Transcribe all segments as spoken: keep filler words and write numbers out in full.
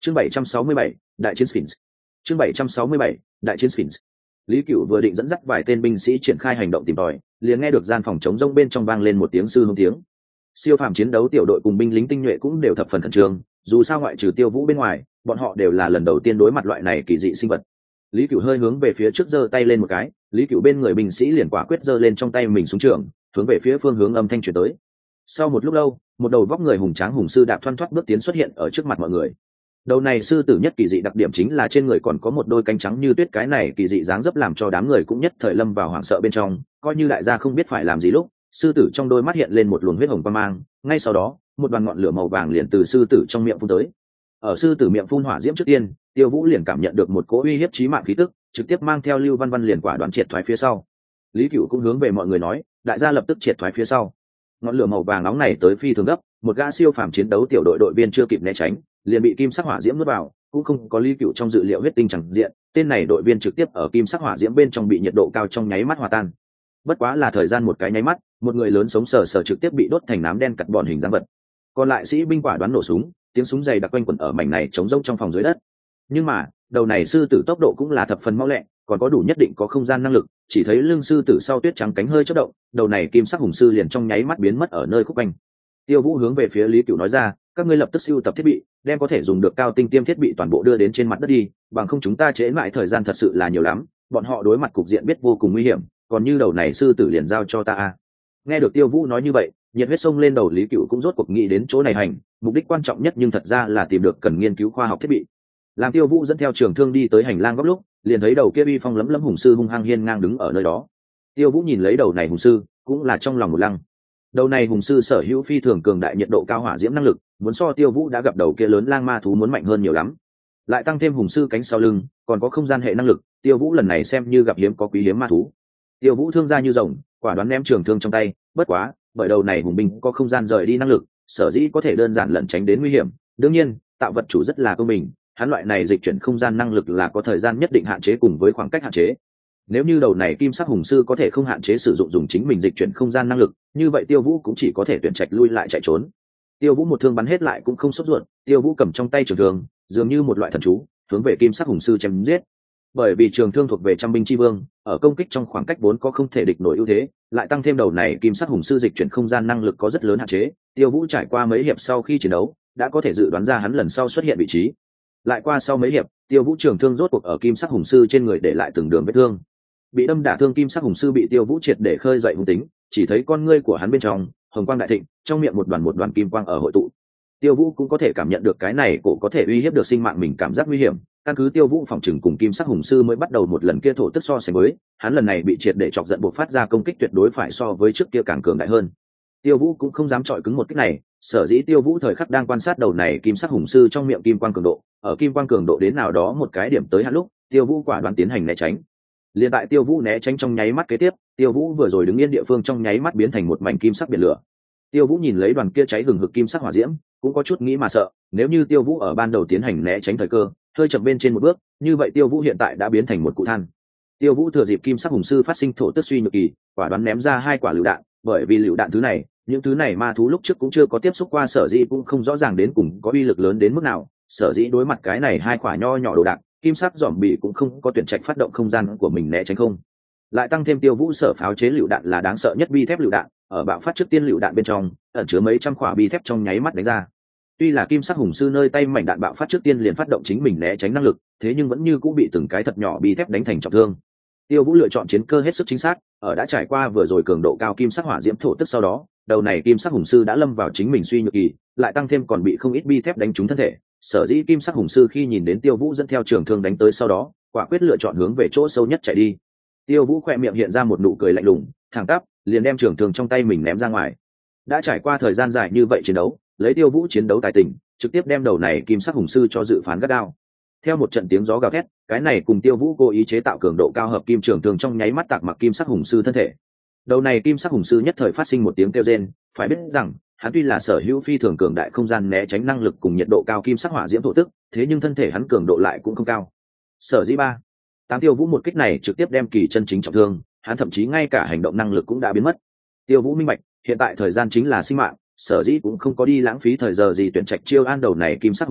Chương bảy trăm sáu mươi bảy, đại chiến Sphinx. Chương bảy trăm sáu mươi bảy, đại chiến Sphinx. Lý Cửu vừa định dẫn dắt vài tên binh sĩ triển khai hành động tìm tòi, liền nghe được gian phòng chống rông bên trong vang lên một tiếng sư hống tiếng. Siêu phàm chiến đấu tiểu đội cùng binh lính tinh nhuệ cũng đều thập phần khẩn trương, dù sao ngoại trừ Tiêu Vũ bên ngoài, bọn họ đều là lần đầu tiên đối mặt loại này kỳ dị sinh vật. Lý Cửu hơi hướng về phía trước giơ tay lên một cái, Lý Cửu bên người binh sĩ liền quả quyết giơ lên trong tay mình súng trường, hướng về phía phương hướng âm thanh truyền tới. Sau một lúc lâu, một đầu vóc người hùng tráng hùng sư đạp thoăn thoắt bước tiến xuất hiện ở trước mặt mọi người. Đầu này sư tử nhất kỳ dị đặc điểm chính là trên người còn có một đôi cánh trắng như tuyết, cái này kỳ dị dáng dấp làm cho đám người cũng nhất thời lâm vào hoảng sợ bên trong, coi như đại gia không biết phải làm gì lúc, sư tử trong đôi mắt hiện lên một luồng huyết hồng quang mang, ngay sau đó, một đoàn ngọn lửa màu vàng liền từ sư tử trong miệng phun tới. Ở sư tử miệng phun hỏa diễm trước tiên, Tiêu Vũ liền cảm nhận được một cỗ uy hiếp chí mạng khí tức, trực tiếp mang theo Lưu Văn Văn liền quả đoán triệt thoái phía sau. Lý Cửu cũng hướng về mọi người nói, đại gia lập tức triệt thoái phía sau. Ngọn lửa màu vàng nóng này tới phi thường gấp, một gã siêu phàm chiến đấu tiểu đội đội viên chưa kịp né tránh, liền bị kim sắc hỏa diễm nuốt vào, cũng không có Lý Cửu trong dự liệu huyết tinh chẳng diện, tên này đội viên trực tiếp ở kim sắc hỏa diễm bên trong bị nhiệt độ cao trong nháy mắt hòa tan. Bất quá là thời gian một cái nháy mắt, một người lớn sống sờ sờ trực tiếp bị đốt thành nám đen cặn bòn hình dáng vật. Còn lại sĩ binh quả đoán nổ súng, tiếng súng dày đặc quanh quẩn ở mảnh này trống rỗng trong phòng dưới đất. Nhưng mà, đầu này sư tử tốc độ cũng là thập phần mau lẹ, còn có đủ nhất định có không gian năng lực, chỉ thấy lưng sư tử sau tuyết trắng cánh hơi chớp động, đầu này kim sắc hùng sư liền trong nháy mắt biến mất ở nơi khúc quanh. Tiêu Vũ hướng về phía Lý Cửu nói ra, các ngươi lập tức sưu tập thiết bị, đem có thể dùng được cao tinh tiêm thiết bị toàn bộ đưa đến trên mặt đất đi, bằng không chúng ta trễ mãi thời gian thật sự là nhiều lắm, bọn họ đối mặt cục diện biết vô cùng nguy hiểm, còn như đầu này sư tử liền giao cho ta a. Nghe được Tiêu Vũ nói như vậy, nhiệt huyết sông lên đầu Lý Cửu cũng rốt cuộc nghĩ đến chỗ này hành, mục đích quan trọng nhất nhưng thật ra là tìm được cần nghiên cứu khoa học thiết bị. Làm Tiêu Vũ dẫn theo Trường Thương đi tới hành lang góc lúc, liền thấy đầu kia uy phong lấm lấm hùng sư hung hăng hiên ngang đứng ở nơi đó. Tiêu Vũ nhìn lấy đầu này hùng sư, cũng là trong lòng một lăng. Đầu này hùng sư sở hữu phi thường cường đại nhiệt độ cao hỏa diễm năng lực, muốn so Tiêu Vũ đã gặp đầu kia lớn lang ma thú muốn mạnh hơn nhiều lắm. Lại tăng thêm hùng sư cánh sau lưng, còn có không gian hệ năng lực, Tiêu Vũ lần này xem như gặp hiếm có quý hiếm ma thú. Tiêu Vũ thương ra như rồng, quả đoán ném Trường Thương trong tay, bất quá, bởi đầu này hùng binh có không gian rời đi năng lực, sở dĩ có thể đơn giản lẩn tránh đến nguy hiểm. Đương nhiên, tạo vật chủ rất là công bình, hắn loại này dịch chuyển không gian năng lực là có thời gian nhất định hạn chế cùng với khoảng cách hạn chế. Nếu như đầu này kim sắc hùng sư có thể không hạn chế sử dụng dùng chính mình dịch chuyển không gian năng lực, như vậy Tiêu Vũ cũng chỉ có thể tuyển trạch lui lại chạy trốn. Tiêu Vũ một thương bắn hết lại cũng không sốt ruột, Tiêu Vũ cầm trong tay trường thương, dường như một loại thần chú, hướng về kim sắc hùng sư chém giết. Bởi vì trường thương thuộc về trăm binh chi vương, ở công kích trong khoảng cách vốn có không thể địch nổi ưu thế, lại tăng thêm đầu này kim sắc hùng sư dịch chuyển không gian năng lực có rất lớn hạn chế, Tiêu Vũ trải qua mấy hiệp sau khi chiến đấu, đã có thể dự đoán ra hắn lần sau xuất hiện vị trí. Lại qua sau mấy hiệp, Tiêu Vũ trường thương rốt cuộc ở kim sắc hùng sư trên người để lại từng đường vết thương. Bị đâm đả thương kim sắc hùng sư bị Tiêu Vũ triệt để khơi dậy hung tính, chỉ thấy con ngươi của hắn bên trong hồng quang đại thịnh, trong miệng một đoàn một đoàn kim quang ở hội tụ. Tiêu Vũ cũng có thể cảm nhận được cái này cổ có thể uy hiếp được sinh mạng mình cảm giác nguy hiểm, căn cứ Tiêu Vũ phòng trừng cùng kim sắc hùng sư mới bắt đầu một lần kia thổ tức so sánh với, hắn lần này bị triệt để chọc giận buộc phát ra công kích tuyệt đối phải so với trước kia càng cường đại hơn. Tiêu Vũ cũng không dám chọi cứng một kích này, sở dĩ Tiêu Vũ thời khắc đang quan sát đầu này kim sắc hùng sư trong miệng kim quang cường độ, ở kim quang cường độ đến nào đó một cái điểm tới hạn lúc, Tiêu Vũ quả đoán tiến hành né tránh. Liên tại Tiêu Vũ né tránh trong nháy mắt kế tiếp, Tiêu Vũ vừa rồi đứng yên địa phương trong nháy mắt biến thành một mảnh kim sắc biển lửa. Tiêu Vũ nhìn lấy đoàn kia cháy hừng hực kim sắc hỏa diễm, cũng có chút nghĩ mà sợ, nếu như Tiêu Vũ ở ban đầu tiến hành né tránh thời cơ, hơi chậm bên trên một bước, như vậy Tiêu Vũ hiện tại đã biến thành một cụ than. Tiêu Vũ thừa dịp kim sắc hùng sư phát sinh thổ tức suy nhược kỳ, quả đoán ném ra hai quả lựu đạn, bởi vì lựu đạn thứ này, những thứ này ma thú lúc trước cũng chưa có tiếp xúc qua, sở dĩ cũng không rõ ràng đến cùng có uy lực lớn đến mức nào, sở dĩ đối mặt cái này hai quả nho nhỏ đồ đạn, kim sắc giòm bị cũng không có tuyển trạch phát động không gian của mình né tránh không. Lại tăng thêm Tiêu Vũ sở pháo chế lựu đạn là đáng sợ nhất bi thép lựu đạn, ở bạo phát trước tiên lựu đạn bên trong ẩn chứa mấy trăm quả bi thép trong nháy mắt đánh ra. Tuy là kim sắc hùng sư nơi tay mảnh đạn bạo phát trước tiên liền phát động chính mình né tránh năng lực, thế nhưng vẫn như cũng bị từng cái thật nhỏ bi thép đánh thành trọng thương. Tiêu Vũ lựa chọn chiến cơ hết sức chính xác, ở đã trải qua vừa rồi cường độ cao kim sắc hỏa diễm thổ tức sau đó, đầu này kim sắc hùng sư đã lâm vào chính mình suy nhược kỳ, lại tăng thêm còn bị không ít bi thép đánh trúng thân thể, sở dĩ kim sắc hùng sư khi nhìn đến Tiêu Vũ dẫn theo trường thương đánh tới sau đó, quả quyết lựa chọn hướng về chỗ sâu nhất chạy đi. Tiêu Vũ khỏe miệng hiện ra một nụ cười lạnh lùng, thẳng tắp liền đem trường thương trong tay mình ném ra ngoài. Đã trải qua thời gian dài như vậy chiến đấu, lấy Tiêu Vũ chiến đấu tài tình, trực tiếp đem đầu này kim sắc hùng sư cho dự phán gắt gao. Theo một trận tiếng gió gào thét, cái này cùng Tiêu Vũ cố ý chế tạo cường độ cao hợp kim trường thương trong nháy mắt tạc mặc kim sắc hùng sư thân thể. Đầu này kim sắc hùng sư nhất thời phát sinh một tiếng kêu rên, phải biết rằng hắn tuy là sở hữu phi thường cường đại không gian né tránh năng lực cùng nhiệt độ cao kim sắc hỏa diễm thổ tức, thế nhưng thân thể hắn cường độ lại cũng không cao. Sở dĩ ba, tám Tiêu Vũ một kích này trực tiếp đem kỳ chân chính trọng thương, hắn thậm chí ngay cả hành động năng lực cũng đã biến mất. Tiêu Vũ minh bạch, hiện tại thời gian chính là sinh mạng, sở dĩ cũng không có đi lãng phí thời giờ gì tuyển trạch chiêu an đầu này kim sắc hùng sư,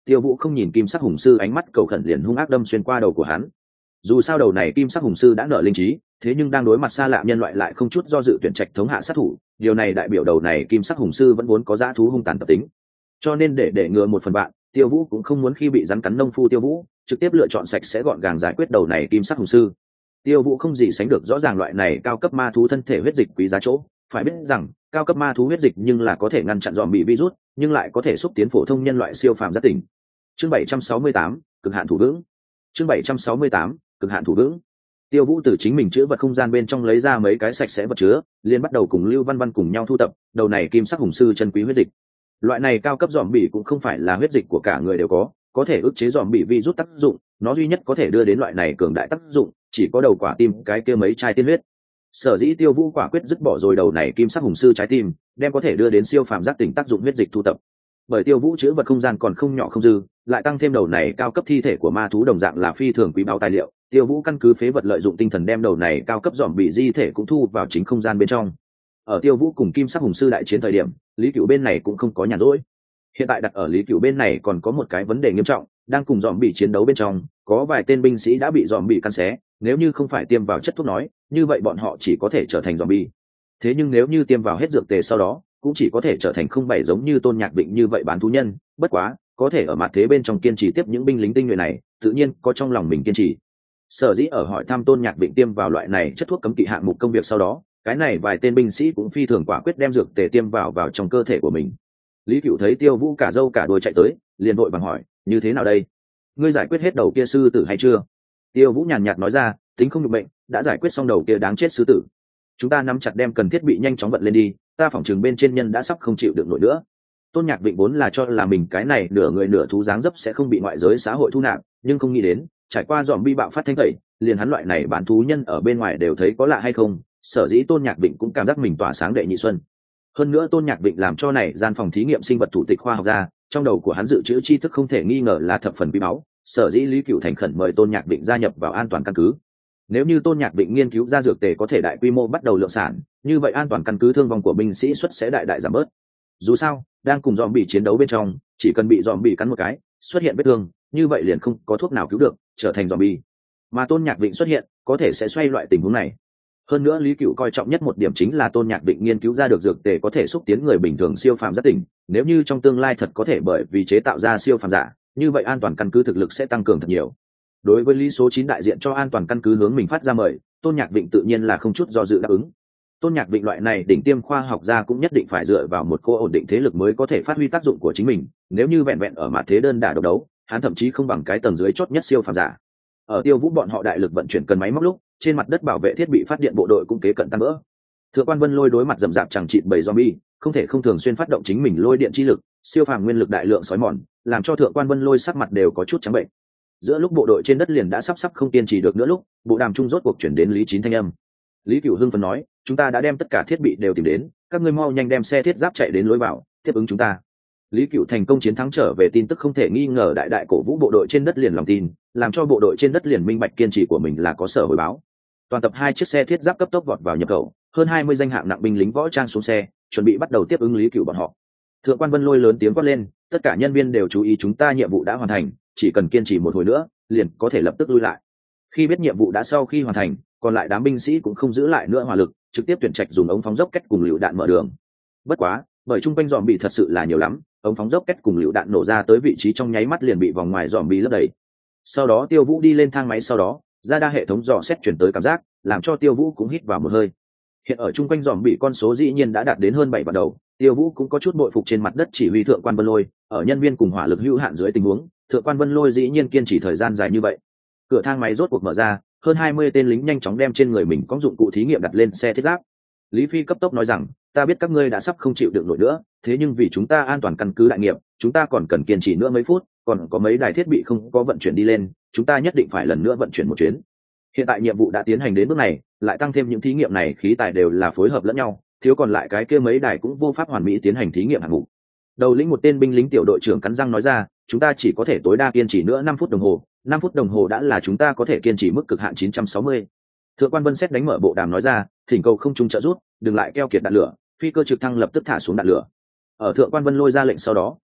Tiêu Vũ không nhìn kim sắc hùng sư ánh mắt cầu khẩn liền hung ác đâm xuyên qua đầu của hắn. Dù sao đầu này kim sắc hùng sư đã nợ linh trí, thế nhưng đang đối mặt xa lạ nhân loại lại không chút do dự tuyển trạch thống hạ sát thủ, điều này đại biểu đầu này kim sắc hùng sư vẫn vốn có dã thú hung tàn tập tính. Cho nên để để ngừa một phần bạn, Tiêu Vũ cũng không muốn khi bị rắn cắn nông phu Tiêu Vũ, trực tiếp lựa chọn sạch sẽ gọn gàng giải quyết đầu này kim sắc hùng sư. Tiêu Vũ không gì sánh được rõ ràng loại này cao cấp ma thú thân thể huyết dịch quý giá chỗ, phải biết rằng cao cấp ma thú huyết dịch nhưng là có thể ngăn chặn dòm bị virus, nhưng lại có thể xúc tiến phổ thông nhân loại siêu phàm giác tỉnh. Chương bảy trăm sáu mươi tám, cực hạn thủ vững. Chương bảy trăm sáu mươi tám, cực hạn thủ vững. Tiêu Vũ từ chính mình chứa vật không gian bên trong lấy ra mấy cái sạch sẽ vật chứa, liền bắt đầu cùng Lưu Văn Văn cùng nhau thu tập đầu này kim sắc hùng sư chân quý huyết dịch. Loại này cao cấp dòm bị cũng không phải là huyết dịch của cả người đều có, có thể ức chế dòm bị virus tác dụng, nó duy nhất có thể đưa đến loại này cường đại tác dụng, chỉ có đầu quả tim cái kia mấy chai tiên huyết. Sở dĩ Tiêu Vũ quả quyết dứt bỏ rồi đầu này kim sắc hùng sư trái tim, đem có thể đưa đến siêu phàm giác tỉnh tác dụng huyết dịch thu tập. Bởi Tiêu Vũ chứa vật không gian còn không nhỏ không dư, lại tăng thêm đầu này cao cấp thi thể của ma thú đồng dạng là phi thường quý báu tài liệu, Tiêu Vũ căn cứ phế vật lợi dụng tinh thần đem đầu này cao cấp dòm bị di thể cũng thu vào chính không gian bên trong. Ở Tiêu Vũ cùng kim sắc hùng sư đại chiến thời điểm, Lý Cửu bên này cũng không có nhàn rỗi. Hiện tại đặt ở Lý Cửu bên này còn có một cái vấn đề nghiêm trọng, đang cùng dòm bị chiến đấu bên trong, có vài tên binh sĩ đã bị dòm bị căn xé, nếu như không phải tiêm vào chất thuốc nói, như vậy bọn họ chỉ có thể trở thành dòm bị. Thế nhưng nếu như tiêm vào hết dược tề sau đó, cũng chỉ có thể trở thành không bảy giống như Tôn Nhạc Vịnh như vậy bán thú nhân, bất quá, có thể ở mặt thế bên trong kiên trì tiếp những binh lính tinh nhuệ này, tự nhiên có trong lòng mình kiên trì. Sở dĩ ở hỏi thăm Tôn Nhạc Vịnh tiêm vào loại này chất thuốc cấm kỵ hạng mục công việc sau đó, cái này vài tên binh sĩ cũng phi thường quả quyết đem dược tề tiêm vào vào trong cơ thể của mình. Lý Cửu thấy Tiêu Vũ cả dâu cả đuôi chạy tới, liền vội vàng hỏi, như thế nào đây? Ngươi giải quyết hết đầu kia sư tử hay chưa? Tiêu Vũ nhàn nhạt nói ra, tính không được bệnh, đã giải quyết xong đầu kia đáng chết sư tử. Chúng ta nắm chặt đem cần thiết bị nhanh chóng vận lên đi, ta phỏng chừng bên trên nhân đã sắp không chịu được nổi nữa. Tôn Nhạc Vịnh vốn là cho là mình cái này nửa người nửa thú dáng dấp sẽ không bị ngoại giới xã hội thu nạp, nhưng không nghĩ đến, trải qua dòm bi bạo phát thanh tẩy, liền hắn loại này bán thú nhân ở bên ngoài đều thấy có lạ hay không, sở dĩ Tôn Nhạc Vịnh cũng cảm giác mình tỏa sáng đệ nhị xuân. Hơn nữa Tôn Nhạc Vịnh làm cho này gian phòng thí nghiệm sinh vật thủ tịch khoa học ra, trong đầu của hắn dự trữ tri thức không thể nghi ngờ là thập phần quý báu, sở dĩ Lý Cửu thành khẩn mời Tôn Nhạc Vịnh gia nhập vào an toàn căn cứ. Nếu như Tôn Nhạc Vịnh nghiên cứu ra dược tề có thể đại quy mô bắt đầu lượng sản, như vậy an toàn căn cứ thương vong của binh sĩ suất sẽ đại đại giảm bớt. Dù sao, đang cùng dòm bị chiến đấu bên trong, chỉ cần bị dòm bị cắn một cái, xuất hiện vết thương, như vậy liền không có thuốc nào cứu được, trở thành dòm bị. Mà Tôn Nhạc Vịnh xuất hiện, có thể sẽ xoay loại tình huống này. Hơn nữa Lý Cửu coi trọng nhất một điểm chính là Tôn Nhạc Vịnh nghiên cứu ra được dược tề có thể xúc tiến người bình thường siêu phàm giác tỉnh, nếu như trong tương lai thật có thể bởi vì chế tạo ra siêu phàm giả, như vậy an toàn căn cứ thực lực sẽ tăng cường thật nhiều. Đối với lý số chín đại diện cho an toàn căn cứ hướng mình phát ra mời, Tôn Nhạc Vịnh tự nhiên là không chút do dự đáp ứng. Tôn Nhạc Vịnh loại này đỉnh tiêm khoa học gia cũng nhất định phải dựa vào một cô ổn định thế lực mới có thể phát huy tác dụng của chính mình, nếu như vẹn vẹn ở mặt thế đơn đả độc đấu, hắn thậm chí không bằng cái tầng dưới chót nhất siêu phàm giả. Ở Tiêu Vũ bọn họ đại lực vận chuyển cần máy móc lúc, trên mặt đất bảo vệ thiết bị phát điện bộ đội cũng kế cận tan vỡ. Thượng quan Vân Lôi đối mặt rầm rạp chẳng chịt bầy zombie, không thể không thường xuyên phát động chính mình lôi điện chi lực, siêu phàm nguyên lực đại lượng sói mòn, làm cho Thượng quan Vân Lôi sắc mặt đều có chút trắng bệnh. Giữa lúc bộ đội trên đất liền đã sắp sắp không kiên trì được nữa lúc, bộ đàm trung rốt cuộc chuyển đến Lý Chín thanh âm. Lý Cửu hưng phấn nói, chúng ta đã đem tất cả thiết bị đều tìm đến, các ngươi mau nhanh đem xe thiết giáp chạy đến lối vào, tiếp ứng chúng ta. Lý Cửu thành công chiến thắng trở về tin tức không thể nghi ngờ đại đại cổ vũ bộ đội trên đất liền lòng tin, làm cho bộ đội trên đất liền minh bạch kiên trì của mình là có sở hồi báo. Toàn tập hai chiếc xe thiết giáp cấp tốc vọt vào nhập khẩu, hơn hai mươi danh hạng nặng binh lính võ trang xuống xe, chuẩn bị bắt đầu tiếp ứng Lý Cửu bọn họ. Thượng quan Vân Lôi lớn tiếng quát lên, tất cả nhân viên đều chú ý, chúng ta nhiệm vụ đã hoàn thành, chỉ cần kiên trì một hồi nữa, liền có thể lập tức lui lại. Khi biết nhiệm vụ đã sau khi hoàn thành, còn lại đám binh sĩ cũng không giữ lại nữa hỏa lực, trực tiếp tuyển trạch dùng ống phóng dốc kết cùng lựu đạn mở đường. Bất quá, bởi trung quanh dòm bị thật sự là nhiều lắm, ống phóng dốc kết cùng lựu đạn nổ ra tới vị trí trong nháy mắt liền bị vòng ngoài dòm bị lấp đầy. Sau đó Tiêu Vũ đi lên thang máy, sau đó ra đa hệ thống dò xét chuyển tới cảm giác, làm cho Tiêu Vũ cũng hít vào một hơi. Hiện ở trung quanh dòm bị con số dĩ nhiên đã đạt đến hơn bảy vạn đầu, Tiêu Vũ cũng có chút bội phục trên mặt đất chỉ huy Thượng quan Vân Lôi, ở nhân viên cùng hỏa lực hữu hạn dưới tình huống, Thượng quan Vân Lôi dĩ nhiên kiên trì thời gian dài như vậy. Cửa thang máy rốt cuộc mở ra, hơn hai mươi tên lính nhanh chóng đem trên người mình có dụng cụ thí nghiệm đặt lên xe thiết giáp. Lý Phi cấp tốc nói rằng, ta biết các ngươi đã sắp không chịu được nổi nữa, thế nhưng vì chúng ta an toàn căn cứ đại nghiệp, chúng ta còn cần kiên trì nữa mấy phút, còn có mấy đài thiết bị không có vận chuyển đi lên, chúng ta nhất định phải lần nữa vận chuyển một chuyến. Hiện tại nhiệm vụ đã tiến hành đến bước này, lại tăng thêm những thí nghiệm này khí tài đều là phối hợp lẫn nhau, thiếu còn lại cái kia mấy đài cũng vô pháp hoàn mỹ tiến hành thí nghiệm hạng mục. Đầu lĩnh một tên binh lính tiểu đội trưởng cắn răng nói ra, chúng ta chỉ có thể tối đa kiên trì nữa năm phút đồng hồ, năm phút đồng hồ đã là chúng ta có thể kiên trì mức cực hạn chín trăm sáu mươi. Thượng quan Vân xét đánh mở bộ đàm nói ra, thỉnh cầu không trung trợ rút, đừng lại keo kiệt đạn lửa, phi cơ trực thăng lập tức thả xuống đạn lửa. Ở Thượng quan Vân Lôi ra lệnh sau đó,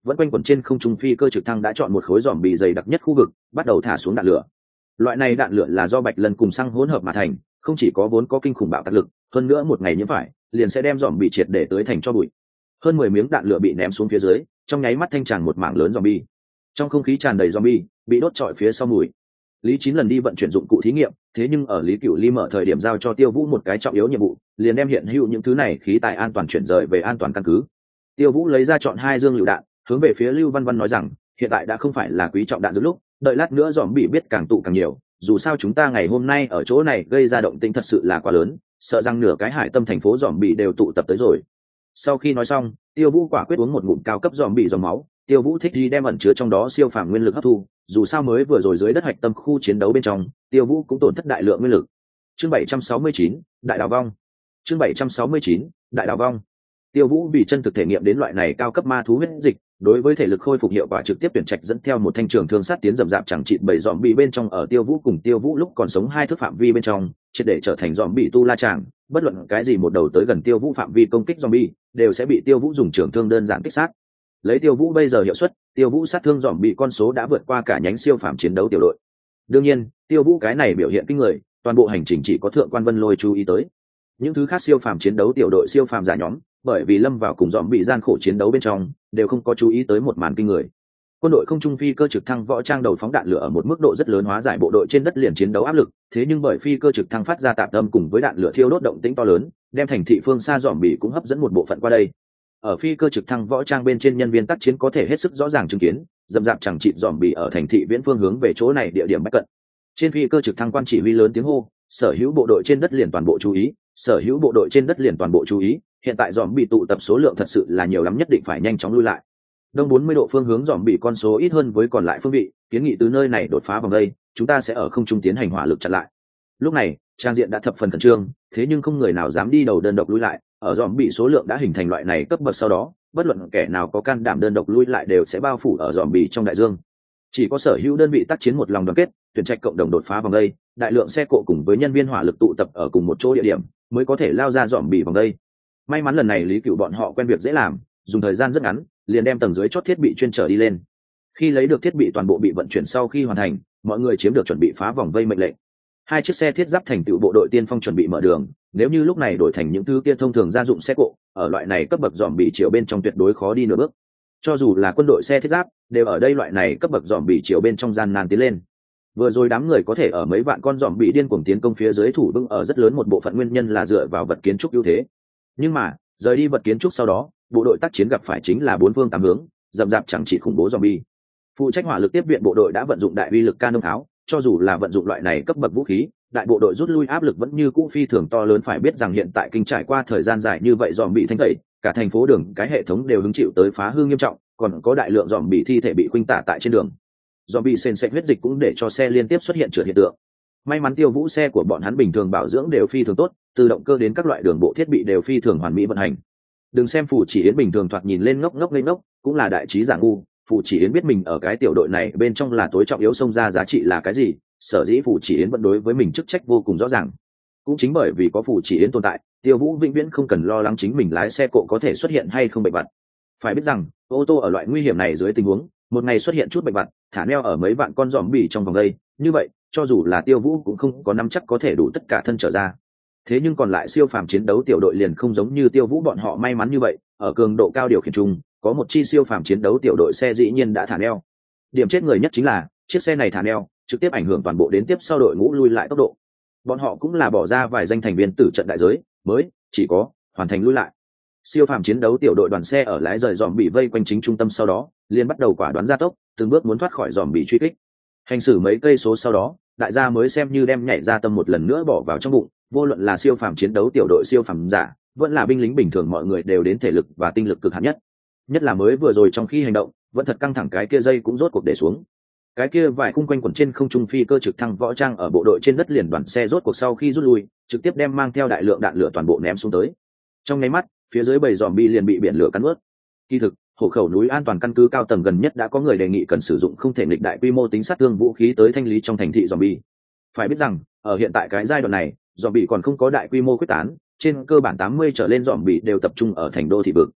vẫn quanh quẩn trên không trung phi cơ trực thăng đã chọn một khối dòm bị dày đặc nhất khu vực, bắt đầu thả xuống đạn lửa. Loại này đạn lửa là do bạch lần cùng xăng hỗn hợp mà thành, không chỉ có vốn có kinh khủng bạo tạc lực, hơn nữa một ngày nhiễm phải liền sẽ đem dòm bị triệt để tới thành cho bụi. Hơn mười miếng đạn lửa bị ném xuống phía dưới, trong nháy mắt thanh tràn một mảng lớn zombie. Trong không khí tràn đầy zombie, bị đốt trọi phía sau mùi. Lý Chín lần đi vận chuyển dụng cụ thí nghiệm, thế nhưng ở Lý Cửu Ly mở thời điểm giao cho Tiêu Vũ một cái trọng yếu nhiệm vụ, liền đem hiện hữu những thứ này khí tài an toàn chuyển rời về an toàn căn cứ. Tiêu Vũ lấy ra chọn hai dương lựu đạn, hướng về phía Lưu Văn Văn nói rằng, hiện tại đã không phải là quý trọng đạn dược lúc, đợi lát nữa zombie biết càng tụ càng nhiều, dù sao chúng ta ngày hôm nay ở chỗ này gây ra động tĩnh thật sự là quá lớn, sợ rằng nửa cái hải tâm thành phố zombie đều tụ tập tới rồi. Sau khi nói xong, Tiêu Vũ quả quyết uống một ngụm cao cấp zombie dòng máu. Tiêu Vũ thích đi đem ẩn chứa trong đó siêu phàm nguyên lực hấp thu, dù sao mới vừa rồi dưới đất hạch tâm khu chiến đấu bên trong, Tiêu Vũ cũng tổn thất đại lượng nguyên lực. Chương bảy trăm sáu mươi chín, đại đào vong. Chương bảy trăm sáu mươi chín, đại đào vong. Tiêu Vũ vì chân thực thể nghiệm đến loại này cao cấp ma thú huyết dịch, đối với thể lực khôi phục hiệu quả trực tiếp tuyển trạch dẫn theo một thanh trường thương sát tiến rậm rạp chẳng chịt bảy dòm bị bên trong ở Tiêu Vũ cùng Tiêu Vũ lúc còn sống hai thước phạm vi bên trong, triệt để trở thành dòm bị tu la tràng, bất luận cái gì một đầu tới gần Tiêu Vũ phạm vi công kích zombie, đều sẽ bị Tiêu Vũ dùng trường thương đơn giản kích sát. Lấy Tiêu Vũ bây giờ hiệu suất, Tiêu Vũ sát thương dòm bị con số đã vượt qua cả nhánh siêu phàm chiến đấu tiểu đội. Đương nhiên, Tiêu Vũ cái này biểu hiện kinh người, toàn bộ hành trình chỉ có thượng quan Vân Lôi chú ý tới. Những thứ khác siêu phàm chiến đấu tiểu đội siêu phàm giả nhóm, bởi vì lâm vào cùng dòm bị gian khổ chiến đấu bên trong, đều không có chú ý tới một màn kinh người. Quân đội không trung phi cơ trực thăng võ trang đầu phóng đạn lửa ở một mức độ rất lớn hóa giải bộ đội trên đất liền chiến đấu áp lực, thế nhưng bởi phi cơ trực thăng phát ra tạp âm cùng với đạn lửa thiêu đốt động tĩnh to lớn, đem thành thị phương xa dòm bị cũng hấp dẫn một bộ phận qua đây. Ở phi cơ trực thăng võ trang bên trên nhân viên tác chiến có thể hết sức rõ ràng chứng kiến, dầm dạp chẳng chịt dòm bị ở thành thị viễn phương hướng về chỗ này địa điểm bách cận. Trên phi cơ trực thăng quan chỉ huy lớn tiếng hô, sở hữu bộ đội trên đất liền toàn bộ chú ý, sở hữu bộ đội trên đất liền toàn bộ chú ý, hiện tại dòm bị tụ tập số lượng thật sự là nhiều lắm, nhất định phải nhanh chóng lui lại. Đông bốn mươi độ phương hướng dòm bị con số ít hơn với còn lại phương vị, kiến nghị từ nơi này đột phá vòng đây, chúng ta sẽ ở không trung tiến hành hỏa lực chặn lại. Lúc này, trang diện đã thập phần khẩn trương, thế nhưng không người nào dám đi đầu đơn độc lui lại, ở dòm bị số lượng đã hình thành loại này cấp bậc sau đó, bất luận kẻ nào có can đảm đơn độc lui lại đều sẽ bao phủ ở dòm bị trong đại dương. Chỉ có sở hữu đơn vị tác chiến một lòng đoàn kết, tuyển trạch cộng đồng đột phá vòng đây, đại lượng xe cộ cùng với nhân viên hỏa lực tụ tập ở cùng một chỗ địa điểm, mới có thể lao ra dòm bị vòng đây. May mắn lần này Lý Cửu bọn họ quen việc dễ làm, dùng thời gian rất ngắn, liền đem tầng dưới chốt thiết bị chuyên trở đi lên. Khi lấy được thiết bị toàn bộ bị vận chuyển sau khi hoàn thành, mọi người chiếm được chuẩn bị phá vòng vây mệnh lệnh. Hai chiếc xe thiết giáp thành tựu bộ đội tiên phong chuẩn bị mở đường, nếu như lúc này đổi thành những thứ kia thông thường gia dụng xe cộ, ở loại này cấp bậc dòm bị chiều bên trong tuyệt đối khó đi nửa bước. Cho dù là quân đội xe thiết giáp, đều ở đây loại này cấp bậc dòm bị chiều bên trong gian nan tiến lên. Vừa rồi đám người có thể ở mấy vạn con dòm bị điên cuồng tiến công phía dưới thủ vững ở rất lớn một bộ phận nguyên nhân là dựa vào vật kiến trúc ưu thế. Nhưng mà, rời đi vật kiến trúc sau đó, bộ đội tác chiến gặp phải chính là bốn phương tám hướng, rậm rạp chẳng chỉ khủng bố zombie. Phụ trách hỏa lực tiếp viện bộ đội đã vận dụng đại uy lực canon tháo, cho dù là vận dụng loại này cấp bậc vũ khí, đại bộ đội rút lui áp lực vẫn như cũ phi thường to lớn, phải biết rằng hiện tại kinh trải qua thời gian dài như vậy zombie thanh tẩy, cả thành phố đường cái hệ thống đều hứng chịu tới phá hư nghiêm trọng, còn có đại lượng zombie thi thể bị khuynh tả tại trên đường. Zombie sền sệt huyết dịch cũng để cho xe liên tiếp xuất hiện trượt hiện tượng. May mắn Tiêu Vũ xe của bọn hắn bình thường bảo dưỡng đều phi thường tốt, từ động cơ đến các loại đường bộ thiết bị đều phi thường hoàn mỹ vận hành. Đừng xem Phù Chỉ Yến bình thường thoạt nhìn lên ngốc ngốc lên ngốc, cũng là đại trí giả ngu. Phù Chỉ Yến biết mình ở cái tiểu đội này bên trong là tối trọng yếu, xông ra giá trị là cái gì, sở dĩ Phù Chỉ Yến vẫn đối với mình chức trách vô cùng rõ ràng. Cũng chính bởi vì có Phù Chỉ Yến tồn tại, Tiêu Vũ vĩnh viễn không cần lo lắng chính mình lái xe cộ có thể xuất hiện hay không bệnh vặt. Phải biết rằng, ô tô ở loại nguy hiểm này dưới tình huống, một ngày xuất hiện chút bệnh vặt, thả neo ở mấy vạn con giòm bỉ trong vòng đây, như vậy, cho dù là Tiêu Vũ cũng không có nắm chắc có thể đủ tất cả thân trở ra. Thế nhưng còn lại siêu phàm chiến đấu tiểu đội liền không giống như Tiêu Vũ bọn họ may mắn như vậy, ở cường độ cao điều khiển chung, có một chi siêu phàm chiến đấu tiểu đội xe dĩ nhiên đã thả neo. Điểm chết người nhất chính là, chiếc xe này thả neo, trực tiếp ảnh hưởng toàn bộ đến tiếp sau đội ngũ lui lại tốc độ. Bọn họ cũng là bỏ ra vài danh thành viên tử trận đại giới, mới chỉ có hoàn thành lui lại. Siêu phàm chiến đấu tiểu đội đoàn xe ở lái rời dòm bị vây quanh chính trung tâm sau đó, liền bắt đầu quả đoán gia tốc, từng bước muốn thoát khỏi dòm bị truy kích. Hành xử mấy cây số sau đó, đại gia mới xem như đem nhảy ra tâm một lần nữa bỏ vào trong bụng, vô luận là siêu phàm chiến đấu tiểu đội siêu phàm giả, vẫn là binh lính bình thường, mọi người đều đến thể lực và tinh lực cực hạn nhất. Nhất là mới vừa rồi trong khi hành động, vẫn thật căng thẳng, cái kia dây cũng rốt cuộc để xuống. Cái kia vài khung quanh quẩn trên không trung phi cơ trực thăng võ trang ở bộ đội trên đất liền đoàn xe rốt cuộc sau khi rút lui, trực tiếp đem mang theo đại lượng đạn lửa toàn bộ ném xuống tới. Trong nháy mắt, phía dưới bầy zombie liền bị biển lửa cắn nuốt. Kỳ thực, hộ khẩu núi an toàn căn cứ cao tầng gần nhất đã có người đề nghị cần sử dụng không thể nghịch đại quy mô tính sát thương vũ khí tới thanh lý trong thành thị zombie. Phải biết rằng, ở hiện tại cái giai đoạn này, zombie còn không có đại quy mô quyết tán, trên cơ bản tám mươi trở lên zombie đều tập trung ở thành đô thị vực.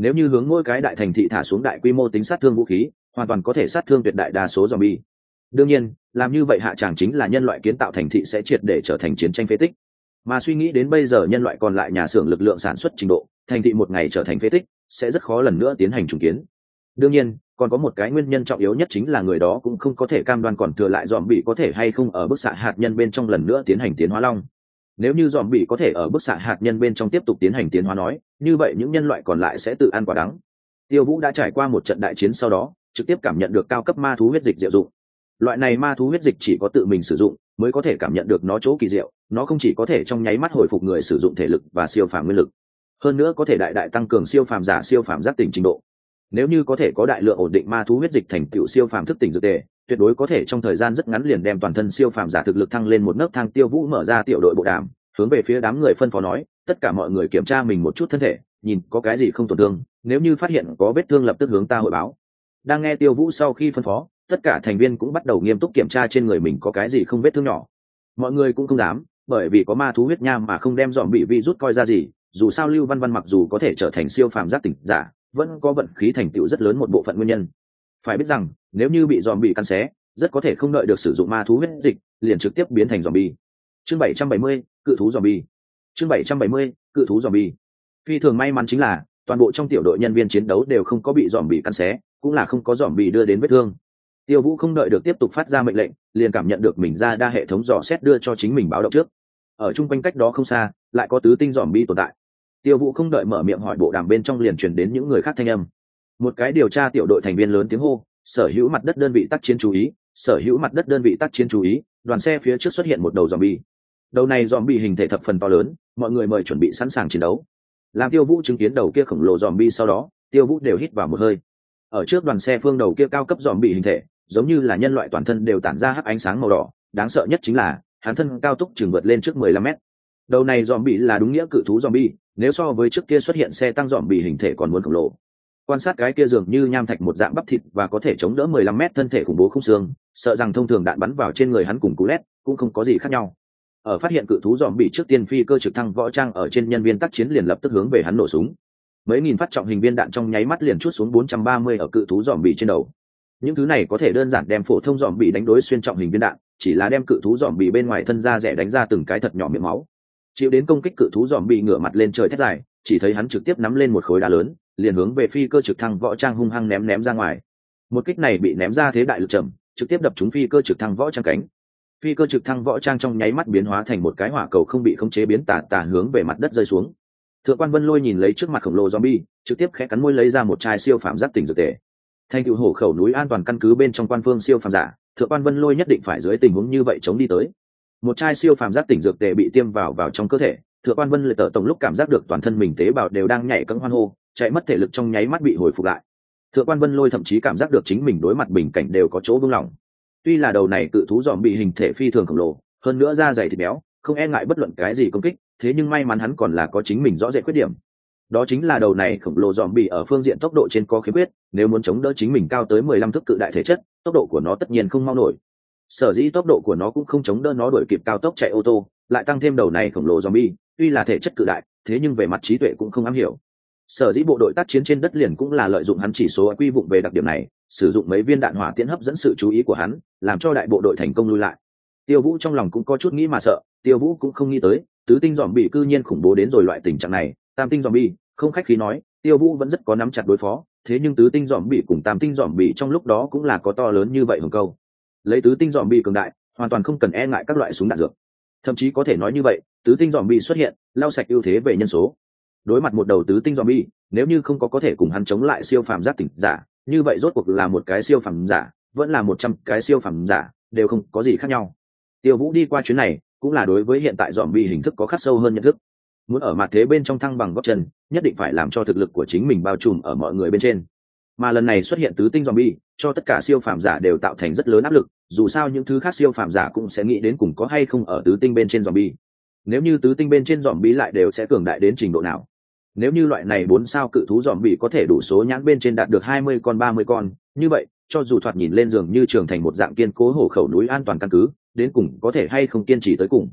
Nếu như hướng mỗi cái đại thành thị thả xuống đại quy mô tính sát thương vũ khí, hoàn toàn có thể sát thương tuyệt đại đa số zombie. Đương nhiên, làm như vậy hạ tràng chính là nhân loại kiến tạo thành thị sẽ triệt để trở thành chiến tranh phế tích. Mà suy nghĩ đến bây giờ nhân loại còn lại nhà xưởng lực lượng sản xuất trình độ, thành thị một ngày trở thành phế tích, sẽ rất khó lần nữa tiến hành trùng kiến. Đương nhiên, còn có một cái nguyên nhân trọng yếu nhất chính là người đó cũng không có thể cam đoan còn thừa lại zombie có thể hay không ở bức xạ hạt nhân bên trong lần nữa tiến hành tiến hóa long. Nếu như zombie có thể ở bức xạ hạt nhân bên trong tiếp tục tiến hành tiến hóa nói, như vậy những nhân loại còn lại sẽ tự ăn quả đắng. Tiêu Vũ đã trải qua một trận đại chiến sau đó, trực tiếp cảm nhận được cao cấp ma thú huyết dịch diệu dụng. Loại này ma thú huyết dịch chỉ có tự mình sử dụng mới có thể cảm nhận được nó chỗ kỳ diệu, nó không chỉ có thể trong nháy mắt hồi phục người sử dụng thể lực và siêu phàm nguyên lực, hơn nữa có thể đại đại tăng cường siêu phàm giả siêu phàm giác tỉnh trình độ. Nếu như có thể có đại lượng ổn định ma thú huyết dịch thành tựu siêu phàm thức tỉnh dược tề, tuyệt đối có thể trong thời gian rất ngắn liền đem toàn thân siêu phàm giả thực lực thăng lên một nấc thang. Tiêu Vũ mở ra tiểu đội bộ đàm, hướng về phía đám người phân phó nói, tất cả mọi người kiểm tra mình một chút thân thể, nhìn có cái gì không tổn thương, nếu như phát hiện có vết thương lập tức hướng ta hội báo. Đang nghe Tiêu Vũ sau khi phân phó, tất cả thành viên cũng bắt đầu nghiêm túc kiểm tra trên người mình có cái gì không vết thương nhỏ. Mọi người cũng không dám, bởi vì có ma thú huyết nham mà không đem dòm bị virus coi ra gì, dù sao Lưu Văn Văn mặc dù có thể trở thành siêu phàm giác tỉnh giả, vẫn có vận khí thành tựu rất lớn một bộ phận nguyên nhân. Phải biết rằng, nếu như bị dòm bị cắn xé, rất có thể không đợi được sử dụng ma thú huyết dịch, liền trực tiếp biến thành dòm bi. Chương bảy trăm bảy mươi, cự thú dòm bi. Chương bảy trăm bảy mươi, cự thú dòm bi. Phi thường may mắn chính là, toàn bộ trong tiểu đội nhân viên chiến đấu đều không có bị dòm bị cắn xé, cũng là không có dòm bị đưa đến vết thương. Tiêu Vũ không đợi được tiếp tục phát ra mệnh lệnh, liền cảm nhận được mình ra đa hệ thống dò xét đưa cho chính mình báo động trước. Ở chung quanh cách đó không xa, lại có tứ tinh dòm bi tồn tại. Tiêu Vũ không đợi mở miệng hỏi, bộ đàm bên trong liền truyền đến những người khác thanh âm. Một cái điều tra tiểu đội thành viên lớn tiếng hô, sở hữu mặt đất đơn vị tác chiến chú ý, sở hữu mặt đất đơn vị tác chiến chú ý, đoàn xe phía trước xuất hiện một đầu zombie. Đầu này zombie hình thể thập phần to lớn, mọi người mời chuẩn bị sẵn sàng chiến đấu. Làm Tiêu Vũ chứng kiến đầu kia khổng lồ zombie sau đó, Tiêu Vũ đều hít vào một hơi. Ở trước đoàn xe phương đầu kia cao cấp zombie hình thể, giống như là nhân loại toàn thân đều tản ra hắc ánh sáng màu đỏ, đáng sợ nhất chính là, hắn thân cao tốc chừng vượt lên trước mười lăm mét. Đầu này zombie là đúng nghĩa cự thú zombie, nếu so với trước kia xuất hiện xe tăng zombie hình thể còn muốn khổng lồ. Quan sát cái kia dường như nham thạch một dạng bắp thịt và có thể chống đỡ mười lăm mét thân thể khủng bố không xương, sợ rằng thông thường đạn bắn vào trên người hắn cùng cú lét cũng không có gì khác nhau. Ở phát hiện cự thú zombie trước tiên, phi cơ trực thăng võ trang ở trên nhân viên tác chiến liền lập tức hướng về hắn nổ súng. Mấy nghìn phát trọng hình viên đạn trong nháy mắt liền chuốt xuống bốn trăm ba mươi ở cự thú zombie trên đầu. Những thứ này có thể đơn giản đem phổ thông zombie đánh đối xuyên trọng hình viên đạn, chỉ là đem cự thú zombie bên ngoài thân da rẻ đánh ra từng cái thật nhỏ miệng máu. Chịu đến công kích, cự thú zombie ngửa mặt lên trời thét dài, chỉ thấy hắn trực tiếp nắm lên một khối đá lớn, liền hướng về phi cơ trực thăng võ trang hung hăng ném ném ra ngoài. Một kích này bị ném ra thế đại lực trầm, trực tiếp đập trúng phi cơ trực thăng võ trang cánh. Phi cơ trực thăng võ trang trong nháy mắt biến hóa thành một cái hỏa cầu không bị khống chế biến tả tả hướng về mặt đất rơi xuống. Thượng quan Vân Lôi nhìn lấy trước mặt khổng lồ zombie, trực tiếp khẽ cắn môi lấy ra một chai siêu phàm giác tỉnh dược tề. Thành tựu hổ khẩu núi an toàn căn cứ bên trong quan phương siêu phàm giả, Thượng quan Vân Lôi nhất định phải dưới tình huống như vậy chống đi tới. Một chai siêu phàm giác tỉnh dược tề bị tiêm vào vào trong cơ thể, Thượng quan Vân Lệ tở tổng lúc cảm giác được toàn thân mình tế bào đều đang nhảy cẫng hoan hô, chạy mất thể lực trong nháy mắt bị hồi phục lại. Thượng quan Vân Lôi thậm chí cảm giác được chính mình đối mặt bình cảnh đều có chỗ buông lỏng. Tuy là đầu này cự thú dòm bị hình thể phi thường khổng lồ, hơn nữa da dày thịt béo, không e ngại bất luận cái gì công kích, thế nhưng may mắn hắn còn là có chính mình rõ rệt khuyết điểm. Đó chính là đầu này khổng lồ dòm bị ở phương diện tốc độ trên có khiếm khuyết, nếu muốn chống đỡ chính mình cao tới mười lăm thước cự đại thể chất, tốc độ của nó tất nhiên không mau nổi. Sở dĩ tốc độ của nó cũng không chống đỡ nó đuổi kịp cao tốc chạy ô tô, lại tăng thêm đầu này khổng lồ zombie, tuy là thể chất cự đại, thế nhưng về mặt trí tuệ cũng không am hiểu. Sở dĩ bộ đội tác chiến trên đất liền cũng là lợi dụng hắn chỉ số quy vụng về đặc điểm này, sử dụng mấy viên đạn hỏa tiễn hấp dẫn sự chú ý của hắn, làm cho đại bộ đội thành công lui lại. Tiêu Vũ trong lòng cũng có chút nghĩ mà sợ, Tiêu Vũ cũng không nghĩ tới, tứ tinh zombie cư nhiên khủng bố đến rồi loại tình trạng này, tam tinh zombie, không khách khí nói, Tiêu Vũ vẫn rất có nắm chặt đối phó, thế nhưng tứ tinh zombie cùng tam tinh zombie trong lúc đó cũng là có to lớn như vậy hùng câu. Lấy tứ tinh zombie cường đại, hoàn toàn không cần e ngại các loại súng đạn dược. Thậm chí có thể nói như vậy, tứ tinh zombie xuất hiện, lau sạch ưu thế về nhân số. Đối mặt một đầu tứ tinh zombie, nếu như không có có thể cùng hắn chống lại siêu phàm giác tỉnh giả, như vậy rốt cuộc là một cái siêu phàm giả, vẫn là một trăm cái siêu phàm giả, đều không có gì khác nhau. Tiêu Vũ đi qua chuyến này, cũng là đối với hiện tại zombie hình thức có khắc sâu hơn nhận thức. Muốn ở mặt thế bên trong thăng bằng gót chân, nhất định phải làm cho thực lực của chính mình bao trùm ở mọi người bên trên. Mà lần này xuất hiện tứ tinh zombie, cho tất cả siêu phàm giả đều tạo thành rất lớn áp lực, dù sao những thứ khác siêu phàm giả cũng sẽ nghĩ đến cùng có hay không ở tứ tinh bên trên zombie. Nếu như tứ tinh bên trên zombie lại đều sẽ cường đại đến trình độ nào? Nếu như loại này bốn sao cự thú zombie có thể đủ số nhãn bên trên đạt được hai mươi con ba mươi con, như vậy, cho dù thoạt nhìn lên giường như trường thành một dạng kiên cố hổ khẩu núi an toàn căn cứ, đến cùng có thể hay không kiên trì tới cùng.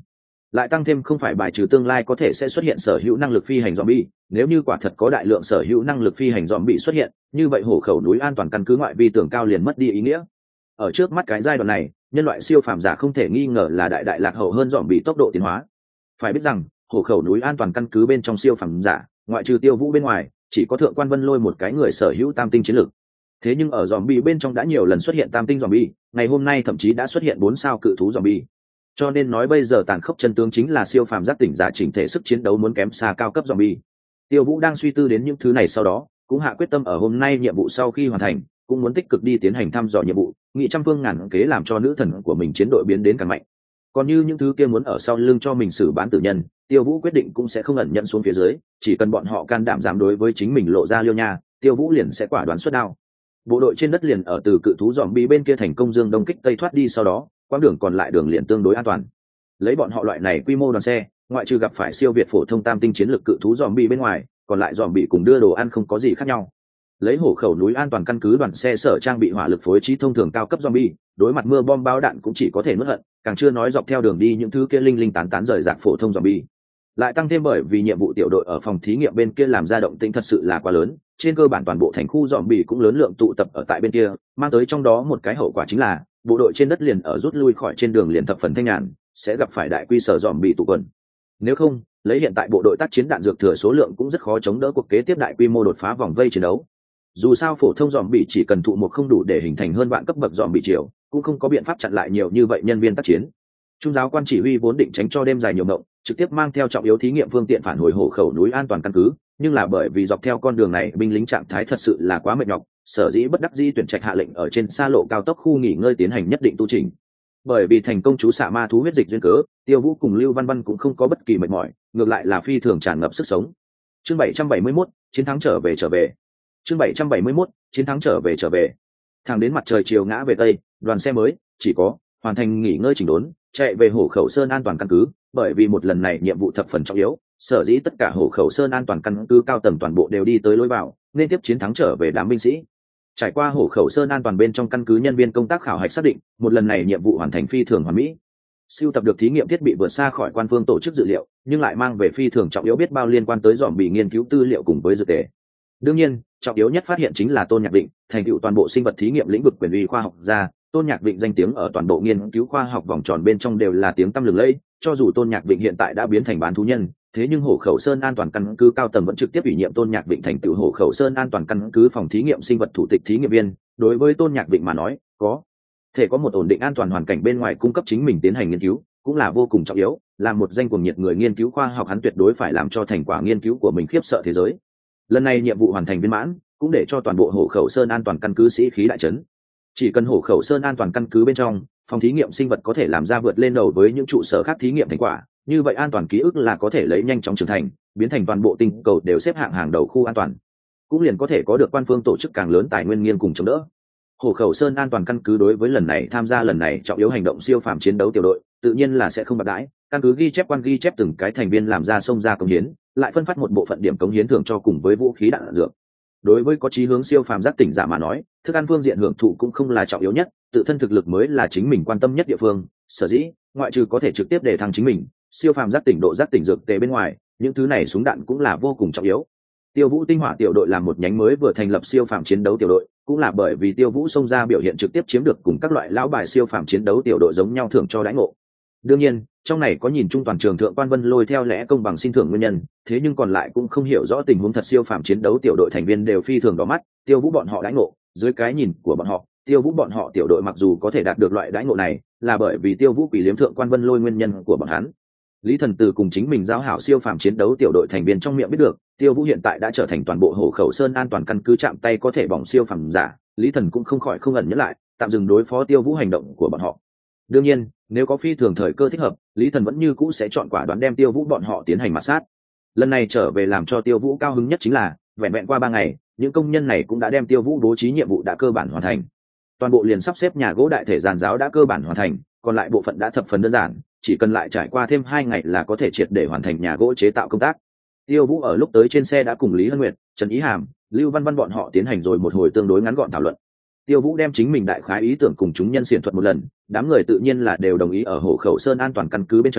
lại tăng thêm không phải bài trừ tương lai có thể sẽ xuất hiện sở hữu năng lực phi hành zombie, nếu như quả thật có đại lượng sở hữu năng lực phi hành zombie xuất hiện, như vậy hổ khẩu núi an toàn căn cứ ngoại vi tường cao liền mất đi ý nghĩa. Ở trước mắt cái giai đoạn này, nhân loại siêu phàm giả không thể nghi ngờ là đại đại lạc hậu hơn zombie tốc độ tiến hóa. Phải biết rằng, hổ khẩu núi an toàn căn cứ bên trong siêu phàm giả, ngoại trừ Tiêu Vũ bên ngoài, chỉ có Thượng Quan Vân Lôi một cái người sở hữu tam tinh chiến lực. Thế nhưng ở zombie bên trong đã nhiều lần xuất hiện tam tinh zombie, ngày hôm nay thậm chí đã xuất hiện bốn sao cự thú zombie. Cho nên nói bây giờ tàn khốc chân tướng chính là siêu phàm giác tỉnh giả chỉnh thể sức chiến đấu muốn kém xa cao cấp zombie. Tiêu Vũ đang suy tư đến những thứ này sau đó, cũng hạ quyết tâm ở hôm nay nhiệm vụ sau khi hoàn thành, cũng muốn tích cực đi tiến hành thăm dò nhiệm vụ, nghị trăm phương ngàn kế làm cho nữ thần của mình chiến đội biến đến càng mạnh. Còn như những thứ kia muốn ở sau lưng cho mình xử bán tử nhân, Tiêu Vũ quyết định cũng sẽ không ẩn nhận xuống phía dưới, chỉ cần bọn họ can đảm dám đối với chính mình lộ ra liêu nha, Tiêu Vũ liền sẽ quả đoán xuất đao. Bộ đội trên đất liền ở từ cự thú zombie bên kia thành công dương đông kích tây thoát đi, sau đó quãng đường còn lại đường liền tương đối an toàn. Lấy bọn họ loại này quy mô đoàn xe, ngoại trừ gặp phải siêu việt phổ thông tam tinh chiến lược cự thú zombie bên ngoài, còn lại zombie cùng đưa đồ ăn không có gì khác nhau. Lấy hổ khẩu núi an toàn căn cứ đoàn xe sở trang bị hỏa lực phối trí thông thường cao cấp zombie, đối mặt mưa bom bao đạn cũng chỉ có thể nuốt hận, càng chưa nói dọc theo đường đi những thứ kia linh linh tán tán rời rạc phổ thông zombie. Lại tăng thêm bởi vì nhiệm vụ tiểu đội ở phòng thí nghiệm bên kia làm ra động tĩnh thật sự là quá lớn, trên cơ bản toàn bộ thành khu zombie cũng lớn lượng tụ tập ở tại bên kia, mang tới trong đó một cái hậu quả chính là bộ đội trên đất liền ở rút lui khỏi trên đường liền thập phần thanh nhàn, sẽ gặp phải đại quy sở zombie tụ quần. Nếu không, lấy hiện tại bộ đội tác chiến đạn dược thừa số lượng cũng rất khó chống đỡ cuộc kế tiếp đại quy mô đột phá vòng vây chiến đấu. Dù sao phổ thông zombie chỉ cần thụ một không đủ để hình thành hơn vạn cấp bậc zombie chiều, cũng không có biện pháp chặn lại nhiều như vậy nhân viên tác chiến. Trung giáo quan chỉ huy vốn định tránh cho đêm dài nhiều ngộng, trực tiếp mang theo trọng yếu thí nghiệm phương tiện phản hồi hổ khẩu núi an toàn căn cứ, nhưng là bởi vì dọc theo con đường này binh lính trạng thái thật sự là quá mệt nhọc, sở dĩ bất đắc dĩ tuyển trạch hạ lệnh ở trên xa lộ cao tốc khu nghỉ ngơi tiến hành nhất định tu trình. Bởi vì thành công chú xạ ma thú huyết dịch duyên cớ, Tiêu Vũ cùng Lưu Văn Văn cũng không có bất kỳ mệt mỏi, ngược lại là phi thường tràn ngập sức sống. Chương bảy trăm bảy mươi mốt, chiến thắng trở về trở về. Chương bảy trăm bảy mươi mốt, chiến thắng trở về trở về. Thẳng đến mặt trời chiều ngã về tây, đoàn xe mới chỉ có hoàn thành nghỉ ngơi chỉnh đốn, chạy về hổ khẩu sơn an toàn căn cứ, bởi vì một lần này nhiệm vụ thập phần trọng yếu, sở dĩ tất cả hổ khẩu sơn an toàn căn cứ cao tầng toàn bộ đều đi tới lối vào, nên tiếp chiến thắng trở về đám binh sĩ. Trải qua hổ khẩu sơn an toàn bên trong căn cứ nhân viên công tác khảo hạch xác định, một lần này nhiệm vụ hoàn thành phi thường hoàn mỹ. Siêu tập được thí nghiệm thiết bị vượt xa khỏi quan phương tổ chức dữ liệu, nhưng lại mang về phi thường trọng yếu biết bao liên quan tới dòm bị nghiên cứu tư liệu cùng với dược tề. Đương nhiên, trọng yếu nhất phát hiện chính là Tôn Nhạc Vịnh, thành tựu toàn bộ sinh vật thí nghiệm lĩnh vực quyền uy khoa học gia. Tôn Nhạc Vịnh danh tiếng ở toàn bộ nghiên cứu khoa học vòng tròn bên trong đều là tiếng tăm lừng lẫy, cho dù Tôn Nhạc Vịnh hiện tại đã biến thành bán thú nhân, thế nhưng hổ khẩu sơn an toàn căn cứ cao tầng vẫn trực tiếp ủy nhiệm Tôn Nhạc Vịnh thành tựu hổ khẩu sơn an toàn căn cứ phòng thí nghiệm sinh vật thủ tịch thí nghiệm viên. Đối với Tôn Nhạc Vịnh mà nói, có thể có một ổn định an toàn hoàn cảnh bên ngoài cung cấp chính mình tiến hành nghiên cứu cũng là vô cùng trọng yếu. Là một danh cuồng nhiệt người nghiên cứu khoa học, hắn tuyệt đối phải làm cho thành quả nghiên cứu của mình khiếp sợ thế giới. Lần này nhiệm vụ hoàn thành viên mãn, cũng để cho toàn bộ hổ khẩu sơn an toàn căn cứ sĩ khí đại trấn. Chỉ cần hổ khẩu sơn an toàn căn cứ bên trong phòng thí nghiệm sinh vật có thể làm ra vượt lên đầu với những trụ sở khác thí nghiệm thành quả, như vậy an toàn ký ức là có thể lấy nhanh chóng trưởng thành, biến thành toàn bộ tinh cầu đều xếp hạng hàng đầu khu an toàn, cũng liền có thể có được quan phương tổ chức càng lớn tài nguyên nghiên cùng chống đỡ. Hổ khẩu sơn an toàn căn cứ đối với lần này tham gia lần này trọng yếu hành động siêu phàm chiến đấu tiểu đội tự nhiên là sẽ không bạc đãi, căn cứ ghi chép quan ghi chép từng cái thành viên làm ra xông ra cống hiến, lại phân phát một bộ phận điểm cống hiến thưởng cho cùng với vũ khí đạn dược. Đối với có chí hướng siêu phàm giác tỉnh giả mà nói, thức ăn phương diện hưởng thụ cũng không là trọng yếu nhất, tự thân thực lực mới là chính mình quan tâm nhất địa phương. Sở dĩ ngoại trừ có thể trực tiếp để thăng chính mình, siêu phàm giác tỉnh độ giác tỉnh dược tề bên ngoài, những thứ này súng đạn cũng là vô cùng trọng yếu. Tiêu Vũ tinh hỏa tiểu đội là một nhánh mới vừa thành lập siêu phàm chiến đấu tiểu đội, cũng là bởi vì Tiêu Vũ xông ra biểu hiện trực tiếp chiếm được cùng các loại lão bài siêu phàm chiến đấu tiểu đội giống nhau thưởng cho đãi ngộ. Đương nhiên, trong này có nhìn chung toàn trường Thượng Quan Vân Lôi theo lẽ công bằng xin thưởng nguyên nhân, thế nhưng còn lại cũng không hiểu rõ tình huống thật siêu phàm chiến đấu tiểu đội thành viên đều phi thường đỏ mắt, Tiêu Vũ bọn họ đãi ngộ, dưới cái nhìn của bọn họ, Tiêu Vũ bọn họ tiểu đội mặc dù có thể đạt được loại đãi ngộ này, là bởi vì Tiêu Vũ quỷ liếm Thượng Quan Vân Lôi nguyên nhân của bọn hắn. Lý Thần Từ cùng chính mình giao hảo siêu phàm chiến đấu tiểu đội thành viên trong miệng biết được, Tiêu Vũ hiện tại đã trở thành toàn bộ hổ khẩu sơn an toàn căn cứ chạm tay có thể bỏng siêu phàm giả, Lý Thần cũng không khỏi không ẩn nhẫn lại, tạm dừng đối phó Tiêu Vũ hành động của bọn họ. Đương nhiên, nếu có phi thường thời cơ thích hợp, Lý Thần vẫn như cũ sẽ chọn quả đoán đem Tiêu Vũ bọn họ tiến hành mạt sát. Lần này trở về làm cho Tiêu Vũ cao hứng nhất chính là, vẹn vẹn qua ba ngày, những công nhân này cũng đã đem Tiêu Vũ bố trí nhiệm vụ đã cơ bản hoàn thành. Toàn bộ liền sắp xếp nhà gỗ đại thể giàn giáo đã cơ bản hoàn thành, còn lại bộ phận đã thập phần đơn giản, chỉ cần lại trải qua thêm hai ngày là có thể triệt để hoàn thành nhà gỗ chế tạo công tác. Tiêu Vũ ở lúc tới trên xe đã cùng Lý Hân Nguyệt, Trần Ý Hàm, Lưu Văn Văn bọn họ tiến hành rồi một hồi tương đối ngắn gọn thảo luận. Tiêu Vũ đem chính mình đại khái ý tưởng cùng chúng nhân xiển thuật một lần, đám người tự nhiên là đều đồng ý ở hổ khẩu sơn an toàn căn cứ bên trong,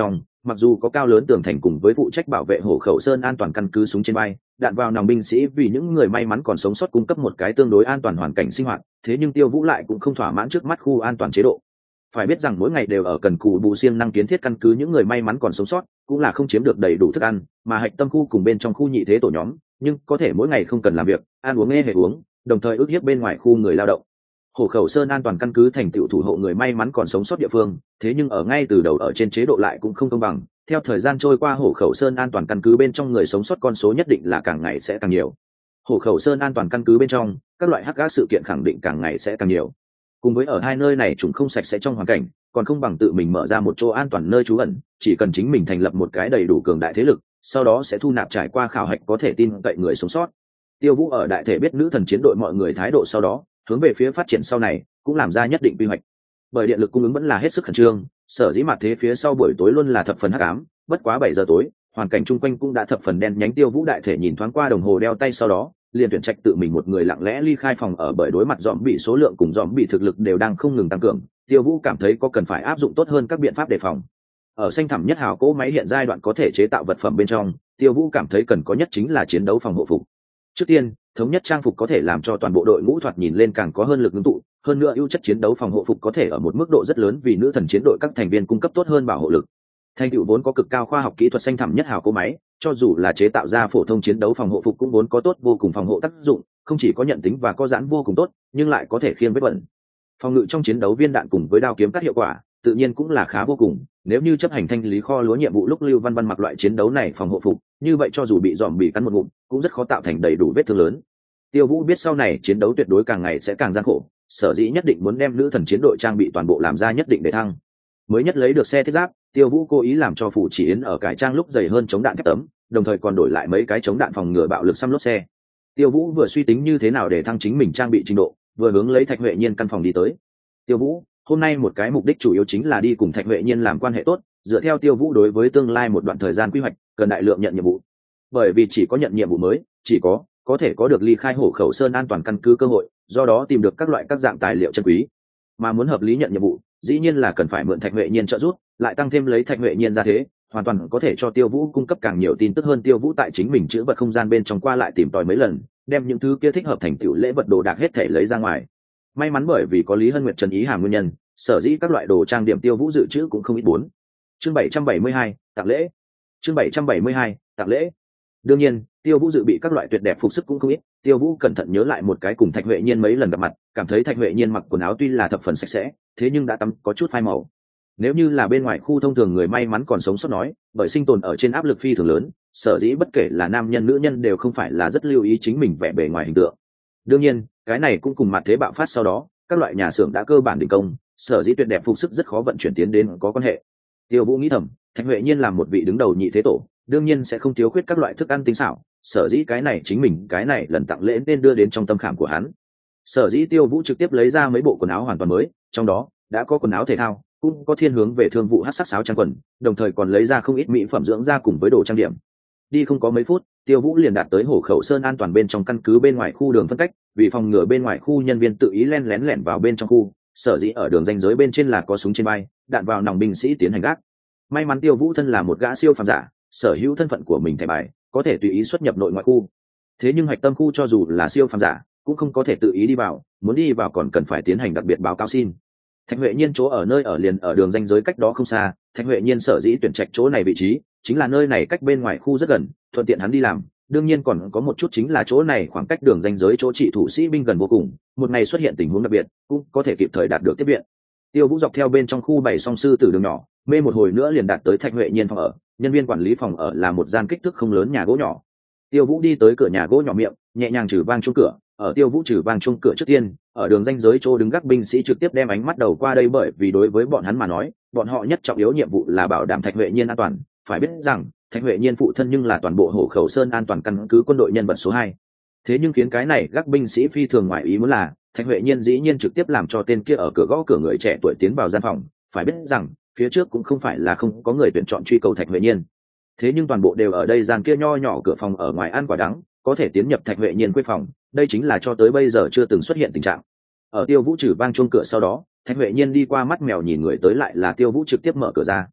mặc dù có cao lớn tường thành cùng với phụ trách bảo vệ Hổ Khẩu Sơn an toàn căn cứ súng trên bay, đạn vào nòng binh sĩ vì những người may mắn còn sống sót cung cấp một cái tương đối an toàn hoàn cảnh sinh hoạt, thế nhưng Tiêu Vũ lại cũng không thỏa mãn trước mắt khu an toàn chế độ. Phải biết rằng mỗi ngày đều ở cần cù bù siêng năng kiến thiết căn cứ những người may mắn còn sống sót, cũng là không chiếm được đầy đủ thức ăn, mà hạch tâm khu cùng bên trong khu nhị thế tổ nhóm, nhưng có thể mỗi ngày không cần làm việc, ăn uống nghe hề uống, đồng thời ức hiếp bên ngoài khu người lao động. Hổ Khẩu Sơn an toàn căn cứ thành tựu thủ hộ người may mắn còn sống sót địa phương, thế nhưng ở ngay từ đầu ở trên chế độ lại cũng không công bằng. Theo thời gian trôi qua, Hổ Khẩu Sơn an toàn căn cứ bên trong người sống sót con số nhất định là càng ngày sẽ càng nhiều. Hổ Khẩu Sơn an toàn căn cứ bên trong, các loại hắc ác sự kiện khẳng định càng ngày sẽ càng nhiều. Cùng với ở hai nơi này chúng không sạch sẽ trong hoàn cảnh, còn không bằng tự mình mở ra một chỗ an toàn nơi trú ẩn, chỉ cần chính mình thành lập một cái đầy đủ cường đại thế lực, sau đó sẽ thu nạp trải qua khảo hạch có thể tin cậy người sống sót. Tiêu Vũ ở đại thể biết nữ thần chiến đội mọi người thái độ sau đó, hướng về phía phát triển sau này cũng làm ra nhất định quy hoạch. Bởi điện lực cung ứng vẫn là hết sức khẩn trương, sở dĩ mặt thế phía sau buổi tối luôn là thập phần hắc ám, bất quá bảy giờ tối, hoàn cảnh chung quanh cũng đã thập phần đen nhánh. Tiêu Vũ đại thể nhìn thoáng qua đồng hồ đeo tay sau đó, liền tuyển trạch tự mình một người lặng lẽ ly khai phòng ở, bởi đối mặt dòm bị số lượng cùng dòm bị thực lực đều đang không ngừng tăng cường, Tiêu Vũ cảm thấy có cần phải áp dụng tốt hơn các biện pháp đề phòng. Ở xanh thẳm nhất hào cỗ máy hiện giai đoạn có thể chế tạo vật phẩm bên trong, Tiêu Vũ cảm thấy cần có nhất chính là chiến đấu phòng hộ phục. Trước tiên, thống nhất trang phục có thể làm cho toàn bộ đội ngũ thoạt nhìn lên càng có hơn lực ngưng tụ, hơn nữa ưu chất chiến đấu phòng hộ phục có thể ở một mức độ rất lớn vì nữ thần chiến đội các thành viên cung cấp tốt hơn bảo hộ lực. Thành tựu vốn có cực cao khoa học kỹ thuật xanh thẳm nhất hào cỗ máy, cho dù là chế tạo ra phổ thông chiến đấu phòng hộ phục cũng vốn có tốt vô cùng phòng hộ tác dụng, không chỉ có nhận tính và có giãn vô cùng tốt, nhưng lại có thể khiêng vết bẩn. Phòng ngự trong chiến đấu viên đạn cùng với đao kiếm các hiệu quả, tự nhiên cũng là khá vô cùng. Nếu như chấp hành thanh lý kho lúa nhiệm vụ lúc Lưu Văn Văn mặc loại chiến đấu này phòng hộ phục, như vậy cho dù bị dòm bị cắn một ngụm, cũng rất khó tạo thành đầy đủ vết thương lớn. Tiêu Vũ biết sau này chiến đấu tuyệt đối càng ngày sẽ càng gian khổ, sở dĩ nhất định muốn đem nữ thần chiến đội trang bị toàn bộ làm ra nhất định để thăng. Mới nhất lấy được xe thiết giáp, Tiêu Vũ cố ý làm cho Phủ Chỉ Yến ở cải trang lúc dày hơn chống đạn thép tấm, đồng thời còn đổi lại mấy cái chống đạn phòng ngừa bạo lực xăm lốp xe. Tiêu Vũ vừa suy tính như thế nào để thăng chính mình trang bị trình độ, vừa hướng lấy Thạch Huệ Nhiên căn phòng đi tới. Tiêu Vũ, hôm nay một cái mục đích chủ yếu chính là đi cùng Thạch Huệ Nhiên làm quan hệ tốt, dựa theo Tiêu Vũ đối với tương lai một đoạn thời gian quy hoạch, cần đại lượng nhận nhiệm vụ. Bởi vì chỉ có nhận nhiệm vụ mới, chỉ có có thể có được ly khai Hổ Khẩu Sơn an toàn căn cứ cơ hội, do đó tìm được các loại các dạng tài liệu chân quý. Mà muốn hợp lý nhận nhiệm vụ, dĩ nhiên là cần phải mượn Thạch Huệ Nhiên trợ giúp, lại tăng thêm lấy Thạch Huệ Nhiên ra thế, hoàn toàn có thể cho Tiêu Vũ cung cấp càng nhiều tin tức hơn. Tiêu Vũ tại chính mình chữ vật không gian bên trong qua lại tìm tòi mấy lần, đem những thứ kia thích hợp thành tựu lễ vật đồ đạc hết thể lấy ra ngoài. May mắn bởi vì có Lý Hân Nguyệt trần ý hàm nguyên nhân, sở dĩ các loại đồ trang điểm Tiêu Vũ dự trữ cũng không ít. Bốn chương bảy trăm bảy mươi hai, tặng lễ. Chương bảy trăm bảy mươi hai, tặng lễ. Đương nhiên, Tiêu Vũ dự bị các loại tuyệt đẹp phục sức cũng không ít. Tiêu Vũ cẩn thận nhớ lại một cái cùng Thạch Huệ Nhiên mấy lần gặp mặt, cảm thấy Thạch Huệ Nhiên mặc quần áo tuy là thập phần sạch sẽ, thế nhưng đã tắm có chút phai màu. Nếu như là bên ngoài khu thông thường người may mắn còn sống sót nói, bởi sinh tồn ở trên áp lực phi thường lớn, sở dĩ bất kể là nam nhân nữ nhân đều không phải là rất lưu ý chính mình vẻ bề ngoài hình tượng. Đương nhiên, cái này cũng cùng mặt thế bạo phát sau đó, các loại nhà xưởng đã cơ bản đình công, sở dĩ tuyệt đẹp phục sức rất khó vận chuyển tiến đến có quan hệ. Tiêu Vũ nghĩ thầm, Thạch Huệ Nhiên làm một vị đứng đầu nhị thế tổ, đương nhiên sẽ không thiếu khuyết các loại thức ăn tinh xảo, sở dĩ cái này chính mình cái này lần tặng lễ nên đưa đến trong tâm khảm của hắn. Sở dĩ Tiêu Vũ trực tiếp lấy ra mấy bộ quần áo hoàn toàn mới, trong đó đã có quần áo thể thao, cũng có thiên hướng về thương vụ hắc sắc sáo trang quần, đồng thời còn lấy ra không ít mỹ phẩm dưỡng da cùng với đồ trang điểm. Đi không có mấy phút, Tiêu Vũ liền đạt tới Hổ Khẩu Sơn an toàn bên trong căn cứ bên ngoài khu đường phân cách, vì phòng ngừa bên ngoài khu nhân viên tự ý len lén lẻn vào bên trong khu, sở dĩ ở đường ranh giới bên trên là có súng trên bay, đạn vào nòng binh sĩ tiến hành gác. May mắn Tiêu Vũ thân là một gã siêu phàm giả, sở hữu thân phận của mình thẻ bài, có thể tùy ý xuất nhập nội ngoại khu. Thế nhưng hạch tâm khu cho dù là siêu phàm giả, cũng không có thể tự ý đi vào, muốn đi vào còn cần phải tiến hành đặc biệt báo cáo xin. Thạch Huệ Nhiên chỗ ở nơi ở liền ở đường ranh giới cách đó không xa, Thạch Huệ Nhiên sở dĩ tuyển trạch chỗ này vị trí, chính là nơi này cách bên ngoài khu rất gần, thuận tiện hắn đi làm. Đương nhiên còn có một chút chính là chỗ này khoảng cách đường ranh giới chỗ trị thủ sĩ binh gần vô cùng, một ngày xuất hiện tình huống đặc biệt, cũng có thể kịp thời đạt được tiếp viện. Tiêu Vũ dọc theo bên trong khu bảy song sư tử đường nhỏ, mê một hồi nữa liền đạt tới Thạch Huệ Nhiên phòng ở. Nhân viên quản lý phòng ở là một gian kích thước không lớn nhà gỗ nhỏ. Tiêu Vũ đi tới cửa nhà gỗ nhỏ miệng, nhẹ nhàng trừ vang chuông cửa. Ở Tiêu Vũ trừ vang chuông cửa trước tiên, ở đường ranh giới chỗ đứng gác binh sĩ trực tiếp đem ánh mắt đầu qua đây, bởi vì đối với bọn hắn mà nói, bọn họ nhất trọng yếu nhiệm vụ là bảo đảm Thạch Huệ Nhiên an toàn. Phải biết rằng, Thạch Huệ Nhiên phụ thân nhưng là toàn bộ Hổ Khẩu Sơn an toàn căn cứ quân đội nhân vật số hai. Thế nhưng khiến cái này gác binh sĩ phi thường ngoại ý muốn là, Thạch Huệ Nhiên dĩ nhiên trực tiếp làm cho tên kia ở cửa gõ cửa người trẻ tuổi tiến vào gian phòng. Phải biết rằng, phía trước cũng không phải là không có người tuyển chọn truy cầu Thạch Huệ Nhiên. Thế nhưng toàn bộ đều ở đây gian kia nho nhỏ cửa phòng ở ngoài ăn quả đắng, có thể tiến nhập Thạch Huệ Nhiên quê phòng, đây chính là cho tới bây giờ chưa từng xuất hiện tình trạng. Ở Tiêu Vũ trừ vang chuông cửa sau đó, Thạch Huệ Nhiên đi qua mắt mèo nhìn người tới lại là Tiêu Vũ trực tiếp mở cửa ra.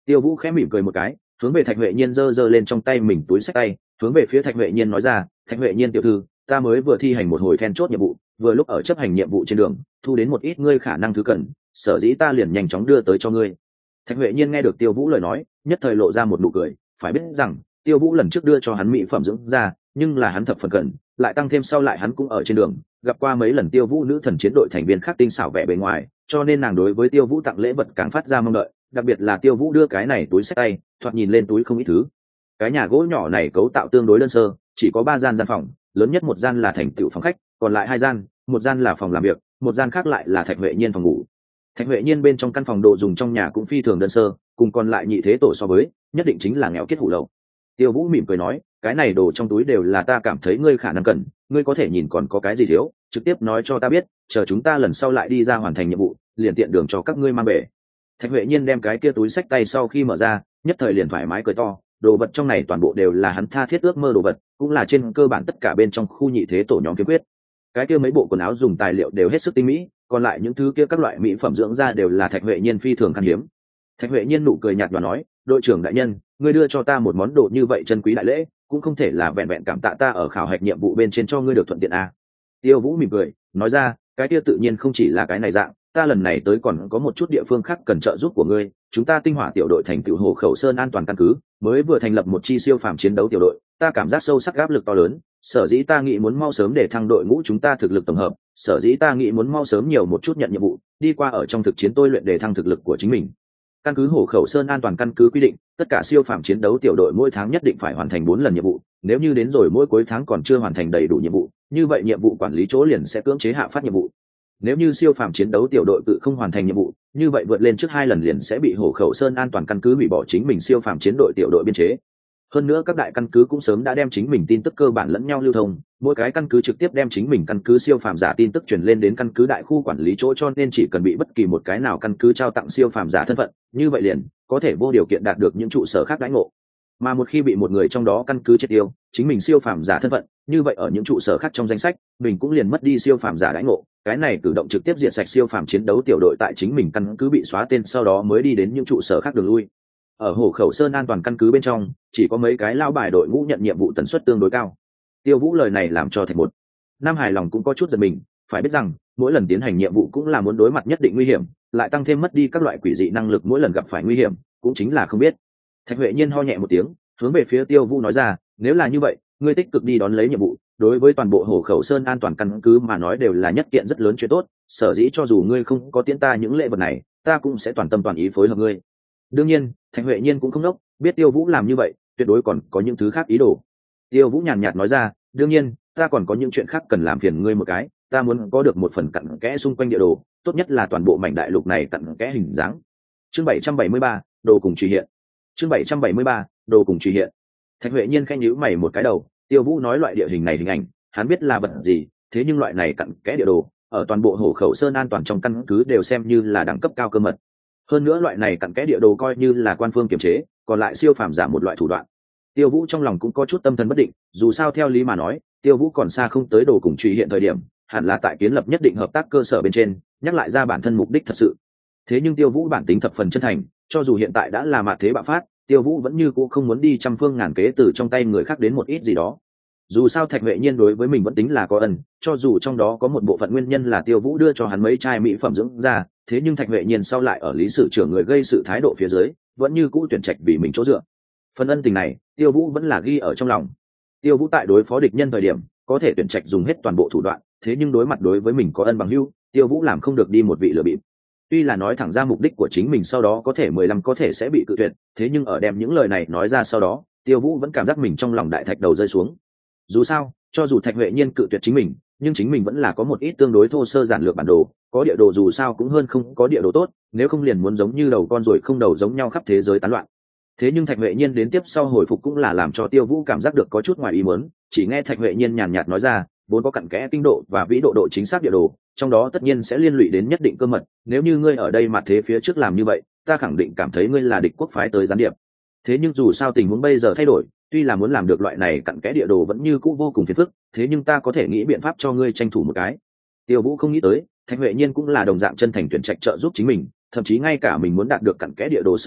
Tiêu Vũ khẽ mỉm cười một cái, hướng về Thạch Huệ Nhiên giơ giơ lên trong tay mình túi xách tay, hướng về phía Thạch Huệ Nhiên nói ra, Thạch Huệ Nhiên tiểu thư, ta mới vừa thi hành một hồi then chốt nhiệm vụ, vừa lúc ở chấp hành nhiệm vụ trên đường thu đến một ít ngươi khả năng thứ cần, sở dĩ ta liền nhanh chóng đưa tới cho ngươi. Thạch Huệ Nhiên nghe được Tiêu Vũ lời nói, nhất thời lộ ra một nụ cười, phải biết rằng Tiêu Vũ lần trước đưa cho hắn mỹ phẩm dưỡng da, nhưng là hắn thập phần cần, lại tăng thêm sau lại hắn cũng ở trên đường gặp qua mấy lần Tiêu Vũ nữ thần chiến đội thành viên khác tinh xảo vẻ bề ngoài, cho nên nàng đối với Tiêu Vũ tặng lễ vật càng phát ra mong đợi, đặc biệt là Tiêu Vũ đưa cái này túi xách tay, thoạt nhìn lên túi không ít thứ. Cái nhà gỗ nhỏ này cấu tạo tương đối đơn sơ, chỉ có ba gian gian phòng, lớn nhất một gian là thành tựu phòng khách, còn lại hai gian, một gian là phòng làm việc, một gian khác lại là Thạch Huệ Nhiên phòng ngủ. Thạch Huệ Nhiên bên trong căn phòng đồ dùng trong nhà cũng phi thường đơn sơ, cùng còn lại nhị thế tổ so với, nhất định chính là nghèo kiết hủ lậu. Tiêu Vũ mỉm cười nói, cái này đồ trong túi đều là ta cảm thấy ngươi khả năng cần, ngươi có thể nhìn còn có cái gì thiếu, trực tiếp nói cho ta biết, chờ chúng ta lần sau lại đi ra hoàn thành nhiệm vụ, liền tiện đường cho các ngươi mang về. Thạch Huệ Nhiên đem cái kia túi xách tay sau khi mở ra, nhất thời liền thoải mái cười to, đồ vật trong này toàn bộ đều là hắn tha thiết ước mơ đồ vật, cũng là trên cơ bản tất cả bên trong khu nhị thế tổ nhóm kiếm quyết. Cái kia mấy bộ quần áo dùng tài liệu đều hết sức tinh mỹ, còn lại những thứ kia các loại mỹ phẩm dưỡng da đều là Thạch Huệ Nhiên phi thường khan hiếm. Thạch Huệ Nhiên nụ cười nhạt và nói, đội trưởng đại nhân, ngươi đưa cho ta một món đồ như vậy chân quý đại lễ, cũng không thể là vẹn vẹn cảm tạ ta ở khảo hạch nhiệm vụ bên trên cho ngươi được thuận tiện à. Tiêu Vũ mỉm cười nói ra, cái kia tự nhiên không chỉ là cái này dạng, ta lần này tới còn có một chút địa phương khác cần trợ giúp của ngươi. Chúng ta tinh hỏa tiểu đội thành tựu Hồ Khẩu Sơn an toàn căn cứ mới vừa thành lập một chi siêu phàm chiến đấu tiểu đội, ta cảm giác sâu sắc áp lực to lớn, sở dĩ ta nghĩ muốn mau sớm để thăng đội ngũ chúng ta thực lực tổng hợp, sở dĩ ta nghĩ muốn mau sớm nhiều một chút nhận nhiệm vụ, đi qua ở trong thực chiến tôi luyện để thăng thực lực của chính mình. Căn cứ Hồ Khẩu Sơn an toàn căn cứ quy định, tất cả siêu phàm chiến đấu tiểu đội mỗi tháng nhất định phải hoàn thành bốn lần nhiệm vụ, nếu như đến rồi mỗi cuối tháng còn chưa hoàn thành đầy đủ nhiệm vụ, như vậy nhiệm vụ quản lý chỗ liền sẽ cưỡng chế hạ phát nhiệm vụ. Nếu như siêu phàm chiến đấu tiểu đội tự không hoàn thành nhiệm vụ, như vậy vượt lên trước hai lần liền sẽ bị Hồ Khẩu Sơn an toàn căn cứ hủy bỏ chính mình siêu phàm chiến đội tiểu đội biên chế. Hơn nữa các đại căn cứ cũng sớm đã đem chính mình tin tức cơ bản lẫn nhau lưu thông, mỗi cái căn cứ trực tiếp đem chính mình căn cứ siêu phàm giả tin tức truyền lên đến căn cứ đại khu quản lý chỗ, cho nên chỉ cần bị bất kỳ một cái nào căn cứ trao tặng siêu phàm giả thân phận, như vậy liền có thể vô điều kiện đạt được những trụ sở khác đãi ngộ. Mà một khi bị một người trong đó căn cứ triệt tiêu chính mình siêu phàm giả thân phận, như vậy ở những trụ sở khác trong danh sách mình cũng liền mất đi siêu phàm giả đãi ngộ. Cái này cử động trực tiếp diệt sạch siêu phàm chiến đấu tiểu đội tại chính mình căn cứ bị xóa tên, sau đó mới đi đến những trụ sở khác đường lui. Ở Hồ Khẩu Sơn an toàn căn cứ bên trong chỉ có mấy cái lao bài đội ngũ nhận nhiệm vụ tần suất tương đối cao. Tiêu Vũ lời này làm cho Thạch một Nam hài lòng cũng có chút giật mình, phải biết rằng mỗi lần tiến hành nhiệm vụ cũng là muốn đối mặt nhất định nguy hiểm, lại tăng thêm mất đi các loại quỷ dị năng lực, mỗi lần gặp phải nguy hiểm cũng chính là không biết. Thạch Huệ Nhiên ho nhẹ một tiếng, hướng về phía Tiêu Vũ nói ra, nếu là như vậy, ngươi tích cực đi đón lấy nhiệm vụ, đối với toàn bộ Hồ Khẩu Sơn an toàn căn cứ mà nói đều là nhất kiện rất lớn chuyện tốt, sở dĩ cho dù ngươi không có tiễn ta những lễ vật này, ta cũng sẽ toàn tâm toàn ý phối hợp ngươi. Đương nhiên, Thạch Huệ Nhiên cũng không đốc, biết Tiêu Vũ làm như vậy, tuyệt đối còn có những thứ khác ý đồ. Tiêu Vũ nhàn nhạt nói ra, đương nhiên, ta còn có những chuyện khác cần làm phiền ngươi một cái, ta muốn có được một phần cặn kẽ xung quanh địa đồ, tốt nhất là toàn bộ mảnh đại lục này cặn kẽ hình dáng. Chương bảy trăm bảy mươi ba, đồ cùng truy hiện. Chương bảy trăm bảy mươi ba, đồ cùng truy hiện. Thạch Huệ Nhiên khẽ nhíu mày một cái đầu, Tiêu Vũ nói loại địa hình này hình ảnh, hắn biết là vật gì, thế nhưng loại này cặn kẽ địa đồ, ở toàn bộ Hồ Khẩu Sơn an toàn trong căn cứ đều xem như là đẳng cấp cao cơ mật. Hơn nữa loại này cặn kẽ địa đồ coi như là quan phương kiểm chế, còn lại siêu phàm giả một loại thủ đoạn. Tiêu Vũ trong lòng cũng có chút tâm thần bất định, dù sao theo lý mà nói, Tiêu Vũ còn xa không tới đồ cùng truy hiện thời điểm, hẳn là tại kiến lập nhất định hợp tác cơ sở bên trên, nhắc lại ra bản thân mục đích thật sự. Thế nhưng Tiêu Vũ bản tính thập phần chân thành, cho dù hiện tại đã là mạt thế bạo phát, Tiêu Vũ vẫn như cũ không muốn đi trăm phương ngàn kế từ trong tay người khác đến một ít gì đó. Dù sao Thạch Huệ Nhiên đối với mình vẫn tính là có ân, cho dù trong đó có một bộ phận nguyên nhân là Tiêu Vũ đưa cho hắn mấy chai mỹ phẩm dưỡng da, thế nhưng Thạch Huệ Nhiên sau lại ở lý sự trưởng người gây sự thái độ phía dưới, vẫn như cũ tuyển trạch vì mình chỗ dựa. Phần ân tình này, Tiêu Vũ vẫn là ghi ở trong lòng. Tiêu Vũ tại đối phó địch nhân thời điểm, có thể tuyển trạch dùng hết toàn bộ thủ đoạn, thế nhưng đối mặt đối với mình có ân bằng hữu, Tiêu Vũ làm không được đi một vị lừa bịp. Tuy là nói thẳng ra mục đích của chính mình sau đó có thể mười lăm có thể sẽ bị cự tuyệt, thế nhưng ở đem những lời này nói ra sau đó, Tiêu Vũ vẫn cảm giác mình trong lòng đại thạch đầu rơi xuống. Dù sao, cho dù Thạch Huệ Nhiên cự tuyệt chính mình, nhưng chính mình vẫn là có một ít tương đối thô sơ giản lược bản đồ, có địa đồ dù sao cũng hơn không có địa đồ tốt, nếu không liền muốn giống như đầu con ruồi không đầu giống nhau khắp thế giới tán loạn. Thế nhưng Thạch Huệ Nhiên đến tiếp sau hồi phục cũng là làm cho Tiêu Vũ cảm giác được có chút ngoài ý muốn, chỉ nghe Thạch Huệ Nhiên nhàn nhạt nói ra, vốn có cặn kẽ kinh độ và vĩ độ độ chính xác địa đồ, trong đó tất nhiên sẽ liên lụy đến nhất định cơ mật, nếu như ngươi ở đây mặt thế phía trước làm như vậy, ta khẳng định cảm thấy ngươi là địch quốc phái tới gián điệp. Thế nhưng dù sao tình huống bây giờ thay đổi, tuy là muốn làm được loại này cặn kẽ địa đồ vẫn như cũ vô cùng phiền phức, thế nhưng ta có thể nghĩ biện pháp cho ngươi tranh thủ một cái. Tiêu Vũ không nghĩ tới, Thạch Huệ Nhiên cũng là đồng dạng chân thành tuyển trạch trợ giúp chính mình, thậm chí ngay cả mình muốn đạt được cặn kẽ địa đồ sau đó,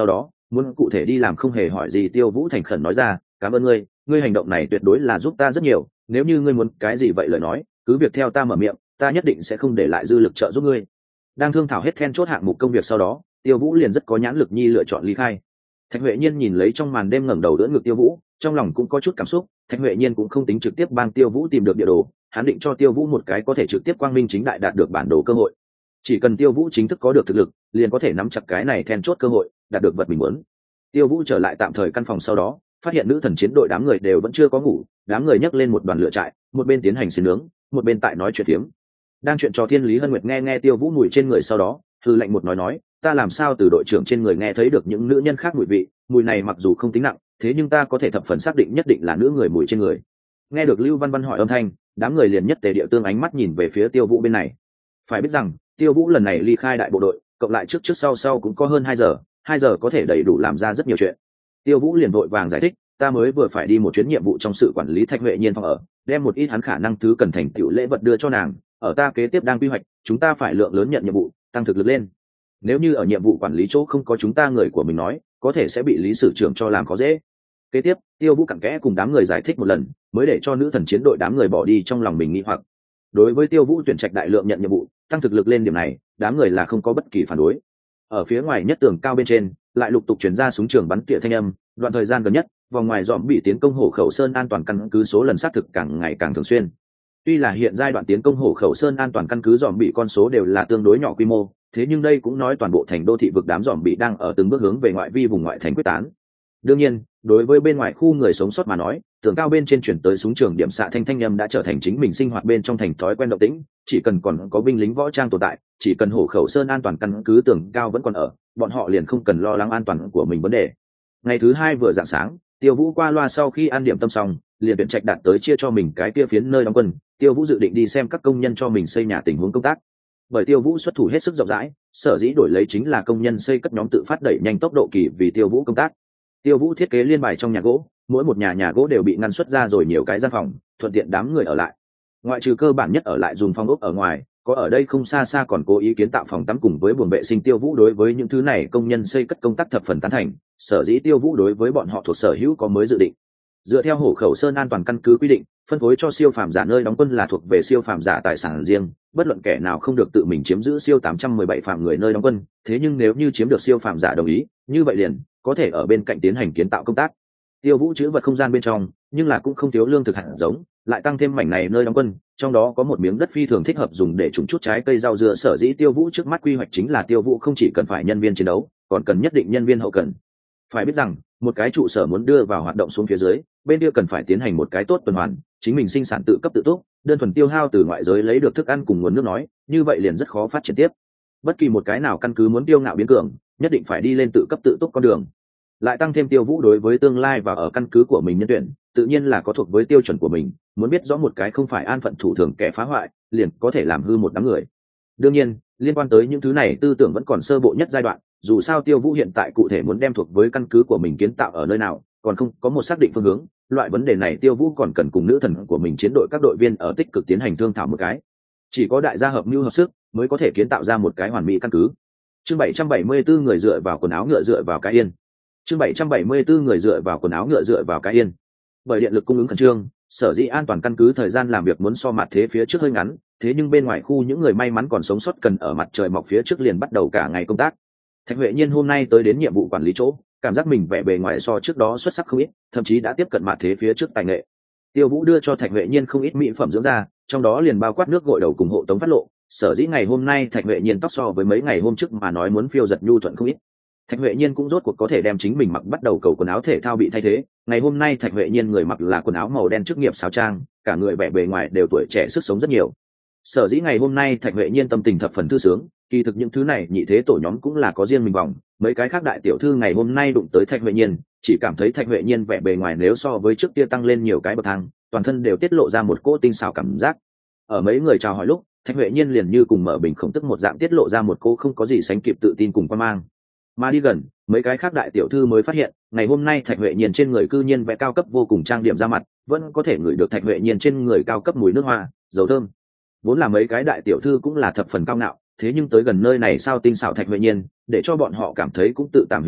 muốn cụ thể đi làm không hề hỏi gì. Tiêu Vũ thành khẩn nói ra, cảm ơn ngươi, ngươi hành động này tuyệt đối là giúp ta rất nhiều, nếu như ngươi muốn cái gì vậy lời nói, cứ việc theo ta mở miệng, ta nhất định sẽ không để lại dư lực trợ giúp ngươi. Đang thương thảo hết then chốt hạng mục công việc sau đó, Tiêu Vũ liền rất có nhãn lực nhi lựa chọn ly khai. Thạch Huệ Nhiên nhìn lấy trong màn đêm ngẩng đầu đỡ ngực Tiêu Vũ, trong lòng cũng có chút cảm xúc. Thạch Huệ Nhiên cũng không tính trực tiếp bang Tiêu Vũ tìm được địa đồ, hắn định cho Tiêu Vũ một cái có thể trực tiếp quang minh chính đại đạt được bản đồ cơ hội. Chỉ cần Tiêu Vũ chính thức có được thực lực, liền có thể nắm chặt cái này then chốt cơ hội, đạt được vật mình muốn. Tiêu Vũ trở lại tạm thời căn phòng sau đó, phát hiện nữ thần chiến đội đám người đều vẫn chưa có ngủ, đám người nhấc lên một đoàn lửa trại, một bên tiến hành xiên nướng, một bên tại nói chuyện phiếm. Đang chuyện trò Thiên Lý Hân Nguyệt nghe nghe Tiêu Vũ mùi trên người sau đó, hừ lạnh một nói nói, ta làm sao từ đội trưởng trên người nghe thấy được những nữ nhân khác mùi vị, mùi này mặc dù không tính nặng, thế nhưng ta có thể thập phần xác định nhất định là nữ người mùi trên người. Nghe được Lưu Văn Văn hỏi âm thanh, đám người liền nhất tề địa tương ánh mắt nhìn về phía Tiêu Vũ bên này. Phải biết rằng, Tiêu Vũ lần này ly khai đại bộ đội, cộng lại trước trước sau sau cũng có hơn hai giờ, hai giờ có thể đầy đủ làm ra rất nhiều chuyện. Tiêu Vũ liền vội vàng giải thích, ta mới vừa phải đi một chuyến nhiệm vụ trong sự quản lý Thạch Huệ Nhiên phòng ở, đem một ít hắn khả năng thứ cần thành tựu lễ vật đưa cho nàng, ở ta kế tiếp đang quy hoạch, chúng ta phải lượng lớn nhận nhiệm vụ, tăng thực lực lên. Nếu như ở nhiệm vụ quản lý chỗ không có chúng ta người của mình nói, có thể sẽ bị lý sử trưởng cho làm khó dễ. Kế tiếp, Tiêu Vũ cặn kẽ cùng đám người giải thích một lần, mới để cho nữ thần chiến đội đám người bỏ đi trong lòng mình nghi hoặc. Đối với Tiêu Vũ tuyển trạch đại lượng nhận nhiệm vụ, tăng thực lực lên điểm này, đám người là không có bất kỳ phản đối. Ở phía ngoài nhất tường cao bên trên, lại lục tục truyền ra súng trường bắn tỉa thanh âm, đoạn thời gian gần nhất, vòng ngoài dòm bị tiến công Hổ Khẩu Sơn an toàn căn cứ số lần xác thực càng ngày càng thường xuyên. Tuy là hiện giai đoạn tiến công Hổ Khẩu Sơn an toàn căn cứ dòm bị con số đều là tương đối nhỏ quy mô, thế nhưng đây cũng nói toàn bộ thành đô thị vực đám dòm bị đang ở từng bước hướng về ngoại vi vùng ngoại thành quyết tán. Đương nhiên, đối với bên ngoài khu người sống sót mà nói, tường cao bên trên chuyển tới súng trường điểm xạ thanh thanh âm đã trở thành chính mình sinh hoạt bên trong thành thói quen động tĩnh, chỉ cần còn có binh lính võ trang tồn tại, chỉ cần Hổ Khẩu Sơn an toàn căn cứ tường cao vẫn còn ở, bọn họ liền không cần lo lắng an toàn của mình vấn đề. Ngày thứ hai vừa rạng sáng, Tiêu Vũ qua loa sau khi ăn điểm tâm xong, liền tuyển trạch đạt tới chia cho mình cái kia phiến nơi đóng quân. Tiêu Vũ dự định đi xem các công nhân cho mình xây nhà tình huống công tác. Bởi Tiêu Vũ xuất thủ hết sức rộng rãi, sở dĩ đổi lấy chính là công nhân xây cất nhóm tự phát đẩy nhanh tốc độ kỳ vì Tiêu Vũ công tác. Tiêu Vũ thiết kế liên bài trong nhà gỗ, mỗi một nhà nhà gỗ đều bị ngăn xuất ra rồi nhiều cái gian phòng, thuận tiện đám người ở lại. Ngoại trừ cơ bản nhất ở lại dùng phòng ốc ở ngoài, có ở đây không xa xa còn cố ý kiến tạo phòng tắm cùng với buồng vệ sinh. Tiêu Vũ đối với những thứ này công nhân xây cất công tác thập phần tán thành, sở dĩ Tiêu Vũ đối với bọn họ thuộc sở hữu có mới dự định. Dựa theo Hổ Khẩu Sơn an toàn căn cứ quy định, phân phối cho siêu phàm giả nơi đóng quân là thuộc về siêu phàm giả tài sản riêng, bất luận kẻ nào không được tự mình chiếm giữ siêu tám trăm mười bảy phàm người nơi đóng quân, thế nhưng nếu như chiếm được siêu phàm giả đồng ý, như vậy liền có thể ở bên cạnh tiến hành kiến tạo công tác. Tiêu Vũ trữ vật không gian bên trong, nhưng là cũng không thiếu lương thực hạt giống, lại tăng thêm mảnh này nơi đóng quân, trong đó có một miếng đất phi thường thích hợp dùng để trồng chút trái cây rau dưa. Sở dĩ Tiêu Vũ trước mắt quy hoạch chính là Tiêu Vũ không chỉ cần phải nhân viên chiến đấu, còn cần nhất định nhân viên hậu cần. Phải biết rằng, một cái trụ sở muốn đưa vào hoạt động xuống phía dưới, bên kia cần phải tiến hành một cái tốt tuần hoàn, chính mình sinh sản tự cấp tự túc, đơn thuần tiêu hao từ ngoại giới lấy được thức ăn cùng nguồn nước nói, như vậy liền rất khó phát triển tiếp. Bất kỳ một cái nào căn cứ muốn tiêu ngạo biến cường, nhất định phải đi lên tự cấp tự túc con đường. Lại tăng thêm Tiêu Vũ đối với tương lai và ở căn cứ của mình nhân tuyển, tự nhiên là có thuộc với tiêu chuẩn của mình, muốn biết rõ một cái không phải an phận thủ thường kẻ phá hoại, liền có thể làm hư một đám người. Đương nhiên, liên quan tới những thứ này tư tưởng vẫn còn sơ bộ nhất giai đoạn, dù sao Tiêu Vũ hiện tại cụ thể muốn đem thuộc với căn cứ của mình kiến tạo ở nơi nào, còn không có một xác định phương hướng. Loại vấn đề này Tiêu Vũ còn cần cùng nữ thần của mình chiến đội các đội viên ở tích cực tiến hành thương thảo một cái. Chỉ có đại gia hợp mưu hợp sức mới có thể kiến tạo ra một cái hoàn mỹ căn cứ. Chương bảy trăm bảy mươi bốn người dựa vào quần áo ngựa dựa vào cái yên. Chương bảy trăm bảy mươi bốn người dựa vào quần áo ngựa dựa vào cái yên. Bởi điện lực cung ứng khẩn trương, sở dĩ an toàn căn cứ thời gian làm việc muốn so mặt thế phía trước hơi ngắn, thế nhưng bên ngoài khu những người may mắn còn sống sót cần ở mặt trời mọc phía trước liền bắt đầu cả ngày công tác. Thạch Huệ Nhiên hôm nay tới đến nhiệm vụ quản lý chỗ, cảm giác mình vẻ bề ngoài so trước đó xuất sắc không ít, thậm chí đã tiếp cận mặt thế phía trước tài nghệ. Tiêu Vũ đưa cho Thạch Huệ Nhiên không ít mỹ phẩm dưỡng da, trong đó liền bao quát nước gội đầu cùng hộ tống phát lộ. Sở dĩ ngày hôm nay Thạch Huệ Nhiên tóc so với mấy ngày hôm trước mà nói muốn phiêu giật nhu thuận không ít. Thạch Huệ Nhiên cũng rốt cuộc có thể đem chính mình mặc bắt đầu cầu quần áo thể thao bị thay thế. Ngày hôm nay Thạch Huệ Nhiên người mặc là quần áo màu đen chức nghiệp sáo trang, cả người vẻ bề ngoài đều tuổi trẻ sức sống rất nhiều. Sở dĩ ngày hôm nay Thạch Huệ Nhiên tâm tình thập phần thư sướng, kỳ thực những thứ này nhị thế tổ nhóm cũng là có riêng mình vòng, mấy cái khác đại tiểu thư ngày hôm nay đụng tới Thạch Huệ Nhiên, chỉ cảm thấy Thạch Huệ Nhiên vẻ bề ngoài nếu so với trước kia tăng lên nhiều cái bậc thang, toàn thân đều tiết lộ ra một cỗ tinh xảo cảm giác. Ở mấy người chào hỏi lúc, Thạch Huệ Nhiên liền như cùng mở bình khổng tức một dạng tiết lộ ra một cỗ không có gì sánh kịp tự tin cùng quan mang. Mà đi gần, mấy cái khác đại tiểu thư mới phát hiện, ngày hôm nay Thạch Huệ Nhiên trên người cư nhiên vẽ cao cấp vô cùng trang điểm ra mặt, vẫn có thể ngửi được Thạch Huệ Nhiên trên người cao cấp mùi nước hoa, dầu thơm. Vốn là mấy cái đại tiểu thư cũng là thập phần cao ngạo, thế nhưng tới gần nơi này sao tinh xảo Thạch Huệ Nhiên, để cho bọn họ cảm thấy cũng tự tạm hình quý,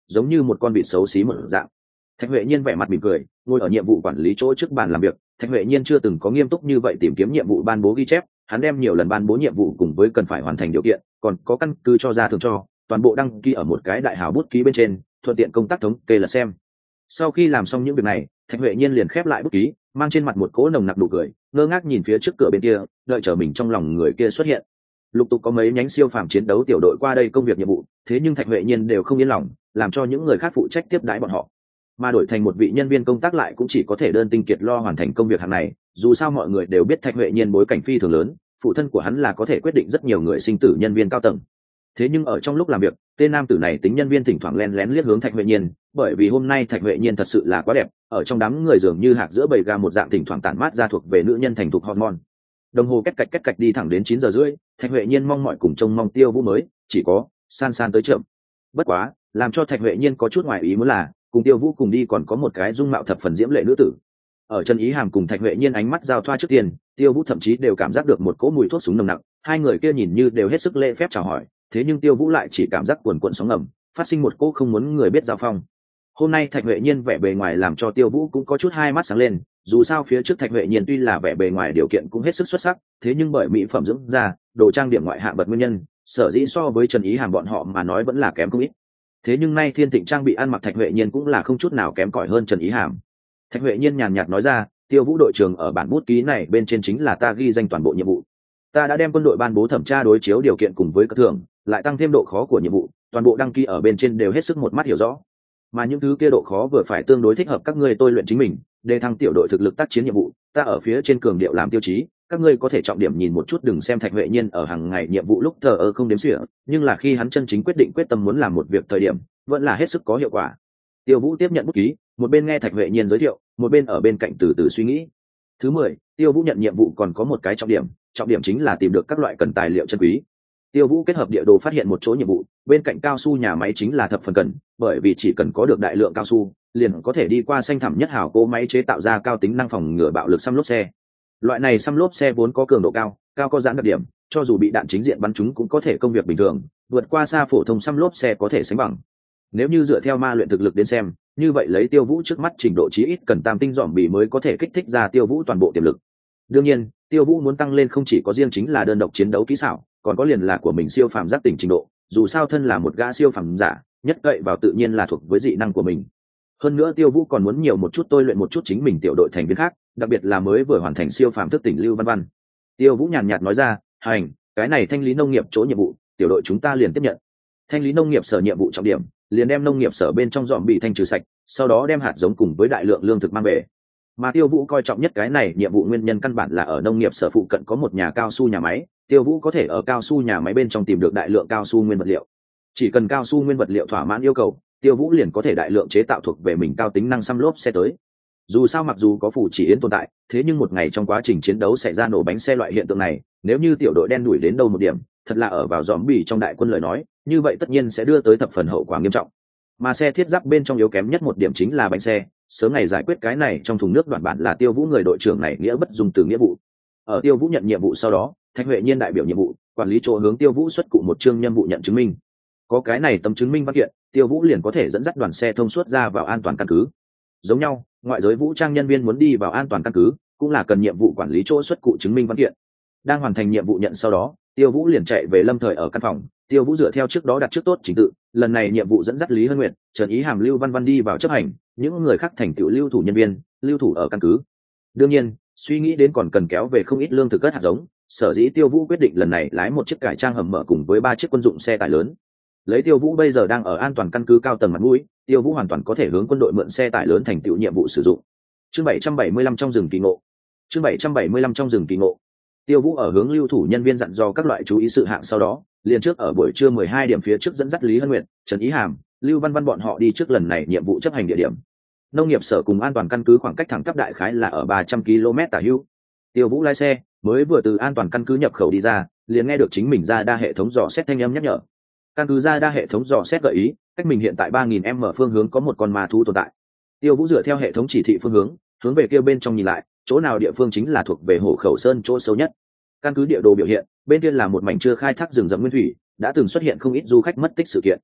giống như một con vịt xấu xí một dạng. Thạch Huệ Nhiên vẻ mặt mỉm cười, ngồi ở nhiệm vụ quản lý chỗ trước bàn làm việc. Thạch Huệ Nhiên chưa từng có nghiêm túc như vậy tìm kiếm nhiệm vụ ban bố ghi chép, hắn đem nhiều lần ban bố nhiệm vụ cùng với cần phải hoàn thành điều kiện, còn có căn cứ cho ra thường cho, toàn bộ đăng ký ở một cái đại hào bút ký bên trên, thuận tiện công tác thống kê là xem. Sau khi làm xong những việc này, Thạch Huệ Nhiên liền khép lại bút ký, mang trên mặt một cỗ nồng nặc nụ cười, ngơ ngác nhìn phía trước cửa bên kia, đợi chờ mình trong lòng người kia xuất hiện. Lục tục có mấy nhánh siêu phàm chiến đấu tiểu đội qua đây công việc nhiệm vụ, thế nhưng Thạch Huệ Nhiên đều không yên lòng, làm cho những người khác phụ trách tiếp đãi bọn họ, mà đổi thành một vị nhân viên công tác lại cũng chỉ có thể đơn tinh kiệt lo hoàn thành công việc hàng này. Dù sao mọi người đều biết Thạch Huệ Nhiên bối cảnh phi thường lớn, phụ thân của hắn là có thể quyết định rất nhiều người sinh tử nhân viên cao tầng. Thế nhưng ở trong lúc làm việc, tên nam tử này tính nhân viên thỉnh thoảng len lén liếc hướng Thạch Huệ Nhiên, bởi vì hôm nay Thạch Huệ Nhiên thật sự là quá đẹp, ở trong đám người dường như hạc giữa bầy gà một dạng, thỉnh thoảng tản mát ra thuộc về nữ nhân thành thục hormone. Đồng hồ két cạch két cạch đi thẳng đến chín giờ rưỡi, Thạch Huệ Nhiên mong mọi cùng trông mong Tiêu Vũ mới chỉ có san san tới chậm. Bất quá, làm cho Thạch Huệ Nhiên có chút ngoài ý muốn là, cùng Tiêu Vũ cùng đi còn có một cái dung mạo thập phần diễm lệ nữ tử. Ở Trần Ý Hàm cùng Thạch Huệ Nhiên ánh mắt giao thoa trước tiên, Tiêu Vũ thậm chí đều cảm giác được một cỗ mùi thuốc súng nồng nặc, hai người kia nhìn như đều hết sức lễ phép chào hỏi, thế nhưng Tiêu Vũ lại chỉ cảm giác cuồn cuộn sóng ngầm, phát sinh một cỗ không muốn người biết giao phong. Hôm nay Thạch Huệ Nhiên vẻ bề ngoài làm cho Tiêu Vũ cũng có chút hai mắt sáng lên, dù sao phía trước Thạch Huệ Nhiên tuy là vẻ bề ngoài điều kiện cũng hết sức xuất sắc, thế nhưng bởi mỹ phẩm dưỡng da, đồ trang điểm ngoại hạng bật nguyên nhân, sở dĩ so với Trần Ý Hàm bọn họ mà nói vẫn là kém không ít. Thế nhưng nay Thiên Thịnh trang bị ăn mặc Thạch Huệ Nhiên cũng là không chút nào kém cỏi hơn Trần Ý Hàm. Thạch Huệ Nhiên nhàn nhạt nói ra, Tiêu Vũ đội trưởng ở bản bút ký này bên trên chính là ta ghi danh toàn bộ nhiệm vụ. Ta đã đem quân đội ban bố thẩm tra đối chiếu điều kiện cùng với các thưởng, lại tăng thêm độ khó của nhiệm vụ, toàn bộ đăng ký ở bên trên đều hết sức một mắt hiểu rõ. Mà những thứ kia độ khó vừa phải tương đối thích hợp các ngươi tôi luyện chính mình, đề thăng tiểu đội thực lực tác chiến nhiệm vụ, ta ở phía trên cường điệu làm tiêu chí, các ngươi có thể trọng điểm nhìn một chút, đừng xem Thạch Huệ Nhiên ở hàng ngày nhiệm vụ lúc thờ ơ không đếm xỉa, nhưng là khi hắn chân chính quyết định quyết tâm muốn làm một việc thời điểm, vẫn là hết sức có hiệu quả. Tiêu Vũ tiếp nhận bút ký, một bên nghe Thạch Huệ Nhiên giới thiệu, một bên ở bên cạnh từ từ suy nghĩ. Thứ mười, Tiêu Vũ nhận nhiệm vụ còn có một cái trọng điểm, trọng điểm chính là tìm được các loại cần tài liệu chân quý. Tiêu Vũ kết hợp địa đồ phát hiện một chỗ nhiệm vụ, bên cạnh cao su nhà máy chính là thập phần cần, bởi vì chỉ cần có được đại lượng cao su, liền có thể đi qua xanh thẳm nhất hào cỗ máy chế tạo ra cao tính năng phòng ngừa bạo lực xăm lốp xe. Loại này xăm lốp xe vốn có cường độ cao, cao có giãn đặc điểm, cho dù bị đạn chính diện bắn trúng cũng có thể công việc bình thường, vượt qua xa phổ thông xăm lốp xe có thể sánh bằng. Nếu như dựa theo ma luyện thực lực đến xem, như vậy lấy Tiêu Vũ trước mắt trình độ chí ít cần tam tinh dòm bì mới có thể kích thích ra Tiêu Vũ toàn bộ tiềm lực. Đương nhiên, Tiêu Vũ muốn tăng lên không chỉ có riêng chính là đơn độc chiến đấu kỹ xảo, còn có liền là của mình siêu phàm giác tỉnh trình độ, dù sao thân là một gã siêu phàm giả, nhất cậy vào tự nhiên là thuộc với dị năng của mình. Hơn nữa Tiêu Vũ còn muốn nhiều một chút tôi luyện một chút chính mình tiểu đội thành viên khác, đặc biệt là mới vừa hoàn thành siêu phàm thức tỉnh Lưu Văn Văn. Tiêu Vũ nhàn nhạt nói ra, hành, cái này thanh lý nông nghiệp chỗ nhiệm vụ, tiểu đội chúng ta liền tiếp nhận. Thanh lý nông nghiệp sở nhiệm vụ trọng điểm, liền đem nông nghiệp sở bên trong dọn bị thanh trừ sạch, sau đó đem hạt giống cùng với đại lượng lương thực mang về. Mà Tiêu Vũ coi trọng nhất cái này nhiệm vụ nguyên nhân căn bản là ở nông nghiệp sở phụ cận có một nhà cao su nhà máy, Tiêu Vũ có thể ở cao su nhà máy bên trong tìm được đại lượng cao su nguyên vật liệu. Chỉ cần cao su nguyên vật liệu thỏa mãn yêu cầu, Tiêu Vũ liền có thể đại lượng chế tạo thuộc về mình cao tính năng xăm lốp xe tới. Dù sao mặc dù có phù chỉ yến tồn tại, thế nhưng một ngày trong quá trình chiến đấu xảy ra nổ bánh xe loại hiện tượng này, nếu như tiểu đội đen đuổi đến đâu một điểm, thật là ở vào dòm bì trong đại quân lời nói, như vậy tất nhiên sẽ đưa tới thập phần hậu quả nghiêm trọng. Mà xe thiết giáp bên trong yếu kém nhất một điểm chính là bánh xe, sớm ngày giải quyết cái này trong thùng nước đoạn bản là Tiêu Vũ người đội trưởng này nghĩa bất dung từ nghĩa vụ. Ở Tiêu Vũ nhận nhiệm vụ sau đó, Thạch Huệ Nhiên đại biểu nhiệm vụ, quản lý chỗ hướng Tiêu Vũ xuất cụ một chương nhân vụ nhận chứng minh. Có cái này tấm chứng minh văn kiện, Tiêu Vũ liền có thể dẫn dắt đoàn xe thông suốt ra vào an toàn căn cứ. Giống nhau, ngoại giới vũ trang nhân viên muốn đi vào an toàn căn cứ, cũng là cần nhiệm vụ quản lý chỗ xuất cụ chứng minh văn kiện. Đang hoàn thành nhiệm vụ nhận sau đó, Tiêu Vũ liền chạy về Lâm Thời ở căn phòng. Tiêu Vũ dựa theo trước đó đặt trước tốt trình tự, lần này nhiệm vụ dẫn dắt Lý Hân Nguyệt, Trần Ý Hàm, Lưu Văn Văn đi vào chấp hành, những người khác thành tựu lưu thủ nhân viên, lưu thủ ở căn cứ. Đương nhiên, suy nghĩ đến còn cần kéo về không ít lương thực cất hạt giống, sở dĩ Tiêu Vũ quyết định lần này lái một chiếc cải trang hầm mở cùng với ba chiếc quân dụng xe tải lớn. Lấy Tiêu Vũ bây giờ đang ở an toàn căn cứ cao tầng mặt mũi, Tiêu Vũ hoàn toàn có thể hướng quân đội mượn xe tải lớn thành tựu nhiệm vụ sử dụng. Chương bảy trăm bảy mươi lăm trong rừng kỳ ngộ. Chương bảy trăm bảy mươi lăm trong rừng kỳ ngộ. Tiêu Vũ ở hướng lưu thủ nhân viên dặn dò các loại chú ý sự hạng sau đó, liền trước ở buổi trưa mười hai điểm phía trước dẫn dắt Lý Hân Nguyệt, Trần Ý Hàm, Lưu Văn Văn bọn họ đi trước lần này nhiệm vụ chấp hành địa điểm. Nông nghiệp sở cùng an toàn căn cứ khoảng cách thẳng tắp đại khái là ở ba trăm ki lô mét tả hữu. Tiêu Vũ lái xe, mới vừa từ an toàn căn cứ nhập khẩu đi ra, liền nghe được chính mình ra đa hệ thống dò xét thanh âm nhắc nhở. Căn cứ ra đa hệ thống dò xét gợi ý, cách mình hiện tại ba nghìn m phương hướng có một con ma thú tồn tại. Tiêu Vũ dựa theo hệ thống chỉ thị phương hướng, hướng về kia bên trong nhìn lại, chỗ nào địa phương chính là thuộc về Hổ Khẩu Sơn chỗ sâu nhất. Căn cứ địa đồ biểu hiện, bên kia là một mảnh chưa khai thác rừng rậm nguyên thủy, đã từng xuất hiện không ít du khách mất tích sự kiện.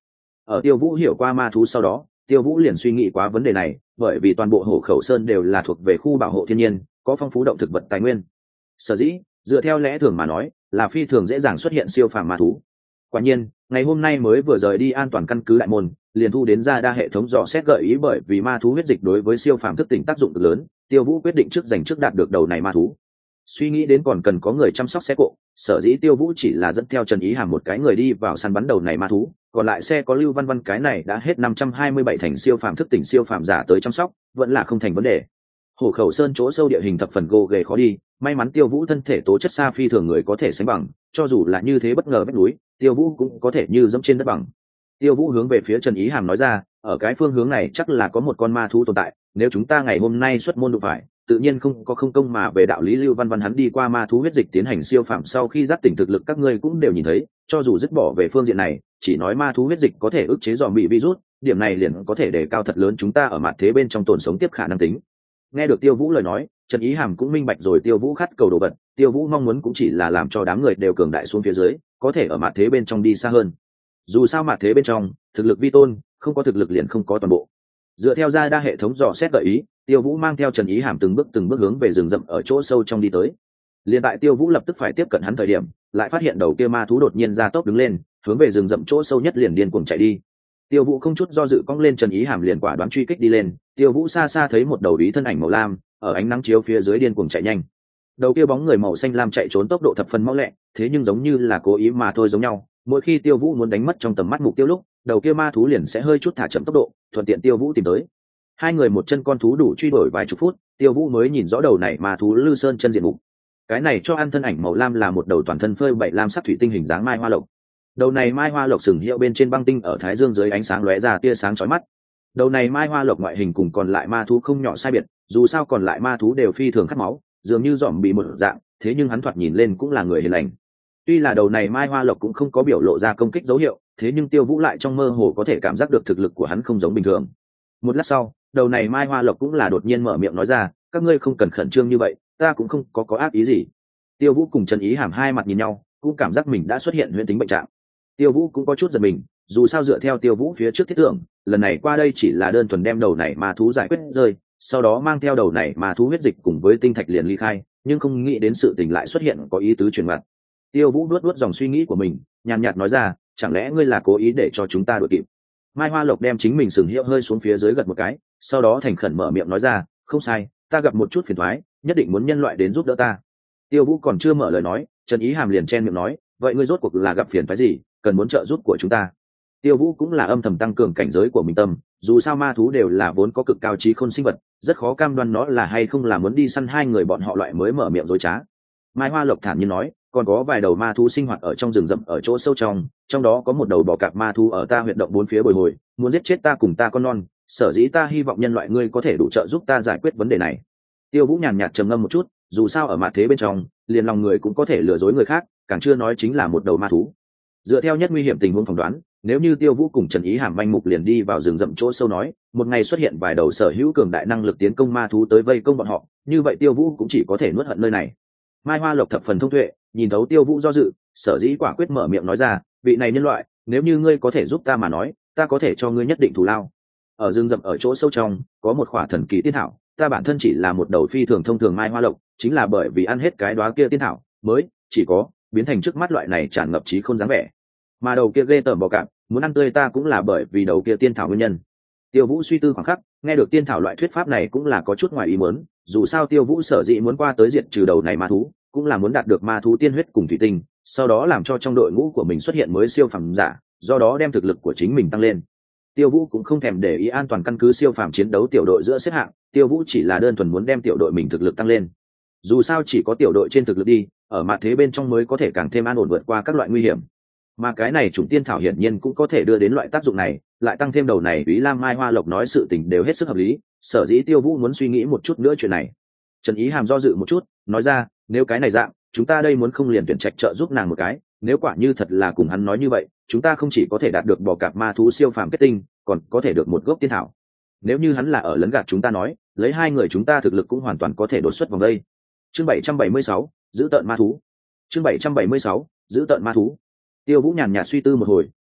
Ở Tiêu Vũ hiểu qua ma thú sau đó, Tiêu Vũ liền suy nghĩ quá vấn đề này, bởi vì toàn bộ Hổ Khẩu Sơn đều là thuộc về khu bảo hộ thiên nhiên, có phong phú động thực vật tài nguyên. Sở dĩ, dựa theo lẽ thường mà nói, là phi thường dễ dàng xuất hiện siêu phàm ma thú. Quả nhiên, ngày hôm nay mới vừa rời đi an toàn căn cứ đại môn, liền thu đến ra đa hệ thống dò xét gợi ý, bởi vì ma thú huyết dịch đối với siêu phàm thức tỉnh tác dụng cực lớn, Tiêu Vũ quyết định trước dành trước đạt được đầu này ma thú. Suy nghĩ đến còn cần có người chăm sóc xe cộ, sở dĩ Tiêu Vũ chỉ là dẫn theo Trần Ý Hàm một cái người đi vào săn bắn đầu này ma thú, còn lại xe có Lưu Văn Văn cái này đã hết năm trăm hai mươi bảy thành siêu phàm thức tỉnh siêu phàm giả tới chăm sóc, vẫn là không thành vấn đề. Hổ Khẩu Sơn chỗ sâu địa hình thập phần gồ ghề khó đi, may mắn Tiêu Vũ thân thể tố chất xa phi thường người có thể sánh bằng, cho dù là như thế bất ngờ vách núi, Tiêu Vũ cũng có thể như dẫm trên đất bằng. Tiêu Vũ hướng về phía Trần Ý Hàm nói ra, ở cái phương hướng này chắc là có một con ma thú tồn tại, nếu chúng ta ngày hôm nay xuất môn đụng phải, tự nhiên không có không công mà về. Đạo lý Lưu Văn Văn hắn đi qua ma thú huyết dịch tiến hành siêu phạm sau khi giác tỉnh thực lực các ngươi cũng đều nhìn thấy, cho dù dứt bỏ về phương diện này, chỉ nói ma thú huyết dịch có thể ức chế dòm bị virus, điểm này liền có thể đề cao thật lớn chúng ta ở mặt thế bên trong tồn sống tiếp khả năng tính. Nghe được Tiêu Vũ lời nói, Trần Ý Hàm cũng minh bạch rồi Tiêu Vũ khát cầu đồ vật, Tiêu Vũ mong muốn cũng chỉ là làm cho đám người đều cường đại xuống phía dưới, có thể ở mặt thế bên trong đi xa hơn. Dù sao mặt thế bên trong, thực lực vi tôn, không có thực lực liền không có toàn bộ. Dựa theo ra đa hệ thống dò xét gợi ý, Tiêu Vũ mang theo Trần Ý Hàm từng bước từng bước hướng về rừng rậm ở chỗ sâu trong đi tới. Liên tại Tiêu Vũ lập tức phải tiếp cận hắn thời điểm, lại phát hiện đầu kia ma thú đột nhiên ra tốc đứng lên, hướng về rừng rậm chỗ sâu nhất liền điên cuồng chạy đi. Tiêu Vũ không chút do dự cong lên Trần Ý Hàm liền quả đoán truy kích đi lên. Tiêu Vũ xa xa thấy một đầu ý thân ảnh màu lam ở ánh nắng chiếu phía dưới điên cuồng chạy nhanh. Đầu kia bóng người màu xanh lam chạy trốn tốc độ thập phần mau lẹ, thế nhưng giống như là cố ý mà thôi giống nhau. Mỗi khi Tiêu Vũ muốn đánh mất trong tầm mắt mục tiêu lúc, đầu kia ma thú liền sẽ hơi chút thả chậm tốc độ, thuận tiện Tiêu Vũ tìm tới. Hai người một chân con thú đủ truy đuổi vài chục phút, Tiêu Vũ mới nhìn rõ đầu này ma thú Lư Sơn chân diện mục. Cái này cho ăn thân ảnh màu lam là một đầu toàn thân phơi bậy lam sắc thủy tinh hình dáng mai hoa lộc. Đầu này mai hoa lộc sừng hiệu bên trên băng tinh ở thái dương dưới ánh sáng lóe ra tia sáng chói mắt. Đầu này mai hoa lộc ngoại hình cùng còn lại ma thú không nhỏ sai biệt, dù sao còn lại ma thú đều phi thường khát máu, dường như dòm bị một dạng, thế nhưng hắn thoạt nhìn lên cũng là người hiền lành. Tuy là đầu này mai hoa lộc cũng không có biểu lộ ra công kích dấu hiệu, thế nhưng Tiêu Vũ lại trong mơ hồ có thể cảm giác được thực lực của hắn không giống bình thường. Một lát sau, đầu này mai hoa lộc cũng là đột nhiên mở miệng nói ra, các ngươi không cần khẩn trương như vậy, ta cũng không có có ác ý gì. Tiêu Vũ cùng Trần Ý Hàm hai mặt nhìn nhau, cũng cảm giác mình đã xuất hiện huyễn tính bệnh trạng. Tiêu Vũ cũng có chút giật mình, dù sao dựa theo Tiêu Vũ phía trước thiết tưởng, lần này qua đây chỉ là đơn thuần đem đầu này ma thú giải quyết rơi, sau đó mang theo đầu này ma thú huyết dịch cùng với tinh thạch liền ly khai, nhưng không nghĩ đến sự tình lại xuất hiện có ý tứ truyền mặt. Tiêu Vũ nuốt nuốt dòng suy nghĩ của mình, nhàn nhạt nói ra, chẳng lẽ ngươi là cố ý để cho chúng ta đuổi kịp? Mai Hoa Lộc đem chính mình sừng hiệu hơi xuống phía dưới gật một cái, sau đó thành khẩn mở miệng nói ra, không sai, ta gặp một chút phiền toái, nhất định muốn nhân loại đến giúp đỡ ta. Tiêu Vũ còn chưa mở lời nói, Trần Ý Hàm liền chen miệng nói, vậy ngươi rốt cuộc là gặp phiền toái gì, cần muốn trợ giúp của chúng ta? Tiêu Vũ cũng là âm thầm tăng cường cảnh giới của mình tâm, dù sao ma thú đều là vốn có cực cao trí khôn sinh vật, rất khó cam đoan nó là hay không là muốn đi săn hai người bọn họ loại mới mở miệng dối trá. Mai Hoa Lộc thản nhiên nói, còn có vài đầu ma thú sinh hoạt ở trong rừng rậm ở chỗ sâu trong, trong đó có một đầu bò cạp ma thú ở ta huyệt động bốn phía bồi hồi, muốn giết chết ta cùng ta con non, sở dĩ ta hy vọng nhân loại ngươi có thể đủ trợ giúp ta giải quyết vấn đề này. Tiêu Vũ nhàn nhạt trầm ngâm một chút, dù sao ở mạt thế bên trong, liền lòng người cũng có thể lừa dối người khác, càng chưa nói chính là một đầu ma thú. Dựa theo nhất nguy hiểm tình huống phỏng đoán, nếu như Tiêu Vũ cùng Trần Ý Hàm manh mục liền đi vào rừng rậm chỗ sâu nói, một ngày xuất hiện vài đầu sở hữu cường đại năng lực tiến công ma thú tới vây công bọn họ, như vậy Tiêu Vũ cũng chỉ có thể nuốt hận nơi này. Mai Hoa Lộc thập phần thông tuệ, nhìn thấu Tiêu Vũ do dự, sở dĩ quả quyết mở miệng nói ra, vị này nhân loại, nếu như ngươi có thể giúp ta mà nói, ta có thể cho ngươi nhất định thù lao. Ở rừng rậm ở chỗ sâu trong, có một khỏa thần kỳ tiên thảo, ta bản thân chỉ là một đầu phi thường thông thường Mai Hoa Lộc, chính là bởi vì ăn hết cái đóa kia tiên thảo, mới chỉ có biến thành trước mắt loại này tràn ngập trí không dáng vẻ. Mà đầu kia ghê tởm bò cạp, muốn ăn tươi ta cũng là bởi vì đầu kia tiên thảo nguyên nhân. Tiêu Vũ suy tư khoảng khắc, nghe được tiên thảo loại thuyết pháp này cũng là có chút ngoài ý muốn, dù sao Tiêu Vũ sở dĩ muốn qua tới diệt trừ đầu này ma thú, cũng là muốn đạt được ma thú tiên huyết cùng thủy tinh, sau đó làm cho trong đội ngũ của mình xuất hiện mới siêu phàm giả, do đó đem thực lực của chính mình tăng lên. Tiêu Vũ cũng không thèm để ý an toàn căn cứ siêu phàm chiến đấu tiểu đội giữa xếp hạng, Tiêu Vũ chỉ là đơn thuần muốn đem tiểu đội mình thực lực tăng lên. Dù sao chỉ có tiểu đội trên thực lực đi, ở mặt thế bên trong mới có thể càng thêm an ổn vượt qua các loại nguy hiểm. Mà cái này chủng tiên thảo hiển nhiên cũng có thể đưa đến loại tác dụng này, lại tăng thêm đầu này Úy Lam Mai Hoa Lộc nói sự tình đều hết sức hợp lý, sở dĩ Tiêu Vũ muốn suy nghĩ một chút nữa chuyện này. Trần Ý Hàm do dự một chút, nói ra, nếu cái này dạng, chúng ta đây muốn không liền tuyển trạch trợ giúp nàng một cái, nếu quả như thật là cùng hắn nói như vậy, chúng ta không chỉ có thể đạt được bò cạp ma thú siêu phàm kết tinh, còn có thể được một gốc tiên thảo. Nếu như hắn là ở lấn gạt chúng ta nói, lấy hai người chúng ta thực lực cũng hoàn toàn có thể đột xuất vòng đây. Chương bảy trăm bảy mươi sáu, giữ tợn ma thú. Chương bảy trăm bảy mươi sáu, giữ tợn ma thú. Tiêu Vũ nhàn nhạt suy tư một hồi,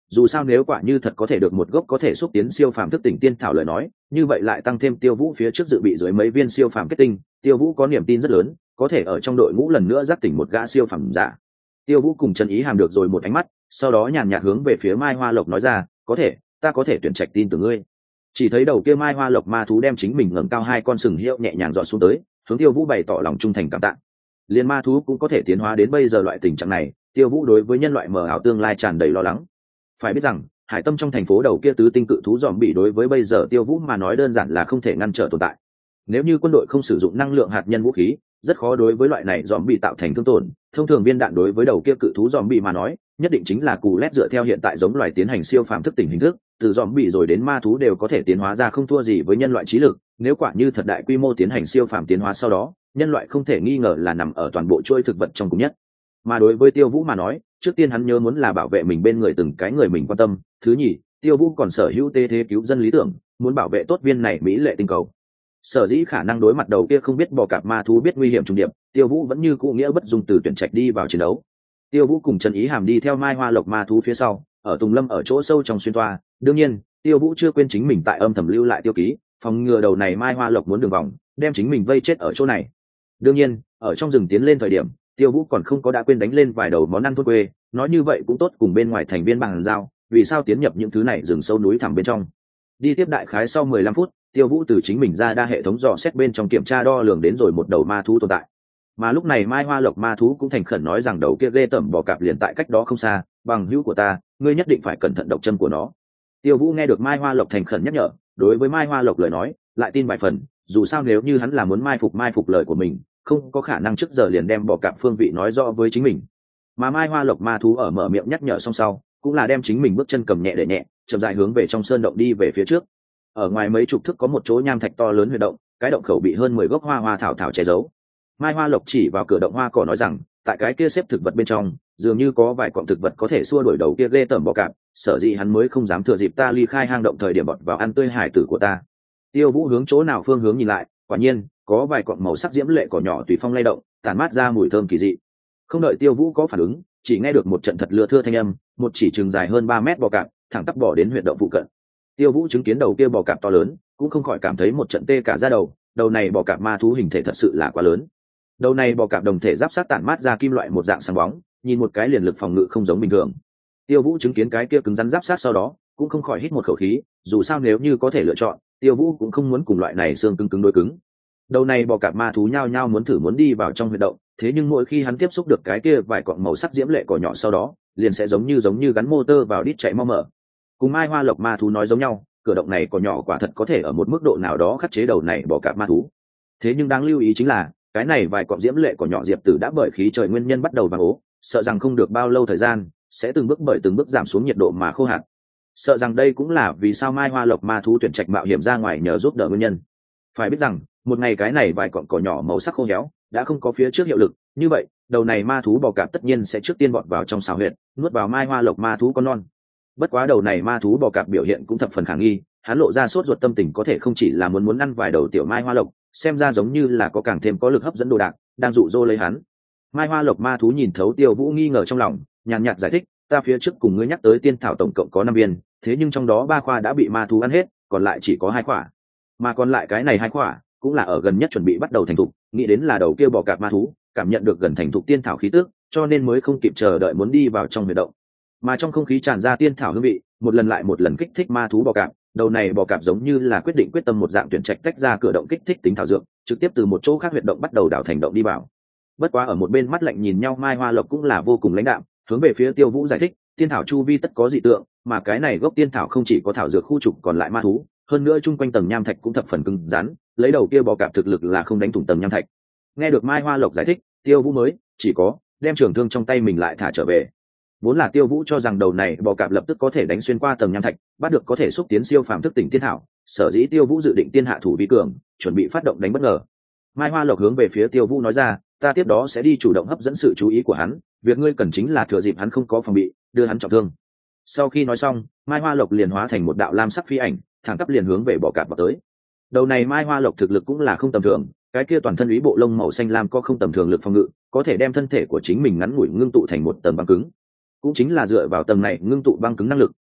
dù sao nếu quả như thật có thể được một gốc có thể xúc tiến siêu phàm thức tỉnh tiên thảo lời nói, như vậy lại tăng thêm Tiêu Vũ phía trước dự bị dưới mấy viên siêu phàm kết tinh, Tiêu Vũ có niềm tin rất lớn có thể ở trong đội ngũ lần nữa giác tỉnh một gã siêu phàm giả. Tiêu Vũ cùng Trần Ý Hàm được rồi một ánh mắt, sau đó nhàn nhạt hướng về phía Mai Hoa Lộc nói ra, có thể, ta có thể tuyển trạch tin từ ngươi. Chỉ thấy đầu kia Mai Hoa Lộc ma thú đem chính mình ngẩng cao hai con sừng hiệu nhẹ nhàng dọn xuống tới, hướng Tiêu Vũ bày tỏ lòng trung thành cảm tạ. Liên ma thú cũng có thể tiến hóa đến bây giờ loại tình trạng này, Tiêu Vũ đối với nhân loại mờ ảo tương lai tràn đầy lo lắng. Phải biết rằng, hải tâm trong thành phố đầu kia tứ tinh cự thú dòm bị đối với bây giờ Tiêu Vũ mà nói đơn giản là không thể ngăn trở tồn tại. Nếu như quân đội không sử dụng năng lượng hạt nhân vũ khí, rất khó đối với loại này dòm bị tạo thành thương tổn. Thông thường viên đạn đối với đầu kia cự thú dòm bị mà nói, nhất định chính là cù lét dựa theo hiện tại giống loài tiến hành siêu phàm thức tỉnh hình thức, từ dòm bị rồi đến ma thú đều có thể tiến hóa ra không thua gì với nhân loại trí lực. Nếu quả như thật đại quy mô tiến hành siêu phàm tiến hóa sau đó, nhân loại không thể nghi ngờ là nằm ở toàn bộ chuỗi thực vật trong cùng nhất. Mà đối với Tiêu Vũ mà nói, trước tiên hắn nhớ muốn là bảo vệ mình bên người từng cái người mình quan tâm, thứ nhì, Tiêu Vũ còn sở hữu tê thế cứu dân lý tưởng, muốn bảo vệ tốt viên này mỹ lệ tinh cầu. Sở dĩ khả năng đối mặt đầu kia không biết bò cạp ma thú biết nguy hiểm trùng điệp, Tiêu Vũ vẫn như cũ nghĩa bất dung từ tuyển trạch đi vào chiến đấu. Tiêu Vũ cùng Trần Ý Hàm đi theo Mai Hoa Lộc ma thú phía sau, ở Tùng Lâm ở chỗ sâu trong xuyên toa, đương nhiên, Tiêu Vũ chưa quên chính mình tại âm thầm lưu lại tiêu ký, phòng ngừa đầu này Mai Hoa Lộc muốn đường vòng, đem chính mình vây chết ở chỗ này. Đương nhiên, ở trong rừng tiến lên thời điểm, Tiêu Vũ còn không có đã quên đánh lên vài đầu món ăn thôn quê, nói như vậy cũng tốt cùng bên ngoài thành viên bằng giao, vì sao tiến nhập những thứ này rừng sâu núi thẳm bên trong. Đi tiếp đại khái sau mười lăm phút, Tiêu Vũ từ chính mình ra đa hệ thống dò xét bên trong kiểm tra đo lường đến rồi một đầu ma thú tồn tại. Mà lúc này Mai Hoa Lộc ma thú cũng thành khẩn nói rằng đầu kia ghê tởm bò cạp liền tại cách đó không xa, bằng hữu của ta, ngươi nhất định phải cẩn thận độc châm của nó. Tiêu Vũ nghe được Mai Hoa Lộc thành khẩn nhắc nhở, đối với Mai Hoa Lộc lời nói, lại tin vài phần, dù sao nếu như hắn là muốn mai phục mai phục lời của mình, không có khả năng trước giờ liền đem bò cạp phương vị nói rõ với chính mình. Mà Mai Hoa Lộc ma thú ở mở miệng nhắc nhở xong sau, cũng là đem chính mình bước chân cầm nhẹ để nhẹ, chậm rãi hướng về trong sơn động đi về phía trước. Ở ngoài mấy chục thước có một chỗ nham thạch to lớn huyệt động, cái động khẩu bị hơn mười gốc hoa hoa thảo thảo che giấu. Mai Hoa Lộc chỉ vào cửa động hoa cỏ nói rằng, tại cái kia xếp thực vật bên trong, dường như có vài cọng thực vật có thể xua đuổi đầu kia ghê tởm bò cạp, sở dĩ hắn mới không dám thừa dịp ta ly khai hang động thời điểm bọt vào ăn tươi hải tử của ta. Tiêu Vũ hướng chỗ nào phương hướng nhìn lại, quả nhiên có vài cọng màu sắc diễm lệ cỏ nhỏ tùy phong lay động, tản mát ra mùi thơm kỳ dị. Không đợi Tiêu Vũ có phản ứng, chỉ nghe được một trận thật lưa thưa thanh âm, một chỉ chừng dài hơn ba mét bò cạp thẳng tắp bò đến huyệt động phụ cận. Tiêu Vũ chứng kiến đầu kia bò cạp to lớn, cũng không khỏi cảm thấy một trận tê cả da đầu, đầu này bò cạp ma thú hình thể thật sự là quá lớn. Đầu này bò cạp đồng thể giáp sát tản mát ra kim loại một dạng sáng bóng, nhìn một cái liền lực phòng ngự không giống bình thường. Tiêu Vũ chứng kiến cái kia cứng rắn giáp sát sau đó, cũng không khỏi hít một khẩu khí, dù sao nếu như có thể lựa chọn, Tiêu Vũ cũng không muốn cùng loại này xương cứng cứng đối cứng. Đầu này bò cạp ma thú nhao nhao muốn thử muốn đi vào trong huyệt động, thế nhưng mỗi khi hắn tiếp xúc được cái kia vài cọng màu sắc diễm lệ cỏ nhỏ sau đó, liền sẽ giống như giống như gắn motor vào đít chạy mau mở. Cùng Mai Hoa Lộc ma thú nói giống nhau, cửa động này cỏ nhỏ quả thật có thể ở một mức độ nào đó khắc chế đầu này bò cạp ma thú. Thế nhưng đáng lưu ý chính là, cái này vài cọng diễm lệ cỏ nhỏ diệp tử đã bởi khí trời nguyên nhân bắt đầu vàng ố, sợ rằng không được bao lâu thời gian sẽ từng bước bởi từng bước giảm xuống nhiệt độ mà khô hạn. Sợ rằng đây cũng là vì sao Mai Hoa Lộc ma thú tuyển trạch mạo hiểm ra ngoài nhờ giúp đỡ nguyên nhân. Phải biết rằng, một ngày cái này vài cọng cỏ nhỏ màu sắc khô héo đã không có phía trước hiệu lực, như vậy đầu này ma thú bò cạp tất nhiên sẽ trước tiên bọt vào trong xào huyệt, nuốt vào Mai Hoa Lộc ma thú con non. Bất quá đầu này ma thú bò cạp biểu hiện cũng thập phần khả nghi, hắn lộ ra sốt ruột tâm tình có thể không chỉ là muốn muốn ăn vài đầu tiểu Mai Hoa Lộc, xem ra giống như là có càng thêm có lực hấp dẫn đồ đạc đang dụ dỗ lấy hắn. Mai Hoa Lộc ma thú nhìn thấu Tiêu Vũ nghi ngờ trong lòng, nhàn nhạt giải thích, ta phía trước cùng ngươi nhắc tới tiên thảo tổng cộng có năm viên, thế nhưng trong đó ba khoa đã bị ma thú ăn hết, còn lại chỉ có hai khoa. Mà còn lại cái này hai khoa cũng là ở gần nhất chuẩn bị bắt đầu thành thục, nghĩ đến là đầu kia bò cạp ma thú cảm nhận được gần thành thục tiên thảo khí tức, cho nên mới không kịp chờ đợi muốn đi vào trong huyệt động. Mà trong không khí tràn ra tiên thảo hương vị, một lần lại một lần kích thích ma thú bò cạp, đầu này bò cạp giống như là quyết định quyết tâm một dạng tuyển trạch tách ra cửa động kích thích tính thảo dược, trực tiếp từ một chỗ khác huyệt động bắt đầu đào thành động đi vào. Bất quá ở một bên mắt lạnh nhìn nhau Mai Hoa Lộc cũng là vô cùng lãnh đạm, hướng về phía Tiêu Vũ giải thích, tiên thảo chu vi tất có dị tượng, mà cái này gốc tiên thảo không chỉ có thảo dược khu trục còn lại ma thú, hơn nữa chung quanh tầng nham thạch cũng thập phần cứng rắn, lấy đầu kia bò cạp thực lực là không đánh thủng tầng nham thạch. Nghe được Mai Hoa Lộc giải thích, Tiêu Vũ mới chỉ có đem trường thương trong tay mình lại thả trở về. Vốn là Tiêu Vũ cho rằng đầu này bò cạp lập tức có thể đánh xuyên qua tầng nham thạch, bắt được có thể xúc tiến siêu phàm thức tỉnh tiên thảo, sở dĩ Tiêu Vũ dự định tiên hạ thủ vi cường, chuẩn bị phát động đánh bất ngờ. Mai Hoa Lộc hướng về phía Tiêu Vũ nói ra, ta tiếp đó sẽ đi chủ động hấp dẫn sự chú ý của hắn, việc ngươi cần chính là thừa dịp hắn không có phòng bị, đưa hắn trọng thương. Sau khi nói xong, Mai Hoa Lộc liền hóa thành một đạo lam sắc phi ảnh, thẳng tắp liền hướng về bò cạp vào tới. Đầu này Mai Hoa Lộc thực lực cũng là không tầm thường, cái kia toàn thân úy bộ lông màu xanh lam có không tầm thường lực phòng ngự, có thể đem thân thể của chính mình ngắn ngủi ngưng tụ thành một tầng băng cứng. Cũng chính là dựa vào tầng này ngưng tụ băng cứng năng lực,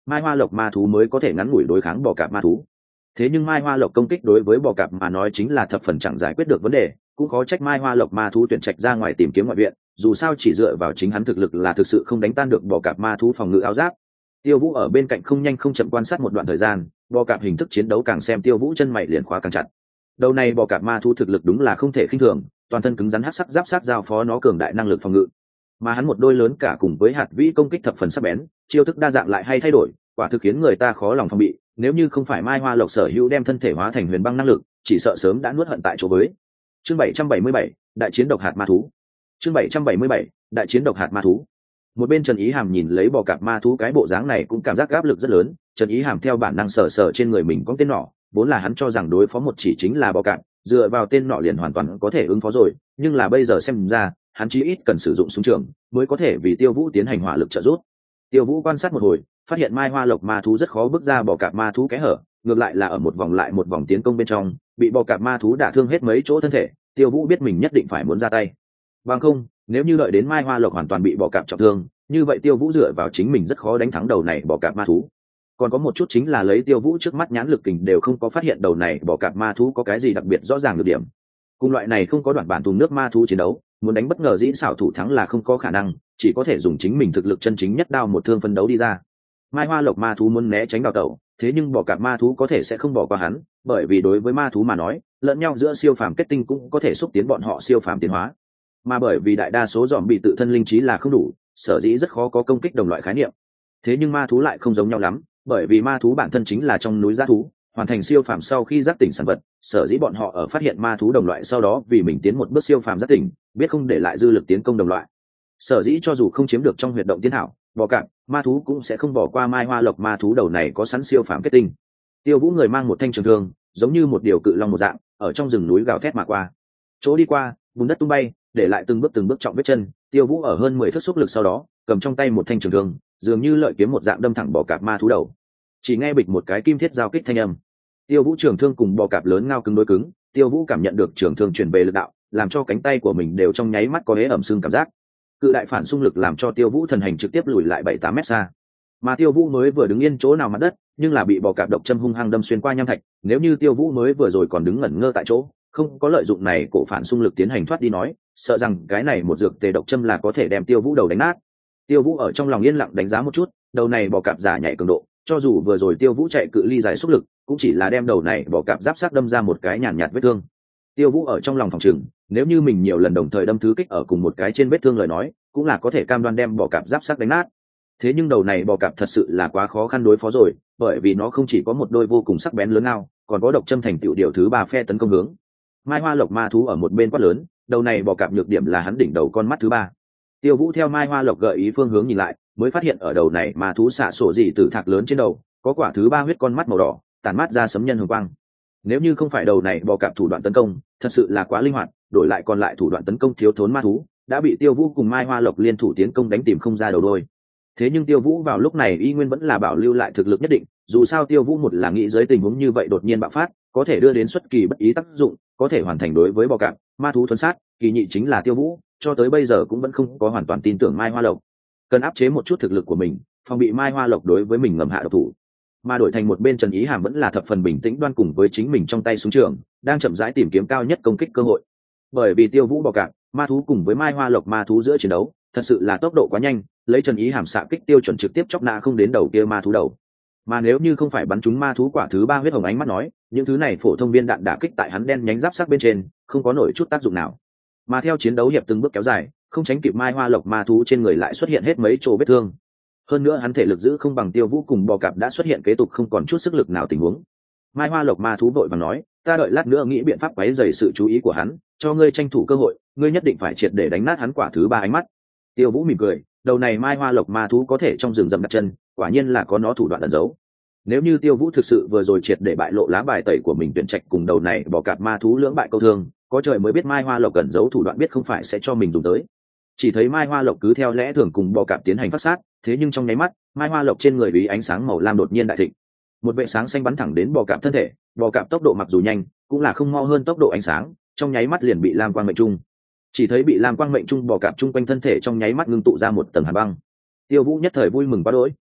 mai hoa lộc ma thú mới có thể ngắn ngủi đối kháng bò cạp ma thú. Thế nhưng mai hoa lộc công kích đối với bò cạp mà nói chính là thập phần chẳng giải quyết được vấn đề, cũng khó trách mai hoa lộc ma thú tuyển trạch ra ngoài tìm kiếm ngoại viện, dù sao chỉ dựa vào chính hắn thực lực là thực sự không đánh tan được bò cạp ma thú phòng ngự áo giáp. Tiêu Vũ ở bên cạnh không nhanh không chậm quan sát một đoạn thời gian, bò cạp hình thức chiến đấu càng xem Tiêu Vũ chân mày liền khóa càng chặt. Đầu này bò cạp ma thú thực lực đúng là không thể khinh thường, toàn thân cứng rắn hắc sắc giáp sát giao phó nó cường đại năng lực phòng ngự, mà hắn một đôi lớn cả cùng với hạt vĩ công kích thập phần sắc bén, chiêu thức đa dạng lại hay thay đổi, quả thực khiến người ta khó lòng phòng bị. Nếu như không phải mai hoa lộc sở hữu đem thân thể hóa thành huyền băng năng lực, chỉ sợ sớm đã nuốt hận tại chỗ. Với chương bảy trăm bảy mươi bảy, đại chiến độc hạt ma thú. Chương bảy trăm bảy mươi bảy, đại chiến độc hạt ma thú. Một bên Trần Ý Hàm nhìn lấy bò cạp ma thú cái bộ dáng này cũng cảm giác áp lực rất lớn. Trần Ý Hàm theo bản năng sờ sờ trên người mình có tên nỏ, vốn là hắn cho rằng đối phó một chỉ chính là bò cạp, dựa vào tên nỏ liền hoàn toàn có thể ứng phó rồi, nhưng là bây giờ xem ra hắn chí ít cần sử dụng súng trường mới có thể vì Tiêu Vũ tiến hành hỏa lực trợ giúp. Tiêu Vũ quan sát một hồi, phát hiện mai hoa lộc ma thú rất khó bước ra bò cạp ma thú cái hở, ngược lại là ở một vòng lại một vòng tiến công bên trong bị bò cạp ma thú đả thương hết mấy chỗ thân thể. Tiêu Vũ biết mình nhất định phải muốn ra tay, bằng không nếu như đợi đến mai hoa lộc hoàn toàn bị bò cạp trọng thương, như vậy Tiêu Vũ dựa vào chính mình rất khó đánh thắng đầu này bò cạp ma thú. Còn có một chút chính là lấy Tiêu Vũ trước mắt nhãn lực kình đều không có phát hiện đầu này bò cạp ma thú có cái gì đặc biệt rõ ràng được điểm. Cùng loại này không có đoạn bản thùng nước ma thú chiến đấu, muốn đánh bất ngờ dĩ xảo thủ thắng là không có khả năng, chỉ có thể dùng chính mình thực lực chân chính nhất đao một thương phân đấu đi ra. Mai hoa lộc ma thú muốn né tránh đào tẩu, thế nhưng bò cạp ma thú có thể sẽ không bỏ qua hắn, bởi vì đối với ma thú mà nói, lẫn nhau giữa siêu phàm kết tinh cũng có thể xúc tiến bọn họ siêu phàm tiến hóa. Mà bởi vì đại đa số dòm bị tự thân linh trí là không đủ, sở dĩ rất khó có công kích đồng loại khái niệm. Thế nhưng ma thú lại không giống nhau lắm, bởi vì ma thú bản thân chính là trong núi giã thú, hoàn thành siêu phàm sau khi giác tỉnh sản vật, sở dĩ bọn họ ở phát hiện ma thú đồng loại sau đó vì mình tiến một bước siêu phàm giác tỉnh, biết không để lại dư lực tiến công đồng loại. Sở dĩ cho dù không chiếm được trong huyệt động tiến hảo, bò cạp ma thú cũng sẽ không bỏ qua mai hoa lộc ma thú đầu này có sẵn siêu phàm kết tinh. Tiêu Vũ người mang một thanh trường thương, giống như một điều cự long một dạng, ở trong rừng núi gào thét mà qua. Chỗ đi qua, bùn đất tung bay, để lại từng bước từng bước trọng vết chân. Tiêu Vũ ở hơn mười thước xúc lực sau đó, cầm trong tay một thanh trường thương, dường như lợi kiếm một dạng đâm thẳng bò cạp ma thú đầu. Chỉ nghe bịch một cái kim thiết giao kích thanh âm. Tiêu Vũ trường thương cùng bò cạp lớn ngao cứng đối cứng, Tiêu Vũ cảm nhận được trường thương truyền về lực đạo, làm cho cánh tay của mình đều trong nháy mắt có hế ẩm sưng cảm giác. Cự đại phản xung lực làm cho Tiêu Vũ thần hành trực tiếp lùi lại bảy tám mét xa. Mà Tiêu Vũ mới vừa đứng yên chỗ nào mặt đất, nhưng là bị bò cạp độc châm hung hăng đâm xuyên qua nham thạch, nếu như Tiêu Vũ mới vừa rồi còn đứng ngẩn ngơ tại chỗ, không có lợi dụng này cổ phản xung lực tiến hành thoát đi nói, sợ rằng cái này một dược tề độc châm là có thể đem Tiêu Vũ đầu đánh nát. Tiêu Vũ ở trong lòng yên lặng đánh giá một chút, đầu này bò cạp giả nhảy cường độ, cho dù vừa rồi Tiêu Vũ chạy cự ly dài xúc lực, cũng chỉ là đem đầu này bò cạp giáp sát đâm ra một cái nhàn nhạt, nhạt vết thương. Tiêu Vũ ở trong lòng phòng trừng, nếu như mình nhiều lần đồng thời đâm thứ kích ở cùng một cái trên vết thương lời nói, cũng là có thể cam đoan đem bò cạp giáp sát đánh nát. Thế nhưng đầu này bò cạp thật sự là quá khó khăn đối phó rồi, bởi vì nó không chỉ có một đôi vô cùng sắc bén lớn ao, còn có độc châm thành tiểu điều thứ ba phe tấn công hướng. Mai hoa lộc ma thú ở một bên quát lớn, đầu này bò cạp nhược điểm là hắn đỉnh đầu con mắt thứ ba. Tiêu Vũ theo mai hoa lộc gợi ý phương hướng nhìn lại, mới phát hiện ở đầu này ma thú xạ sổ gì từ thạc lớn trên đầu, có quả thứ ba huyết con mắt màu đỏ, tản mát ra sấm nhân hồng quang. Nếu như không phải đầu này bò cạp thủ đoạn tấn công thật sự là quá linh hoạt, đổi lại còn lại thủ đoạn tấn công thiếu thốn ma thú, đã bị Tiêu Vũ cùng mai hoa lộc liên thủ tiến công đánh tìm không ra đầu đôi. Thế nhưng Tiêu Vũ vào lúc này y nguyên vẫn là bảo lưu lại thực lực nhất định, dù sao Tiêu Vũ một là nghĩ dưới tình huống như vậy đột nhiên bạo phát, có thể đưa đến xuất kỳ bất ý tác dụng, có thể hoàn thành đối với bò cạp ma thú thuần sát, kỳ nhị chính là Tiêu Vũ cho tới bây giờ cũng vẫn không có hoàn toàn tin tưởng mai hoa lộc, cần áp chế một chút thực lực của mình, phòng bị mai hoa lộc đối với mình ngầm hạ độc thủ. Mà đổi thành một bên Trần Ý Hàm vẫn là thập phần bình tĩnh đoan cùng với chính mình trong tay súng trường, đang chậm rãi tìm kiếm cao nhất công kích cơ hội. Bởi vì Tiêu Vũ bò cạp ma thú cùng với mai hoa lộc ma thú giữa chiến đấu thật sự là tốc độ quá nhanh, lấy Trần Ý Hàm xạ kích tiêu chuẩn trực tiếp chọc nã không đến đầu kia ma thú đầu. Mà nếu như không phải bắn trúng ma thú quả thứ ba huyết hồng ánh mắt nói, những thứ này phổ thông viên đạn đả kích tại hắn đen nhánh giáp sắc bên trên, không có nổi chút tác dụng nào. Mà theo chiến đấu hiệp từng bước kéo dài, không tránh kịp mai hoa lộc ma thú trên người lại xuất hiện hết mấy chỗ vết thương. Hơn nữa hắn thể lực giữ không bằng Tiêu Vũ cùng bò cạp đã xuất hiện kế tục không còn chút sức lực nào tình huống. Mai hoa lộc ma thú vội vàng nói, ta đợi lát nữa nghĩ biện pháp quấy rầy sự chú ý của hắn, cho ngươi tranh thủ cơ hội, ngươi nhất định phải triệt để đánh nát hắn quả thứ ba ánh mắt. Tiêu Vũ mỉm cười, đầu này mai hoa lộc ma thú có thể trong rừng rậm đặt chân, quả nhiên là có nó thủ đoạn ẩn giấu. Nếu như Tiêu Vũ thực sự vừa rồi triệt để bại lộ lá bài tẩy của mình tuyển trạch cùng đầu này bò cạp ma thú lưỡng bại câu thương, có trời mới biết mai hoa lộc ẩn giấu thủ đoạn biết không phải sẽ cho mình dùng tới. Chỉ thấy mai hoa lộc cứ theo lẽ thường cùng bò cạp tiến hành phát sát, thế nhưng trong nháy mắt mai hoa lộc trên người bị ánh sáng màu lam đột nhiên đại thịnh, một vệ sáng xanh bắn thẳng đến bò cạp thân thể. Bò cạp tốc độ mặc dù nhanh, cũng là không mau hơn tốc độ ánh sáng, trong nháy mắt liền bị lam quang mệnh trung. Chỉ thấy bị lam quang mệnh trung bò cạp trung quanh thân thể trong nháy mắt ngưng tụ ra một tầng hàn băng. Tiêu Vũ nhất thời vui mừng quá đỗi,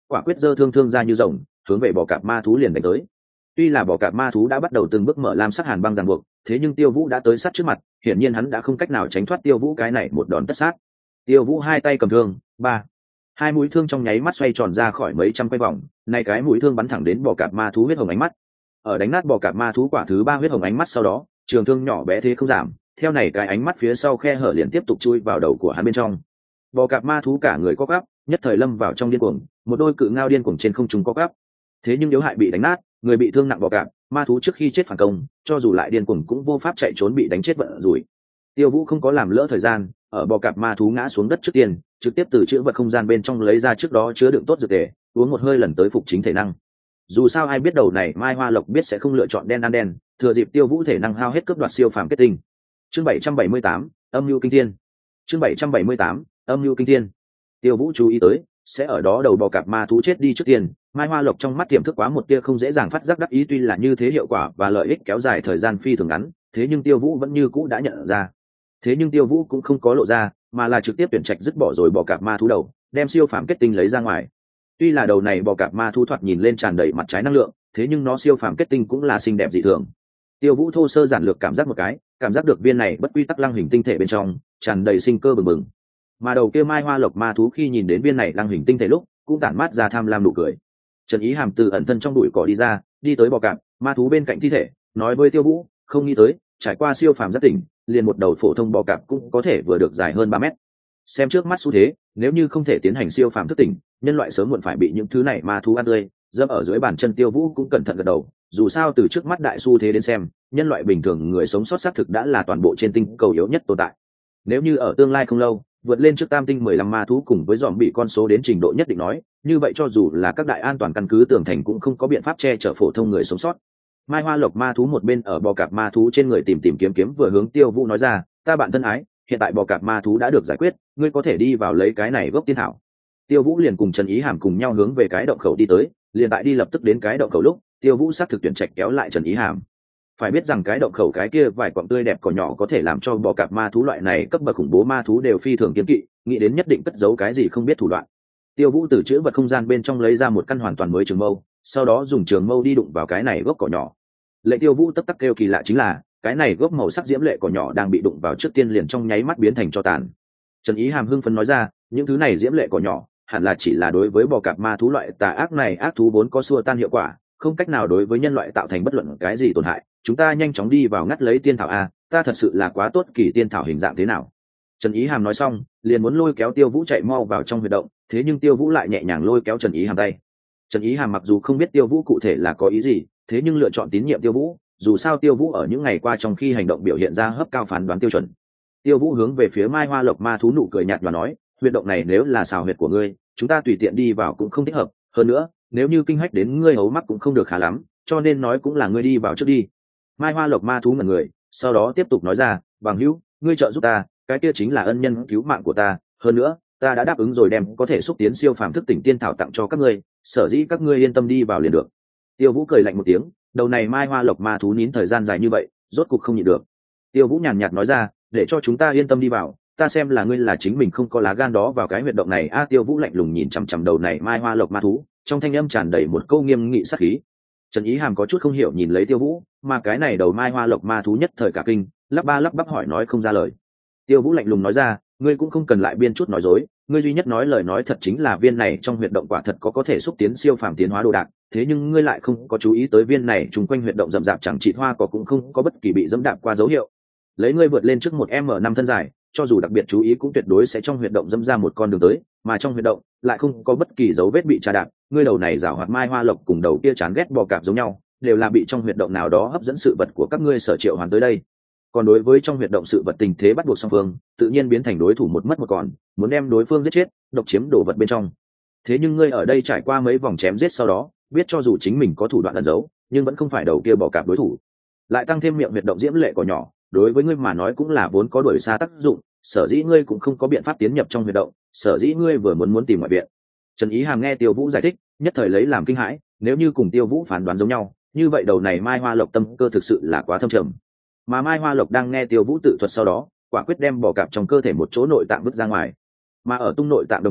quả quyết giơ thương thương ra như rồng, hướng về bò cạp ma thú liền đánh tới. Tuy là bò cạp ma thú đã bắt đầu từng bước mở lam sắc hàn băng ràng buộc, thế nhưng Tiêu Vũ đã tới sát trước mặt, hiển nhiên hắn đã không cách nào tránh thoát Tiêu Vũ cái này một đòn tất sát. Tiêu Vũ hai tay cầm thương, ba, hai mũi thương trong nháy mắt xoay tròn ra khỏi mấy trăm quay vòng, nay cái mũi thương bắn thẳng đến bò cạp ma thú huyết hồng ánh mắt. Ở đánh nát bò cạp ma thú quả thứ ba huyết hồng ánh mắt sau đó, trường thương nhỏ bé thế không giảm, theo này cái ánh mắt phía sau khe hở liền tiếp tục chui vào đầu của hắn bên trong. Bò cạp ma thú cả người co quắp, nhất thời lâm vào trong điên cuồng, một đôi cự ngao điên cuồng trên không trung co quắp. Thế nhưng yếu hại bị đánh nát, người bị thương nặng bò cạp ma thú trước khi chết phản công, cho dù lại điên cuồng cũng vô pháp chạy trốn, bị đánh chết vận rủi. Tiêu Vũ không có làm lỡ thời gian, ở bò cạp ma thú ngã xuống đất trước tiên, trực tiếp từ chữ vật không gian bên trong lấy ra trước đó chứa đựng tốt dược tề, uống một hơi lần tới phục chính thể năng. Dù sao ai biết đầu này Mai Hoa Lộc biết sẽ không lựa chọn đen ăn đen, thừa dịp Tiêu Vũ thể năng hao hết cướp đoạt siêu phàm kết tinh. Chương bảy trăm bảy mươi tám, âm lưu kinh thiên. Chương bảy trăm bảy mươi tám, âm lưu kinh thiên. Tiêu Vũ chú ý tới, sẽ ở đó đầu bò cạp ma thú chết đi trước tiên, Mai Hoa Lộc trong mắt tiềm thức quá một tia không dễ dàng phát giác đắc ý, tuy là như thế hiệu quả và lợi ích kéo dài thời gian phi thường ngắn, thế nhưng Tiêu Vũ vẫn như cũ đã nhận ra. Thế nhưng Tiêu Vũ cũng không có lộ ra, mà là trực tiếp tuyển trạch dứt bỏ rồi bò cạp ma thú đầu, đem siêu phàm kết tinh lấy ra ngoài. Tuy là đầu này bò cạp ma thú thoạt nhìn lên tràn đầy mặt trái năng lượng, thế nhưng nó siêu phàm kết tinh cũng là xinh đẹp dị thường. Tiêu Vũ thô sơ giản lược cảm giác một cái, cảm giác được viên này bất quy tắc lăng hình tinh thể bên trong tràn đầy sinh cơ bừng bừng. Mà đầu kia Mai Hoa Lộc ma thú khi nhìn đến viên này lăng hình tinh thể lúc, cũng tản mát ra tham lam nụ cười. Trần Ý Hàm từ ẩn thân trong bụi cỏ đi ra, đi tới bò cạp ma thú bên cạnh thi thể, nói với Tiêu Vũ, không nghĩ tới, trải qua siêu phàm giác tỉnh, liền một đầu phổ thông bò cạp cũng có thể vừa được dài hơn ba mét. Xem trước mắt xu thế, nếu như không thể tiến hành siêu phàm thức tỉnh, nhân loại sớm muộn phải bị những thứ này ma thú ăn tươi. Dẫm ở dưới bàn chân Tiêu Vũ cũng cẩn thận gật đầu, dù sao từ trước mắt đại xu thế đến xem, nhân loại bình thường người sống sót xác thực đã là toàn bộ trên tinh cầu yếu nhất tồn tại. Nếu như ở tương lai không lâu, vượt lên trước tam tinh mười lăm ma thú cùng với dòm bị con số đến trình độ nhất định nói, như vậy cho dù là các đại an toàn căn cứ tường thành cũng không có biện pháp che chở phổ thông người sống sót. Mai Hoa Lộc ma thú một bên ở bò cạp ma thú trên người tìm tìm kiếm kiếm, vừa hướng Tiêu Vũ nói ra, ta bạn thân ái, hiện tại bò cạp ma thú đã được giải quyết, ngươi có thể đi vào lấy cái này gốc tiên thảo. Tiêu Vũ liền cùng Trần Ý Hàm cùng nhau hướng về cái động khẩu đi tới, liền tại đi lập tức đến cái động khẩu lúc, Tiêu Vũ xác thực tuyển trạch kéo lại Trần Ý Hàm. Phải biết rằng cái động khẩu cái kia vài quặng tươi đẹp cỏ nhỏ có thể làm cho bò cạp ma thú loại này cấp bậc khủng bố ma thú đều phi thường kiêng kỵ, nghĩ đến nhất định cất giấu cái gì không biết thủ đoạn. Tiêu Vũ từ chữ vật không gian bên trong lấy ra một căn hoàn toàn mới trường mâu, sau đó dùng trường mâu đi đụng vào cái này gốc cỏ nhỏ. Lệ Tiêu Vũ tấp tắc kêu kỳ lạ chính là, cái này gốc màu sắc diễm lệ cỏ nhỏ đang bị đụng vào trước tiên liền trong nháy mắt biến thành tro tàn. Trần Ý Hàm hưng phấn nói ra, những thứ này diễm lệ cỏ nhỏ, hẳn là chỉ là đối với bò cạp ma thú loại tà ác này ác thú vốn có xua tan hiệu quả, không cách nào đối với nhân loại tạo thành bất luận cái gì tổn hại. Chúng ta nhanh chóng đi vào ngắt lấy tiên thảo a, ta thật sự là quá tốt kỳ tiên thảo hình dạng thế nào. Trần Ý Hàm nói xong, liền muốn lôi kéo Tiêu Vũ chạy mau vào trong huyệt động, thế nhưng Tiêu Vũ lại nhẹ nhàng lôi kéo Trần Ý Hàm tay. Trần Ý Hàm mặc dù không biết Tiêu Vũ cụ thể là có ý gì, thế nhưng lựa chọn tín nhiệm Tiêu Vũ, dù sao Tiêu Vũ ở những ngày qua trong khi hành động biểu hiện ra hấp cao phán đoán tiêu chuẩn. Tiêu Vũ hướng về phía Mai Hoa Lộc ma thú nụ cười nhạt và nói, huyệt động này nếu là xào huyệt của ngươi, chúng ta tùy tiện đi vào cũng không thích hợp, hơn nữa, nếu như kinh hách đến ngươi hấu mắc cũng không được khá lắm, cho nên nói cũng là ngươi đi vào trước đi. Mai Hoa Lộc ma thú ngẩn người, sau đó tiếp tục nói ra, bằng hữu, ngươi trợ giúp ta, cái kia chính là ân nhân cứu mạng của ta, hơn nữa, ta đã đáp ứng rồi đem có thể xúc tiến siêu phàm thức tỉnh tiên thảo tặng cho các ngươi, sở dĩ các ngươi yên tâm đi vào liền được. Tiêu Vũ cười lạnh một tiếng, đầu này Mai Hoa Lộc ma thú nín thời gian dài như vậy, rốt cục không nhịn được. Tiêu Vũ nhàn nhạt nói ra, để cho chúng ta yên tâm đi vào, ta xem là ngươi là chính mình không có lá gan đó vào cái huyệt động này a. Tiêu Vũ lạnh lùng nhìn chằm chằm đầu này Mai Hoa Lộc ma thú, trong thanh âm tràn đầy một câu nghiêm nghị sát khí. Trần Ý Hàm có chút không hiểu nhìn lấy Tiêu Vũ, mà cái này đầu Mai Hoa Lộc ma thú nhất thời cả kinh, lắp ba lắp bắp hỏi nói không ra lời. Tiêu Vũ lạnh lùng nói ra, ngươi cũng không cần lại biên chút nói dối, ngươi duy nhất nói lời nói thật chính là viên này trong huyệt động quả thật có có thể xúc tiến siêu phàm tiến hóa đồ đạc, thế nhưng ngươi lại không có chú ý tới viên này chung quanh huyệt động rậm rạp chẳng trị hoa cỏ cũng không có bất kỳ bị dẫm đạp qua dấu hiệu. Lấy ngươi vượt lên trước một m năm thân dài, cho dù đặc biệt chú ý cũng tuyệt đối sẽ trong huyệt động dẫm ra một con đường tới, mà trong huyệt động lại không có bất kỳ dấu vết bị trà đạp. Ngươi đầu này giảo hoạt Mai Hoa Lộc cùng đầu kia chán ghét bò cạp giống nhau, đều là bị trong huyệt động nào đó hấp dẫn sự vật của các ngươi sở triệu hoàn tới đây. Còn đối với trong huyệt động sự vật tình thế bắt buộc song phương, tự nhiên biến thành đối thủ một mất một còn, muốn đem đối phương giết chết, độc chiếm đồ vật bên trong. Thế nhưng ngươi ở đây trải qua mấy vòng chém giết sau đó, biết cho dù chính mình có thủ đoạn ẩn giấu, nhưng vẫn không phải đầu kia bò cạp đối thủ. Lại tăng thêm miệng huyệt động diễm lệ cỏ nhỏ, đối với ngươi mà nói cũng là vốn có đuổi xa tác dụng, sở dĩ ngươi cũng không có biện pháp tiến nhập trong huyệt động, sở dĩ ngươi vừa muốn muốn tìm ngoại viện. Trần Ý Hàm nghe Tiêu Vũ giải thích, nhất thời lấy làm kinh hãi, nếu như cùng Tiêu Vũ phán đoán giống nhau, như vậy đầu này Mai Hoa Lộc tâm cơ thực sự là quá thâm trầm. Mà Mai Hoa Lộc đang nghe Tiêu Vũ tự thuật sau đó, quả quyết đem bò cạp trong cơ thể một chỗ nội tạng vứt ra ngoài. Mà ở tung nội tạng đồng thời,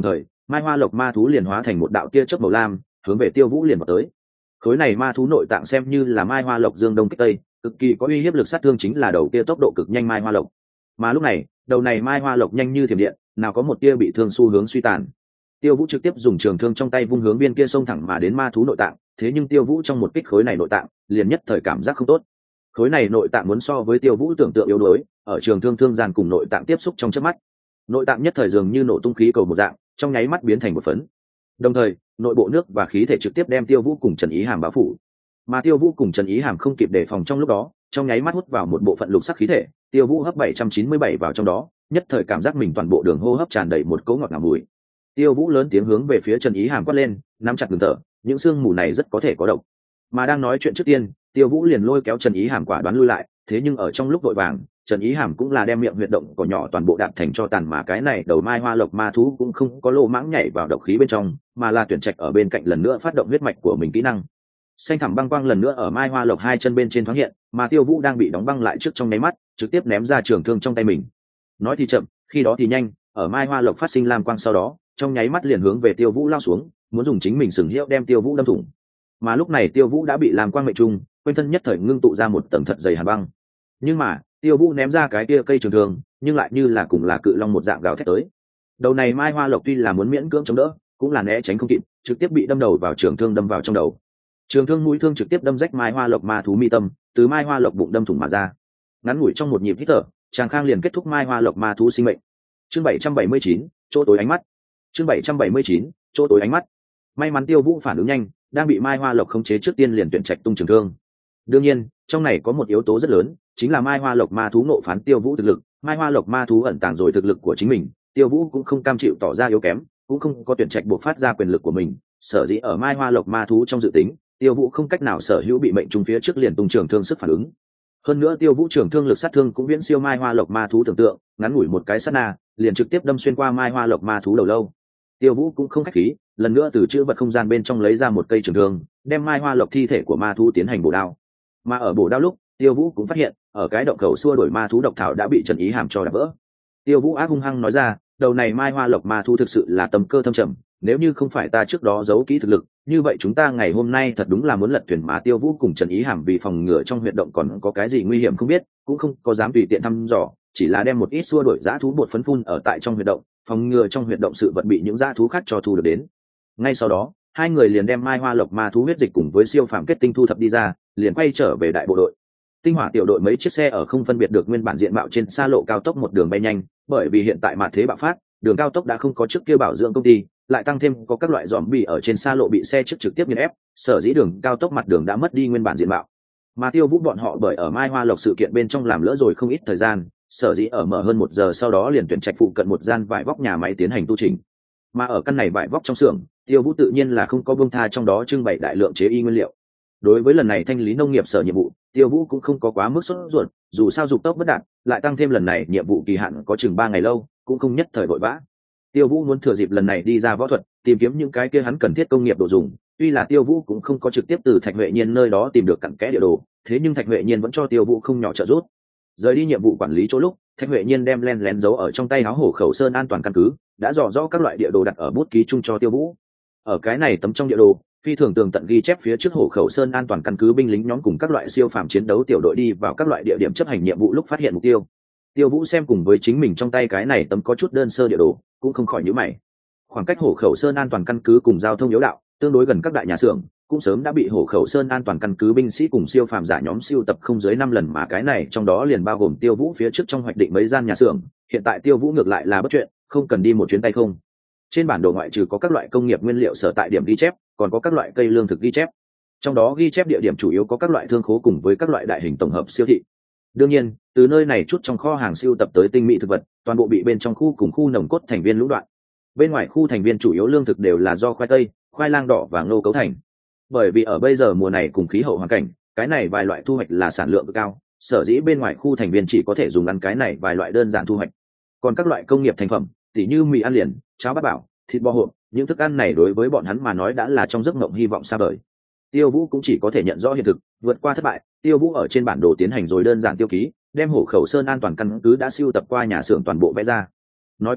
mai hoa lộc ma thú liền hóa thành một đạo tia chớp màu lam hướng về Tiêu Vũ liền vào tới. Khối này ma thú nội tạng xem như là mai hoa lộc dương đông kích tây, cực kỳ có uy hiếp lực sát thương, chính là đầu kia tốc độ cực nhanh mai hoa lộc. Mà lúc này đầu này mai hoa lộc nhanh như thiểm điện, nào có một tia bị thương xu hướng suy tàn. Tiêu Vũ trực tiếp dùng trường thương trong tay vung hướng biên kia xông thẳng mà đến ma thú nội tạng, thế nhưng Tiêu Vũ trong một kích khối này nội tạng liền nhất thời cảm giác không tốt. Khối này nội tạng muốn so với Tiêu Vũ tưởng tượng yếu đuối, ở trường thương thương gian cùng nội tạng tiếp xúc trong chớp mắt, nội tạng nhất thời dường như nổ tung khí cầu một dạng, trong nháy mắt biến thành một phấn. Đồng thời nội bộ nước và khí thể trực tiếp đem Tiêu Vũ cùng Trần Ý Hàm bao phủ. Mà Tiêu Vũ cùng Trần Ý Hàm không kịp đề phòng, trong lúc đó trong nháy mắt hút vào một bộ phận lục sắc khí thể. Tiêu Vũ hấp bảy trăm chín mươi bảy vào trong đó, nhất thời cảm giác mình toàn bộ đường hô hấp tràn đầy một cỗ ngọt ngào mùi. Tiêu Vũ lớn tiếng hướng về phía Trần Ý Hàm quát lên, nắm chặt ngừng thở, những xương mù này rất có thể có độc. Mà đang nói chuyện trước tiên, Tiêu Vũ liền lôi kéo Trần Ý Hàm quả đoán lui lại, thế nhưng ở trong lúc vội vàng, Trần Ý Hàm cũng là đem miệng huyệt động cỏ nhỏ toàn bộ đạp thành cho tàn, mà cái này đầu mai hoa lộc ma thú cũng không có lô mãng nhảy vào độc khí bên trong, mà là tuyển trạch ở bên cạnh lần nữa phát động huyết mạch của mình kỹ năng. Xanh thẳm băng quang lần nữa ở mai hoa lộc hai chân bên trên thoáng hiện, mà Tiêu Vũ đang bị đóng băng lại trước trong nháy mắt, trực tiếp ném ra trường thương trong tay mình. Nói thì chậm, khi đó thì nhanh, ở mai hoa lộc phát sinh lam quang sau đó, trong nháy mắt liền hướng về Tiêu Vũ lao xuống, muốn dùng chính mình sừng hiệu đem Tiêu Vũ đâm thủng. Mà lúc này Tiêu Vũ đã bị lam quang mệnh trung, quanh thân nhất thời ngưng tụ ra một tầng thật dày hàn băng. Nhưng mà Tiêu Vũ ném ra cái kia cây trường thương, nhưng lại như là cùng là cự long một dạng gào thét tới. Đầu này mai hoa lộc tuy là muốn miễn cưỡng chống đỡ, cũng là né tránh không kịp, trực tiếp bị đâm đầu vào trường thương đâm vào trong đầu. Trường thương mũi thương trực tiếp đâm rách mai hoa lộc ma thú mi tâm, từ mai hoa lộc bụng đâm thủng mà ra. Ngắn ngủi trong một nhịp hít thở, Tràng Khang liền kết thúc mai hoa lộc ma thú sinh mệnh. Chương bảy trăm bảy mươi chín, chỗ tối ánh mắt. Chương bảy trăm bảy mươi chín, chỗ tối ánh mắt. May mắn Tiêu Vũ phản ứng nhanh, đang bị mai hoa lộc khống chế trước tiên liền tuyển trạch tung trường thương. Đương nhiên, trong này có một yếu tố rất lớn, chính là mai hoa lộc ma thú nộ phán Tiêu Vũ thực lực. Mai hoa lộc ma thú ẩn tàng rồi thực lực của chính mình, Tiêu Vũ cũng không cam chịu tỏ ra yếu kém, cũng không có tuyển trạch buộc phát ra quyền lực của mình. Sở dĩ ở mai hoa lộc ma thú trong dự tính, Tiêu Vũ không cách nào sở hữu bị mệnh trùng phía trước liền tung trường thương sức phản ứng. Hơn nữa Tiêu Vũ trường thương lực sát thương cũng viễn siêu mai hoa lộc ma thú tưởng tượng, ngắn ngủi một cái sát na, liền trực tiếp đâm xuyên qua mai hoa lộc ma thú đầu lâu. Tiêu Vũ cũng không khách khí, lần nữa từ chữ vật không gian bên trong lấy ra một cây trường thương, đem mai hoa lộc thi thể của ma thú tiến hành bổ đao. Mà ở bổ đao lúc, Tiêu Vũ cũng phát hiện, ở cái động khẩu xua đổi ma thú độc thảo đã bị Trần Ý Hàm cho đập vỡ. Tiêu Vũ ác hung hăng nói ra, đầu này mai hoa lộc ma thú thực sự là tầm cơ thâm trầm, nếu như không phải ta trước đó giấu kỹ thực lực, như vậy chúng ta ngày hôm nay thật đúng là muốn lật thuyền. Mà Tiêu Vũ cùng Trần Ý Hàm vì phòng ngừa trong huyệt động còn có cái gì nguy hiểm không biết, cũng không có dám tùy tiện thăm dò, chỉ là đem một ít xua đổi dã thú bột phấn phun ở tại trong huyệt động, phòng ngừa trong huyệt động sự vật bị những dã thú khác cho thu được đến. Ngay sau đó, hai người liền đem mai hoa lộc ma thú huyết dịch cùng với siêu phàm kết tinh thu thập đi ra, liền quay trở về đại bộ đội. Tinh hỏa tiểu đội mấy chiếc xe ở không phân biệt được nguyên bản diện mạo trên xa lộ cao tốc một đường bay nhanh, bởi vì hiện tại mạt thế bạo phát, đường cao tốc đã không có trước kia bảo dưỡng công ty, lại tăng thêm có các loại zombie ở trên xa lộ bị xe trước trực tiếp nghiền ép, sở dĩ đường cao tốc mặt đường đã mất đi nguyên bản diện mạo. Mà Tiêu Vũ bọn họ bởi ở mai hoa lộc sự kiện bên trong làm lỡ rồi không ít thời gian, sở dĩ ở mở hơn một giờ sau đó liền tuyển trạch phụ cận một gian vải vóc nhà máy tiến hành tu chỉnh. Mà ở căn này vải vóc trong xưởng, Tiêu Vũ tự nhiên là không có buông tha trong đó trưng bày đại lượng chế y nguyên liệu. Đối với lần này thanh lý nông nghiệp sở nhiệm vụ, Tiêu Vũ cũng không có quá mức sốt ruột, dù sao dục tốc bất đạt, lại tăng thêm lần này nhiệm vụ kỳ hạn có chừng ba ngày lâu, cũng không nhất thời vội vã. Tiêu Vũ muốn thừa dịp lần này đi ra võ thuật, tìm kiếm những cái kia hắn cần thiết công nghiệp đồ dùng. Tuy là Tiêu Vũ cũng không có trực tiếp từ Thạch Huệ Nhiên nơi đó tìm được cặn kẽ địa đồ, thế nhưng Thạch Huệ Nhiên vẫn cho Tiêu Vũ không nhỏ trợ giúp. Rời đi nhiệm vụ quản lý chỗ lúc, Thạch Huệ Nhiên đem len lén giấu ở trong tay áo Hổ Khẩu Sơn an toàn căn cứ, đã dò rõ các loại địa đồ đặt ở bút ký chung cho Tiêu Vũ. Ở cái này tấm trong địa đồ, phi thường tường tận ghi chép phía trước Hổ Khẩu Sơn an toàn căn cứ binh lính nhóm cùng các loại siêu phàm chiến đấu tiểu đội đi vào các loại địa điểm chấp hành nhiệm vụ lúc phát hiện mục tiêu. Tiêu Vũ xem cùng với chính mình trong tay cái này tấm có chút đơn sơ địa đồ, cũng không khỏi nhíu mày. Khoảng cách Hổ Khẩu Sơn an toàn căn cứ cùng giao thông yếu đạo, tương đối gần các đại nhà xưởng, cũng sớm đã bị Hổ Khẩu Sơn an toàn căn cứ binh sĩ cùng siêu phàm giả nhóm siêu tập không dưới năm lần, mà cái này trong đó liền bao gồm Tiêu Vũ phía trước trong hoạch định mấy gian nhà xưởng, hiện tại Tiêu Vũ ngược lại là bất chuyện, không cần đi một chuyến tay không. Trên bản đồ ngoại trừ có các loại công nghiệp nguyên liệu sở tại điểm ghi chép, còn có các loại cây lương thực ghi chép. Trong đó ghi chép địa điểm chủ yếu có các loại thương khố cùng với các loại đại hình tổng hợp siêu thị. Đương nhiên, từ nơi này chút trong kho hàng siêu tập tới tinh mỹ thực vật, toàn bộ bị bên trong khu cùng khu nồng cốt thành viên lũ đoạn. Bên ngoài khu thành viên chủ yếu lương thực đều là do khoai tây, khoai lang đỏ và ngô cấu thành. Bởi vì ở bây giờ mùa này cùng khí hậu hoàn cảnh, cái này vài loại thu hoạch là sản lượng cực cao, sở dĩ bên ngoài khu thành viên chỉ có thể dùng ăn cái này vài loại đơn giản thu hoạch. Còn các loại công nghiệp thành phẩm, tỉ như mì ăn liền, cháo bát bảo, thịt bò hộp, những thức ăn này đối với bọn hắn mà nói đã là trong giấc mộng hy vọng xa vời. Tiêu Vũ cũng chỉ có thể nhận rõ hiện thực, vượt qua thất bại. Tiêu Vũ ở trên bản đồ tiến hành rồi đơn giản tiêu ký, đem Hổ Khẩu Sơn an toàn căn cứ đã siêu tập qua nhà xưởng toàn bộ vẽ ra. Nói cách khác,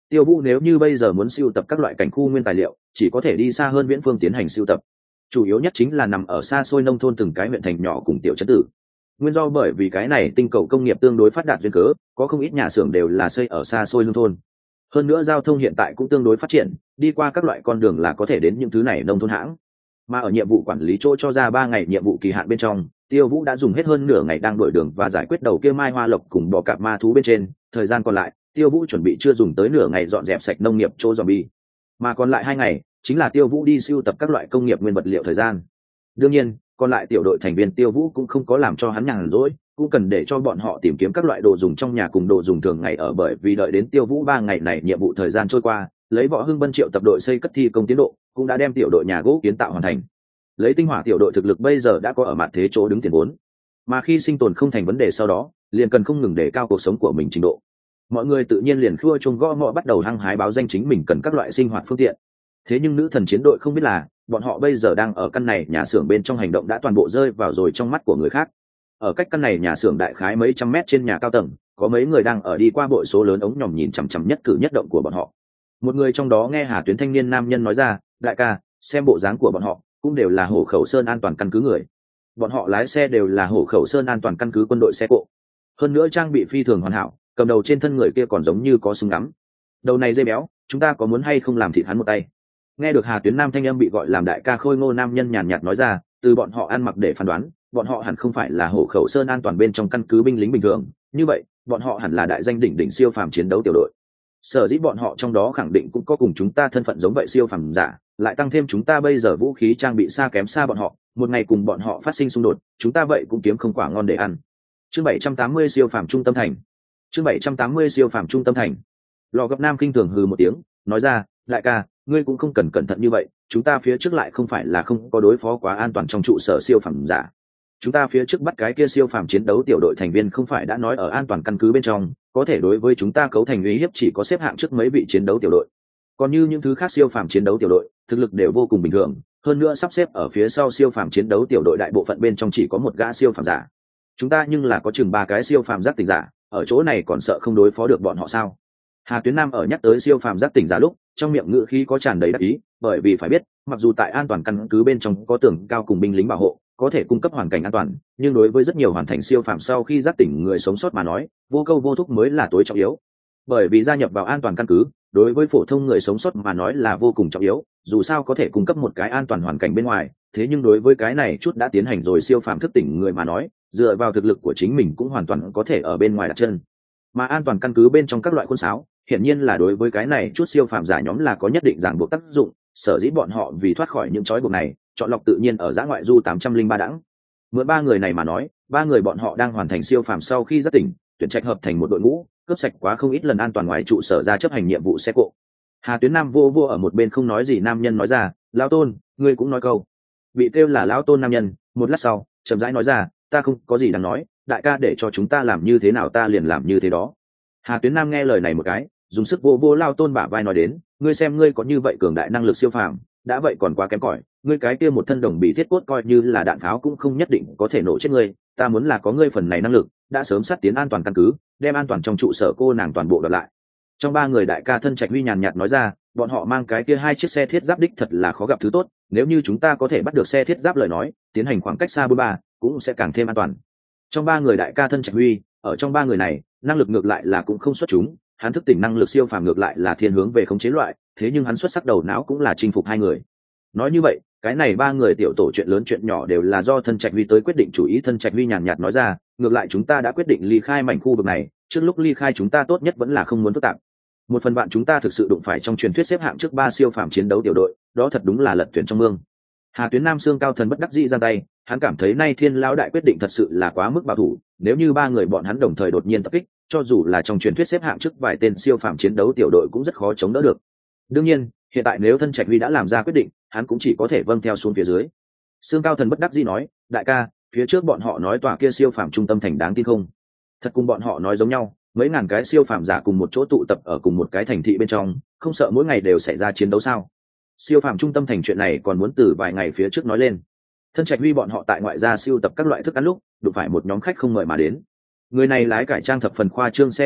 Tiêu Vũ nếu như bây giờ muốn sưu tập các loại cảnh khu nguyên tài liệu, chỉ có thể đi xa hơn viễn phương tiến hành sưu tập. Chủ yếu nhất chính là nằm ở xa xôi nông thôn từng cái huyện thành nhỏ cùng tiểu trấn tử. Nguyên do bởi vì cái này tinh cầu công nghiệp tương đối phát đạt duyên cớ, có không ít nhà xưởng đều là xây ở xa xôi nông thôn. Hơn nữa giao thông hiện tại cũng tương đối phát triển, đi qua các loại con đường là có thể đến những thứ này nông thôn hãng. Mà ở nhiệm vụ quản lý chỗ cho ra ba ngày nhiệm vụ kỳ hạn bên trong, Tiêu Vũ đã dùng hết hơn nửa ngày đang đổi đường và giải quyết đầu kia mai hoa lộc cùng bò cạp ma thú bên trên, thời gian còn lại, Tiêu Vũ chuẩn bị chưa dùng tới nửa ngày dọn dẹp sạch nông nghiệp chỗ zombie. Mà còn lại hai ngày, chính là Tiêu Vũ đi sưu tập các loại công nghiệp nguyên vật liệu thời gian. Đương nhiên, còn lại tiểu đội thành viên Tiêu Vũ cũng không có làm cho hắn nhàn rỗi, cũng cần để cho bọn họ tìm kiếm các loại đồ dùng trong nhà cùng đồ dùng thường ngày ở, bởi vì đợi đến Tiêu Vũ ba ngày này nhiệm vụ thời gian trôi qua, lấy Võ Hưng Bân triệu tập đội xây cất thi công tiến độ, cũng đã đem tiểu đội nhà gỗ kiến tạo hoàn thành. Lấy tinh hỏa tiểu đội thực lực bây giờ đã có ở mặt thế chỗ đứng tiền vốn, mà khi sinh tồn không thành vấn đề sau đó, liền cần không ngừng để cao cuộc sống của mình trình độ. Mọi người tự nhiên liền khua chuông gõ ngõ bắt đầu hăng hái báo danh chính mình cần các loại sinh hoạt phương tiện. Thế nhưng nữ thần chiến đội không biết là, bọn họ bây giờ đang ở căn này nhà xưởng bên trong hành động đã toàn bộ rơi vào rồi trong mắt của người khác. Ở cách căn này nhà xưởng đại khái mấy trăm mét trên nhà cao tầng, có mấy người đang ở đi qua bội số lớn ống nhòm nhìn chằm chằm nhất cử nhất động của bọn họ. Một người trong đó nghe Hà Tuyến thanh niên nam nhân nói ra, đại ca, xem bộ dáng của bọn họ, cũng đều là Hổ Khẩu Sơn an toàn căn cứ người. Bọn họ lái xe đều là Hổ Khẩu Sơn an toàn căn cứ quân đội xe cộ. Hơn nữa trang bị phi thường hoàn hảo, cầm đầu trên thân người kia còn giống như có súng ngắm. Đầu này dây béo, chúng ta có muốn hay không làm thịt hắn một tay? Nghe được Hà Tuyến nam thanh âm bị gọi làm đại ca khôi ngô nam nhân nhàn nhạt nói ra, từ bọn họ ăn mặc để phán đoán, bọn họ hẳn không phải là Hổ Khẩu Sơn an toàn bên trong căn cứ binh lính bình thường, như vậy, bọn họ hẳn là đại danh đỉnh đỉnh siêu phàm chiến đấu tiểu đội. Sở dĩ bọn họ trong đó khẳng định cũng có cùng chúng ta thân phận giống vậy siêu phàm giả, lại tăng thêm chúng ta bây giờ vũ khí trang bị xa kém xa bọn họ, một ngày cùng bọn họ phát sinh xung đột, chúng ta vậy cũng kiếm không quả ngon để ăn. Chương bảy trăm tám mươi siêu phàm trung tâm thành. Chương bảy trăm tám mươi siêu phàm trung tâm thành. Lò Gập Nam kinh thường hừ một tiếng, nói ra, đại ca, ngươi cũng không cần cẩn thận như vậy, chúng ta phía trước lại không phải là không có đối phó quá an toàn trong trụ sở siêu phàm giả. Chúng ta phía trước bắt cái kia siêu phàm chiến đấu tiểu đội thành viên không phải đã nói ở an toàn căn cứ bên trong, có thể đối với chúng ta cấu thành uy hiếp chỉ có xếp hạng trước mấy vị chiến đấu tiểu đội. Còn như những thứ khác siêu phàm chiến đấu tiểu đội, thực lực đều vô cùng bình thường, hơn nữa sắp xếp ở phía sau siêu phàm chiến đấu tiểu đội đại bộ phận bên trong chỉ có một gã siêu phàm giả. Chúng ta nhưng là có chừng ba cái siêu phàm giác tỉnh giả, ở chỗ này còn sợ không đối phó được bọn họ sao? Hà Tuyến Nam ở nhắc tới siêu phàm giác tỉnh giả lúc, trong miệng ngữ khí có tràn đầy đắc ý, bởi vì phải biết, mặc dù tại an toàn căn cứ bên trong có tường cao cùng binh lính bảo hộ, có thể cung cấp hoàn cảnh an toàn, nhưng đối với rất nhiều hoàn thành siêu phàm sau khi giác tỉnh người sống sót mà nói, vô câu vô thúc mới là tối trọng yếu. Bởi vì gia nhập vào an toàn căn cứ, đối với phổ thông người sống sót mà nói là vô cùng trọng yếu, dù sao có thể cung cấp một cái an toàn hoàn cảnh bên ngoài, thế nhưng đối với cái này chút đã tiến hành rồi siêu phàm thức tỉnh người mà nói, dựa vào thực lực của chính mình cũng hoàn toàn có thể ở bên ngoài đặt chân. Mà an toàn căn cứ bên trong các loại quân sáo, hiển nhiên là đối với cái này chút siêu phàm giả nhóm là có nhất định ràng buộc tác dụng, sở dĩ bọn họ vì thoát khỏi những trói buộc này, chọn lọc tự nhiên ở dã ngoại du tám trăm linh ba đẳng. Mượn ba người này mà nói, ba người bọn họ đang hoàn thành siêu phàm sau khi giác tỉnh, tuyển trạch hợp thành một đội ngũ, cướp sạch quá không ít lần an toàn ngoài trụ sở ra chấp hành nhiệm vụ xe cộ. Hà Tuyến Nam vô vô ở một bên không nói gì nam nhân nói ra, lão Tôn, ngươi cũng nói câu. Bị kêu là lão Tôn nam nhân, một lát sau, chậm rãi nói ra, ta không có gì đáng nói, đại ca để cho chúng ta làm như thế nào ta liền làm như thế đó. Hà Tuyến Nam nghe lời này một cái, dùng sức vô vô lão Tôn bả vai nói đến, ngươi xem ngươi có như vậy cường đại năng lực siêu phàm, đã vậy còn quá kém cỏi, ngươi cái kia một thân đồng bị thiết cốt coi như là đạn pháo cũng không nhất định có thể nổ chết ngươi, ta muốn là có ngươi phần này năng lực, đã sớm sát tiến an toàn căn cứ, đem an toàn trong trụ sở cô nàng toàn bộ đoạt lại. Trong ba người đại ca thân Trạch Huy nhàn nhạt nói ra, bọn họ mang cái kia hai chiếc xe thiết giáp đích thật là khó gặp thứ tốt, nếu như chúng ta có thể bắt được xe thiết giáp lời nói, tiến hành khoảng cách xa bốn ba cũng sẽ càng thêm an toàn. Trong ba người đại ca thân Trạch Huy, ở trong ba người này, năng lực ngược lại là cũng không xuất chúng, hắn thức tỉnh năng lực siêu phàm ngược lại là thiên hướng về khống chế loại, thế nhưng hắn xuất sắc đầu não cũng là chinh phục hai người. Nói như vậy, cái này ba người tiểu tổ chuyện lớn chuyện nhỏ đều là do thân Trạch Huy tới quyết định chủ ý. Thân Trạch Huy nhàn nhạt nói ra, ngược lại chúng ta đã quyết định ly khai mảnh khu vực này, trước lúc ly khai chúng ta tốt nhất vẫn là không muốn phức tạp. Một phần bạn chúng ta thực sự đụng phải trong truyền thuyết xếp hạng trước ba siêu phàm chiến đấu tiểu đội, đó thật đúng là lật thuyền trong mương. Hà Tuyến Nam xương cao thần bất đắc dĩ giang tay, hắn cảm thấy nay Thiên lão đại quyết định thật sự là quá mức bảo thủ, nếu như ba người bọn hắn đồng thời đột nhiên tập kích, cho dù là trong truyền thuyết xếp hạng trước vài tên siêu phàm chiến đấu tiểu đội cũng rất khó chống đỡ được. Đương nhiên, hiện tại nếu thân Trạch Huy đã làm ra quyết định, hắn cũng chỉ có thể vâng theo xuống phía dưới. Xương cao thần bất đắc dĩ nói, đại ca, phía trước bọn họ nói tòa kia siêu phàm trung tâm thành đáng tin không? Thật cùng bọn họ nói giống nhau, mấy ngàn cái siêu phàm giả cùng một chỗ tụ tập ở cùng một cái thành thị bên trong, không sợ mỗi ngày đều xảy ra chiến đấu sao? Siêu phàm trung tâm thành chuyện này còn muốn từ vài ngày phía trước nói lên. Thân Trạch Huy bọn họ tại ngoại gia siêu tập các loại thức ăn lúc, đụng phải một nhóm khách không mời mà đến. Người này lái cải trang thập phần khoa trương xe thiết giáp,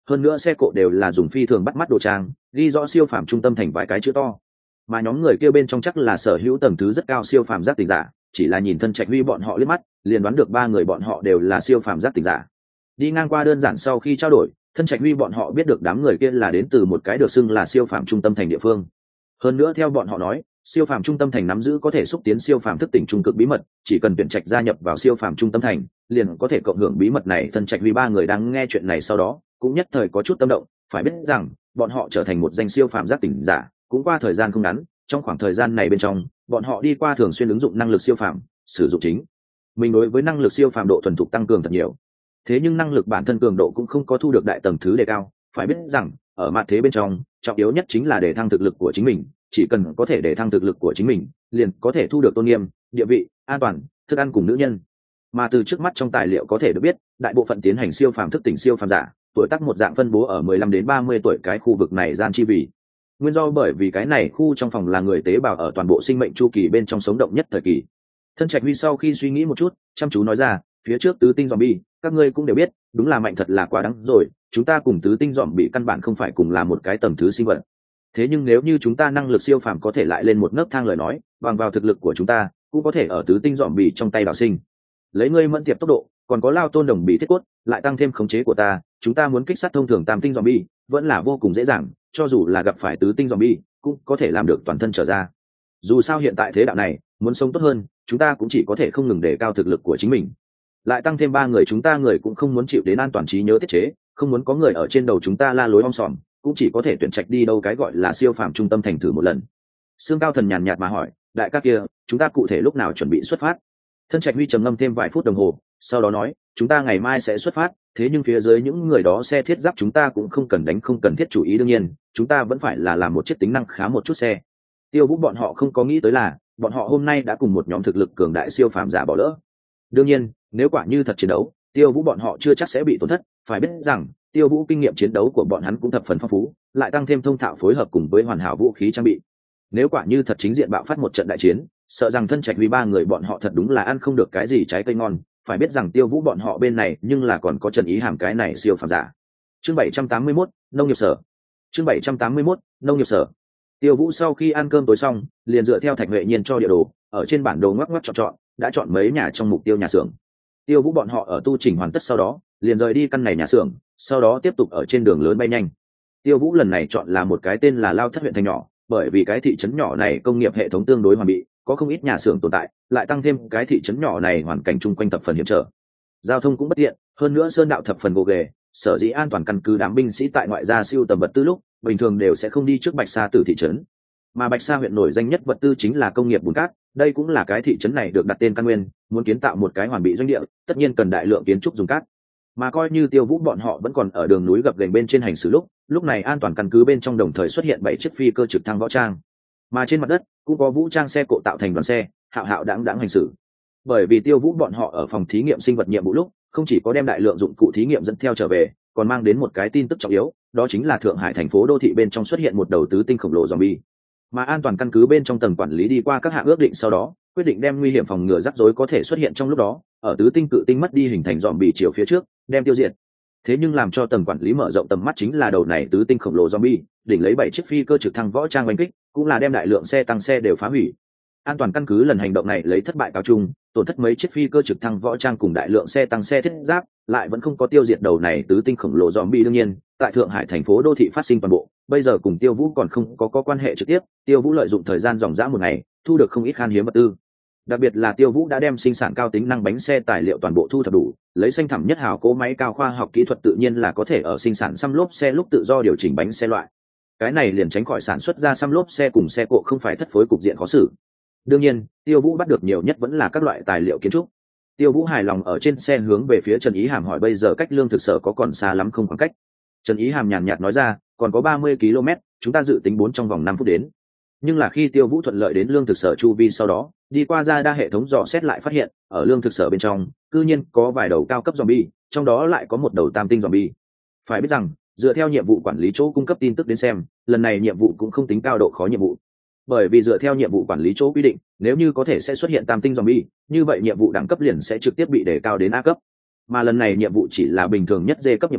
hơn nữa xe cộ đều là dùng phi thường bắt mắt đồ trang, ghi rõ siêu phàm trung tâm thành vài cái chữ to. Mà nhóm người kia bên trong chắc là sở hữu tầng thứ rất cao siêu phàm giác tỉnh giả, chỉ là nhìn thân Trạch Huy bọn họ liếc mắt, liền đoán được ba người bọn họ đều là siêu phàm giác tỉnh giả. Đi ngang qua đơn giản sau khi trao đổi, thân Trạch Huy bọn họ biết được đám người kia là đến từ một cái được xưng là siêu phàm trung tâm thành địa phương. Hơn nữa theo bọn họ nói, siêu phàm trung tâm thành nắm giữ có thể xúc tiến siêu phàm thức tỉnh trung cực bí mật, chỉ cần tuyển trạch gia nhập vào siêu phàm trung tâm thành, liền có thể cộng hưởng bí mật này. Thân Trạch Huy ba người đang nghe chuyện này sau đó, cũng nhất thời có chút tâm động, phải biết rằng, bọn họ trở thành một danh siêu phàm giác tỉnh giả, cũng qua thời gian không ngắn, trong khoảng thời gian này bên trong, bọn họ đi qua thường xuyên ứng dụng năng lực siêu phàm, sử dụng chính mình đối với năng lực siêu phàm độ thuần thục tăng cường thật nhiều. Thế nhưng năng lực bản thân cường độ cũng không có thu được đại tầng thứ đề cao, phải biết rằng, ở mặt thế bên trong, trọng yếu nhất chính là để thăng thực lực của chính mình, chỉ cần có thể để thăng thực lực của chính mình, liền có thể thu được tôn nghiêm, địa vị, an toàn, thức ăn cùng nữ nhân. Mà từ trước mắt trong tài liệu có thể được biết, đại bộ phận tiến hành siêu phàm thức tỉnh siêu phàm giả, tuổi tác một dạng phân bố ở mười lăm đến ba mươi tuổi cái khu vực này gian chi vì. Nguyên do bởi vì cái này khu trong phòng là người tế bào ở toàn bộ sinh mệnh chu kỳ bên trong sống động nhất thời kỳ. Thân Trạch Huy sau khi suy nghĩ một chút, chăm chú nói ra, phía trước tứ tinh zombie, các ngươi cũng đều biết, đúng là mạnh thật là quá đáng rồi, chúng ta cùng tứ tinh zombie căn bản không phải cùng là một cái tầng thứ sinh vật. Thế nhưng nếu như chúng ta năng lực siêu phàm có thể lại lên một nấc thang lời nói, bằng vào thực lực của chúng ta, cũng có thể ở tứ tinh zombie trong tay đào sinh. Lấy ngươi mẫn tiệp tốc độ, còn có lao tôn đồng bị thiết cốt, lại tăng thêm khống chế của ta, chúng ta muốn kích sát thông thường tam tinh zombie, vẫn là vô cùng dễ dàng, cho dù là gặp phải tứ tinh zombie, cũng có thể làm được toàn thân trở ra. Dù sao hiện tại thế đạo này, muốn sống tốt hơn, chúng ta cũng chỉ có thể không ngừng đề cao thực lực của chính mình. Lại tăng thêm ba người chúng ta người cũng không muốn chịu đến an toàn trí nhớ tiết chế, không muốn có người ở trên đầu chúng ta la lối om sòm, cũng chỉ có thể tuyển trạch đi đâu cái gọi là siêu phàm trung tâm thành thử một lần. Sương Cao Thần nhàn nhạt mà hỏi, đại ca kia, chúng ta cụ thể lúc nào chuẩn bị xuất phát? Thân Trạch Huy trầm ngâm thêm vài phút đồng hồ, sau đó nói, chúng ta ngày mai sẽ xuất phát, thế nhưng phía dưới những người đó xe thiết giáp chúng ta cũng không cần đánh, không cần thiết chú ý. Đương nhiên, chúng ta vẫn phải là làm một chiếc tính năng khá một chút xe. Tiêu Vũ bọn họ không có nghĩ tới là, bọn họ hôm nay đã cùng một nhóm thực lực cường đại siêu phàm giả bỏ lỡ. Đương nhiên, nếu quả như thật chiến đấu, Tiêu Vũ bọn họ chưa chắc sẽ bị tổn thất, phải biết rằng, Tiêu Vũ kinh nghiệm chiến đấu của bọn hắn cũng thập phần phong phú, lại tăng thêm thông thạo phối hợp cùng với hoàn hảo vũ khí trang bị. Nếu quả như thật chính diện bạo phát một trận đại chiến, sợ rằng Thân Trạch Huy ba người bọn họ thật đúng là ăn không được cái gì trái cây ngon, phải biết rằng Tiêu Vũ bọn họ bên này nhưng là còn có Trần Ý Hàm cái này siêu phàm giả. Chương bảy trăm tám mươi mốt, nông nghiệp sở. Chương bảy trăm tám mươi mốt, nông nghiệp sở. Tiêu Vũ sau khi ăn cơm tối xong, liền dựa theo Thạch Huệ Nhiên cho địa đồ, ở trên bản đồ ngoắc ngoắc chọn chọn, đã chọn mấy nhà trong mục tiêu nhà xưởng. Tiêu Vũ bọn họ ở tu chỉnh hoàn tất sau đó, liền rời đi căn này nhà xưởng, sau đó tiếp tục ở trên đường lớn bay nhanh. Tiêu Vũ lần này chọn là một cái tên là Lao Thất huyện thành nhỏ, bởi vì cái thị trấn nhỏ này công nghiệp hệ thống tương đối hoàn bị, có không ít nhà xưởng tồn tại, lại tăng thêm cái thị trấn nhỏ này hoàn cảnh chung quanh thập phần hiểm trở, giao thông cũng bất tiện, hơn nữa sơn đạo thập phần gồ ghề, sở dĩ an toàn căn cứ đám binh sĩ tại ngoại gia siêu tầm vật tư lúc bình thường đều sẽ không đi trước Bạch Sa Tử thị trấn. Mà Bạch Sa huyện nổi danh nhất vật tư chính là công nghiệp bùn cát, đây cũng là cái thị trấn này được đặt tên căn nguyên, muốn kiến tạo một cái hoàn bị doanh địa, tất nhiên cần đại lượng kiến trúc dùng cát. Mà coi như Tiêu Vũ bọn họ vẫn còn ở đường núi gập ghềnh bên trên hành xử lúc, lúc này an toàn căn cứ bên trong đồng thời xuất hiện bảy chiếc phi cơ trực thăng võ trang, mà trên mặt đất cũng có vũ trang xe cộ tạo thành đoàn xe, hạo hạo đãng đãng hành xử. Bởi vì Tiêu Vũ bọn họ ở phòng thí nghiệm sinh vật nhiệm vụ lúc, không chỉ có đem đại lượng dụng cụ thí nghiệm dẫn theo trở về, còn mang đến một cái tin tức trọng yếu, đó chính là Thượng Hải thành phố đô thị bên trong xuất hiện một đầu tứ tinh khổng lồ zombie. Mà an toàn căn cứ bên trong tầng quản lý đi qua các hạng ước định sau đó, quyết định đem nguy hiểm phòng ngừa rắc rối có thể xuất hiện trong lúc đó, ở tứ tinh cự tinh mất đi hình thành zombie chiều phía trước, đem tiêu diệt. Thế nhưng làm cho tầng quản lý mở rộng tầm mắt chính là đầu này tứ tinh khổng lồ zombie, đỉnh lấy bảy chiếc phi cơ trực thăng võ trang oanh kích, cũng là đem đại lượng xe tăng xe đều phá hủy. An toàn căn cứ lần hành động này lấy thất bại cáo chung, tổn thất mấy chiếc phi cơ trực thăng võ trang cùng đại lượng xe tăng xe thiết giáp, lại vẫn không có tiêu diệt đầu này tứ tinh khổng lồ zombie. Đương nhiên, tại Thượng Hải thành phố đô thị phát sinh toàn bộ, bây giờ cùng Tiêu Vũ còn không có có quan hệ trực tiếp. Tiêu Vũ lợi dụng thời gian dòng dã một ngày, thu được không ít khan hiếm vật tư. Đặc biệt là Tiêu Vũ đã đem sinh sản cao tính năng bánh xe tài liệu toàn bộ thu thập đủ, lấy xanh thẳm nhất hào cỗ máy cao khoa học kỹ thuật tự nhiên là có thể ở sinh sản xăm lốp xe lúc tự do điều chỉnh bánh xe loại. Cái này liền tránh khỏi sản xuất ra xăm lốp xe cùng xe cộ không phải thất phối cục diện khó xử. Đương nhiên, Tiêu Vũ bắt được nhiều nhất vẫn là các loại tài liệu kiến trúc. Tiêu Vũ hài lòng ở trên xe hướng về phía Trần Ý Hàm hỏi bây giờ cách lương thực sở có còn xa lắm không khoảng cách. Trần Ý Hàm nhàn nhạt nói ra, còn có ba mươi ki lô mét, chúng ta dự tính bốn trong vòng năm phút đến. Nhưng là khi Tiêu Vũ thuận lợi đến lương thực sở chu vi sau đó, đi qua ra đa hệ thống dò xét lại phát hiện, ở lương thực sở bên trong, cư nhiên có vài đầu cao cấp zombie, trong đó lại có một đầu tam tinh zombie. Phải biết rằng, dựa theo nhiệm vụ quản lý chỗ cung cấp tin tức đến xem, lần này nhiệm vụ cũng không tính cao độ khó nhiệm vụ. Bởi vì dựa theo nhiệm vụ quản lý chỗ quy định, nếu như có thể sẽ xuất hiện tam tinh zombie, như vậy nhiệm vụ đẳng cấp liền sẽ trực tiếp bị đề cao đến A cấp. Mà lần này nhiệm vụ chỉ là bình thường nhất D cấp nhiệm vụ,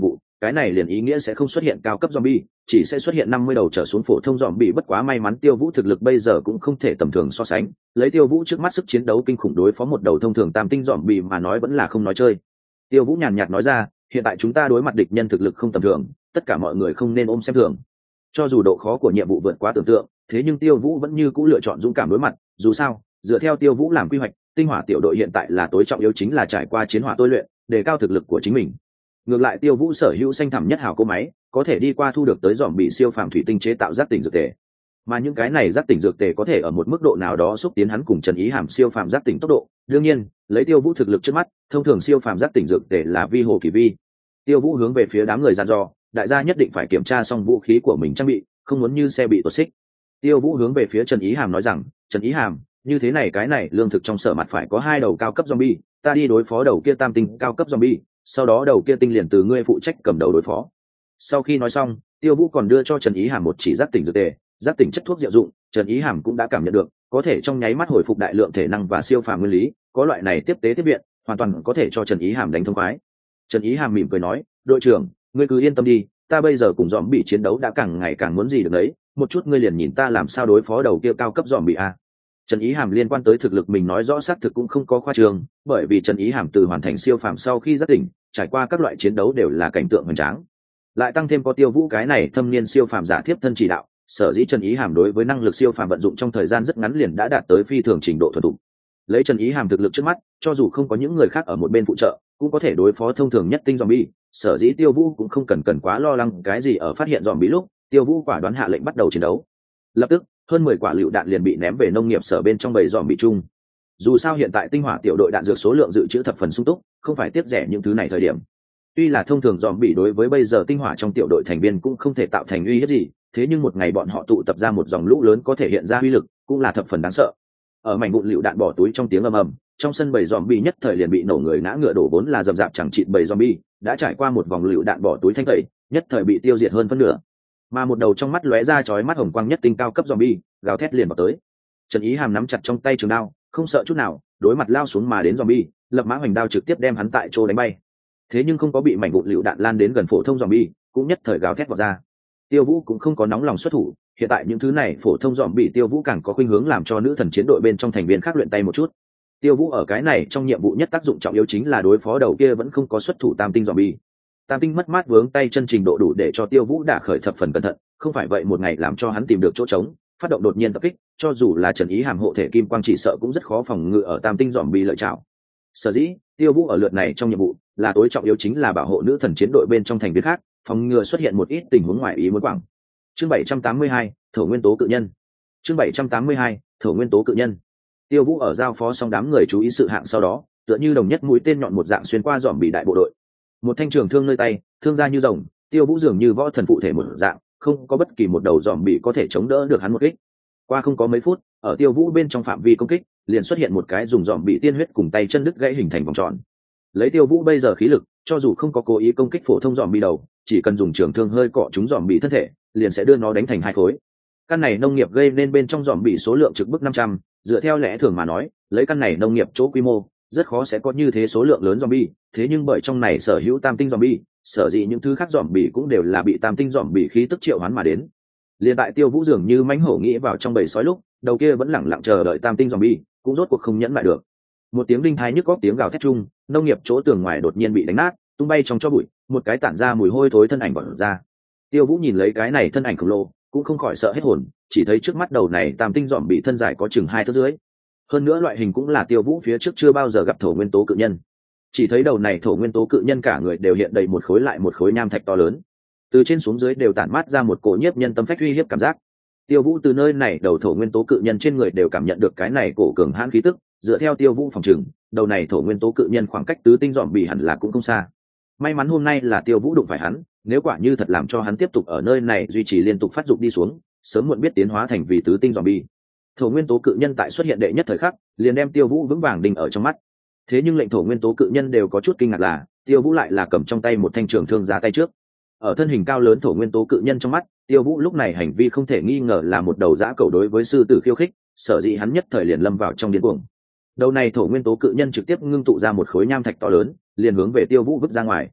cái này liền ý nghĩa sẽ không xuất hiện cao cấp zombie, chỉ sẽ xuất hiện năm mươi đầu trở xuống phổ thông zombie. Bất quá may mắn Tiêu Vũ thực lực bây giờ cũng không thể tầm thường so sánh, lấy Tiêu Vũ trước mắt sức chiến đấu kinh khủng đối phó một đầu thông thường tam tinh zombie mà nói vẫn là không nói chơi. Tiêu Vũ nhàn nhạt nói ra, hiện tại chúng ta đối mặt địch nhân thực lực không tầm thường, tất cả mọi người không nên ôm xem thường. Cho dù độ khó của nhiệm vụ vượt quá tưởng tượng, thế nhưng Tiêu Vũ vẫn như cũ lựa chọn dũng cảm đối mặt, dù sao, dựa theo Tiêu Vũ làm quy hoạch, tinh hỏa tiểu đội hiện tại là tối trọng yếu chính là trải qua chiến hỏa tôi luyện, đề cao thực lực của chính mình. Ngược lại Tiêu Vũ sở hữu xanh thẳm nhất hào cỗ máy, có thể đi qua thu được tới dòm bị siêu phàm thủy tinh chế tạo giác tỉnh dược tề. Mà những cái này giác tỉnh dược tề có thể ở một mức độ nào đó xúc tiến hắn cùng Trần Ý Hàm siêu phàm giác tỉnh tốc độ. Đương nhiên, lấy Tiêu Vũ thực lực trước mắt, thông thường siêu phàm giác tỉnh dược tề là vi hồ kỳ vi. Tiêu Vũ hướng về phía đám người dặn dò, đại gia nhất định phải kiểm tra xong vũ khí của mình trang bị, không muốn như xe bị tuột xích. Tiêu Vũ hướng về phía Trần Ý Hàm nói rằng, Trần Ý Hàm, như thế này cái này lương thực trong sở mặt phải có hai đầu cao cấp zombie, ta đi đối phó đầu kia tam tinh cao cấp zombie, sau đó đầu kia tinh liền từ ngươi phụ trách cầm đầu đối phó. Sau khi nói xong, Tiêu Vũ còn đưa cho Trần Ý Hàm một chỉ giác tỉnh dược tề, giác tỉnh chất thuốc diệu dụng, Trần Ý Hàm cũng đã cảm nhận được, có thể trong nháy mắt hồi phục đại lượng thể năng và siêu phàm nguyên lý, có loại này tiếp tế tiếp viện, hoàn toàn có thể cho Trần Ý Hàm đánh thông khoái. Trần Ý Hàm mỉm cười nói, đội trưởng, ngươi cứ yên tâm đi, ta bây giờ cùng dòm bị chiến đấu đã càng ngày càng muốn gì được đấy, một chút ngươi liền nhìn ta làm sao đối phó đầu kia cao cấp dòm bị a. Trần Ý Hàm liên quan tới thực lực mình nói rõ xác thực cũng không có khoa trương, bởi vì Trần Ý Hàm từ hoàn thành siêu phàm sau khi giác tỉnh, trải qua các loại chiến đấu đều là cảnh tượng hoành tráng. Lại tăng thêm có Tiêu Vũ cái này thâm niên siêu phàm giả thiếp thân chỉ đạo, sở dĩ Trần Ý Hàm đối với năng lực siêu phàm vận dụng trong thời gian rất ngắn liền đã đạt tới phi thường trình độ thuần thục. Lấy Trần Ý Hàm thực lực trước mắt, cho dù không có những người khác ở một bên phụ trợ, cũng có thể đối phó thông thường nhất tinh zombie, sở dĩ Tiêu Vũ cũng không cần cần quá lo lắng cái gì ở phát hiện zombie lúc, Tiêu Vũ quả đoán hạ lệnh bắt đầu chiến đấu. Lập tức, hơn mười quả lựu đạn liền bị ném về nông nghiệp sở bên trong bầy zombie chung. Dù sao hiện tại tinh hỏa tiểu đội đạn dược số lượng dự trữ thập phần sung túc, không phải tiếc rẻ những thứ này thời điểm. Tuy là thông thường zombie đối với bây giờ tinh hỏa trong tiểu đội thành viên cũng không thể tạo thành uy hiếp gì, thế nhưng một ngày bọn họ tụ tập ra một dòng lũ lớn có thể hiện ra uy lực, cũng là thập phần đáng sợ. Ở mảnh vụn lựu đạn bỏ túi trong tiếng ầm ầm, trong sân bầy zombie nhất thời liền bị nổ người ngã ngựa đổ, vốn là rầm rạp chẳng chịt bầy zombie, đã trải qua một vòng lựu đạn bỏ túi thanh tẩy, nhất thời bị tiêu diệt hơn phân nửa. Mà một đầu trong mắt lóe ra chói mắt hồng quang nhất tinh cao cấp zombie, gào thét liền vào tới. Trần Ý Hàm nắm chặt trong tay trường đao, không sợ chút nào, đối mặt lao xuống mà đến zombie, lập mã hoành đao trực tiếp đem hắn tại chỗ đánh bay. Thế nhưng không có bị mảnh vụn lựu đạn lan đến gần phổ thông zombie, cũng nhất thời gào thét vọt ra. Tiêu Vũ cũng không có nóng lòng xuất thủ, hiện tại những thứ này phổ thông zombie Tiêu Vũ càng có khuynh hướng làm cho nữ thần chiến đội bên trong thành viên khác luyện tay một chút. Tiêu Vũ ở cái này trong nhiệm vụ nhất tác dụng trọng yếu chính là đối phó đầu kia vẫn không có xuất thủ tam tinh zombie. Tam tinh mất mát vướng tay chân trình độ đủ để cho Tiêu Vũ đả khởi thập phần cẩn thận, không phải vậy một ngày làm cho hắn tìm được chỗ trống, phát động đột nhiên tập kích, cho dù là Trần Ý Hàm hộ thể kim quang chỉ sợ cũng rất khó phòng ngự ở tam tinh zombie lợi chảo. Sở dĩ, Tiêu Vũ ở lượt này trong nhiệm vụ, là tối trọng yếu chính là bảo hộ nữ thần chiến đội bên trong thành viên khác, phòng ngừa xuất hiện một ít tình huống ngoài ý muốn quảng. Chương bảy trăm tám mươi hai, Thổ Nguyên Tố Cự Nhân. Chương bảy trăm tám mươi hai, Thổ Nguyên Tố Cự Nhân. Tiêu Vũ ở giao phó xong đám người chú ý sự hạng sau đó, tựa như đồng nhất mũi tên nhọn một dạng xuyên qua dòm bị đại bộ đội. Một thanh trường thương nơi tay, thương ra như rồng, Tiêu Vũ dường như võ thần phụ thể một dạng, không có bất kỳ một đầu dòm bị có thể chống đỡ được hắn một kích. Qua không có mấy phút, ở Tiêu Vũ bên trong phạm vi công kích, liền xuất hiện một cái dùng dòm bị tiên huyết cùng tay chân đứt gãy hình thành vòng tròn. Lấy Tiêu Vũ bây giờ khí lực, cho dù không có cố ý công kích phổ thông dòm bị đầu, chỉ cần dùng trường thương hơi cọ chúng dòm bị thân thể, liền sẽ đưa nó đánh thành hai khối. Căn này nông nghiệp gây nên bên trong dòm bị số lượng trực bức năm trăm, dựa theo lẽ thường mà nói, lấy căn này nông nghiệp chỗ quy mô, rất khó sẽ có như thế số lượng lớn zombie, thế nhưng bởi trong này sở hữu tam tinh zombie, sở dĩ những thứ khác zombie cũng đều là bị tam tinh zombie khí tức triệu hoán mà đến. Liên tại Tiêu Vũ dường như mãnh hổ nghĩ vào trong bầy sói lúc, đầu kia vẫn lẳng lặng chờ đợi tam tinh zombie, cũng rốt cuộc không nhẫn lại được. Một tiếng đinh thái nhức góc tiếng gào thét chung, nông nghiệp chỗ tường ngoài đột nhiên bị đánh nát, tung bay trong cho bụi, một cái tản ra mùi hôi thối thân ảnh vọt ra. Tiêu Vũ nhìn lấy cái này thân ảnh khổng lồ, cũng không khỏi sợ hết hồn, chỉ thấy trước mắt đầu này tam tinh zombie thân dài có chừng hai thước dưới. Hơn nữa loại hình cũng là Tiêu Vũ phía trước chưa bao giờ gặp thổ nguyên tố cự nhân. Chỉ thấy đầu này thổ nguyên tố cự nhân cả người đều hiện đầy một khối lại một khối nham thạch to lớn, từ trên xuống dưới đều tản mát ra một cổ nhiếp nhân tâm phách uy hiếp cảm giác. Tiêu Vũ từ nơi này đầu thổ nguyên tố cự nhân trên người đều cảm nhận được cái này cổ cường hãn khí tức, dựa theo Tiêu Vũ phòng trừng, đầu này thổ nguyên tố cự nhân khoảng cách tứ tinh dòm bị hẳn là cũng không xa. May mắn hôm nay là Tiêu Vũ đụng phải hắn, nếu quả như thật làm cho hắn tiếp tục ở nơi này duy trì liên tục phát dục đi xuống, sớm muộn biết tiến hóa thành vì tứ tinh dòm bị. Thổ nguyên tố cự nhân tại xuất hiện đệ nhất thời khắc, liền đem Tiêu Vũ vững vàng đình ở trong mắt. Thế nhưng lệnh thổ nguyên tố cự nhân đều có chút kinh ngạc là, Tiêu Vũ lại là cầm trong tay một thanh trường thương ra tay trước. Ở thân hình cao lớn thổ nguyên tố cự nhân trong mắt, Tiêu Vũ lúc này hành vi không thể nghi ngờ là một đầu dã cẩu đối với sư tử khiêu khích, sở dĩ hắn nhất thời liền lâm vào trong điên cuồng. Đầu này thổ nguyên tố cự nhân trực tiếp ngưng tụ ra một khối nham thạch to lớn, liền hướng về Tiêu Vũ vứt ra ngoài.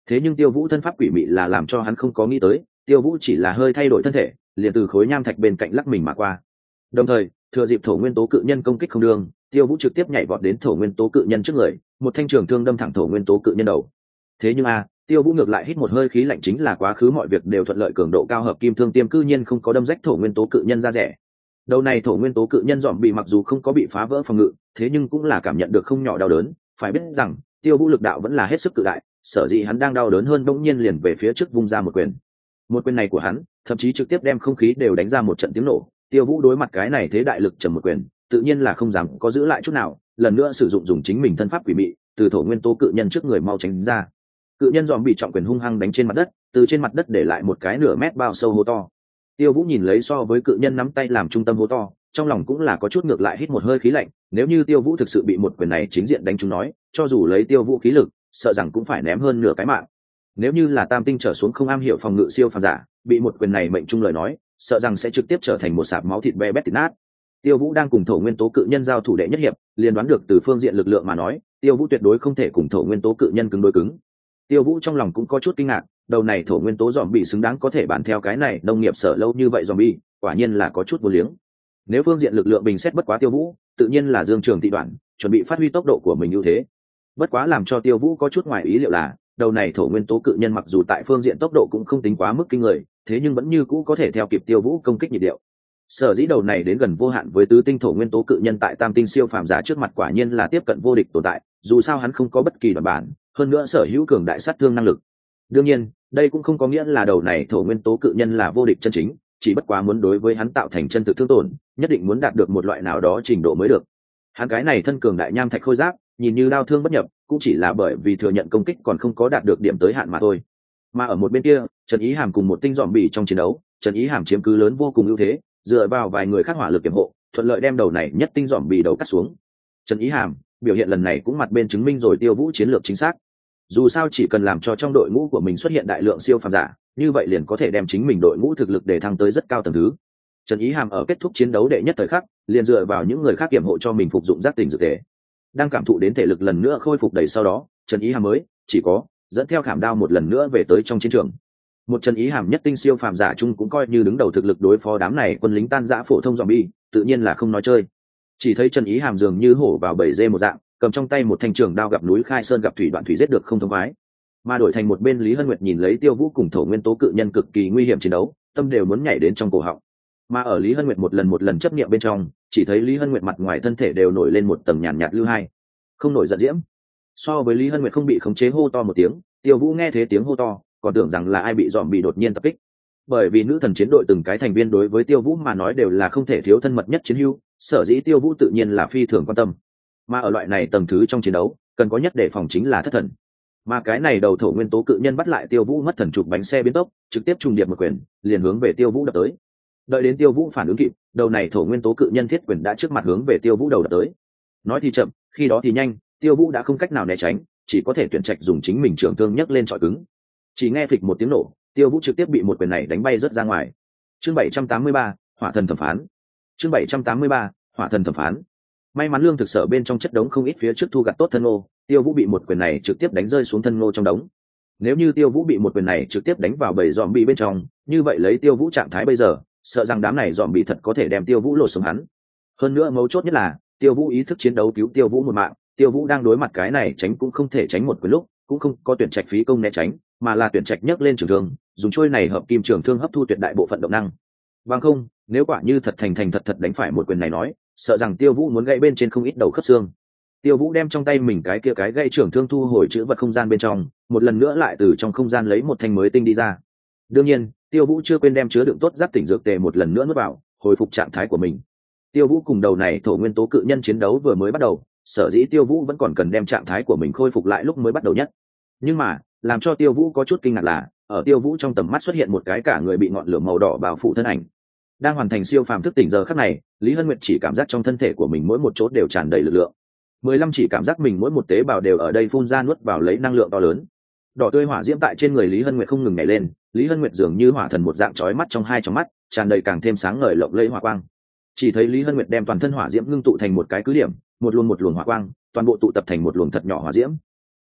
Thế nhưng Tiêu Vũ thân pháp quỷ mị là làm cho hắn không có nghĩ tới, Tiêu Vũ chỉ là hơi thay đổi thân thể, liền từ khối nham thạch bên cạnh lắc mình mà qua. Đồng thời, thừa dịp thổ nguyên tố cự nhân công kích không đường, Tiêu Vũ trực tiếp nhảy vọt đến thổ nguyên tố cự nhân trước người, một thanh trường thương đâm thẳng thổ nguyên tố cự nhân đầu. Thế nhưng a, Tiêu Vũ ngược lại hít một hơi khí lạnh, chính là quá khứ mọi việc đều thuận lợi, cường độ cao hợp kim thương tiêm cư nhiên không có đâm rách thổ nguyên tố cự nhân ra rẻ. Đầu này thổ nguyên tố cự nhân dòm bị mặc dù không có bị phá vỡ phòng ngự, thế nhưng cũng là cảm nhận được không nhỏ đau đớn, phải biết rằng Tiêu Vũ lực đạo vẫn là hết sức cự đại, sở dĩ hắn đang đau đớn hơn bỗng nhiên liền về phía trước vung ra một quyền. Một quyền này của hắn, thậm chí trực tiếp đem không khí đều đánh ra một trận tiếng nổ. Tiêu Vũ đối mặt cái này thế đại lực trầm một quyền, tự nhiên là không dám có giữ lại chút nào, lần nữa sử dụng dùng chính mình thân pháp quỷ mị, từ thổ nguyên tố cự nhân trước người mau tránh ra. Cự nhân dòm bị trọng quyền hung hăng đánh trên mặt đất, từ trên mặt đất để lại một cái nửa mét bao sâu hố to. Tiêu Vũ nhìn lấy so với cự nhân nắm tay làm trung tâm hố to, trong lòng cũng là có chút ngược lại, hít một hơi khí lạnh. Nếu như Tiêu Vũ thực sự bị một quyền này chính diện đánh trúng nói, cho dù lấy Tiêu Vũ khí lực, sợ rằng cũng phải ném hơn nửa cái mạng. Nếu như là tam tinh trở xuống không am hiểu phòng ngự siêu phàm giả, bị một quyền này mệnh trung lời nói, sợ rằng sẽ trực tiếp trở thành một sạp máu thịt be bét thịt nát. Tiêu Vũ đang cùng thổ nguyên tố cự nhân giao thủ đệ nhất hiệp, liền đoán được từ phương diện lực lượng mà nói, Tiêu Vũ tuyệt đối không thể cùng thổ nguyên tố cự nhân cứng đối cứng. Tiêu Vũ trong lòng cũng có chút kinh ngạc, đầu này thổ nguyên tố dòm bị xứng đáng có thể bàn theo cái này nông nghiệp sở lâu như vậy dòm bị, quả nhiên là có chút vô liếng. Nếu phương diện lực lượng bình xét bất quá Tiêu Vũ, tự nhiên là dương trường tị đoạn, chuẩn bị phát huy tốc độ của mình ưu thế. Bất quá làm cho Tiêu Vũ có chút ngoài ý liệu là, đầu này thổ nguyên tố cự nhân mặc dù tại phương diện tốc độ cũng không tính quá mức kinh người, thế nhưng vẫn như cũ có thể theo kịp Tiêu Vũ công kích nhịp điệu. Sở dĩ đầu này đến gần vô hạn với tứ tinh thổ nguyên tố cự nhân tại tam tinh siêu phàm giả trước mặt quả nhiên là tiếp cận vô địch tồn tại, dù sao hắn không có bất kỳ đoạn bản, hơn nữa sở hữu cường đại sát thương năng lực. Đương nhiên, đây cũng không có nghĩa là đầu này thổ nguyên tố cự nhân là vô địch chân chính, chỉ bất quá muốn đối với hắn tạo thành chân thực thương tổn, nhất định muốn đạt được một loại nào đó trình độ mới được. Hắn cái này thân cường đại nham thạch khôi giáp, nhìn như đao thương bất nhập, cũng chỉ là bởi vì thừa nhận công kích còn không có đạt được điểm tới hạn mà thôi. Mà ở một bên kia, Trần Ý Hàm cùng một tinh dòm bỉ trong chiến đấu, Trần Ý Hàm chiếm cứ lớn vô cùng ưu thế, dựa vào vài người khác hỏa lực kiểm hộ, thuận lợi đem đầu này nhất tinh dòm bỉ đầu cắt xuống. Trần Ý Hàm biểu hiện lần này cũng mặt bên chứng minh rồi Tiêu Vũ chiến lược chính xác. Dù sao chỉ cần làm cho trong đội ngũ của mình xuất hiện đại lượng siêu phàm giả, như vậy liền có thể đem chính mình đội ngũ thực lực để thăng tới rất cao tầng thứ. Trần Ý Hàm ở kết thúc chiến đấu đệ nhất thời khắc, liền dựa vào những người khác kiểm hộ cho mình phục dụng giác tỉnh dược thể. Đang cảm thụ đến thể lực lần nữa khôi phục đầy sau đó, Trần Ý Hàm mới chỉ có dẫn theo khảm đao một lần nữa về tới trong chiến trường. Một Trần Ý Hàm nhất tinh siêu phàm giả chung cũng coi như đứng đầu thực lực đối phó đám này quân lính tan rã phổ thông zombie, tự nhiên là không nói chơi. Chỉ thấy Trần Ý Hàm dường như hổ vào bầy dê một dạng, cầm trong tay một thanh trường đao gặp núi khai sơn gặp thủy, đoạn thủy giết được không thông khoái. Mà đổi thành một bên Lý Hân Nguyệt nhìn lấy Tiêu Vũ cùng thổ nguyên tố cự nhân cực kỳ nguy hiểm chiến đấu, tâm đều muốn nhảy đến trong cổ họng. Mà ở Lý Hân Nguyệt một lần một lần chấp niệm bên trong, chỉ thấy Lý Hân Nguyệt mặt ngoài thân thể đều nổi lên một tầng nhàn nhạt lưu hai, không nổi giận diễm. So với Lý Hân Nguyệt không bị khống chế hô to một tiếng, Tiêu Vũ nghe thế tiếng hô to, còn tưởng rằng là ai bị dòm bị đột nhiên tập kích. Bởi vì nữ thần chiến đội từng cái thành viên đối với Tiêu Vũ mà nói đều là không thể thiếu thân mật nhất chiến hữu, sở dĩ Tiêu Vũ tự nhiên là phi thường quan tâm. Mà ở loại này tầng thứ trong chiến đấu, cần có nhất đề phòng chính là thất thần. Mà cái này đầu thổ nguyên tố cự nhân bắt lại Tiêu Vũ mất thần chụp bánh xe biến tốc, trực tiếp trùng điệp một quyền, liền hướng về Tiêu Vũ đập tới. Đợi đến Tiêu Vũ phản ứng kịp, đầu này thổ nguyên tố cự nhân thiết quyền đã trước mặt hướng về Tiêu Vũ đầu đập tới. Nói thì chậm, khi đó thì nhanh, Tiêu Vũ đã không cách nào né tránh, chỉ có thể tuyển trạch dùng chính mình trường thương nhấc lên chọi cứng. Chỉ nghe phịch một tiếng nổ, Tiêu Vũ trực tiếp bị một quyền này đánh bay rất ra ngoài. Chương bảy trăm tám mươi ba, Hỏa thần thẩm phán. Chương bảy trăm tám mươi ba, Hỏa thần thẩm phán. May mắn lương thực sở bên trong chất đống không ít phía trước thu gặt tốt thân ngô, Tiêu Vũ bị một quyền này trực tiếp đánh rơi xuống thân ngô trong đống. Nếu như Tiêu Vũ bị một quyền này trực tiếp đánh vào bầy dòm bị bên trong, như vậy lấy Tiêu Vũ trạng thái bây giờ, sợ rằng đám này dòm bị thật có thể đem Tiêu Vũ lột sống hắn. Hơn nữa mấu chốt nhất là, Tiêu Vũ ý thức chiến đấu cứu Tiêu Vũ một mạng, Tiêu Vũ đang đối mặt cái này tránh cũng không thể tránh một quyền lúc, cũng không có tuyển trạch phí công né tránh, mà là tuyển trạch nhấc lên trường thương, dùng trôi này hợp kim trường thương hấp thu tuyệt đại bộ phận động năng. Bằng không, nếu quả như thật thành thành thật thật đánh phải một quyền này nói, sợ rằng Tiêu Vũ muốn gãy bên trên không ít đầu khớp xương. Tiêu Vũ đem trong tay mình cái kia cái gãy trường thương thu hồi chữ vật không gian bên trong, một lần nữa lại từ trong không gian lấy một thanh mới tinh đi ra. Đương nhiên, Tiêu Vũ chưa quên đem chứa đựng tốt giác tỉnh dược tề một lần nữa nuốt vào, hồi phục trạng thái của mình. Tiêu Vũ cùng đầu này thổ nguyên tố cự nhân chiến đấu vừa mới bắt đầu, sở dĩ Tiêu Vũ vẫn còn cần đem trạng thái của mình khôi phục lại lúc mới bắt đầu nhất. Nhưng mà, làm cho Tiêu Vũ có chút kinh ngạc là, ở Tiêu Vũ trong tầm mắt xuất hiện một cái cả người bị ngọn lửa màu đỏ bao phủ thân ảnh. Đang hoàn thành siêu phàm thức tỉnh giờ khắc này, Lý Hân Nguyệt chỉ cảm giác trong thân thể của mình mỗi một chỗ đều tràn đầy lực lượng. mười lăm chỉ cảm giác mình mỗi một tế bào đều ở đây phun ra nuốt vào lấy năng lượng to lớn. Đỏ tươi hỏa diễm tại trên người Lý Hân Nguyệt không ngừng nhảy lên, Lý Hân Nguyệt dường như hỏa thần một dạng chói mắt trong hai tròng mắt, tràn đầy càng thêm sáng ngời lộng lẫy hỏa quang. Chỉ thấy Lý Hân Nguyệt đem toàn thân hỏa diễm ngưng tụ thành một cái cứ điểm, một luồng một luồng hỏa quang, toàn bộ tụ tập thành một luồng thật nhỏ hỏa diễm.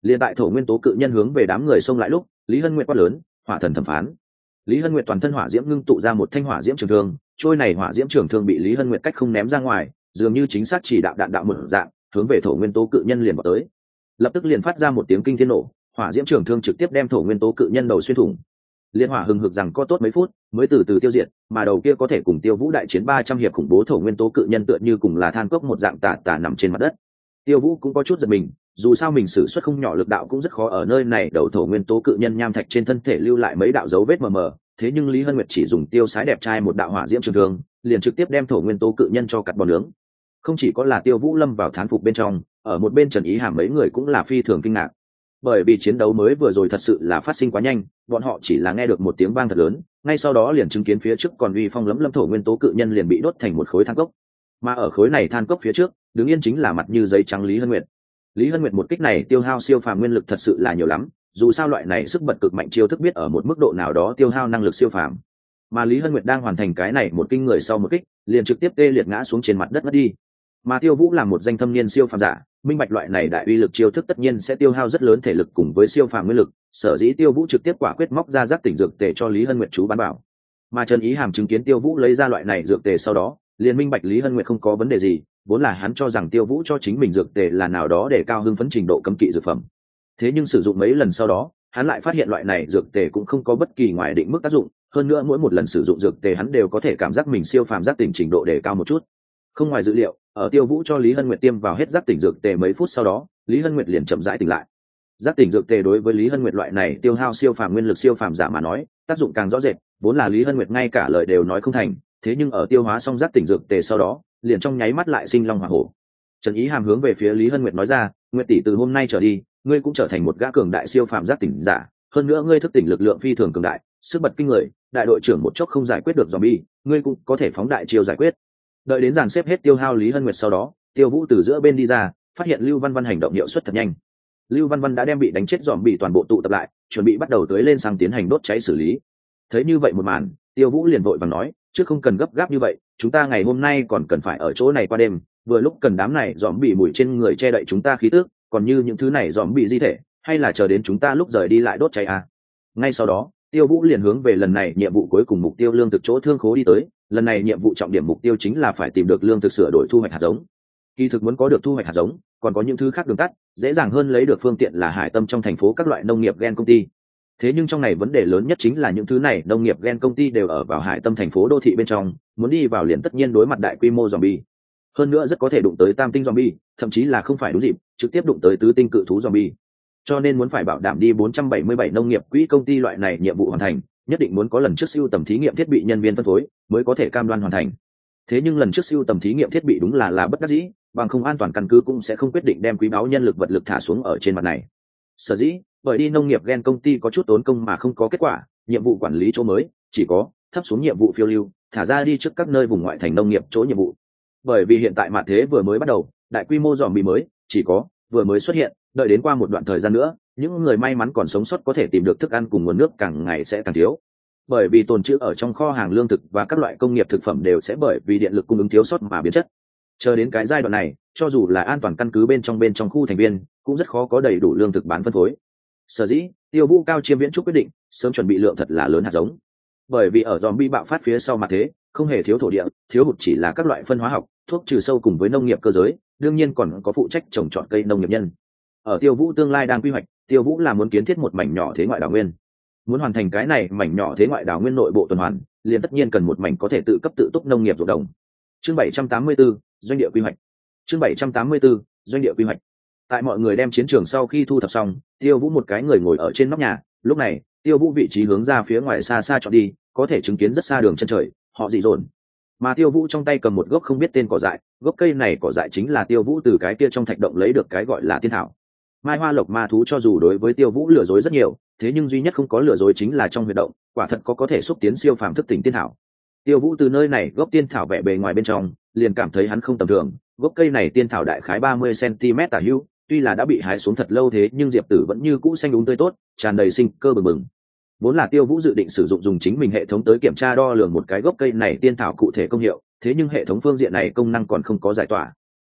Liên tại thổ nguyên tố cự nhân hướng về đám người xông lại lúc, Lý Hân Nguyệt quát lớn, hỏa thần thẩm phán. Lý Hân Nguyệt toàn thân hỏa diễm ngưng tụ ra một thanh hỏa diễm trường thương, trôi này hỏa diễm trường thương bị Lý Hân Nguyệt cách không ném ra ngoài, dường như chính xác chỉ đạo đạn đạo một dạng, hướng về thổ nguyên tố cự nhân liền vào tới. Lập tức liền phát ra một tiếng kinh thiên nổ, hỏa diễm trường thương trực tiếp đem thổ nguyên tố cự nhân đầu xuyên thủng. Liên hỏa hừng hực rằng có tốt mấy phút mới từ từ tiêu diệt, mà đầu kia có thể cùng Tiêu Vũ đại chiến ba trăm hiệp khủng bố thổ nguyên tố cự nhân tựa như cùng là than cốc một dạng tả tả nằm trên mặt đất. Tiêu Vũ cũng có chút giật mình, dù sao mình sử xuất không nhỏ lực đạo cũng rất khó ở nơi này đầu thổ nguyên tố cự nhân nham thạch trên thân thể lưu lại mấy đạo dấu vết mờ mờ, thế nhưng Lý Hân Nguyệt chỉ dùng tiêu sái đẹp trai một đạo hỏa diễm trường thương, liền trực tiếp đem thổ nguyên tố cự nhân cho cắt bò nướng. Không chỉ có là Tiêu Vũ lâm vào thán phục bên trong, ở một bên Trần Ý Hàm mấy người cũng là phi thường kinh ngạc. Bởi vì chiến đấu mới vừa rồi thật sự là phát sinh quá nhanh, bọn họ chỉ là nghe được một tiếng vang thật lớn, ngay sau đó liền chứng kiến phía trước còn uy phong lẫm lâm thổ nguyên tố cự nhân liền bị đốt thành một khối than cốc. Mà ở khối này than cốc phía trước, đứng yên chính là mặt như giấy trắng Lý Hân Nguyệt. Lý Hân Nguyệt một kích này tiêu hao siêu phàm nguyên lực thật sự là nhiều lắm, dù sao loại này sức bật cực mạnh chiêu thức biết ở một mức độ nào đó tiêu hao năng lực siêu phàm. Mà Lý Hân Nguyệt đang hoàn thành cái này một kinh người sau một kích, liền trực tiếp tê liệt ngã xuống trên mặt đất mất đi. Mà Tiêu Vũ là một danh thâm niên siêu phàm giả, minh bạch loại này đại uy lực chiêu thức tất nhiên sẽ tiêu hao rất lớn thể lực cùng với siêu phàm nguyên lực, sở dĩ Tiêu Vũ trực tiếp quả quyết móc ra giác tỉnh dược tề cho Lý Hân Nguyệt chú bán bảo. Mà Trần Ý Hàm chứng kiến Tiêu Vũ lấy ra loại này dược tề sau đó, liền minh bạch Lý Hân Nguyệt không có vấn đề gì, vốn là hắn cho rằng Tiêu Vũ cho chính mình dược tề là nào đó để cao hưng phấn trình độ cấm kỵ dược phẩm. Thế nhưng sử dụng mấy lần sau đó, hắn lại phát hiện loại này dược tề cũng không có bất kỳ ngoài định mức tác dụng, hơn nữa mỗi một lần sử dụng dược tề hắn đều có thể cảm giác mình siêu phàm giác tỉnh trình độ đề cao một chút. Không ngoài dự liệu, ở Tiêu Vũ cho Lý Hân Nguyệt tiêm vào hết giác tỉnh dược tề mấy phút sau đó, Lý Hân Nguyệt liền chậm rãi tỉnh lại. Giác tỉnh dược tề đối với Lý Hân Nguyệt loại này tiêu hao siêu phàm nguyên lực siêu phàm giả mà nói, tác dụng càng rõ rệt, vốn là Lý Hân Nguyệt ngay cả lời đều nói không thành, thế nhưng ở tiêu hóa xong giác tỉnh dược tề sau đó, liền trong nháy mắt lại sinh long hỏa hổ. Trần Ý Hàm hướng về phía Lý Hân Nguyệt nói ra, "Nguyệt tỷ, từ hôm nay trở đi, ngươi cũng trở thành một gã cường đại siêu phàm giác tỉnh giả, hơn nữa ngươi thức tỉnh lực lượng phi thường cường đại, sức bật kinh người, đại đội trưởng một chốc không giải quyết được zombie, ngươi cũng có thể phóng đại chiêu giải quyết." Đợi đến dàn xếp hết tiêu hao Lý Hân Nguyệt sau đó, Tiêu Vũ từ giữa bên đi ra, phát hiện Lưu Văn Văn hành động hiệu suất thật nhanh. Lưu Văn Văn đã đem bị đánh chết zombie toàn bộ tụ tập lại, chuẩn bị bắt đầu tưới lên sang tiến hành đốt cháy xử lý. Thấy như vậy một màn, Tiêu Vũ liền vội vàng nói, "Trước không cần gấp gáp như vậy, chúng ta ngày hôm nay còn cần phải ở chỗ này qua đêm, vừa lúc cần đám này zombie mùi trên người che đậy chúng ta khí tức, còn như những thứ này zombie di thể, hay là chờ đến chúng ta lúc rời đi lại đốt cháy à?" Ngay sau đó, Tiêu Vũ liền hướng về lần này nhiệm vụ cuối cùng mục tiêu lương thực chỗ thương khố đi tới, lần này nhiệm vụ trọng điểm mục tiêu chính là phải tìm được lương thực sửa đổi thu hoạch hạt giống. Kỳ thực muốn có được thu hoạch hạt giống, còn có những thứ khác đường tắt, dễ dàng hơn lấy được phương tiện là hải tâm trong thành phố các loại nông nghiệp gen công ty. Thế nhưng trong này vấn đề lớn nhất chính là những thứ này nông nghiệp gen công ty đều ở vào hải tâm thành phố đô thị bên trong, muốn đi vào liền tất nhiên đối mặt đại quy mô zombie. Hơn nữa rất có thể đụng tới tam tinh zombie, thậm chí là không phải đúng dịp, trực tiếp đụng tới tứ tinh cự thú zombie. Cho nên muốn phải bảo đảm đi bốn trăm bảy mươi bảy nông nghiệp quỹ công ty loại này nhiệm vụ hoàn thành, nhất định muốn có lần trước siêu tầm thí nghiệm thiết bị nhân viên phân phối mới có thể cam đoan hoàn thành. Thế nhưng lần trước siêu tầm thí nghiệm thiết bị đúng là là bất đắc dĩ, bằng không an toàn căn cứ cũng sẽ không quyết định đem quý báu nhân lực vật lực thả xuống ở trên mặt này. Sở dĩ, bởi đi nông nghiệp gen công ty có chút tốn công mà không có kết quả, nhiệm vụ quản lý chỗ mới chỉ có thấp xuống nhiệm vụ phiêu lưu, thả ra đi trước các nơi vùng ngoại thành nông nghiệp chỗ nhiệm vụ. Bởi vì hiện tại mạn thế vừa mới bắt đầu, đại quy mô zombie mới chỉ có vừa mới xuất hiện, đợi đến qua một đoạn thời gian nữa, những người may mắn còn sống sót có thể tìm được thức ăn cùng nguồn nước càng ngày sẽ càng thiếu. Bởi vì tồn trữ ở trong kho hàng lương thực và các loại công nghiệp thực phẩm đều sẽ bởi vì điện lực cung ứng thiếu sót mà biến chất. Chờ đến cái giai đoạn này, cho dù là an toàn căn cứ bên trong bên trong khu thành viên, cũng rất khó có đầy đủ lương thực bán phân phối. Sở dĩ, Tiêu Vũ cao chiêm viễn trúc quyết định sớm chuẩn bị lượng thật là lớn hạt giống. Bởi vì ở zombie bạo phát phía sau mà thế, không hề thiếu thổ địa, thiếu hụt chỉ là các loại phân hóa học, thuốc trừ sâu cùng với nông nghiệp cơ giới, đương nhiên còn có phụ trách trồng trọt cây nông nghiệp nhân. Ở Tiêu Vũ tương lai đang quy hoạch, Tiêu Vũ là muốn kiến thiết một mảnh nhỏ thế ngoại đảo nguyên. Muốn hoàn thành cái này mảnh nhỏ thế ngoại đảo nguyên nội bộ tuần hoàn, liền tất nhiên cần một mảnh có thể tự cấp tự túc nông nghiệp ruộng đồng. Chương bảy trăm tám mươi tư, doanh địa quy hoạch. Chương bảy trăm tám mươi tư, doanh địa quy hoạch. Tại mọi người đem chiến trường sau khi thu thập xong, Tiêu Vũ một cái người ngồi ở trên nóc nhà, lúc này, Tiêu Vũ vị trí hướng ra phía ngoài xa xa chọn đi, có thể chứng kiến rất xa đường chân trời, họ dị dồn. Mà Tiêu Vũ trong tay cầm một gốc không biết tên cỏ dại, gốc cây này cỏ dại chính là Tiêu Vũ từ cái kia trong thạch động lấy được cái gọi là tiên thảo. Mai Hoa Lộc ma thú cho dù đối với Tiêu Vũ lừa dối rất nhiều, thế nhưng duy nhất không có lừa dối chính là trong huyệt động, quả thật có có thể xúc tiến siêu phàm thức tỉnh tiên thảo. Tiêu Vũ từ nơi này gốc tiên thảo vẻ bề ngoài bên trong, liền cảm thấy hắn không tầm thường, gốc cây này tiên thảo đại khái ba mươi xăng-ti-mét tả hữu, tuy là đã bị hái xuống thật lâu thế nhưng diệp tử vẫn như cũ xanh đúng tươi tốt, tràn đầy sinh cơ bừng bừng. Vốn là Tiêu Vũ dự định sử dụng dùng chính mình hệ thống tới kiểm tra đo lường một cái gốc cây này tiên thảo cụ thể công hiệu, thế nhưng hệ thống phương diện này công năng còn không có giải tỏa.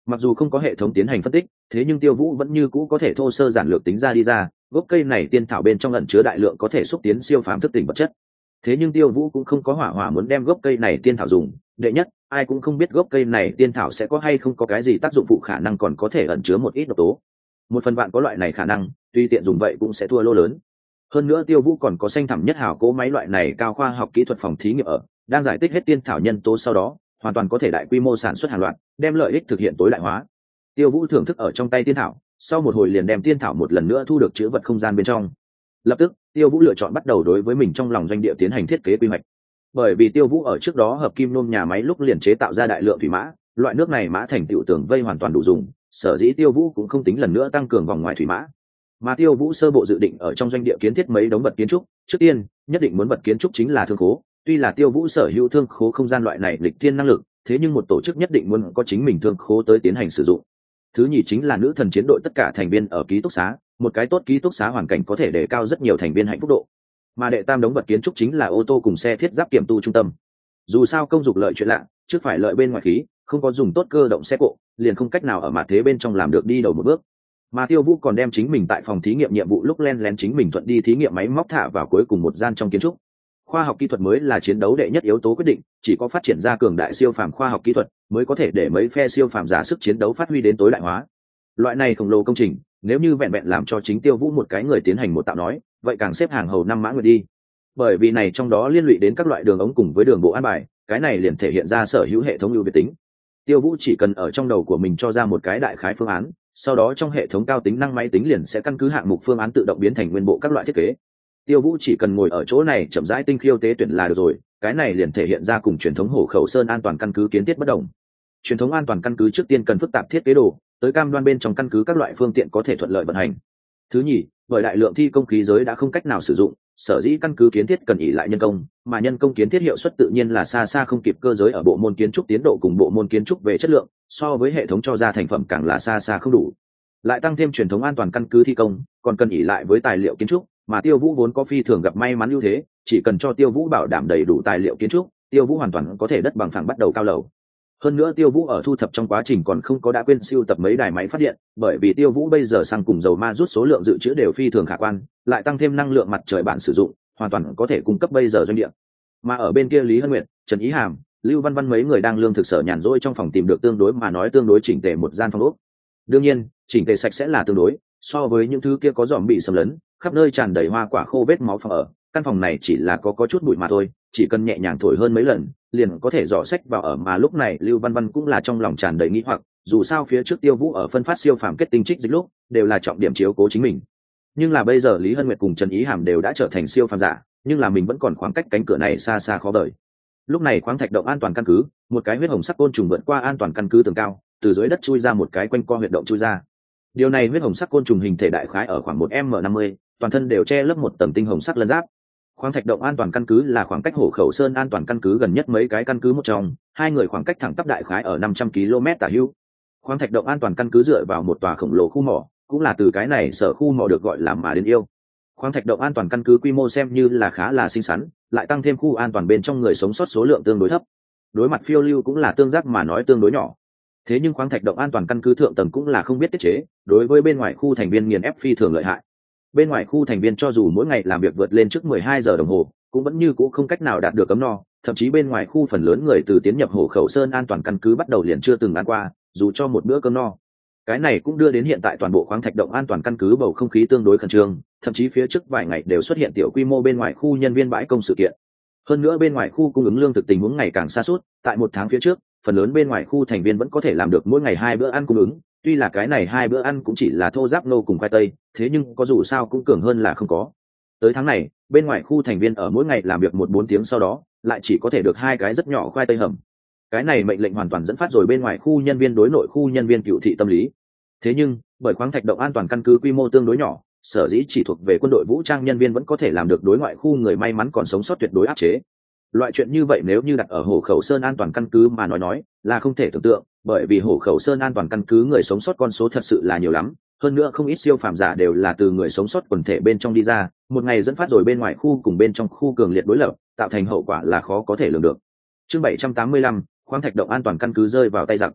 Mặc dù không có hệ thống tiến hành phân tích, thế nhưng Tiêu Vũ vẫn như cũ có thể thô sơ giản lược tính ra đi ra, gốc cây này tiên thảo bên trong ẩn chứa đại lượng có thể xúc tiến siêu phàm thức tỉnh vật chất. Thế nhưng Tiêu Vũ cũng không có hỏa hỏa muốn đem gốc cây này tiên thảo dùng, đệ nhất, ai cũng không biết gốc cây này tiên thảo sẽ có hay không có cái gì tác dụng phụ, khả năng còn có thể ẩn chứa một ít độc tố. Một phần vạn có loại này khả năng, tuy tiện dùng vậy cũng sẽ thua lô lớn. Hơn nữa Tiêu Vũ còn có xanh thẳm nhất hào cố máy loại này cao khoa học kỹ thuật phòng thí nghiệm ở, đang giải tích hết tiên thảo nhân tố sau đó, hoàn toàn có thể đại quy mô sản xuất hàng loạt, đem lợi ích thực hiện tối đại hóa. Tiêu Vũ thưởng thức ở trong tay tiên thảo, sau một hồi liền đem tiên thảo một lần nữa thu được chứa vật không gian bên trong. Lập tức, Tiêu Vũ lựa chọn bắt đầu đối với mình trong lòng doanh địa tiến hành thiết kế quy hoạch. Bởi vì Tiêu Vũ ở trước đó hợp kim nôm nhà máy lúc liền chế tạo ra đại lượng thủy mã, loại nước này mã thành tựu tường vây hoàn toàn đủ dùng, sở dĩ Tiêu Vũ cũng không tính lần nữa tăng cường vòng ngoài thủy mã. Mà Tiêu Vũ sơ bộ dự định ở trong doanh địa kiến thiết mấy đống vật kiến trúc, trước tiên, nhất định muốn vật kiến trúc chính là thương khố, tuy là Tiêu Vũ sở hữu thương khố không gian loại này lịch thiên năng lực, thế nhưng một tổ chức nhất định muốn có chính mình thương khố tới tiến hành sử dụng. Thứ nhì chính là nữ thần chiến đội tất cả thành viên ở ký túc xá, một cái tốt ký túc xá hoàn cảnh có thể đề cao rất nhiều thành viên hạnh phúc độ. Mà đệ tam đống vật kiến trúc chính là ô tô cùng xe thiết giáp kiểm tu trung tâm. Dù sao công dục lợi chuyện lạ, trước phải lợi bên ngoài khí, không có dùng tốt cơ động xe cộ, liền không cách nào ở mặt thế bên trong làm được đi đầu một bước. Mà Tiêu Vũ còn đem chính mình tại phòng thí nghiệm nhiệm vụ lúc len lén chính mình thuận đi thí nghiệm máy móc thả vào cuối cùng một gian trong kiến trúc. Khoa học kỹ thuật mới là chiến đấu đệ nhất yếu tố quyết định, chỉ có phát triển ra cường đại siêu phàm khoa học kỹ thuật mới có thể để mấy phe siêu phàm giả sức chiến đấu phát huy đến tối đại hóa. Loại này khổng lồ công trình, nếu như vẹn vẹn làm cho chính Tiêu Vũ một cái người tiến hành một tạo nói, vậy càng xếp hàng hầu năm mã nguyệt đi. Bởi vì này trong đó liên lụy đến các loại đường ống cùng với đường bộ an bài, cái này liền thể hiện ra sở hữu hệ thống ưu việt tính. Tiêu Vũ chỉ cần ở trong đầu của mình cho ra một cái đại khái phương án, sau đó trong hệ thống cao tính năng máy tính liền sẽ căn cứ hạng mục phương án tự động biến thành nguyên bộ các loại thiết kế. Tiêu Vũ chỉ cần ngồi ở chỗ này chậm rãi tinh khiêu tế tuyển là được rồi, cái này liền thể hiện ra cùng truyền thống Hổ Khẩu Sơn an toàn căn cứ kiến thiết bất đồng. Truyền thống an toàn căn cứ trước tiên cần phức tạp thiết kế đồ, tới cam đoan bên trong căn cứ các loại phương tiện có thể thuận lợi vận hành. Thứ nhì, bởi đại lượng thi công khí giới đã không cách nào sử dụng, sở dĩ căn cứ kiến thiết cần ỷ lại nhân công, mà nhân công kiến thiết hiệu suất tự nhiên là xa xa không kịp cơ giới ở bộ môn kiến trúc tiến độ cùng bộ môn kiến trúc về chất lượng, so với hệ thống cho ra thành phẩm càng là xa xa không đủ. Lại tăng thêm truyền thống an toàn căn cứ thi công, còn cần ỷ lại với tài liệu kiến trúc, mà Tiêu Vũ vốn có phi thường gặp may mắn ưu thế, chỉ cần cho Tiêu Vũ bảo đảm đầy đủ tài liệu kiến trúc, Tiêu Vũ hoàn toàn có thể đất bằng phẳng bắt đầu cao lầu. Hơn nữa Tiêu Vũ ở thu thập trong quá trình còn không có đã quên siêu tập mấy đài máy phát điện, bởi vì Tiêu Vũ bây giờ xăng cùng dầu ma rút số lượng dự trữ đều phi thường khả quan, lại tăng thêm năng lượng mặt trời bản sử dụng, hoàn toàn có thể cung cấp bây giờ doanh địa. Mà ở bên kia Lý Hân Nguyệt, Trần Ý Hàm, Lưu Văn Văn mấy người đang lương thực sở nhàn rỗi trong phòng tìm được tương đối mà nói tương đối chỉnh tề một gian phòng ốc. Đương nhiên, chỉnh tề sạch sẽ là tương đối, so với những thứ kia có dòm bị xâm lấn, khắp nơi tràn đầy hoa quả khô vết máu phòng ở, căn phòng này chỉ là có có chút bụi mà thôi, chỉ cần nhẹ nhàng thổi hơn mấy lần, liền có thể dò sách vào ở. Mà lúc này Lưu Văn Văn cũng là trong lòng tràn đầy nghi hoặc, dù sao phía trước Tiêu Vũ ở phân phát siêu phàm kết tinh trích dịch lúc đều là trọng điểm chiếu cố chính mình, nhưng là bây giờ Lý Hân Nguyệt cùng Trần Ý Hàm đều đã trở thành siêu phàm giả, nhưng là mình vẫn còn khoảng cách cánh cửa này xa xa khó đợi. Lúc này khoáng thạch động an toàn căn cứ, một cái huyết hồng sắc côn trùng vượt qua an toàn căn cứ tường cao, từ dưới đất chui ra một cái quanh co huyệt động chui ra. Điều này huyết hồng sắc côn trùng hình thể đại khái ở khoảng một m năm mươi, toàn thân đều che lấp một tầng tinh hồng sắc lân giáp. Khoáng thạch động an toàn căn cứ là khoảng cách Hổ Khẩu Sơn an toàn căn cứ gần nhất mấy cái căn cứ một trong, hai người khoảng cách thẳng tắp đại khái ở năm trăm ki lô mét tả hữu. Khoáng thạch động an toàn căn cứ dựa vào một tòa khổng lồ khu mỏ, cũng là từ cái này sở khu mỏ được gọi là mà đến yêu. Khoáng thạch động an toàn căn cứ quy mô xem như là khá là xinh xắn, lại tăng thêm khu an toàn bên trong người sống sót số lượng tương đối thấp. Đối mặt phiêu lưu cũng là tương giác mà nói tương đối nhỏ. Thế nhưng khoáng thạch động an toàn căn cứ thượng tầng cũng là không biết tiết chế, đối với bên ngoài khu thành viên nghiền ép phi thường lợi hại. Bên ngoài khu thành viên cho dù mỗi ngày làm việc vượt lên trước mười hai giờ đồng hồ, cũng vẫn như cũ không cách nào đạt được ấm no, thậm chí bên ngoài khu phần lớn người từ tiến nhập Hổ Khẩu Sơn an toàn căn cứ bắt đầu liền chưa từng ăn qua, dù cho một bữa cơm no. Cái này cũng đưa đến hiện tại toàn bộ khoáng thạch động an toàn căn cứ bầu không khí tương đối khẩn trương, thậm chí phía trước vài ngày đều xuất hiện tiểu quy mô bên ngoài khu nhân viên bãi công sự kiện. Hơn nữa bên ngoài khu cung ứng lương thực tình huống ngày càng xa suốt, tại một tháng phía trước, phần lớn bên ngoài khu thành viên vẫn có thể làm được mỗi ngày hai bữa ăn cung ứng, tuy là cái này hai bữa ăn cũng chỉ là thô giáp nô cùng khoai tây, thế nhưng có dù sao cũng cường hơn là không có. Tới tháng này, bên ngoài khu thành viên ở mỗi ngày làm việc một bốn tiếng sau đó, lại chỉ có thể được hai cái rất nhỏ khoai tây hầm. Cái này mệnh lệnh hoàn toàn dẫn phát rồi bên ngoài khu nhân viên đối nội khu nhân viên cựu thị tâm lý. Thế nhưng, bởi khoáng thạch động an toàn căn cứ quy mô tương đối nhỏ, sở dĩ chỉ thuộc về quân đội vũ trang nhân viên vẫn có thể làm được đối ngoại khu người may mắn còn sống sót tuyệt đối áp chế. Loại chuyện như vậy nếu như đặt ở Hổ Khẩu Sơn an toàn căn cứ mà nói nói là không thể tưởng tượng, bởi vì Hổ Khẩu Sơn an toàn căn cứ người sống sót con số thật sự là nhiều lắm, hơn nữa không ít siêu phàm giả đều là từ người sống sót quần thể bên trong đi ra, một ngày dẫn phát rồi bên ngoài khu cùng bên trong khu cường liệt đối lập, tạo thành hậu quả là khó có thể lường được. Chương bảy trăm tám mươi lăm, khoáng thạch động an toàn căn cứ rơi vào tay giặc.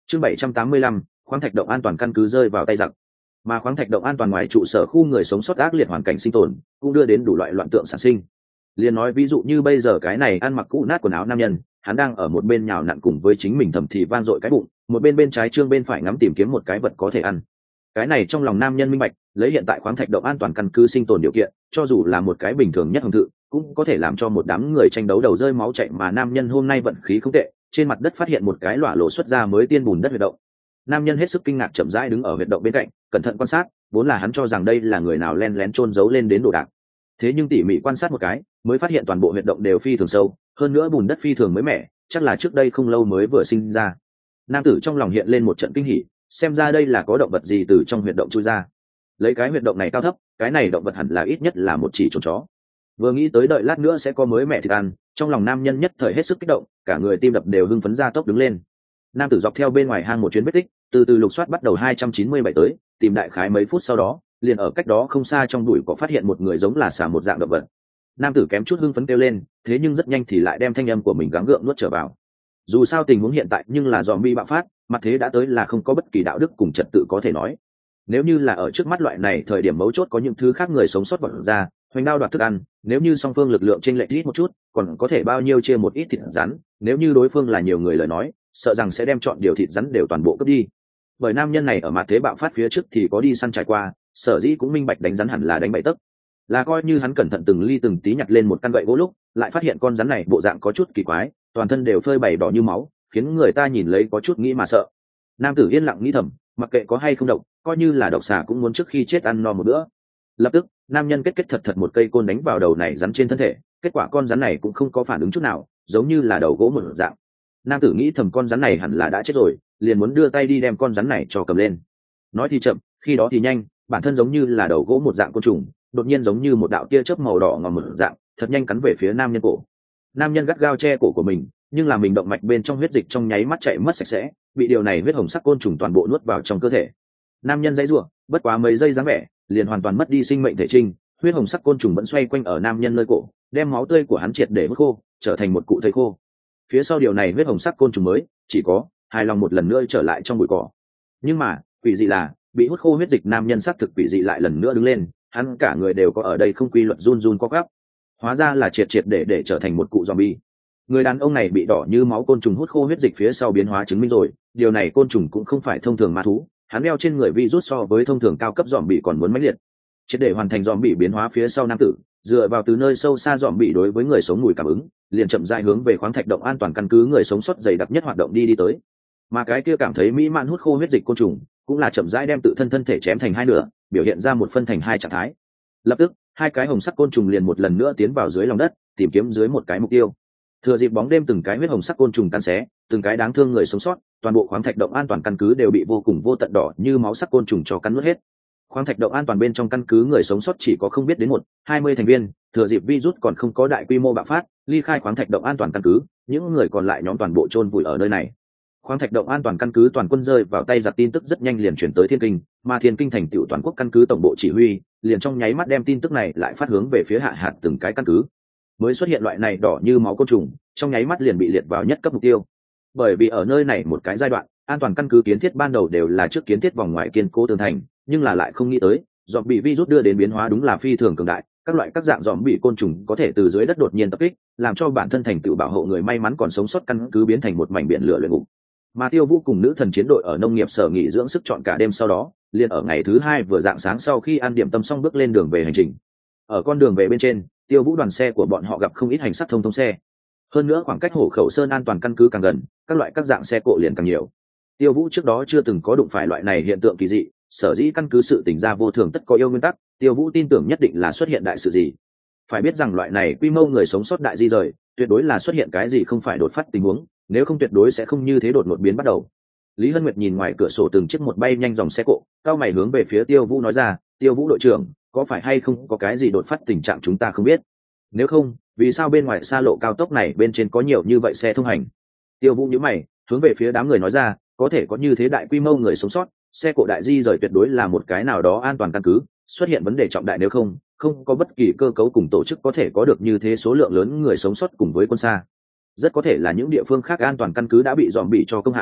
Chương bảy trăm tám mươi lăm, khoáng thạch động an toàn căn cứ rơi vào tay giặc. Mà khoáng thạch động an toàn ngoài trụ sở khu người sống sót ác liệt hoàn cảnh sinh tồn, cũng đưa đến đủ loại loạn tượng sản sinh. Liên nói ví dụ như bây giờ cái này ăn mặc cũ nát quần áo nam nhân, hắn đang ở một bên nhào nặn cùng với chính mình thầm thì vang dội cái bụng, một bên bên trái trương bên phải ngắm tìm kiếm một cái vật có thể ăn. Cái này trong lòng nam nhân minh bạch, lấy hiện tại khoáng thạch động an toàn căn cứ sinh tồn điều kiện, cho dù là một cái bình thường nhất hồng thự, cũng có thể làm cho một đám người tranh đấu đầu rơi máu chảy, mà nam nhân hôm nay vận khí không tệ, trên mặt đất phát hiện một cái lỏa lộ xuất ra mới tiên bùn đất huyệt động. Nam nhân hết sức kinh ngạc chậm rãi đứng ở huyệt động bên cạnh, cẩn thận quan sát, vốn là hắn cho rằng đây là người nào len lén chôn giấu lên đến đồ đạc. Thế nhưng tỉ mỉ quan sát một cái, mới phát hiện toàn bộ huyệt động đều phi thường sâu, hơn nữa bùn đất phi thường mới mẻ, chắc là trước đây không lâu mới vừa sinh ra. Nam tử trong lòng hiện lên một trận kinh hỉ, xem ra đây là có động vật gì từ trong huyệt động chui ra. Lấy cái huyệt động này cao thấp, cái này động vật hẳn là ít nhất là một chỉ trồn chó. Vừa nghĩ tới đợi lát nữa sẽ có mới mẻ thịt ăn, trong lòng nam nhân nhất thời hết sức kích động, cả người tim đập đều hưng phấn ra tốc đứng lên. Nam tử dọc theo bên ngoài hang một chuyến vết tích, từ từ lục soát bắt đầu hai trăm chín mươi bảy tới, tìm đại khái mấy phút sau đó, liền ở cách đó không xa trong bụi có phát hiện một người giống là xà một dạng động vật. Nam tử kém chút hưng phấn kêu lên, thế nhưng rất nhanh thì lại đem thanh âm của mình gắng gượng nuốt trở vào. Dù sao tình huống hiện tại nhưng là zombie bạo phát, mặt thế đã tới là không có bất kỳ đạo đức cùng trật tự có thể nói. Nếu như là ở trước mắt loại này thời điểm mấu chốt có những thứ khác người sống sót vật ra, hoành đao đoạt thức ăn, nếu như song phương lực lượng chênh lệch ít một chút, còn có thể bao nhiêu chia một ít thịt rắn, nếu như đối phương là nhiều người lời nói, sợ rằng sẽ đem chọn điều thịt rắn đều toàn bộ cướp đi. Bởi nam nhân này ở mặt thế bạo phát phía trước thì có đi săn trải qua, sở dĩ cũng minh bạch đánh rắn hẳn là đánh bậy tấc. Là coi như hắn cẩn thận từng ly từng tí nhặt lên một căn gậy gỗ lúc, lại phát hiện con rắn này bộ dạng có chút kỳ quái, toàn thân đều phơi bày đỏ như máu, khiến người ta nhìn lấy có chút nghĩ mà sợ. Nam tử yên lặng nghĩ thầm, mặc kệ có hay không độc, coi như là độc xà cũng muốn trước khi chết ăn no một bữa. Lập tức, nam nhân kết kết thật thật một cây côn đánh vào đầu này rắn trên thân thể, kết quả con rắn này cũng không có phản ứng chút nào, giống như là đầu gỗ một dạng. Nam tử nghĩ thầm con rắn này hẳn là đã chết rồi, liền muốn đưa tay đi đem con rắn này cho cầm lên. Nói thì chậm, khi đó thì nhanh, bản thân giống như là đầu gỗ một dạng côn trùng, đột nhiên giống như một đạo tia chớp màu đỏ ngòm một dạng, thật nhanh cắn về phía nam nhân cổ. Nam nhân gắt gao che cổ của mình, nhưng là mình động mạch bên trong huyết dịch trong nháy mắt chạy mất sạch sẽ, bị điều này huyết hồng sắc côn trùng toàn bộ nuốt vào trong cơ thể. Nam nhân giãy giụa, bất quá mấy giây dáng vẻ, liền hoàn toàn mất đi sinh mệnh thể trinh, huyết hồng sắc côn trùng vẫn xoay quanh ở nam nhân nơi cổ, đem máu tươi của hắn triệt để hút khô, trở thành một cụ thây khô. Phía sau điều này huyết hồng sắc côn trùng mới chỉ có hài lòng một lần nữa trở lại trong bụi cỏ. Nhưng mà quỷ dị là, bị hút khô huyết dịch nam nhân sắc thực quỷ dị lại lần nữa đứng lên, hắn cả người đều có ở đây không quy luật run run co quắp, hóa ra là triệt triệt để để trở thành một cụ zombie. Người đàn ông này bị đỏ như máu côn trùng hút khô huyết dịch phía sau biến hóa chứng minh rồi, điều này côn trùng cũng không phải thông thường ma thú, hắn đeo trên người virus so với thông thường cao cấp zombie còn muốn mãnh liệt. Triệt để hoàn thành zombie biến hóa phía sau nam tử, dựa vào từ nơi sâu xa zombie đối với người sống mùi cảm ứng, liền chậm rãi hướng về khoáng thạch động an toàn căn cứ người sống sót dày đặc nhất hoạt động đi đi tới. Mà cái kia cảm thấy mỹ mãn hút khô huyết dịch côn trùng, cũng là chậm rãi đem tự thân thân thể chém thành hai nửa, biểu hiện ra một phân thành hai trạng thái. Lập tức, hai cái hồng sắc côn trùng liền một lần nữa tiến vào dưới lòng đất, tìm kiếm dưới một cái mục tiêu. Thừa dịp bóng đêm từng cái huyết hồng sắc côn trùng tan xé, từng cái đáng thương người sống sót, toàn bộ khoáng thạch động an toàn căn cứ đều bị vô cùng vô tận đỏ như máu sắc côn trùng cho cắn nuốt hết. Khoáng thạch động an toàn bên trong căn cứ người sống sót chỉ có không biết đến một, hai mươi thành viên, thừa dịp virus còn không có đại quy mô bạo phát, ly khai khoáng thạch động an toàn căn cứ, những người còn lại nhóm toàn bộ chôn vùi ở nơi này. Khoáng thạch động an toàn căn cứ toàn quân rơi vào tay giặc tin tức rất nhanh liền chuyển tới Thiên Kinh, mà Thiên Kinh thành tựu toàn quốc căn cứ tổng bộ chỉ huy, liền trong nháy mắt đem tin tức này lại phát hướng về phía hạ hạt từng cái căn cứ. Mới xuất hiện loại này đỏ như máu côn trùng, trong nháy mắt liền bị liệt vào nhất cấp mục tiêu. Bởi vì ở nơi này một cái giai đoạn, an toàn căn cứ kiến thiết ban đầu đều là trước kiến thiết vòng ngoài kiên cố tường thành, nhưng là lại không nghĩ tới, dòm bị virus đưa đến biến hóa đúng là phi thường cường đại, các loại các dạng dòm bị côn trùng có thể từ dưới đất đột nhiên tập kích, làm cho bản thân thành tựu bảo hộ người may mắn còn sống sót căn cứ biến thành một mảnh biển lửa luyện ngục. Mà Tiêu Vũ cùng nữ thần chiến đội ở nông nghiệp sở nghỉ dưỡng sức chọn cả đêm sau đó, liền ở ngày thứ hai vừa rạng sáng sau khi ăn điểm tâm xong bước lên đường về hành trình. Ở con đường về bên trên, Tiêu Vũ đoàn xe của bọn họ gặp không ít hành sát thông thông xe. Hơn nữa khoảng cách Hổ Khẩu Sơn an toàn căn cứ càng gần, các loại các dạng xe cộ liền càng nhiều. Tiêu Vũ trước đó chưa từng có đụng phải loại này hiện tượng kỳ dị, sở dĩ căn cứ sự tỉnh ra vô thường tất có yêu nguyên tắc, Tiêu Vũ tin tưởng nhất định là xuất hiện đại sự gì. Phải biết rằng loại này quy mô người sống sót đại di rời, tuyệt đối là xuất hiện cái gì không phải đột phát tình huống, nếu không tuyệt đối sẽ không như thế đột ngột biến bắt đầu. Lý Hân Nguyệt nhìn ngoài cửa sổ từng chiếc một bay nhanh dòng xe cộ, cao mày hướng về phía Tiêu Vũ nói ra, Tiêu Vũ đội trưởng, có phải hay không có cái gì đột phát tình trạng chúng ta không biết? Nếu không, vì sao bên ngoài xa lộ cao tốc này bên trên có nhiều như vậy xe thông hành? Tiêu Vũ nhíu mày, hướng về phía đám người nói ra, có thể có như thế đại quy mô người sống sót, xe cộ đại di rời tuyệt đối là một cái nào đó an toàn căn cứ, xuất hiện vấn đề trọng đại nếu không, không có bất kỳ cơ cấu cùng tổ chức có thể có được như thế số lượng lớn người sống sót cùng với quân xa. Rất có thể là những địa phương khác an toàn căn cứ đã bị dòm bị cho công hãm,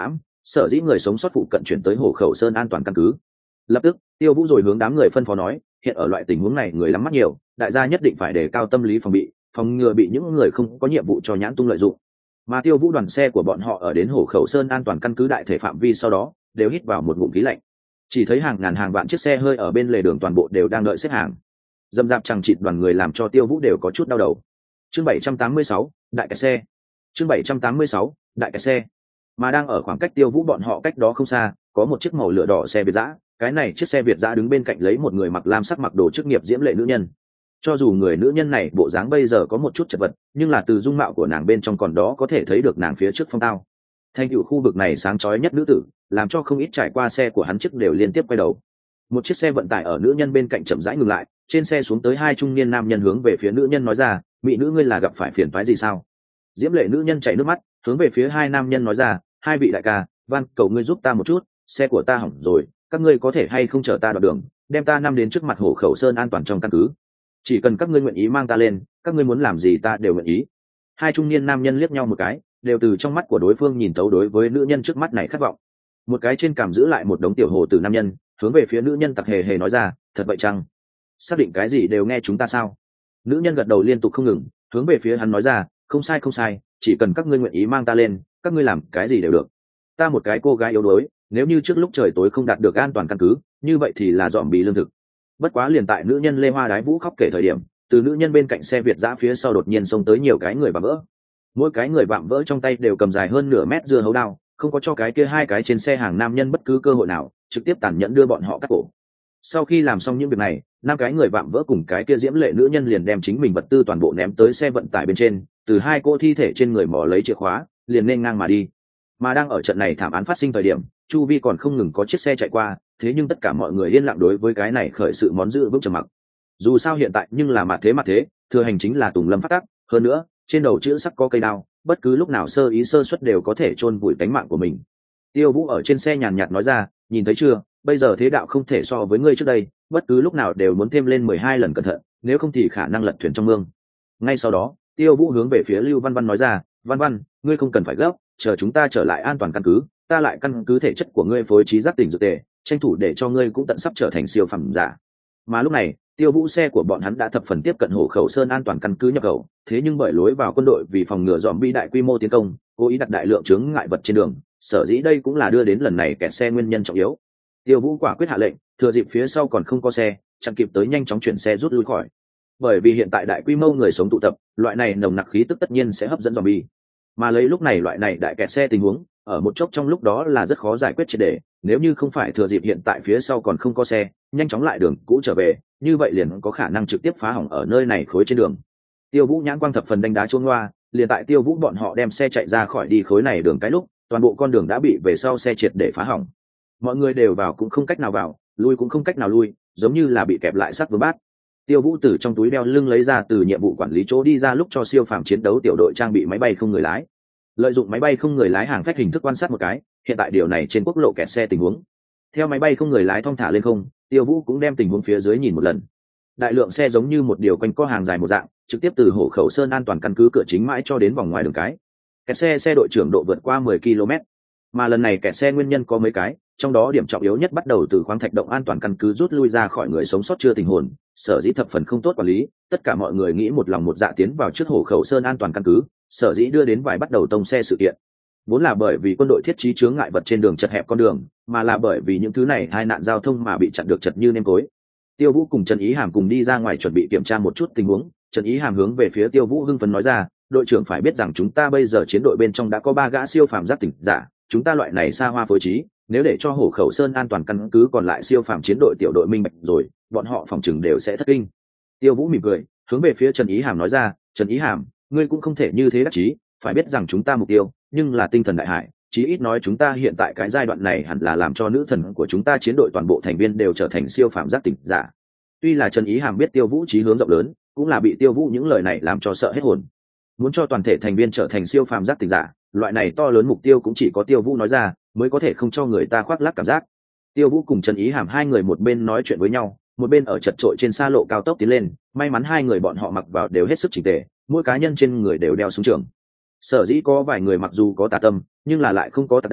sở dĩ người sống sót phụ cận chuyển tới Hồ Khẩu Sơn an toàn căn cứ. Lập tức Tiêu Vũ rồi hướng đám người phân phó nói, hiện ở loại tình huống này người lắm mắt nhiều, đại gia nhất định phải đề cao tâm lý phòng bị, phòng ngừa bị những người không có nhiệm vụ cho nhãn tung lợi dụng. Mà Tiêu Vũ đoàn xe của bọn họ ở đến Hồ Khẩu Sơn an toàn căn cứ đại thể phạm vi sau đó đều hít vào một ngụm khí lạnh. Chỉ thấy hàng ngàn hàng vạn chiếc xe hơi ở bên lề đường toàn bộ đều đang đợi xếp hàng, dâm dạp chằng chịt đoàn người làm cho Tiêu Vũ đều có chút đau đầu. Chương bảy trăm tám mươi sáu, đại kẹt xe. Chương bảy trăm tám mươi sáu, đại kẹt xe. Mà đang ở khoảng cách Tiêu Vũ bọn họ cách đó không xa, có một chiếc màu lửa đỏ xe Việt dã, cái này chiếc xe Việt dã đứng bên cạnh lấy một người mặc lam sắc mặc đồ chức nghiệp diễm lệ nữ nhân. Cho dù người nữ nhân này bộ dáng bây giờ có một chút chật vật, nhưng là từ dung mạo của nàng bên trong còn đó có thể thấy được nàng phía trước phong tao. Thành tựu khu vực này sáng chói nhất nữ tử, làm cho không ít trải qua xe của hắn trước đều liên tiếp quay đầu. Một chiếc xe vận tải ở nữ nhân bên cạnh chậm rãi ngừng lại, trên xe xuống tới hai trung niên nam nhân hướng về phía nữ nhân nói ra, mỹ nữ ngươi là gặp phải phiền toái gì sao? Diễm lệ nữ nhân chảy nước mắt, hướng về phía hai nam nhân nói ra, hai vị đại ca, van cầu ngươi giúp ta một chút, xe của ta hỏng rồi, các ngươi có thể hay không chở ta đoạn đường, đem ta năm đến trước mặt Hồ Khẩu Sơn an toàn trong căn cứ. Chỉ cần các ngươi nguyện ý mang ta lên, các ngươi muốn làm gì ta đều nguyện ý. Hai trung niên nam nhân liếc nhau một cái, đều từ trong mắt của đối phương nhìn tấu đối với nữ nhân trước mắt này khát vọng. Một cái trên cằm giữ lại một đống tiểu hồ từ nam nhân, hướng về phía nữ nhân tặc hề hề nói ra, thật vậy chăng? Xác định cái gì đều nghe chúng ta sao? Nữ nhân gật đầu liên tục không ngừng, hướng về phía hắn nói ra, không sai không sai, chỉ cần các ngươi nguyện ý mang ta lên, các ngươi làm cái gì đều được. Ta một cái cô gái yếu đuối, nếu như trước lúc trời tối không đạt được an toàn căn cứ, như vậy thì là dòm bị lương thực. Bất quá liền tại nữ nhân Lê Hoa Đái Vũ khóc kể thời điểm, từ nữ nhân bên cạnh xe Việt dã phía sau đột nhiên xông tới nhiều cái người vạm vỡ. Mỗi cái người vạm vỡ trong tay đều cầm dài hơn nửa mét dưa hấu đao, không có cho cái kia hai cái trên xe hàng nam nhân bất cứ cơ hội nào, trực tiếp tàn nhẫn đưa bọn họ cắt cổ. Sau khi làm xong những việc này, năm cái người vạm vỡ cùng cái kia diễm lệ nữ nhân liền đem chính mình vật tư toàn bộ ném tới xe vận tải bên trên, từ hai cô thi thể trên người mò lấy chìa khóa, liền nên ngang mà đi. Mà đang ở trận này thảm án phát sinh thời điểm, chu vi còn không ngừng có chiếc xe chạy qua, thế nhưng tất cả mọi người yên lặng đối với cái này khởi sự món giữ vững trầm mặc. Dù sao hiện tại nhưng là mặt thế mặt thế, thừa hành chính là tùng lâm phát tác, hơn nữa trên đầu chữ sắc có cây đao, bất cứ lúc nào sơ ý sơ suất đều có thể chôn vùi tánh mạng của mình. Tiêu Vũ ở trên xe nhàn nhạt nói ra, nhìn thấy chưa, bây giờ thế đạo không thể so với ngươi trước đây, bất cứ lúc nào đều muốn thêm lên mười hai lần cẩn thận, nếu không thì khả năng lật thuyền trong mương. Ngay sau đó Tiêu Vũ hướng về phía Lưu Văn Văn nói ra, Văn Văn, ngươi không cần phải gấp, chờ chúng ta trở lại an toàn căn cứ, ta lại căn cứ thể chất của ngươi phối trí giác tỉnh dược tề, tranh thủ để cho ngươi cũng tận sắp trở thành siêu phẩm giả. Mà lúc này Tiêu Vũ xe của bọn hắn đã thập phần tiếp cận Hồ Khẩu Sơn an toàn căn cứ nhập khẩu, thế nhưng bởi lối vào quân đội vì phòng ngừa dòm bi đại quy mô tiến công, cố ý đặt đại lượng chướng ngại vật trên đường, sở dĩ đây cũng là đưa đến lần này kẹt xe nguyên nhân trọng yếu. Tiêu Vũ quả quyết hạ lệnh, thừa dịp phía sau còn không có xe, chặn kịp tới nhanh chóng chuyển xe rút lui khỏi. Bởi vì hiện tại đại quy mô người sống tụ tập, loại này nồng nặc khí tức tất nhiên sẽ hấp dẫn zombie. Mà lấy lúc này loại này đại kẹt xe tình huống, ở một chốc trong lúc đó là rất khó giải quyết triệt để, nếu như không phải thừa dịp hiện tại phía sau còn không có xe, nhanh chóng lại đường cũ trở về, như vậy liền có khả năng trực tiếp phá hỏng ở nơi này khối trên đường. Tiêu Vũ nhãn quang thập phần đánh đá chuông loa, liền tại Tiêu Vũ bọn họ đem xe chạy ra khỏi đi khối này đường cái lúc, toàn bộ con đường đã bị về sau xe triệt để phá hỏng. Mọi người đều vào cũng không cách nào vào, lui cũng không cách nào lui, giống như là bị kẹp lại sắt vướng bát. Tiêu Vũ từ trong túi đeo lưng lấy ra từ nhiệm vụ quản lý chỗ đi ra lúc cho siêu phàm chiến đấu tiểu đội trang bị máy bay không người lái. Lợi dụng máy bay không người lái hàng phách hình thức quan sát một cái, hiện tại điều này trên quốc lộ kẹt xe tình huống. Theo máy bay không người lái thong thả lên không, Tiêu Vũ cũng đem tình huống phía dưới nhìn một lần. Đại lượng xe giống như một điều quanh co hàng dài một dạng, trực tiếp từ Hồ Khẩu Sơn an toàn căn cứ cửa chính mãi cho đến vòng ngoài đường cái. Kẹt xe xe đội trưởng độ vượt qua mười ki lô mét. Mà lần này kẹt xe nguyên nhân có mấy cái, trong đó điểm trọng yếu nhất bắt đầu từ khoáng thạch động an toàn căn cứ rút lui ra khỏi người sống sót chưa tình hồn, sở dĩ thập phần không tốt quản lý, tất cả mọi người nghĩ một lòng một dạ tiến vào trước Hồ Khẩu Sơn an toàn căn cứ, sở dĩ đưa đến vài bắt đầu tông xe sự kiện. Vốn là bởi vì quân đội thiết trí chướng ngại vật trên đường chật hẹp con đường, mà là bởi vì những thứ này hai nạn giao thông mà bị chặn được chật như nêm tối. Tiêu Vũ cùng Trần Ý Hàm cùng đi ra ngoài chuẩn bị kiểm tra một chút tình huống, Trần Ý Hàm hướng về phía Tiêu Vũ hưng phấn nói ra, đội trưởng phải biết rằng chúng ta bây giờ chiến đội bên trong đã có ba gã siêu phàm giác tỉnh giả, chúng ta loại này xa hoa phối trí, nếu để cho Hồ Khẩu Sơn an toàn căn cứ còn lại siêu phàm chiến đội tiểu đội minh bạch rồi, bọn họ phòng chừng đều sẽ thất kinh. Tiêu Vũ mỉm cười, hướng về phía Trần Ý Hàm nói ra, Trần Ý Hàm, ngươi cũng không thể như thế đắc chí, phải biết rằng chúng ta mục tiêu nhưng là tinh thần đại hải, chí ít nói chúng ta hiện tại cái giai đoạn này hẳn là làm cho nữ thần của chúng ta chiến đội toàn bộ thành viên đều trở thành siêu phàm giác tỉnh giả. Tuy là Trần Ý Hàm biết Tiêu Vũ chí hướng rộng lớn, cũng là bị Tiêu Vũ những lời này làm cho sợ hết hồn. Muốn cho toàn thể thành viên trở thành siêu phàm giác tỉnh giả, loại này to lớn mục tiêu cũng chỉ có Tiêu Vũ nói ra mới có thể không cho người ta khoác lác cảm giác. Tiêu Vũ cùng Trần Ý Hàm hai người một bên nói chuyện với nhau, một bên ở chật trội trên xa lộ cao tốc tiến lên, may mắn hai người bọn họ mặc vào đều hết sức chỉnh tề, mỗi cá nhân trên người đều đeo súng trường. Sở dĩ có vài người mặc dù có tà tâm, nhưng là lại không có tà đảm,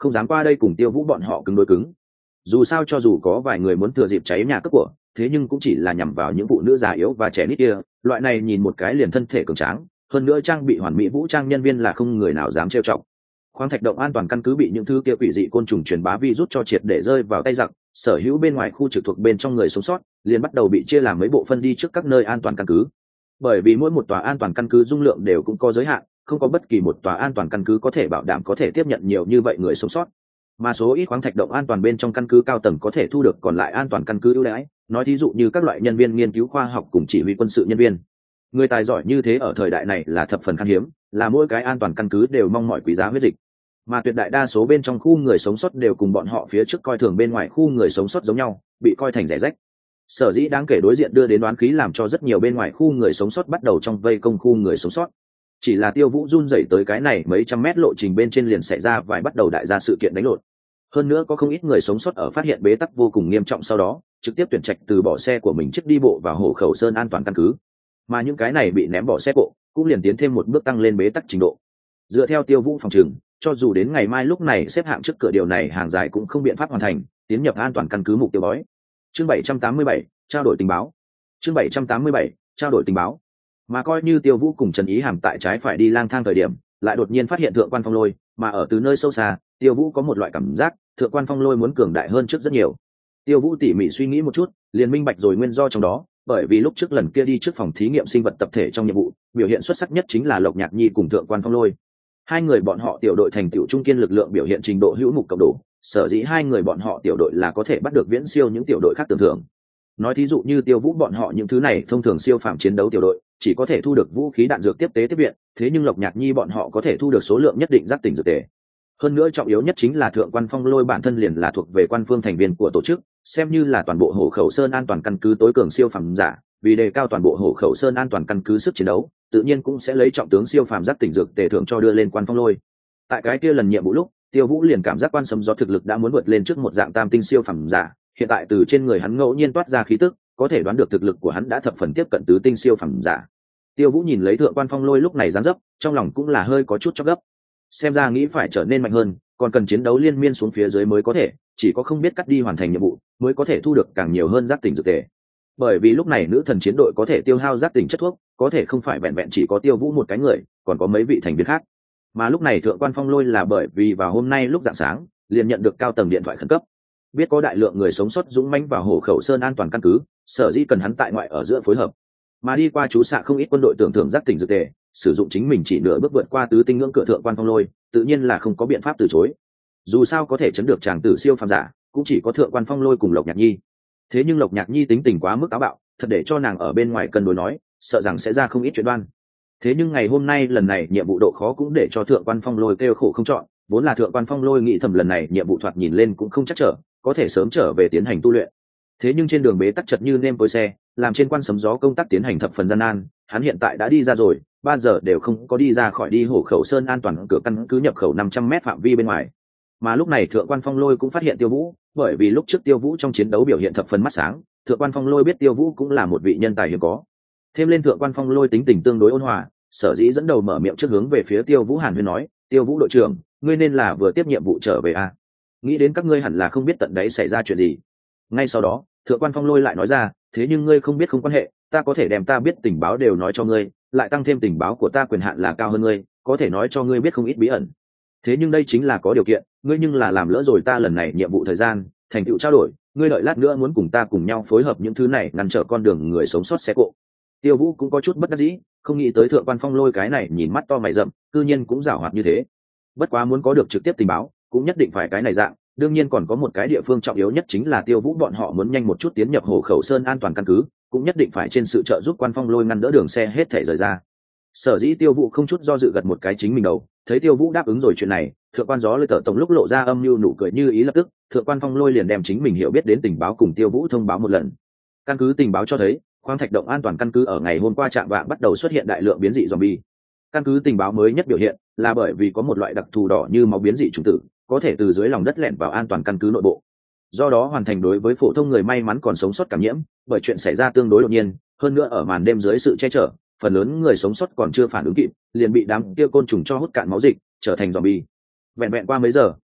không dám qua đây cùng Tiêu Vũ bọn họ cứng đối cứng. Dù sao cho dù có vài người muốn thừa dịp cháy nhà cướp của, thế nhưng cũng chỉ là nhằm vào những phụ nữ già yếu và trẻ nít kia, loại này nhìn một cái liền thân thể cường tráng, hơn nữa trang bị hoàn mỹ vũ trang nhân viên là không người nào dám trêu chọc. Khoáng thạch động an toàn căn cứ bị những thứ kia quỷ dị côn trùng truyền bá virus cho triệt để rơi vào tay giặc, sở hữu bên ngoài khu trực thuộc bên trong người sống sót liền bắt đầu bị chia làm mấy bộ phân đi trước các nơi an toàn căn cứ. Bởi vì mỗi một tòa an toàn căn cứ dung lượng đều cũng có giới hạn, không có bất kỳ một tòa an toàn căn cứ có thể bảo đảm có thể tiếp nhận nhiều như vậy người sống sót. Mà số ít khoáng thạch động an toàn bên trong căn cứ cao tầng có thể thu được còn lại an toàn căn cứ ưu đãi, nói thí dụ như các loại nhân viên nghiên cứu khoa học cùng chỉ huy quân sự nhân viên. Người tài giỏi như thế ở thời đại này là thập phần khan hiếm, là mỗi cái an toàn căn cứ đều mong mỏi quý giá huyết dịch. Mà tuyệt đại đa số bên trong khu người sống sót đều cùng bọn họ phía trước coi thường bên ngoài khu người sống sót giống nhau, bị coi thành rẻ rách. Sở dĩ đáng kể đối diện đưa đến đoán khí làm cho rất nhiều bên ngoài khu người sống sót bắt đầu trong vây công khu người sống sót. Chỉ là Tiêu Vũ run rẩy tới cái này mấy trăm mét lộ trình bên trên liền xảy ra vài bắt đầu đại gia sự kiện đánh lộn. Hơn nữa có không ít người sống sót ở phát hiện bế tắc vô cùng nghiêm trọng sau đó, trực tiếp tuyển trạch từ bỏ xe của mình trước đi bộ vào Hồ Khẩu Sơn an toàn căn cứ. Mà những cái này bị ném bỏ xe cộ, cũng liền tiến thêm một bước tăng lên bế tắc trình độ. Dựa theo Tiêu Vũ phòng trường, cho dù đến ngày mai lúc này xếp hạng trước cửa điều này hàng dài cũng không biện pháp hoàn thành, tiến nhập an toàn căn cứ mục tiêu bói. Chương bảy trăm tám mươi bảy, trao đổi tình báo. Chương bảy trăm tám mươi bảy, trao đổi tình báo. Mà coi như Tiêu Vũ cùng Trần Ý Hàm tại trái phải đi lang thang thời điểm, lại đột nhiên phát hiện thượng quan phong lôi, mà ở từ nơi sâu xa, Tiêu Vũ có một loại cảm giác, thượng quan phong lôi muốn cường đại hơn trước rất nhiều. Tiêu Vũ tỉ mỉ suy nghĩ một chút, liền minh bạch rồi nguyên do trong đó, bởi vì lúc trước lần kia đi trước phòng thí nghiệm sinh vật tập thể trong nhiệm vụ, biểu hiện xuất sắc nhất chính là Lộc Nhạc Nhi cùng thượng quan phong lôi. Hai người bọn họ tiểu đội thành tiểu trung kiên lực lượng biểu hiện trình độ hữu mục cộng đủ, sở dĩ hai người bọn họ tiểu đội là có thể bắt được viễn siêu những tiểu đội khác tưởng thưởng. Nói thí dụ như Tiêu Vũ bọn họ những thứ này thông thường siêu phạm chiến đấu tiểu đội, chỉ có thể thu được vũ khí đạn dược tiếp tế tiếp viện, thế nhưng Lộc Nhạc Nhi bọn họ có thể thu được số lượng nhất định giác tỉnh dược tề. Hơn nữa trọng yếu nhất chính là thượng quan phong lôi bản thân liền là thuộc về quan phương thành viên của tổ chức, xem như là toàn bộ Hồ Khẩu Sơn an toàn căn cứ tối cường siêu phàm giả, vì đề cao toàn bộ Hồ Khẩu Sơn an toàn căn cứ sức chiến đấu, tự nhiên cũng sẽ lấy trọng tướng siêu phàm giác tỉnh dược tề thưởng cho đưa lên quan phong lôi. Tại cái kia lần nhiệm vụ lúc, Tiêu Vũ liền cảm giác quan sấm gió thực lực đã muốn vượt lên trước một dạng tam tinh siêu phàm giả, hiện tại từ trên người hắn ngẫu nhiên toát ra khí tức, có thể đoán được thực lực của hắn đã thập phần tiếp cận tứ tinh siêu phàm giả. Tiêu Vũ nhìn lấy thượng quan phong lôi lúc này dáng dấp, trong lòng cũng là hơi có chút chốc gấp. Xem ra nghĩ phải trở nên mạnh hơn, còn cần chiến đấu liên miên xuống phía dưới mới có thể, chỉ có không biết cắt đi hoàn thành nhiệm vụ, mới có thể thu được càng nhiều hơn giác tỉnh dược tề. Bởi vì lúc này nữ thần chiến đội có thể tiêu hao giác tỉnh chất thuốc, có thể không phải vẹn vẹn chỉ có Tiêu Vũ một cái người, còn có mấy vị thành viên khác. Mà lúc này thượng quan phong lôi là bởi vì vào hôm nay lúc rạng sáng, liền nhận được cao tầng điện thoại khẩn cấp, biết có đại lượng người sống sót dũng mãnh vào Hồ Khẩu Sơn an toàn căn cứ, sở dĩ cần hắn tại ngoại ở giữa phối hợp. Mà đi qua chú xạ không ít quân đội tưởng thưởng giác tỉnh dược tề, sử dụng chính mình chỉ nửa bước vượt qua tứ tinh ngưỡng cửa thượng quan phong lôi, tự nhiên là không có biện pháp từ chối. Dù sao có thể chấn được chàng tử siêu phàm giả, cũng chỉ có thượng quan phong lôi cùng Lộc Nhạc Nhi. Thế nhưng Lộc Nhạc Nhi tính tình quá mức táo bạo, thật để cho nàng ở bên ngoài cân đối nói, sợ rằng sẽ ra không ít chuyện đoan. Thế nhưng ngày hôm nay lần này nhiệm vụ độ khó cũng để cho thượng quan phong lôi kêu khổ không chọn, vốn là thượng quan phong lôi nghĩ thầm lần này nhiệm vụ thoạt nhìn lên cũng không chắc trở, có thể sớm trở về tiến hành tu luyện. Thế nhưng trên đường bế tắc chật như nêm cối xe, làm trên quan sấm gió công tác tiến hành thập phần gian nan, hắn hiện tại đã đi ra rồi, ba giờ đều không có đi ra khỏi đi Hồ Khẩu Sơn an toàn cửa căn cứ nhập khẩu năm trăm mét phạm vi bên ngoài. Mà lúc này thượng quan phong lôi cũng phát hiện Tiêu Vũ, bởi vì lúc trước Tiêu Vũ trong chiến đấu biểu hiện thập phần mắt sáng, thượng quan phong lôi biết Tiêu Vũ cũng là một vị nhân tài hiếm có. Thêm lên thượng quan phong lôi tính tình tương đối ôn hòa, sở dĩ dẫn đầu mở miệng trước hướng về phía Tiêu Vũ hàn huyên nói, Tiêu Vũ đội trưởng, ngươi nên là vừa tiếp nhiệm vụ trở về à? Nghĩ đến các ngươi hẳn là không biết tận đấy xảy ra chuyện gì. Ngay sau đó thượng quan phong lôi lại nói ra, thế nhưng ngươi không biết không quan hệ, ta có thể đem ta biết tình báo đều nói cho ngươi, lại tăng thêm tình báo của ta quyền hạn là cao hơn ngươi, có thể nói cho ngươi biết không ít bí ẩn. Thế nhưng đây chính là có điều kiện, ngươi nhưng là làm lỡ rồi ta lần này nhiệm vụ thời gian, thành tựu trao đổi, ngươi đợi lát nữa muốn cùng ta cùng nhau phối hợp những thứ này ngăn trở con đường người sống sót xe cộ. Tiêu Vũ cũng có chút bất đắc dĩ, không nghĩ tới thượng quan phong lôi cái này nhìn mắt to mày rậm, cư nhiên cũng giảo hoạt như thế. Bất quá muốn có được trực tiếp tình báo, cũng nhất định phải cái này dạng, đương nhiên còn có một cái địa phương trọng yếu nhất chính là Tiêu Vũ bọn họ muốn nhanh một chút tiến nhập Hồ Khẩu Sơn an toàn căn cứ, cũng nhất định phải trên sự trợ giúp quan phong lôi ngăn đỡ đường xe hết thể rời ra. Sở dĩ Tiêu Vũ không chút do dự gật một cái chính mình đầu, thấy Tiêu Vũ đáp ứng rồi chuyện này, thượng quan gió lôi tở tổng lúc lộ ra âm mưu nụ cười như ý lập tức, thượng quan phong lôi liền đem chính mình hiểu biết đến tình báo cùng Tiêu Vũ thông báo một lần. Căn cứ tình báo cho thấy, khoáng thạch động an toàn căn cứ ở ngày hôm qua chạm vạng bắt đầu xuất hiện đại lượng biến dị zombie. Căn cứ tình báo mới nhất biểu hiện là bởi vì có một loại đặc thù đỏ như máu biến dị chủng tử, có thể từ dưới lòng đất lẻn vào an toàn căn cứ nội bộ. Do đó hoàn thành đối với phổ thông người may mắn còn sống sót cảm nhiễm, bởi chuyện xảy ra tương đối đột nhiên, hơn nữa ở màn đêm dưới sự che chở, phần lớn người sống sót còn chưa phản ứng kịp, liền bị đám kia côn trùng cho hút cạn máu dịch, trở thành zombie. Vẹn vẹn qua mấy giờ,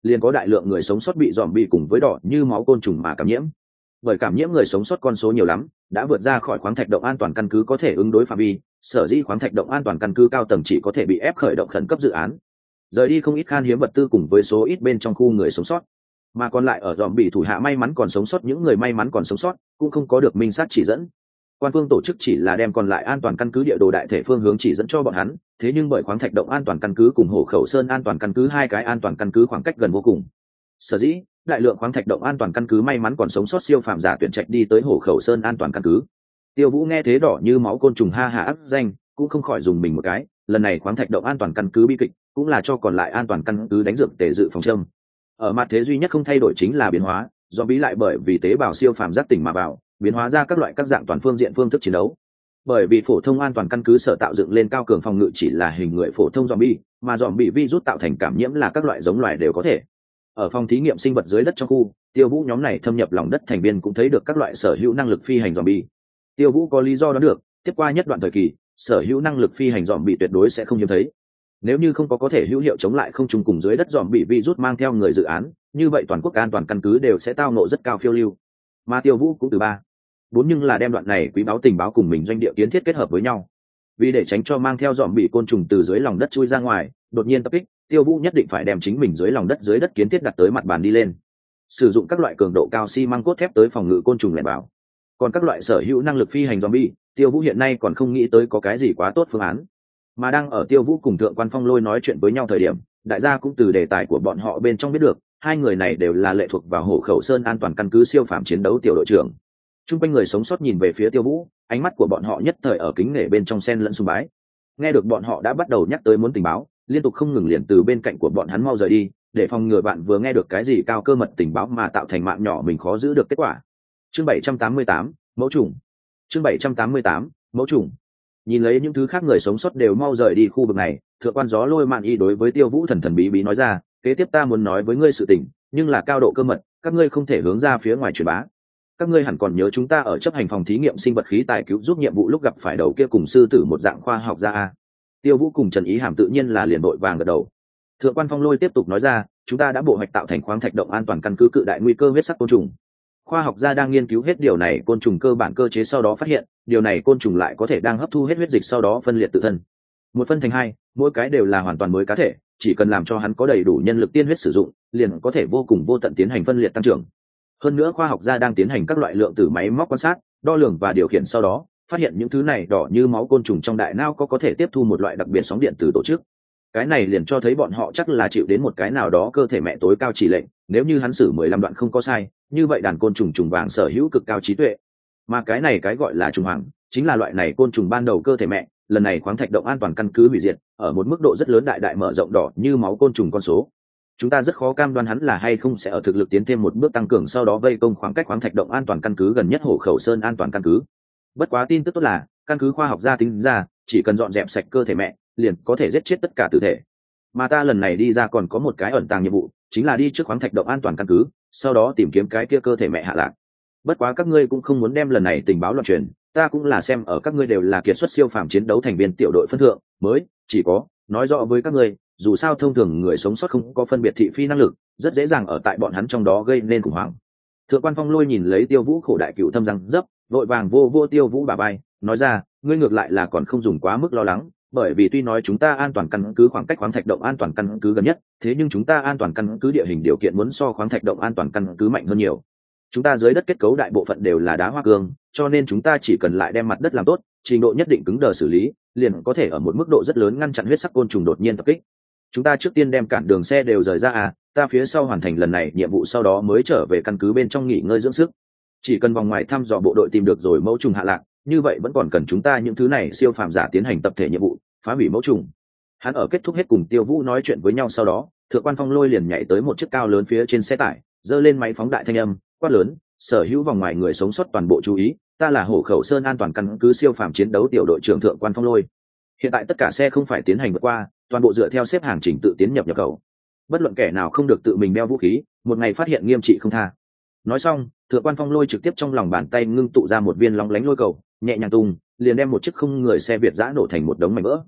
liền có đại lượng người sống sót bị dòm bị cùng với đỏ như máu côn trùng mà cảm nhiễm. Bởi cảm nhiễm người sống sót con số nhiều lắm, đã vượt ra khỏi khoáng thạch động an toàn căn cứ có thể ứng đối phạm vi, sở dĩ khoáng thạch động an toàn căn cứ cao tầng chỉ có thể bị ép khởi động khẩn cấp dự án, rời đi không ít khan hiếm vật tư cùng với số ít bên trong khu người sống sót, mà còn lại ở dòm bị thủ hạ may mắn còn sống sót, những người may mắn còn sống sót cũng không có được minh sát chỉ dẫn. Quan phương tổ chức chỉ là đem còn lại an toàn căn cứ địa đồ đại thể phương hướng chỉ dẫn cho bọn hắn, thế nhưng bởi khoáng thạch động an toàn căn cứ cùng Hổ Khẩu Sơn an toàn căn cứ hai cái an toàn căn cứ khoảng cách gần vô cùng, sở dĩ đại lượng khoáng thạch động an toàn căn cứ may mắn còn sống sót siêu phàm giả tuyển trạch đi tới Hổ Khẩu Sơn an toàn căn cứ. Tiêu Vũ nghe thế đỏ như máu côn trùng ha ha ác danh, cũng không khỏi dùng mình một cái, lần này khoáng thạch động an toàn căn cứ bi kịch, cũng là cho còn lại an toàn căn cứ đánh dược tề dự phòng châm. Ở mặt thế duy nhất không thay đổi chính là biến hóa, do bí lại bởi vì tế bào siêu phàm giác tỉnh mà vào, biến hóa ra các loại các dạng toàn phương diện phương thức chiến đấu. Bởi vì phổ thông an toàn căn cứ sở tạo dựng lên cao cường phòng ngự chỉ là hình người phổ thông zombie, mà zombie virus tạo thành cảm nhiễm là các loại giống loài đều có thể. Ở phòng thí nghiệm sinh vật dưới đất trong khu, Tiêu Vũ nhóm này thâm nhập lòng đất thành viên cũng thấy được các loại sở hữu năng lực phi hành zombie. Tiêu Vũ có lý do đoán được, tiếp qua nhất đoạn thời kỳ, sở hữu năng lực phi hành zombie tuyệt đối sẽ không hiếm thấy. Nếu như không có có thể hữu hiệu chống lại không trùng cùng dưới đất zombie virus mang theo người dự án, như vậy toàn quốc an toàn căn cứ đều sẽ tao ngộ rất cao phiêu lưu. Mà Tiêu Vũ cũng từ ba bốn nhưng là đem đoạn này quý báo tình báo cùng mình doanh địa kiến thiết kết hợp với nhau, vì để tránh cho mang theo dòm bị côn trùng từ dưới lòng đất chui ra ngoài đột nhiên tập kích, Tiêu Vũ nhất định phải đem chính mình dưới lòng đất dưới đất kiến thiết đặt tới mặt bàn đi lên, sử dụng các loại cường độ cao xi măng cốt thép tới phòng ngự côn trùng lẻn vào. Còn các loại sở hữu năng lực phi hành zombie, Tiêu Vũ hiện nay còn không nghĩ tới có cái gì quá tốt phương án. Mà đang ở Tiêu Vũ cùng Thượng Quan Phong Lôi nói chuyện với nhau thời điểm, đại gia cũng từ đề tài của bọn họ bên trong biết được, hai người này đều là lệ thuộc vào Hổ Khẩu Sơn an toàn căn cứ siêu phạm chiến đấu tiểu đội trưởng. Trung quanh người sống sót nhìn về phía Tiêu Vũ, ánh mắt của bọn họ nhất thời ở kính nể bên trong sen lẫn sùng bái. Nghe được bọn họ đã bắt đầu nhắc tới muốn tình báo, liên tục không ngừng liền từ bên cạnh của bọn hắn mau rời đi, để phòng ngừa bạn vừa nghe được cái gì cao cơ mật tình báo mà tạo thành mạng nhỏ mình khó giữ được kết quả. Chương bảy trăm tám mươi tám, mẫu trùng. Chương bảy trăm tám mươi tám, mẫu trùng. Nhìn lấy những thứ khác người sống sót đều mau rời đi khu vực này, Thượng Quan Gió Lôi Mạn Y đối với Tiêu Vũ thần thần bí bí nói ra, kế tiếp ta muốn nói với ngươi sự tình, nhưng là cao độ cơ mật, các ngươi không thể hướng ra phía ngoài truyền bá. Các ngươi hẳn còn nhớ chúng ta ở chấp hành phòng thí nghiệm sinh vật khí tài cứu giúp nhiệm vụ lúc gặp phải đầu kia cùng sư tử một dạng khoa học gia a. Tiêu Vũ cùng Trần Ý Hàm tự nhiên là liền đội vàng gật đầu. Thượng Quan Phong Lôi tiếp tục nói ra, chúng ta đã bộ hoạch tạo thành khoáng thạch động an toàn căn cứ cự đại nguy cơ huyết sắc côn trùng. Khoa học gia đang nghiên cứu hết điều này côn trùng cơ bản cơ chế, sau đó phát hiện điều này côn trùng lại có thể đang hấp thu hết huyết dịch sau đó phân liệt tự thân, một phân thành hai, mỗi cái đều là hoàn toàn mới cá thể, chỉ cần làm cho hắn có đầy đủ nhân lực tiên huyết sử dụng, liền có thể vô cùng vô tận tiến hành phân liệt tăng trưởng. Hơn nữa khoa học gia đang tiến hành các loại lượng tử máy móc quan sát, đo lường và điều khiển sau đó, phát hiện những thứ này đỏ như máu côn trùng trong đại não có có thể tiếp thu một loại đặc biệt sóng điện từ tổ chức. Cái này liền cho thấy bọn họ chắc là chịu đến một cái nào đó cơ thể mẹ tối cao chỉ lệnh, nếu như hắn xử mười lăm đoạn không có sai, như vậy đàn côn trùng trùng vàng sở hữu cực cao trí tuệ. Mà cái này cái gọi là trùng hoàng, chính là loại này côn trùng ban đầu cơ thể mẹ. Lần này khoáng thạch động an toàn căn cứ hủy diệt, ở một mức độ rất lớn đại đại mở rộng đỏ như máu côn trùng con số. Chúng ta rất khó cam đoan hắn là hay không sẽ ở thực lực tiến thêm một bước tăng cường, sau đó vây công khoảng cách khoáng thạch động an toàn căn cứ gần nhất Hổ Khẩu Sơn an toàn căn cứ. Bất quá tin tức tốt là, căn cứ khoa học gia tính ra, chỉ cần dọn dẹp sạch cơ thể mẹ, liền có thể giết chết tất cả tử thể. Mà ta lần này đi ra còn có một cái ẩn tàng nhiệm vụ, chính là đi trước khoáng thạch động an toàn căn cứ, sau đó tìm kiếm cái kia cơ thể mẹ hạ lạc. Bất quá các ngươi cũng không muốn đem lần này tình báo loạn truyền, ta cũng là xem ở các ngươi đều là kiệt xuất siêu phàm chiến đấu thành viên tiểu đội phân thượng, mới chỉ có nói rõ với các ngươi, dù sao thông thường người sống sót không có phân biệt thị phi năng lực, rất dễ dàng ở tại bọn hắn trong đó gây nên khủng hoảng. Thượng Quan Phong Lôi nhìn lấy Tiêu Vũ khổ đại cựu thâm răng dấp, vội vàng vô vô Tiêu Vũ bà bay, nói ra, ngươi ngược lại là còn không dùng quá mức lo lắng, bởi vì tuy nói chúng ta an toàn căn cứ khoảng cách khoáng thạch động an toàn căn cứ gần nhất, thế nhưng chúng ta an toàn căn cứ địa hình điều kiện muốn so khoáng thạch động an toàn căn cứ mạnh hơn nhiều. Chúng ta dưới đất kết cấu đại bộ phận đều là đá hoa cương, cho nên chúng ta chỉ cần lại đem mặt đất làm tốt, trình độ nhất định cứng đờ xử lý, liền có thể ở một mức độ rất lớn ngăn chặn huyết sắc côn trùng đột nhiên tập kích. Chúng ta trước tiên đem cản đường xe đều rời ra à, ta phía sau hoàn thành lần này nhiệm vụ sau đó mới trở về căn cứ bên trong nghỉ ngơi dưỡng sức. Chỉ cần vòng ngoài thăm dò bộ đội tìm được rồi mẫu trùng hạ lạc, như vậy vẫn còn cần chúng ta những thứ này siêu phàm giả tiến hành tập thể nhiệm vụ, phá hủy mẫu trùng. Hắn ở kết thúc hết cùng Tiêu Vũ nói chuyện với nhau sau đó, Thượng Quan Phong Lôi liền nhảy tới một chiếc cao lớn phía trên xe tải, giơ lên máy phóng đại thanh âm, quát lớn, sở hữu vòng ngoài người sống sót toàn bộ chú ý, ta là Hổ Khẩu Sơn an toàn căn cứ siêu phàm chiến đấu tiểu đội trưởng Thượng Quan Phong Lôi. Hiện tại tất cả xe không phải tiến hành vượt qua, toàn bộ dựa theo xếp hàng chỉnh tự tiến nhập nhập khẩu. Bất luận kẻ nào không được tự mình đeo vũ khí, một ngày phát hiện nghiêm trị không tha. Nói xong, Thượng Quan Phong Lôi trực tiếp trong lòng bàn tay ngưng tụ ra một viên lóng lánh lôi cầu, nhẹ nhàng tung, liền đem một chiếc không người xe Việt giã nổ thành một đống mảnh vỡ.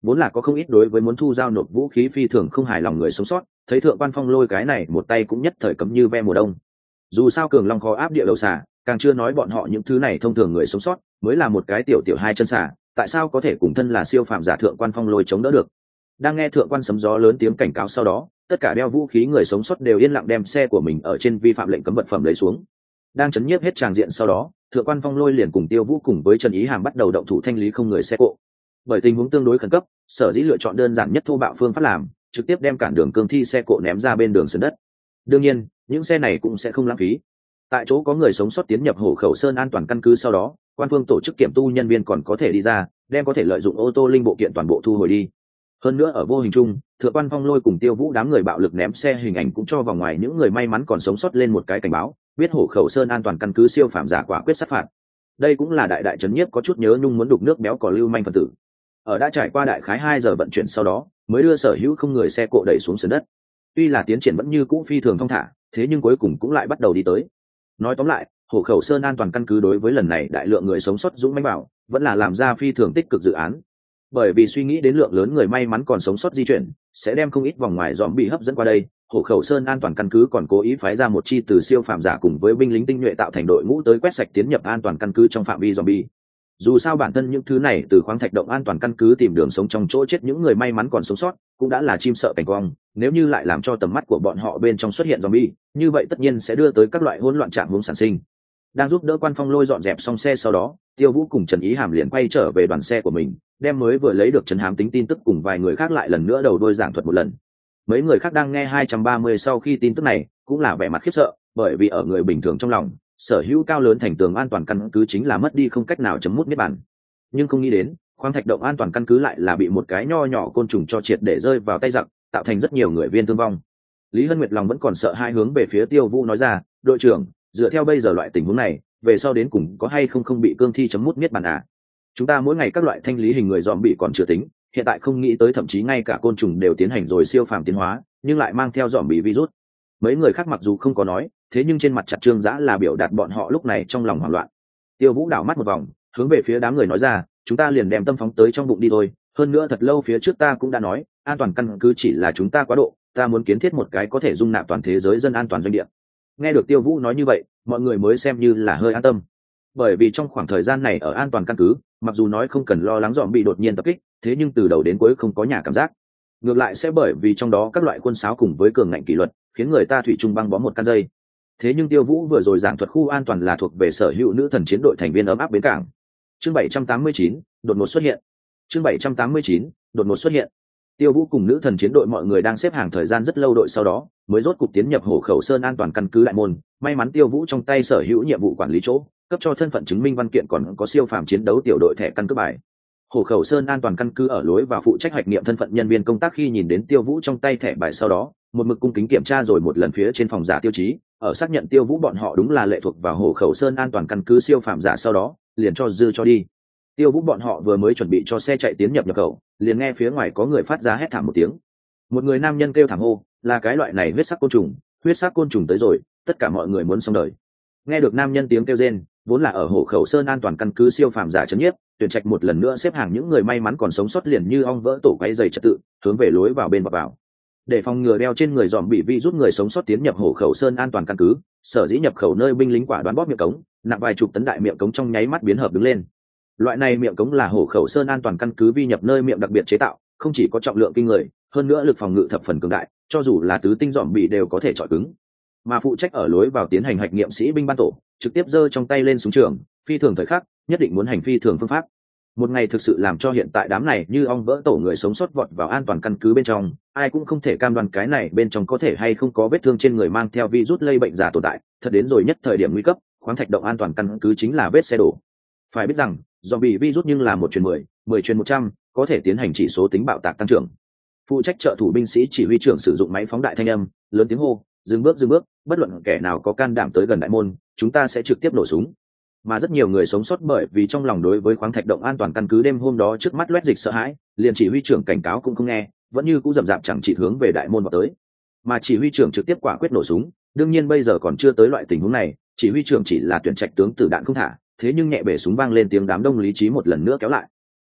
vốn là có không ít đối với muốn thu giao nộp vũ khí phi thường không hài lòng người sống sót, thấy thượng quan phong lôi cái này một tay cũng nhất thời cấm như ve mùa đông. Dù sao cường long khó áp địa đầu xà, càng chưa nói bọn họ những thứ này thông thường người sống sót mới là một cái tiểu tiểu hai chân xà, tại sao có thể cùng thân là siêu phàm giả thượng quan phong lôi chống đỡ được. Đang nghe thượng quan sấm gió lớn tiếng cảnh cáo sau đó, tất cả đeo vũ khí người sống sót đều yên lặng đem xe của mình ở trên vi phạm lệnh cấm vật phẩm lấy xuống. Đang chấn nhiếp hết tràng diện sau đó, thượng quan phong lôi liền cùng Tiêu Vũ cùng với Trần Ý Hàm bắt đầu động thủ thanh lý không người xe cộ. Bởi tình huống tương đối khẩn cấp, sở dĩ lựa chọn đơn giản nhất thô bạo phương pháp làm, trực tiếp đem cản đường cương thi xe cộ ném ra bên đường sườn đất. Đương nhiên, những xe này cũng sẽ không lãng phí. Tại chỗ có người sống sót tiến nhập Hổ Khẩu Sơn an toàn căn cứ sau đó, quan phương tổ chức kiểm tu nhân viên còn có thể đi ra, đem có thể lợi dụng ô tô linh bộ kiện toàn bộ thu hồi đi. Hơn nữa ở vô hình chung, thượng quan phong lôi cùng Tiêu Vũ đám người bạo lực ném xe hình ảnh cũng cho vào ngoài những người may mắn còn sống sót lên một cái cảnh báo, biết Hổ Khẩu Sơn an toàn căn cứ siêu phạm giả quả quyết sát phạt. Đây cũng là đại đại trấn nhiếp có chút nhớ nhung muốn đục nước béo cò lưu manh phần tử. Ở đã trải qua đại khái hai giờ vận chuyển sau đó, mới đưa sở hữu không người xe cộ đẩy xuống sườn đất. Tuy là tiến triển vẫn như cũ phi thường thong thả, thế nhưng cuối cùng cũng lại bắt đầu đi tới. Nói tóm lại, Hổ Khẩu Sơn an toàn căn cứ đối với lần này đại lượng người sống sót dũng mãnh bảo, vẫn là làm ra phi thường tích cực dự án. Bởi vì suy nghĩ đến lượng lớn người may mắn còn sống sót di chuyển, sẽ đem không ít vòng ngoài dòm bị hấp dẫn qua đây, Hổ Khẩu Sơn an toàn căn cứ còn cố ý phái ra một chi từ siêu phạm giả cùng với binh lính tinh nhuệ tạo thành đội ngũ tới quét sạch tiến nhập an toàn căn cứ trong phạm vi zombie. Dù sao bản thân những thứ này từ khoáng thạch động an toàn căn cứ tìm đường sống trong chỗ chết những người may mắn còn sống sót, cũng đã là chim sợ cảnh quang, nếu như lại làm cho tầm mắt của bọn họ bên trong xuất hiện zombie, như vậy tất nhiên sẽ đưa tới các loại hỗn loạn trạng huống sản sinh. Đang giúp đỡ quan phong lôi dọn dẹp xong xe sau đó, Tiêu Vũ cùng Trần Ý Hàm liền quay trở về đoàn xe của mình, đem mới vừa lấy được Trần Hám tính tin tức cùng vài người khác lại lần nữa đầu đuôi giảng thuật một lần. Mấy người khác đang nghe hai trăm ba mươi sau khi tin tức này, cũng là vẻ mặt khiếp sợ, bởi vì ở người bình thường trong lòng, sở hữu cao lớn thành tường an toàn căn cứ chính là mất đi không cách nào chấm mút niết bàn. Nhưng không nghĩ đến, khoáng thạch động an toàn căn cứ lại là bị một cái nho nhỏ côn trùng cho triệt để rơi vào tay giặc, tạo thành rất nhiều người viên thương vong. Lý Hân Nguyệt lòng vẫn còn sợ hai hướng về phía Tiêu Vũ nói ra, đội trưởng, dựa theo bây giờ loại tình huống này, về sau đến cùng có hay không không bị cương thi chấm mút niết bàn à? Chúng ta mỗi ngày các loại thanh lý hình người dòm bị còn chưa tính, hiện tại không nghĩ tới thậm chí ngay cả côn trùng đều tiến hành rồi siêu phàm tiến hóa, nhưng lại mang theo dòm bị virus. Mấy người khác mặc dù không có nói, thế nhưng trên mặt chặt trương dã là biểu đạt bọn họ lúc này trong lòng hoảng loạn. Tiêu Vũ đảo mắt một vòng, hướng về phía đám người nói ra, chúng ta liền đem tâm phóng tới trong bụng đi thôi, hơn nữa thật lâu phía trước ta cũng đã nói, an toàn căn cứ chỉ là chúng ta quá độ, ta muốn kiến thiết một cái có thể dung nạp toàn thế giới dân an toàn doanh địa. Nghe được Tiêu Vũ nói như vậy, mọi người mới xem như là hơi an tâm. Bởi vì trong khoảng thời gian này ở an toàn căn cứ, mặc dù nói không cần lo lắng dòm bị đột nhiên tập kích, thế nhưng từ đầu đến cuối không có nhà cảm giác. Ngược lại sẽ bởi vì trong đó các loại quân sáo cùng với cường ngạnh kỷ luật, khiến người ta thủy chung băng bó một căn dây. Thế nhưng Tiêu Vũ vừa rồi giảng thuật khu an toàn là thuộc về sở hữu nữ thần chiến đội thành viên ấm áp bến cảng. Chương bảy trăm tám mươi chín, đột ngột xuất hiện. Chương bảy trăm tám mươi chín, đột ngột xuất hiện. Tiêu Vũ cùng nữ thần chiến đội mọi người đang xếp hàng thời gian rất lâu đội sau đó, mới rốt cục tiến nhập Hổ Khẩu Sơn an toàn căn cứ đại môn. May mắn Tiêu Vũ trong tay sở hữu nhiệm vụ quản lý chỗ, cấp cho thân phận chứng minh văn kiện còn có siêu phàm chiến đấu tiểu đội thẻ căn cước bài. Hổ Khẩu Sơn an toàn căn cứ ở lối vào phụ trách hoạch nghiệm thân phận nhân viên công tác khi nhìn đến Tiêu Vũ trong tay thẻ bài sau đó, một mực cung kính kiểm tra rồi một lần phía trên phòng giả tiêu chí, ở xác nhận Tiêu Vũ bọn họ đúng là lệ thuộc vào Hổ Khẩu Sơn an toàn căn cứ siêu phàm giả sau đó, liền cho dư cho đi. Tiêu Vũ bọn họ vừa mới chuẩn bị cho xe chạy tiến nhập nhập khẩu, liền nghe phía ngoài có người phát ra hét thảm một tiếng. Một người nam nhân kêu thảm hô, là cái loại này huyết sắc côn trùng, huyết sắc côn trùng tới rồi, tất cả mọi người muốn xong đời. Nghe được nam nhân tiếng kêu rên, vốn là ở Hổ Khẩu Sơn an toàn căn cứ siêu phàm giả trấn nhiếp, tuyển trạch một lần nữa xếp hàng những người may mắn còn sống sót liền như ong vỡ tổ quấy dày trật tự, hướng về lối vào bên vào vào. Để phòng ngừa đeo trên người dòm bị vi rút người sống sót tiến nhập Hổ Khẩu Sơn an toàn căn cứ, sở dĩ nhập khẩu nơi binh lính quả đoán bóp miệng cống, nặng vài chục tấn đại miệng cống trong nháy mắt biến hợp đứng lên. Loại này miệng cống là Hổ Khẩu Sơn an toàn căn cứ vi nhập nơi miệng đặc biệt chế tạo, không chỉ có trọng lượng kinh người, hơn nữa lực phòng ngự thập phần cường đại, cho dù là tứ tinh dòm bị đều có thể chọi cứng. Mà phụ trách ở lối vào tiến hành hoạch nghiệm sĩ binh ban tổ, trực tiếp giơ trong tay lên súng trường, phi thường thời khắc, nhất định muốn hành phi thường phương pháp. Một ngày thực sự làm cho hiện tại đám này như ong vỡ tổ người sống sót vọt vào an toàn căn cứ bên trong, ai cũng không thể cam đoan cái này bên trong có thể hay không có vết thương trên người mang theo virus lây bệnh giả tồn tại, thật đến rồi nhất thời điểm nguy cấp, khoáng thạch động an toàn căn cứ chính là vết xe đổ. Phải biết rằng, zombie virus nhưng là một truyền mười, mười truyền một trăm, có thể tiến hành chỉ số tính bạo tạc tăng trưởng. Phụ trách trợ thủ binh sĩ chỉ huy trưởng sử dụng máy phóng đại thanh âm, lớn tiếng hô, dừng bước dừng bước, bất luận kẻ nào có can đảm tới gần đại môn, chúng ta sẽ trực tiếp nổ súng. Mà rất nhiều người sống sót bởi vì trong lòng đối với khoáng thạch động an toàn căn cứ đêm hôm đó trước mắt loét dịch sợ hãi, liền chỉ huy trưởng cảnh cáo cũng không nghe, vẫn như cũ rậm rạp chẳng chỉ hướng về đại môn vào tới. Mà chỉ huy trưởng trực tiếp quả quyết nổ súng, đương nhiên bây giờ còn chưa tới loại tình huống này, chỉ huy trưởng chỉ là tuyển trạch tướng tử đạn không thả, thế nhưng nhẹ bể súng vang lên tiếng đám đông lý trí một lần nữa kéo lại.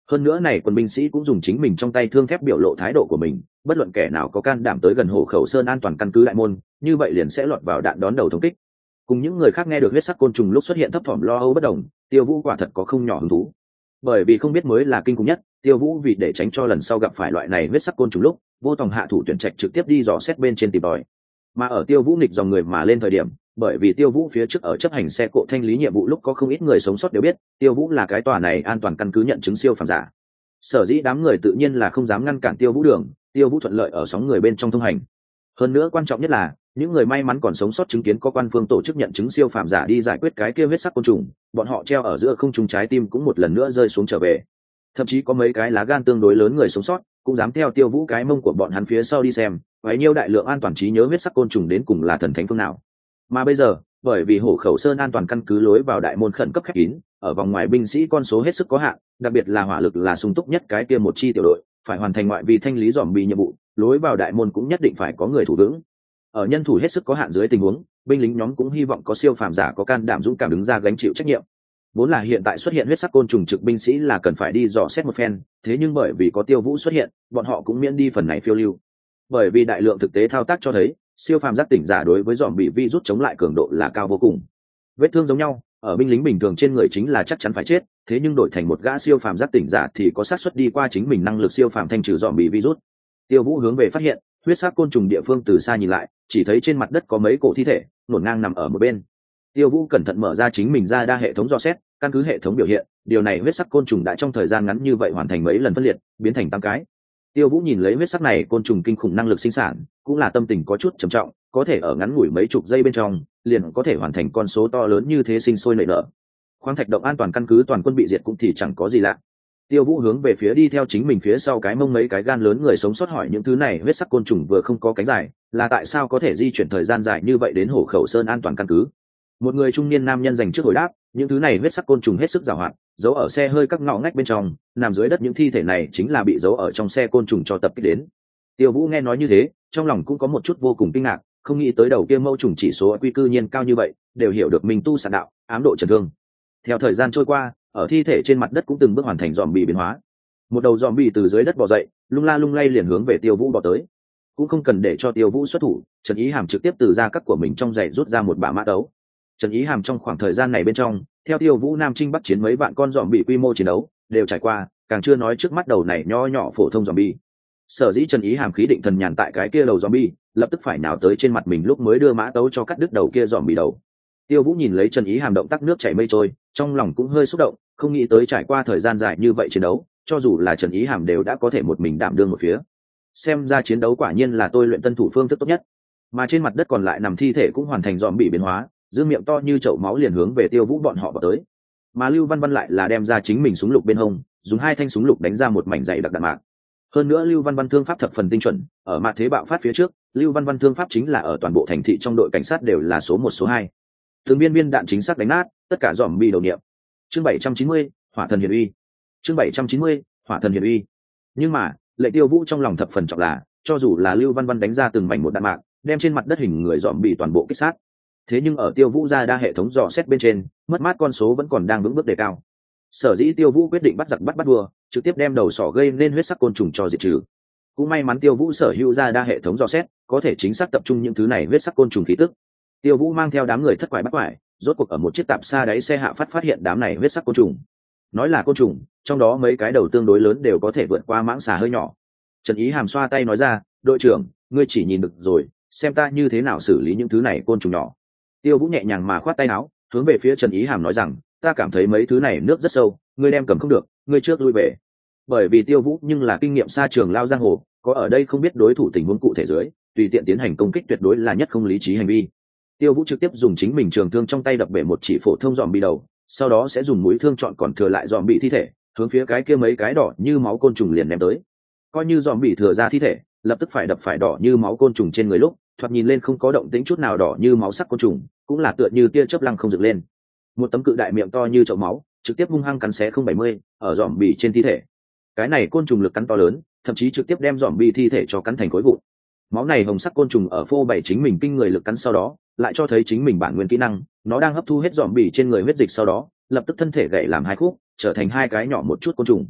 Hơn nữa này quân binh sĩ cũng dùng chính mình trong tay thương thép biểu lộ thái độ của mình, bất luận kẻ nào có can đảm tới gần Hổ Khẩu Sơn an toàn căn cứ đại môn, như vậy liền sẽ lọt vào đạn đón đầu thống kích. Cùng những người khác nghe được huyết sắc côn trùng lúc xuất hiện thấp thỏm lo âu bất đồng, Tiêu Vũ quả thật có không nhỏ hứng thú. Bởi vì không biết mới là kinh khủng nhất, Tiêu Vũ vì để tránh cho lần sau gặp phải loại này huyết sắc côn trùng lúc, vô tòng hạ thủ tuyển trạch trực tiếp đi dò xét bên trên tìm tòi. Mà ở Tiêu Vũ nghịch dòng người mà lên thời điểm, bởi vì Tiêu Vũ phía trước ở chấp hành xe cộ thanh lý nhiệm vụ lúc có không ít người sống sót đều biết, Tiêu Vũ là cái tòa này an toàn căn cứ nhận chứng siêu phàm giả. Sở dĩ đám người tự nhiên là không dám ngăn cản Tiêu Vũ đường, Tiêu Vũ thuận lợi ở sóng người bên trong thông hành. Hơn nữa quan trọng nhất là, những người may mắn còn sống sót chứng kiến có quan phương tổ chức nhận chứng siêu phàm giả đi giải quyết cái kia huyết sắc côn trùng, bọn họ treo ở giữa không trung trái tim cũng một lần nữa rơi xuống trở về. Thậm chí có mấy cái lá gan tương đối lớn người sống sót cũng dám theo Tiêu Vũ cái mông của bọn hắn phía sau đi xem, bấy nhiêu đại lượng an toàn trí nhớ huyết sắc côn trùng đến cùng là thần thánh phương nào. Mà bây giờ, bởi vì Hổ Khẩu Sơn an toàn căn cứ lối vào đại môn khẩn cấp khép kín, ở vòng ngoài binh sĩ con số hết sức có hạn, đặc biệt là hỏa lực là sung túc nhất cái kia một chi tiểu đội, phải hoàn thành ngoại vi thanh lý dòm bi nhiệm vụ, lối vào đại môn cũng nhất định phải có người thủ vững. Ở nhân thủ hết sức có hạn dưới tình huống, binh lính nhóm cũng hy vọng có siêu phàm giả có can đảm dũng cảm đứng ra gánh chịu trách nhiệm. Vốn là hiện tại xuất hiện huyết sắc côn trùng trực binh sĩ là cần phải đi dò xét một phen, thế nhưng bởi vì có Tiêu Vũ xuất hiện, bọn họ cũng miễn đi phần này phiêu lưu. Bởi vì đại lượng thực tế thao tác cho thấy, siêu phàm giác tỉnh giả đối với dòm bị virus chống lại cường độ là cao vô cùng. Vết thương giống nhau, ở binh lính bình thường trên người chính là chắc chắn phải chết, thế nhưng đổi thành một gã siêu phàm giác tỉnh giả thì có xác suất đi qua chính mình năng lực siêu phàm thanh trừ dòm bị virus. Tiêu Vũ hướng về phát hiện, huyết sắc côn trùng địa phương từ xa nhìn lại, chỉ thấy trên mặt đất có mấy cổ thi thể nổn ngang nằm ở một bên. Tiêu Vũ cẩn thận mở ra chính mình ra đa hệ thống dò xét, căn cứ hệ thống biểu hiện, điều này huyết sắc côn trùng đã trong thời gian ngắn như vậy hoàn thành mấy lần phân liệt, biến thành tám cái. Tiêu Vũ nhìn lấy huyết sắc này côn trùng kinh khủng năng lực sinh sản, cũng là tâm tình có chút trầm trọng, có thể ở ngắn ngủi mấy chục giây bên trong, liền có thể hoàn thành con số to lớn như thế sinh sôi nảy nở. Khoáng thạch động an toàn căn cứ toàn quân bị diệt cũng thì chẳng có gì lạ. Tiêu Vũ hướng về phía đi theo chính mình phía sau cái mông mấy cái gan lớn người sống sót hỏi những thứ này huyết sắc côn trùng vừa không có cánh dài, là tại sao có thể di chuyển thời gian dài như vậy đến Hổ Khẩu Sơn an toàn căn cứ. Một người trung niên nam nhân dành trước hồi đáp, những thứ này huyết sắc côn trùng hết sức giàu hoạt, giấu ở xe hơi các ngõ ngách bên trong, nằm dưới đất những thi thể này chính là bị giấu ở trong xe côn trùng cho tập kích đến. Tiêu Vũ nghe nói như thế, trong lòng cũng có một chút vô cùng kinh ngạc, không nghĩ tới đầu kia mâu trùng chỉ số quy cư nhiên cao như vậy, đều hiểu được mình tu sản đạo, ám độ trần thương. Theo thời gian trôi qua, ở thi thể trên mặt đất cũng từng bước hoàn thành dòm bị biến hóa. Một đầu dòm bị từ dưới đất bò dậy, lung la lung lay liền hướng về Tiêu Vũ bò tới. Cũng không cần để cho Tiêu Vũ xuất thủ, Trần Ý Hàm trực tiếp từ da cắt của mình trong giày rút ra một bả mã tấu. Trần Ý Hàm trong khoảng thời gian này bên trong, theo Tiêu Vũ Nam Trinh Bắc chiến mấy vạn con dòm bị quy mô chiến đấu đều trải qua, càng chưa nói trước mắt đầu này nho nhỏ phổ thông dòm bi. Sở dĩ Trần Ý Hàm khí định thần nhàn tại cái kia đầu dòm bi, lập tức phải nào tới trên mặt mình lúc mới đưa mã tấu cho cắt đứt đầu kia dòm bị đầu. Tiêu Vũ nhìn lấy Trần Ý Hàm động tác nước chảy mây trôi, trong lòng cũng hơi xúc động, không nghĩ tới trải qua thời gian dài như vậy chiến đấu, cho dù là Trần Ý Hàm đều đã có thể một mình đảm đương một phía. Xem ra chiến đấu quả nhiên là tôi luyện tân thủ phương thức tốt nhất. Mà trên mặt đất còn lại nằm thi thể cũng hoàn thành dòm bị biến hóa, dương miệng to như chậu máu liền hướng về Tiêu Vũ bọn họ vào tới. Mà Lưu Văn Văn lại là đem ra chính mình súng lục bên hông, dùng hai thanh súng lục đánh ra một mảnh dày đặc đạn mạc. Hơn nữa Lưu Văn Văn thương pháp thập phần tinh chuẩn, ở mặt thế bạo phát phía trước, Lưu Văn Văn thương pháp chính là ở toàn bộ thành thị trong đội cảnh sát đều là số một số hai. Từng viên viên đạn chính xác đánh nát tất cả dòm bi đầu niệm. Chương bảy trăm chín mươi, Hỏa thần hiển uy. Chương bảy trăm chín mươi, Hỏa thần hiển uy. Nhưng mà, Lệ Tiêu Vũ trong lòng thập phần trọng là, cho dù là Lưu Văn Văn đánh ra từng mảnh một đạn mạc, đem trên mặt đất hình người dòm bị toàn bộ kích sát. Thế nhưng ở Tiêu Vũ ra đa hệ thống dò xét bên trên, mất mát con số vẫn còn đang vững bước đề cao. Sở dĩ Tiêu Vũ quyết định bắt giặc bắt bắt đua, trực tiếp đem đầu sỏ gây nên huyết sắc côn trùng cho diệt trừ. Cũng may mắn Tiêu Vũ sở hữu ra đa hệ thống dò xét, có thể chính xác tập trung những thứ này huyết sắc côn trùng khí tức. Tiêu Vũ mang theo đám người thất quải bắt quải, rốt cuộc ở một chiếc tạp xa đáy xe hạ phát phát hiện đám này huyết sắc côn trùng. Nói là côn trùng, trong đó mấy cái đầu tương đối lớn đều có thể vượt qua mãng xà hơi nhỏ. Trần Ý Hàm xoa tay nói ra, đội trưởng, ngươi chỉ nhìn được rồi, xem ta như thế nào xử lý những thứ này côn trùng nhỏ. Tiêu Vũ nhẹ nhàng mà khoát tay áo, hướng về phía Trần Ý Hàm nói rằng, ta cảm thấy mấy thứ này nước rất sâu, ngươi đem cầm không được, ngươi trước lui về. Bởi vì Tiêu Vũ nhưng là kinh nghiệm xa trường lao giang hồ, có ở đây không biết đối thủ tình huống cụ thể dưới, tùy tiện tiến hành công kích tuyệt đối là nhất không lý trí hành vi. Tiêu Vũ trực tiếp dùng chính mình trường thương trong tay đập bể một chỉ phổ thông dòm bị đầu, sau đó sẽ dùng mũi thương chọn còn thừa lại dòm bị thi thể, hướng phía cái kia mấy cái đỏ như máu côn trùng liền ném tới. Coi như dòm bị thừa ra thi thể, lập tức phải đập phải đỏ như máu côn trùng trên người lúc, thoạt nhìn lên không có động tĩnh chút nào đỏ như máu sắc côn trùng, cũng là tựa như tia chớp lăng không dựng lên. Một tấm cự đại miệng to như chậu máu, trực tiếp hung hăng cắn xé không bảy mươi, ở dòm bị trên thi thể. Cái này côn trùng lực cắn to lớn, thậm chí trực tiếp đem dòm bị thi thể cho cắn thành khối vụn. Máu này hồng sắc côn trùng ở phô bày chính mình kinh người lực cắn sau đó, lại cho thấy chính mình bản nguyên kỹ năng, nó đang hấp thu hết dòm bì trên người huyết dịch sau đó, lập tức thân thể gãy làm hai khúc, trở thành hai cái nhỏ một chút côn trùng.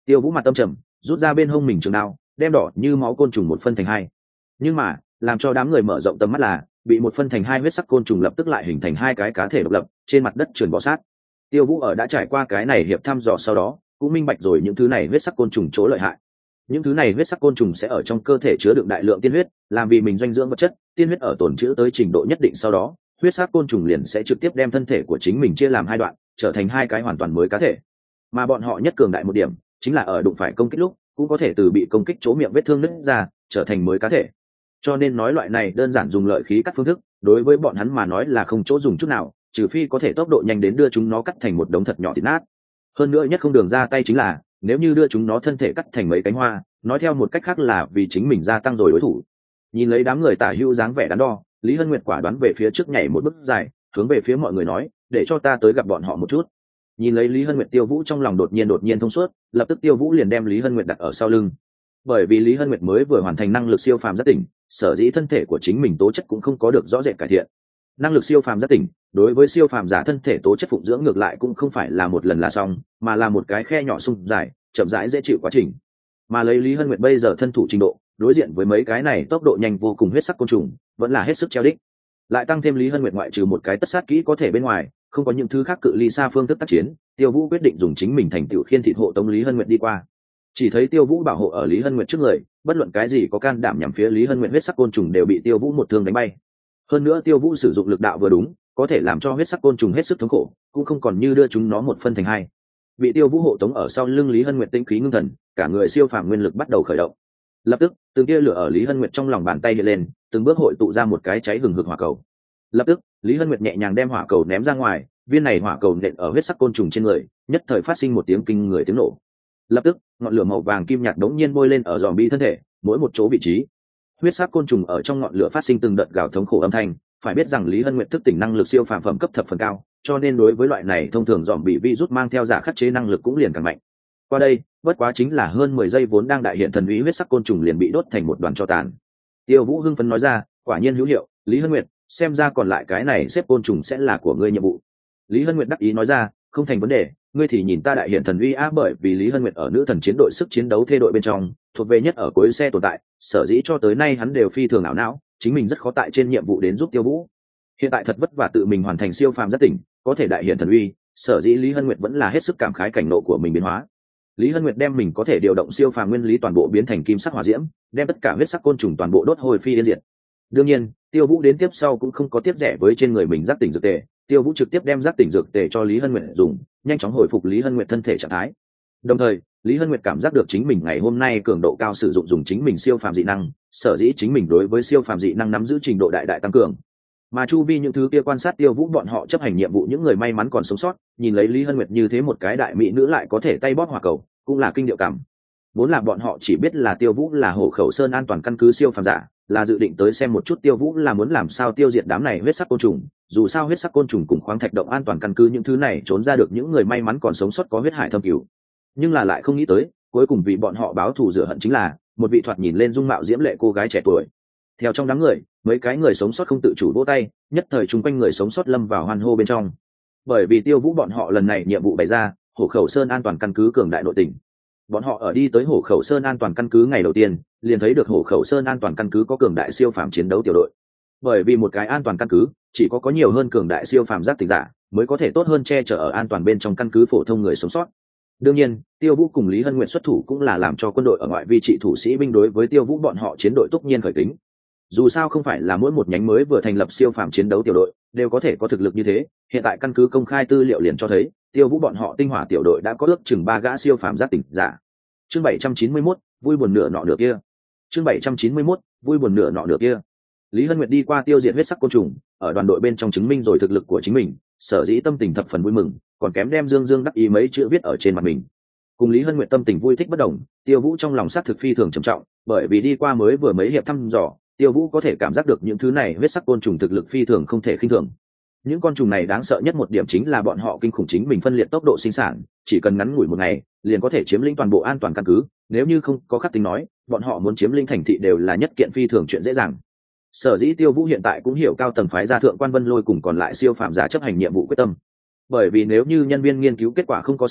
Tiêu Vũ mặt tâm trầm, rút ra bên hông mình trường đao, đem đỏ như máu côn trùng một phân thành hai. Nhưng mà làm cho đám người mở rộng tầm mắt là bị một phân thành hai huyết sắc côn trùng lập tức lại hình thành hai cái cá thể độc lập trên mặt đất trườn bò sát. Tiêu Vũ ở đã trải qua cái này hiệp thăm dò sau đó cũng minh bạch rồi những thứ này huyết sắc côn trùng chỗ lợi hại. Những thứ này huyết sắc côn trùng sẽ ở trong cơ thể chứa đựng đại lượng tiên huyết, làm vì mình dinh dưỡng vật chất. Tiên huyết ở tồn trữ tới trình độ nhất định sau đó, huyết sắc côn trùng liền sẽ trực tiếp đem thân thể của chính mình chia làm hai đoạn, trở thành hai cái hoàn toàn mới cá thể. Mà bọn họ nhất cường đại một điểm chính là ở đụng phải công kích lúc cũng có thể từ bị công kích chỗ miệng vết thương nứt ra trở thành mới cá thể. Cho nên nói loại này đơn giản dùng lợi khí cắt phương thức đối với bọn hắn mà nói là không chỗ dùng chút nào, trừ phi có thể tốc độ nhanh đến đưa chúng nó cắt thành một đống thật nhỏ thịt nát. Hơn nữa nhất không đường ra tay chính là nếu như đưa chúng nó thân thể cắt thành mấy cánh hoa, nói theo một cách khác là vì chính mình gia tăng rồi đối thủ. Nhìn lấy đám người tả hữu dáng vẻ đắn đo, Lý Hân Nguyệt quả đoán về phía trước nhảy một bước dài, hướng về phía mọi người nói, để cho ta tới gặp bọn họ một chút. Nhìn lấy Lý Hân Nguyệt, Tiêu Vũ trong lòng đột nhiên đột nhiên thông suốt, lập tức Tiêu Vũ liền đem Lý Hân Nguyệt đặt ở sau lưng. Bởi vì Lý Hân Nguyệt mới vừa hoàn thành năng lực siêu phàm giác tỉnh, sở dĩ thân thể của chính mình tố chất cũng không có được rõ rệt cải thiện. Năng lực siêu phàm giác tỉnh đối với siêu phàm giả thân thể tố chất phụng dưỡng ngược lại cũng không phải là một lần là xong, mà là một cái khe nhỏ sung dài, chậm rãi dễ chịu quá trình. Mà lấy Lý Hân Nguyệt bây giờ thân thủ trình độ, đối diện với mấy cái này tốc độ nhanh vô cùng huyết sắc côn trùng, vẫn là hết sức treo đích. Lại tăng thêm Lý Hân Nguyệt ngoại trừ một cái tất sát kỹ có thể bên ngoài, không có những thứ khác cự ly xa phương thức tác chiến, Tiêu Vũ quyết định dùng chính mình thành tựu khiên thịt hộ tống Lý Hân Nguyệt đi qua. Chỉ thấy Tiêu Vũ bảo hộ ở Lý Hân Nguyệt trước người, bất luận cái gì có can đảm nhằm phía Lý Hân Nguyệt huyết sắc côn trùng đều bị Tiêu Vũ một thương đánh bay. Hơn nữa Tiêu Vũ sử dụng lực đạo vừa đúng, có thể làm cho huyết sắc côn trùng hết sức thống khổ, cũng không còn như đưa chúng nó một phân thành hai. Bị Tiêu Vũ hộ tống ở sau lưng Lý Hân Nguyệt tinh khí ngưng thần, cả người siêu phàm nguyên lực bắt đầu khởi động. Lập tức, từng tia lửa ở Lý Hân Nguyệt trong lòng bàn tay hiện lên, từng bước hội tụ ra một cái cháy hừng hực hỏa cầu. Lập tức, Lý Hân Nguyệt nhẹ nhàng đem hỏa cầu ném ra ngoài, viên này hỏa cầu nện ở huyết sắc côn trùng trên người, nhất thời phát sinh một tiếng kinh người tiếng nổ. Lập tức, ngọn lửa màu vàng kim nhạt đống nhiên bôi lên ở zombie thân thể, mỗi một chỗ vị trí. Huyết sắc côn trùng ở trong ngọn lửa phát sinh từng đợt gào thống khổ âm thanh, phải biết rằng Lý Hân Nguyệt thức tỉnh năng lực siêu phàm phẩm cấp thập phần cao, cho nên đối với loại này thông thường zombie virus mang theo giả khắc chế năng lực cũng liền càng mạnh. Qua đây, bất quá chính là hơn mười giây vốn đang đại hiện thần uy huyết sắc côn trùng liền bị đốt thành một đoàn tro tàn. Tiêu Vũ hưng phấn nói ra, quả nhiên hữu hiệu, Lý Hân Nguyệt, xem ra còn lại cái này xếp côn trùng sẽ là của ngươi nhiệm vụ. Lý Hân Nguyệt đắc ý nói ra, không thành vấn đề, ngươi thì nhìn ta đại hiện thần uy á. Bởi vì Lý Hân Nguyệt ở nữ thần chiến đội sức chiến đấu thê đội bên trong thuộc về nhất ở cuối xe tồn tại, sở dĩ cho tới nay hắn đều phi thường ảo não, chính mình rất khó tại trên nhiệm vụ đến giúp Tiêu Vũ. Hiện tại thật vất vả tự mình hoàn thành siêu phàm giác tỉnh, có thể đại hiện thần uy, sở dĩ Lý Hân Nguyệt vẫn là hết sức cảm khái cảnh nộ của mình biến hóa. Lý Hân Nguyệt đem mình có thể điều động siêu phàm nguyên lý toàn bộ biến thành kim sắc hỏa diễm, đem tất cả huyết sắc côn trùng toàn bộ đốt hồi phi yên diệt. Đương nhiên, Tiêu Vũ đến tiếp sau cũng không có tiếp rẻ với trên người mình giác tỉnh dược tề, Tiêu Vũ trực tiếp đem giác tỉnh dược tề cho Lý Hân Nguyệt dùng, nhanh chóng hồi phục Lý Hân Nguyệt thân thể trạng thái. Đồng thời, Lý Hân Nguyệt cảm giác được chính mình ngày hôm nay cường độ cao sử dụng dùng chính mình siêu phàm dị năng, sở dĩ chính mình đối với siêu phàm dị năng nắm giữ trình độ đại đại tăng cường. Mà chu vi những thứ kia quan sát Tiêu Vũ bọn họ chấp hành nhiệm vụ những người may mắn còn sống sót, nhìn lấy Lý Hân Nguyệt như thế một cái đại mỹ nữ lại có thể tay bóp hỏa cầu, cũng là kinh điệu cảm. Vốn là bọn họ chỉ biết là Tiêu Vũ là Hổ Khẩu Sơn an toàn căn cứ siêu phàm giả, là dự định tới xem một chút Tiêu Vũ là muốn làm sao tiêu diệt đám này huyết sắc côn trùng, dù sao huyết sắc côn trùng cùng khoáng thạch động an toàn căn cứ những thứ này trốn ra được những người may mắn còn sống sót có huyết hải thâm cửu. Nhưng là lại không nghĩ tới, cuối cùng vì bọn họ báo thù rửa hận chính là một vị thoạt nhìn lên dung mạo diễm lệ cô gái trẻ tuổi. Theo trong đám người, mấy cái người sống sót không tự chủ vỗ tay, nhất thời chung quanh người sống sót lâm vào hoan hô bên trong. Bởi vì Tiêu Vũ bọn họ lần này nhiệm vụ bày ra, Hổ Khẩu Sơn an toàn căn cứ cường đại nội tình. Bọn họ ở đi tới Hổ Khẩu Sơn an toàn căn cứ ngày đầu tiên, liền thấy được Hổ Khẩu Sơn an toàn căn cứ có cường đại siêu phàm chiến đấu tiểu đội. Bởi vì một cái an toàn căn cứ, chỉ có có nhiều hơn cường đại siêu phàm giác tỉnh giả, mới có thể tốt hơn che chở ở an toàn bên trong căn cứ phổ thông người sống sót. Đương nhiên, Tiêu Vũ cùng Lý Hân Nguyệt xuất thủ cũng là làm cho quân đội ở ngoại vi trị thủ sĩ binh đối với Tiêu Vũ bọn họ chiến đội túc nhiên khởi kính. Dù sao không phải là mỗi một nhánh mới vừa thành lập siêu phàm chiến đấu tiểu đội đều có thể có thực lực như thế, hiện tại căn cứ công khai tư liệu liền cho thấy, Tiêu Vũ bọn họ tinh hỏa tiểu đội đã có ước chừng ba gã siêu phàm giác tỉnh giả. Chương bảy trăm chín mươi mốt, vui buồn nửa nọ nửa kia. Chương bảy trăm chín mươi mốt, vui buồn nửa nọ nửa kia. Lý Hân Nguyệt đi qua tiêu diệt huyết sắc côn trùng, ở đoàn đội bên trong chứng minh rồi thực lực của chính mình, sở dĩ tâm tình thập phần vui mừng, còn kém đem dương dương đắc ý mấy chữ viết ở trên mặt mình. Cùng Lý Hân Nguyệt tâm tình vui thích bất đồng, Tiêu Vũ trong lòng sát thực phi thường trầm trọng, bởi vì đi qua mới vừa mấy hiệp thăm dò, Tiêu Vũ có thể cảm giác được những thứ này huyết sắc côn trùng thực lực phi thường không thể khinh thường. Những con trùng này đáng sợ nhất một điểm chính là bọn họ kinh khủng chính mình phân liệt tốc độ sinh sản, chỉ cần ngắn ngủi một ngày, liền có thể chiếm lĩnh toàn bộ an toàn căn cứ, nếu như không có khắc tính nói, bọn họ muốn chiếm lĩnh thành thị đều là nhất kiện phi thường chuyện dễ dàng. Sở dĩ Tiêu Vũ hiện tại cũng hiểu cao tầng phái gia thượng quan Vân Lôi cùng còn lại siêu phàm giả chấp hành nhiệm vụ quyết tâm. Bởi vì nếu như nhân viên nghiên cứu kết quả không có sai,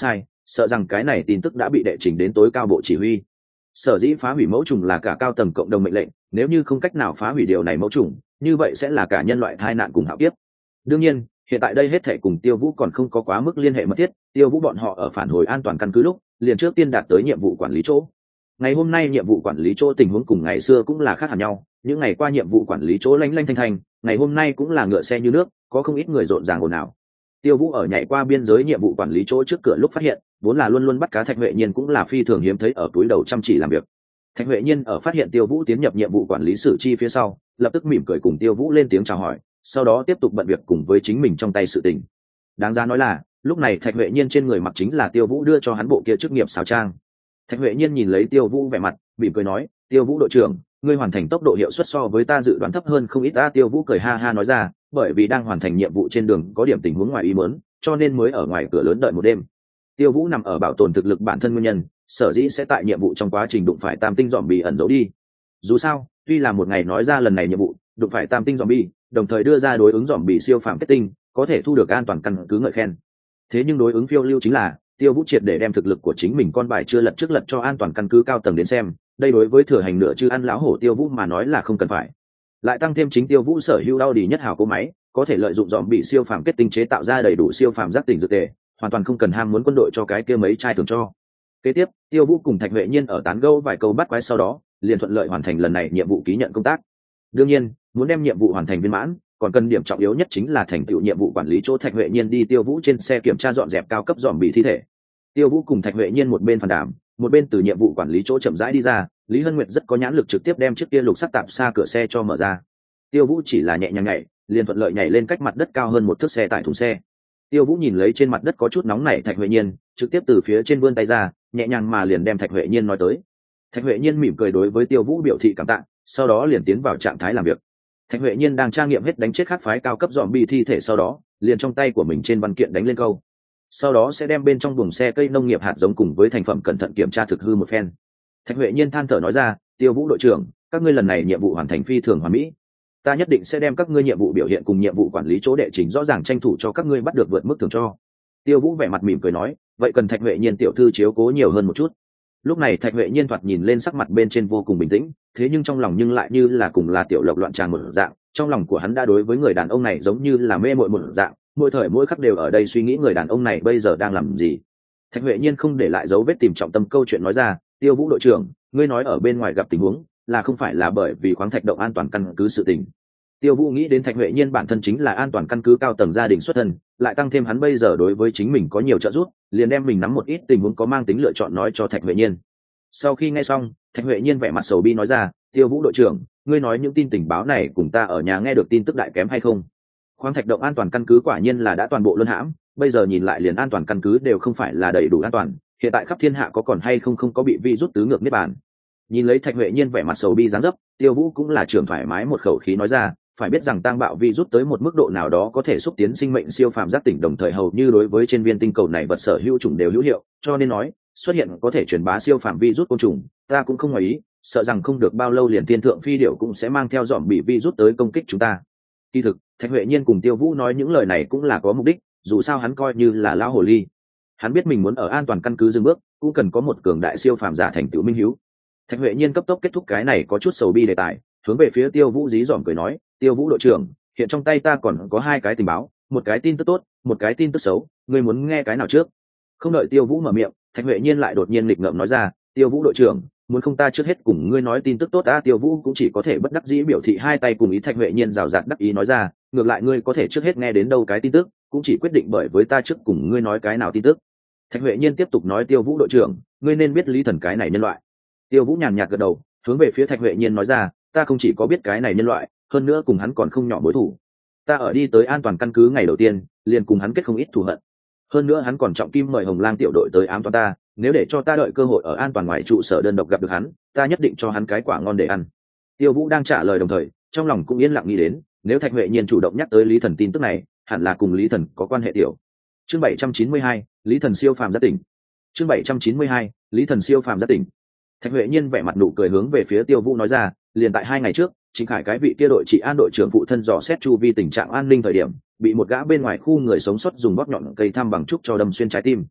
sợ rằng cái này tin tức đã bị đệ trình đến tối cao bộ chỉ huy. Sở dĩ phá hủy mẫu trùng là cả cao tầng cộng đồng mệnh lệnh, nếu như không cách nào phá hủy điều này mẫu trùng, như vậy sẽ là cả nhân loại tai nạn cùng hạo kiếp. Đương nhiên, hiện tại đây hết thảy cùng Tiêu Vũ còn không có quá mức liên hệ mật thiết, Tiêu Vũ bọn họ ở phản hồi an toàn căn cứ lúc, liền trước tiên đạt tới nhiệm vụ quản lý chỗ. Ngày hôm nay nhiệm vụ quản lý chỗ tình huống cùng ngày xưa cũng là khác hẳn nhau, những ngày qua nhiệm vụ quản lý chỗ lanh lanh thanh thanh, ngày hôm nay cũng là ngựa xe như nước, có không ít người rộn ràng ồn ào. Tiêu Vũ ở nhảy qua biên giới nhiệm vụ quản lý chỗ trước cửa lúc phát hiện, vốn là luôn luôn bắt cá Thạch Huệ Nhiên cũng là phi thường hiếm thấy ở túi đầu chăm chỉ làm việc. Thạch Huệ Nhiên ở phát hiện Tiêu Vũ tiến nhập nhiệm vụ quản lý xử chi phía sau, lập tức mỉm cười cùng Tiêu Vũ lên tiếng chào hỏi, sau đó tiếp tục bận việc cùng với chính mình trong tay sự tình. Đáng giá nói là, lúc này Thạch Huệ Nhiên trên người mặc chính là Tiêu Vũ đưa cho hắn bộ kia chức nghiệp sáo trang. Thạch Huệ Nhiên nhìn lấy Tiêu Vũ vẻ mặt, mỉm cười nói, "Tiêu Vũ đội trưởng, ngươi hoàn thành tốc độ hiệu suất so với ta dự đoán thấp hơn không ít." Ta Tiêu Vũ cười ha ha nói ra, bởi vì đang hoàn thành nhiệm vụ trên đường có điểm tình huống ngoài ý muốn, cho nên mới ở ngoài cửa lớn đợi một đêm. Tiêu Vũ nằm ở bảo tồn thực lực bản thân nguyên nhân, sở dĩ sẽ tại nhiệm vụ trong quá trình đụng phải tam tinh dòm bị ẩn giấu đi. Dù sao, tuy là một ngày nói ra lần này nhiệm vụ đụng phải tam tinh dòm bị, đồng thời đưa ra đối ứng dòm bị siêu phàm kết tinh, có thể thu được an toàn căn cứ ngợi khen. Thế nhưng đối ứng phiêu lưu chính là Tiêu Vũ triệt để đem thực lực của chính mình con bài chưa lật trước lật cho an toàn căn cứ cao tầng đến xem, đây đối với thừa hành nửa chư ăn lão hổ Tiêu Vũ mà nói là không cần phải. Lại tăng thêm chính Tiêu Vũ sở hữu đau đi nhất hào cố máy, có thể lợi dụng dòm bị siêu phàm kết tinh chế tạo ra đầy đủ siêu phàm giác tỉnh dược tề, hoàn toàn không cần ham muốn quân đội cho cái kia mấy chai thường cho. Kế tiếp, Tiêu Vũ cùng Thạch Huệ Nhiên ở tán gẫu vài câu bắt quái sau đó, liền thuận lợi hoàn thành lần này nhiệm vụ ký nhận công tác. Đương nhiên, muốn đem nhiệm vụ hoàn thành viên mãn, còn cần điểm trọng yếu nhất chính là thành tựu nhiệm vụ quản lý chỗ Thạch Huệ Nhiên đi Tiêu Vũ trên xe kiểm tra dọn dẹp cao cấp dòm bị thi thể. Tiêu Vũ cùng Thạch Huệ Nhiên một bên phàn đàm, một bên từ nhiệm vụ quản lý chỗ chậm rãi đi ra, Lý Hân Nguyệt rất có nhãn lực trực tiếp đem chiếc kia lục sắc tạp xa cửa xe cho mở ra. Tiêu Vũ chỉ là nhẹ nhàng nhảy, liền thuận lợi nhảy lên cách mặt đất cao hơn một thước xe tải thùng xe. Tiêu Vũ nhìn lấy trên mặt đất có chút nóng nảy Thạch Huệ Nhiên, trực tiếp từ phía trên vươn tay ra, nhẹ nhàng mà liền đem Thạch Huệ Nhiên nói tới. Thạch Huệ Nhiên mỉm cười đối với Tiêu Vũ biểu thị cảm tạ, sau đó liền tiến vào trạng thái làm việc. Thạch Huệ Nhiên đang tra nghiệm hết đánh chết khác phái cao cấp dòm bi thi thể sau đó, liền trong tay của mình trên văn kiện đánh lên câu. Sau đó sẽ đem bên trong buồng xe cây nông nghiệp hạt giống cùng với thành phẩm cẩn thận kiểm tra thực hư một phen. Thạch Huệ Nhiên than thở nói ra, "Tiêu Vũ đội trưởng, các ngươi lần này nhiệm vụ hoàn thành phi thường hoàn mỹ. Ta nhất định sẽ đem các ngươi nhiệm vụ biểu hiện cùng nhiệm vụ quản lý chỗ đệ trình rõ ràng tranh thủ cho các ngươi bắt được vượt mức thường cho." Tiêu Vũ vẻ mặt mỉm cười nói, "Vậy cần Thạch Huệ Nhiên tiểu thư chiếu cố nhiều hơn một chút." Lúc này Thạch Huệ Nhiên thoạt nhìn lên sắc mặt bên trên vô cùng bình tĩnh, thế nhưng trong lòng nhưng lại như là cùng là tiểu lộc loạn tràn một dạng, trong lòng của hắn đã đối với người đàn ông này giống như là mê muội một dạng, mỗi thời mỗi khắc đều ở đây suy nghĩ người đàn ông này bây giờ đang làm gì. Thạch Huệ Nhiên không để lại dấu vết tìm trọng tâm câu chuyện nói ra, "Tiêu Vũ đội trưởng, ngươi nói ở bên ngoài gặp tình huống, là không phải là bởi vì khoáng thạch động an toàn căn cứ sự tình." Tiêu Vũ nghĩ đến Thạch Huệ Nhiên bản thân chính là an toàn căn cứ cao tầng gia đình xuất thân, lại tăng thêm hắn bây giờ đối với chính mình có nhiều trợ giúp, liền đem mình nắm một ít tình huống có mang tính lựa chọn nói cho Thạch Huệ Nhiên. Sau khi nghe xong, Thạch Huệ Nhiên vẻ mặt sầu bi nói ra, "Tiêu Vũ đội trưởng, ngươi nói những tin tình báo này cùng ta ở nhà nghe được tin tức đại kém hay không? Khoáng thạch động an toàn căn cứ quả nhiên là đã toàn bộ luân hãm, bây giờ nhìn lại liền an toàn căn cứ đều không phải là đầy đủ an toàn, hiện tại khắp thiên hạ có còn hay không không có bị virus tứ ngược niết bàn." Nhìn lấy Thạch Huệ Nhiên vẻ mặt sầu bi dáng dấp, Tiêu Vũ cũng là trường thoải mái một khẩu khí nói ra, phải biết rằng tang bạo virus tới một mức độ nào đó có thể xúc tiến sinh mệnh siêu phàm giác tỉnh, đồng thời hầu như đối với trên viên tinh cầu này vật sở hữu chủng đều hữu hiệu, cho nên nói xuất hiện có thể truyền bá siêu phàm virus côn trùng, ta cũng không ngoài ý, sợ rằng không được bao lâu liền thiên thượng phi điểu cũng sẽ mang theo dòm bị virus tới công kích chúng ta. Kỳ thực, Thạch Huệ Nhiên cùng Tiêu Vũ nói những lời này cũng là có mục đích, dù sao hắn coi như là lão hồ ly, hắn biết mình muốn ở an toàn căn cứ dừng bước, cũng cần có một cường đại siêu phàm giả thành tựu minh hiếu. Thạch Huệ Nhiên cấp tốc kết thúc cái này có chút sầu bi đề tài, hướng về phía Tiêu Vũ dí dỏm cười nói, "Tiêu Vũ đội trưởng, hiện trong tay ta còn có hai cái tình báo, một cái tin tức tốt, một cái tin tức xấu, ngươi muốn nghe cái nào trước?" Không đợi Tiêu Vũ mở miệng, Thạch Huệ Nhiên lại đột nhiên nghịch ngợm nói ra, "Tiêu Vũ đội trưởng, muốn không ta trước hết cùng ngươi nói tin tức tốt." Ta Tiêu Vũ cũng chỉ có thể bất đắc dĩ biểu thị hai tay cùng ý. Thạch Huệ Nhiên rào rạt đắc ý nói ra, "Ngược lại ngươi có thể trước hết nghe đến đâu cái tin tức, cũng chỉ quyết định bởi với ta trước cùng ngươi nói cái nào tin tức." Thạch Huệ Nhiên tiếp tục nói, "Tiêu Vũ đội trưởng, ngươi nên biết Lý Thần cái này nhân loại." Tiêu Vũ nhàn nhạt gật đầu, hướng về phía Thạch Huệ Nhiên nói ra, "Ta không chỉ có biết cái này nhân loại, hơn nữa cùng hắn còn không nhỏ mối thù. Ta ở đi tới an toàn căn cứ ngày đầu tiên, liền cùng hắn kết không ít thù hận. Hơn nữa hắn còn trọng kim mời Hồng Lang tiểu đội tới ám toán ta, nếu để cho ta đợi cơ hội ở an toàn ngoài trụ sở đơn độc gặp được hắn, ta nhất định cho hắn cái quả ngon để ăn." Tiêu Vũ đang trả lời đồng thời, trong lòng cũng yên lặng nghĩ đến, nếu Thạch Huệ Nhiên chủ động nhắc tới Lý Thần tin tức này, hẳn là cùng Lý Thần có quan hệ tiểu. Chương bảy trăm chín mươi hai, Lý Thần siêu phàm giác tỉnh. Chương bảy trăm chín mươi hai, Lý Thần siêu phàm giác tỉnh. Thạch Huệ Nhiên vẻ mặt nụ cười hướng về phía Tiêu Vũ nói ra, liền tại hai ngày trước, Trịnh Khải cái vị kia đội trị an đội trưởng phụ thân dò xét chu vi tình trạng an ninh thời điểm, bị một gã bên ngoài khu người sống sót dùng bóp nhọn cây thăm bằng trúc cho đâm xuyên trái tim.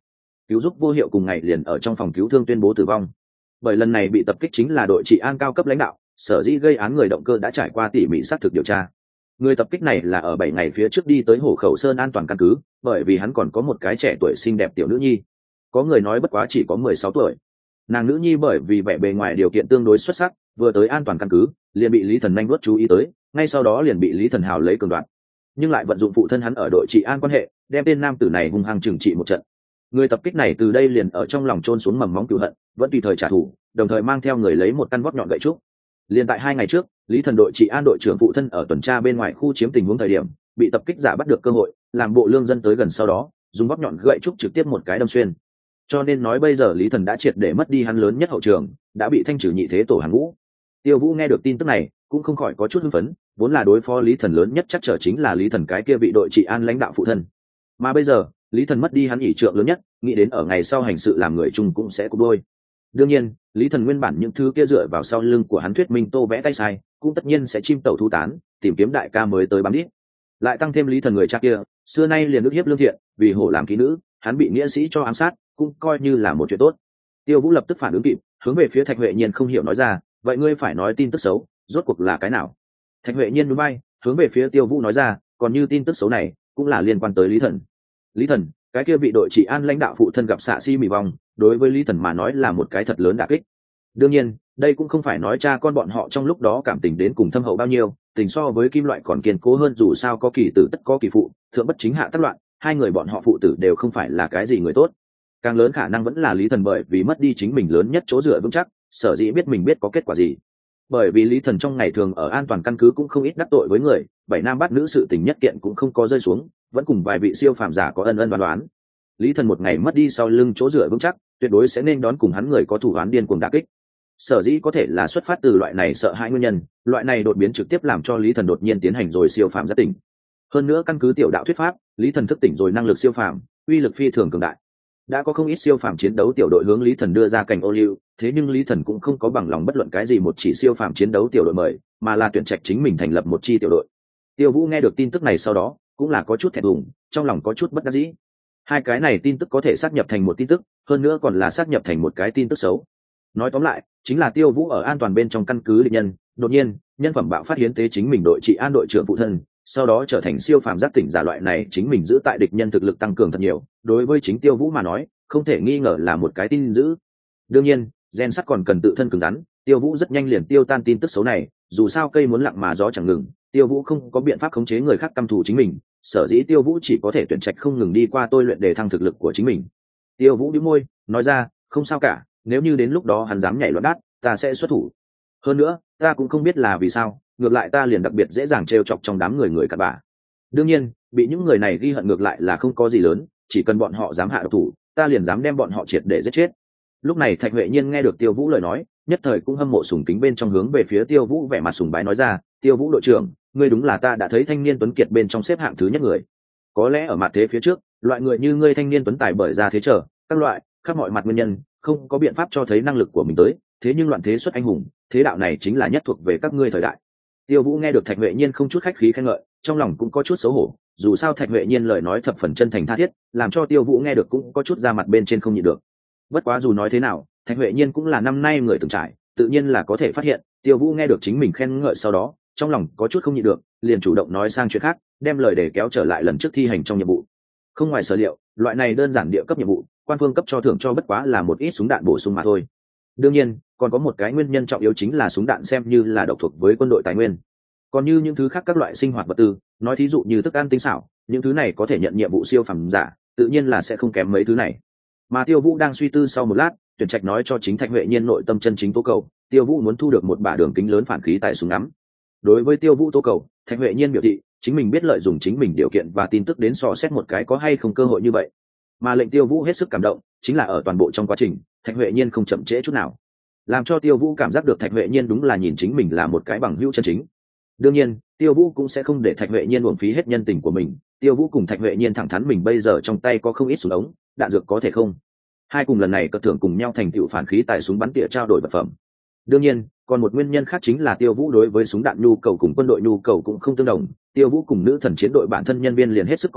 cứu giúp vô hiệu cùng ngày liền ở trong phòng cứu thương tuyên bố tử vong. Bởi lần này bị tập kích chính là đội trị an cao cấp lãnh đạo, sở dĩ gây án người động cơ đã trải qua tỉ mỉ xác thực điều tra. Người tập kích này là ở bảy ngày phía trước đi tới Hổ Khẩu Sơn an toàn căn cứ, bởi vì hắn còn có một cái trẻ tuổi xinh đẹp tiểu nữ nhi. Có người nói bất quá chỉ có mười sáu tuổi. Nàng nữ nhi bởi vì vẻ bề ngoài điều kiện tương đối xuất sắc, vừa tới an toàn căn cứ, liền bị Lý Thần nhanh đuốt chú ý tới, ngay sau đó liền bị Lý Thần hào lấy cường đoạt. Nhưng lại vận dụng phụ thân hắn ở đội trị an quan hệ, đem tên nam tử này hung hăng trừng trị một trận. Người tập kích này từ đây liền ở trong lòng chôn xuống mầm móng cừu hận, vẫn tùy thời trả thù, đồng thời mang theo người lấy một căn vót nhọn gậy trúc. Liên tại hai ngày trước, Lý Thần đội trị an đội trưởng phụ thân ở tuần tra bên ngoài khu chiếm tình huống thời điểm, bị tập kích giả bắt được cơ hội, làm bộ lương dân tới gần sau đó, dùng vót nhọn gậy trúc trực tiếp một cái đâm xuyên. Cho nên nói bây giờ Lý Thần đã triệt để mất đi hắn lớn nhất hậu trường, đã bị thanh trừ nhị thế tổ hàng ngũ. Tiêu Vũ nghe được tin tức này, cũng không khỏi có chút hưng phấn, vốn là đối phó Lý Thần lớn nhất chắc trở chính là Lý Thần cái kia bị đội trị an lãnh đạo phụ thân. Mà bây giờ, Lý Thần mất đi hắn ỷ trượng lớn nhất, nghĩ đến ở ngày sau hành sự làm người chung cũng sẽ cục đôi. Đương nhiên, Lý Thần nguyên bản những thứ kia dựa vào sau lưng của hắn thuyết minh tô vẽ tay sai, cũng tất nhiên sẽ chim tẩu thu tán, tìm kiếm đại ca mới tới bám đít. Lại tăng thêm Lý Thần người cha kia, xưa nay liền ức hiếp lương thiện, vì hổ làm kỹ nữ, hắn bị nghĩa sĩ cho ám sát, cũng coi như là một chuyện tốt. Tiêu Vũ lập tức phản ứng kịp, hướng về phía Thạch Huệ Nhiên không hiểu nói ra, vậy ngươi phải nói tin tức xấu, rốt cuộc là cái nào? Thạch Huệ Nhiên núi bay, hướng về phía Tiêu Vũ nói ra, còn như tin tức xấu này, cũng là liên quan tới Lý Thần. Lý Thần, cái kia bị đội trị an lãnh đạo phụ thân gặp xạ si mì vong, đối với Lý Thần mà nói là một cái thật lớn đả kích. Đương nhiên, đây cũng không phải nói cha con bọn họ trong lúc đó cảm tình đến cùng thâm hậu bao nhiêu, tình so với kim loại còn kiên cố hơn, dù sao có kỳ tử tất có kỳ phụ, thượng bất chính hạ tất loạn, hai người bọn họ phụ tử đều không phải là cái gì người tốt. Càng lớn khả năng vẫn là Lý Thần bởi vì mất đi chính mình lớn nhất chỗ dựa vững chắc, sở dĩ biết mình biết có kết quả gì. Bởi vì Lý Thần trong ngày thường ở an toàn căn cứ cũng không ít đắc tội với người, bảy nam bắt nữ sự tình nhất kiện cũng không có rơi xuống, vẫn cùng vài vị siêu phàm giả có ân ân đoán đoán. Lý Thần một ngày mất đi sau lưng chỗ dựa vững chắc, tuyệt đối sẽ nên đón cùng hắn người có thủ án điên cuồng đả kích. Sở dĩ có thể là xuất phát từ loại này sợ hãi nguyên nhân, loại này đột biến trực tiếp làm cho Lý Thần đột nhiên tiến hành rồi siêu phàm giác tỉnh. Hơn nữa căn cứ tiểu đạo thuyết pháp, Lý Thần thức tỉnh rồi năng lực siêu phàm, uy lực phi thường cường đại. Đã có không ít siêu phàm chiến đấu tiểu đội hướng Lý Thần đưa ra cảnh ô liu, thế nhưng Lý Thần cũng không có bằng lòng bất luận cái gì một chỉ siêu phàm chiến đấu tiểu đội mời, mà là tuyển trạch chính mình thành lập một chi tiểu đội. Tiêu Vũ nghe được tin tức này sau đó, cũng là có chút thẹn thùng, trong lòng có chút bất đắc dĩ. Hai cái này tin tức có thể xác nhập thành một tin tức, hơn nữa còn là xác nhập thành một cái tin tức xấu. Nói tóm lại, chính là Tiêu Vũ ở an toàn bên trong căn cứ địch nhân, đột nhiên, nhân phẩm bạo phát hiến tế chính mình đội trị an đội trưởng phụ thân, sau đó trở thành siêu phàm giác tỉnh giả loại này chính mình giữ tại địch nhân thực lực tăng cường thật nhiều, đối với chính Tiêu Vũ mà nói, không thể nghi ngờ là một cái tin dữ. Đương nhiên, gen sắt còn cần tự thân cứng rắn, Tiêu Vũ rất nhanh liền tiêu tan tin tức xấu này, dù sao cây muốn lặng mà gió chẳng ngừng, Tiêu Vũ không có biện pháp khống chế người khác căm thù chính mình, sở dĩ Tiêu Vũ chỉ có thể tuyển trạch không ngừng đi qua tôi luyện để thăng thực lực của chính mình. Tiêu Vũ nhíu môi, nói ra, không sao cả, nếu như đến lúc đó hắn dám nhảy loạn đát, ta sẽ xuất thủ. Hơn nữa, ta cũng không biết là vì sao, ngược lại ta liền đặc biệt dễ dàng trêu chọc trong đám người người cặn bã. Đương nhiên, bị những người này ghi hận ngược lại là không có gì lớn, chỉ cần bọn họ dám hạ độc thủ, ta liền dám đem bọn họ triệt để giết chết. Lúc này Thạch Huệ Nhiên nghe được Tiêu Vũ lời nói, nhất thời cũng hâm mộ sùng kính bên trong hướng về phía Tiêu Vũ vẻ mặt sùng bái nói ra, Tiêu Vũ đội trưởng, ngươi đúng là ta đã thấy thanh niên tuấn kiệt bên trong xếp hạng thứ nhất người. Có lẽ ở mặt thế phía trước, loại người như ngươi thanh niên tuấn tài bởi ra thế trở, các loại, khắp mọi mặt nguyên nhân, không có biện pháp cho thấy năng lực của mình tới, thế nhưng loạn thế xuất anh hùng, thế đạo này chính là nhất thuộc về các ngươi thời đại. Tiêu Vũ nghe được Thạch Huệ Nhiên không chút khách khí khen ngợi, trong lòng cũng có chút xấu hổ, dù sao Thạch Huệ Nhiên lời nói thập phần chân thành tha thiết, làm cho Tiêu Vũ nghe được cũng có chút ra mặt bên trên không nhịn được. Bất quá dù nói thế nào, Thạch Huệ Nhiên cũng là năm nay người từng trải, tự nhiên là có thể phát hiện, Tiêu Vũ nghe được chính mình khen ngợi sau đó, trong lòng có chút không nhịn được, liền chủ động nói sang chuyện khác, đem lời để kéo trở lại lần trước thi hành trong nhiệm vụ. Không ngoài sở liệu, loại này đơn giản địa cấp nhiệm vụ, quan phương cấp cho thưởng cho bất quá là một ít súng đạn bổ sung mà thôi. Đương nhiên, còn có một cái nguyên nhân trọng yếu chính là súng đạn xem như là độc thuộc với quân đội tài nguyên. Còn như những thứ khác các loại sinh hoạt vật tư, nói thí dụ như thức ăn tinh xảo, những thứ này có thể nhận nhiệm vụ siêu phẩm giả, tự nhiên là sẽ không kém mấy thứ này. Mà Tiêu Vũ đang suy tư sau một lát, tuyển trạch nói cho chính Thạch Huệ Nhiên nội tâm chân chính tố cầu, Tiêu Vũ muốn thu được một bả đường kính lớn phản khí tại súng ngắm. Đối với Tiêu Vũ tố cầu, Thạch Huệ Nhiên biểu thị, chính mình biết lợi dụng chính mình điều kiện và tin tức đến so xét một cái có hay không cơ hội như vậy. Mà lệnh Tiêu Vũ hết sức cảm động, chính là ở toàn bộ trong quá trình, Thạch Huệ Nhiên không chậm trễ chút nào, làm cho Tiêu Vũ cảm giác được Thạch Huệ Nhiên đúng là nhìn chính mình là một cái bằng hữu chân chính. Đương nhiên, Tiêu Vũ cũng sẽ không để Thạch Huệ Nhiên uổng phí hết nhân tình của mình. Tiêu Vũ cùng Thạch Huệ Nhiên thẳng thắn mình bây giờ trong tay có không ít súng ống, đạn dược có thể không. Hai cùng lần này cất thưởng cùng nhau thành tựu phản khí tại súng bắn tỉa trao đổi vật phẩm. Đương nhiên, còn một nguyên nhân khác chính là Tiêu Vũ đối với súng đạn nhu cầu cùng quân đội nhu cầu cũng không tương đồng. Tiêu Vũ cùng nữ thần chiến đội bản thân nhân viên liền hết sức có hạn,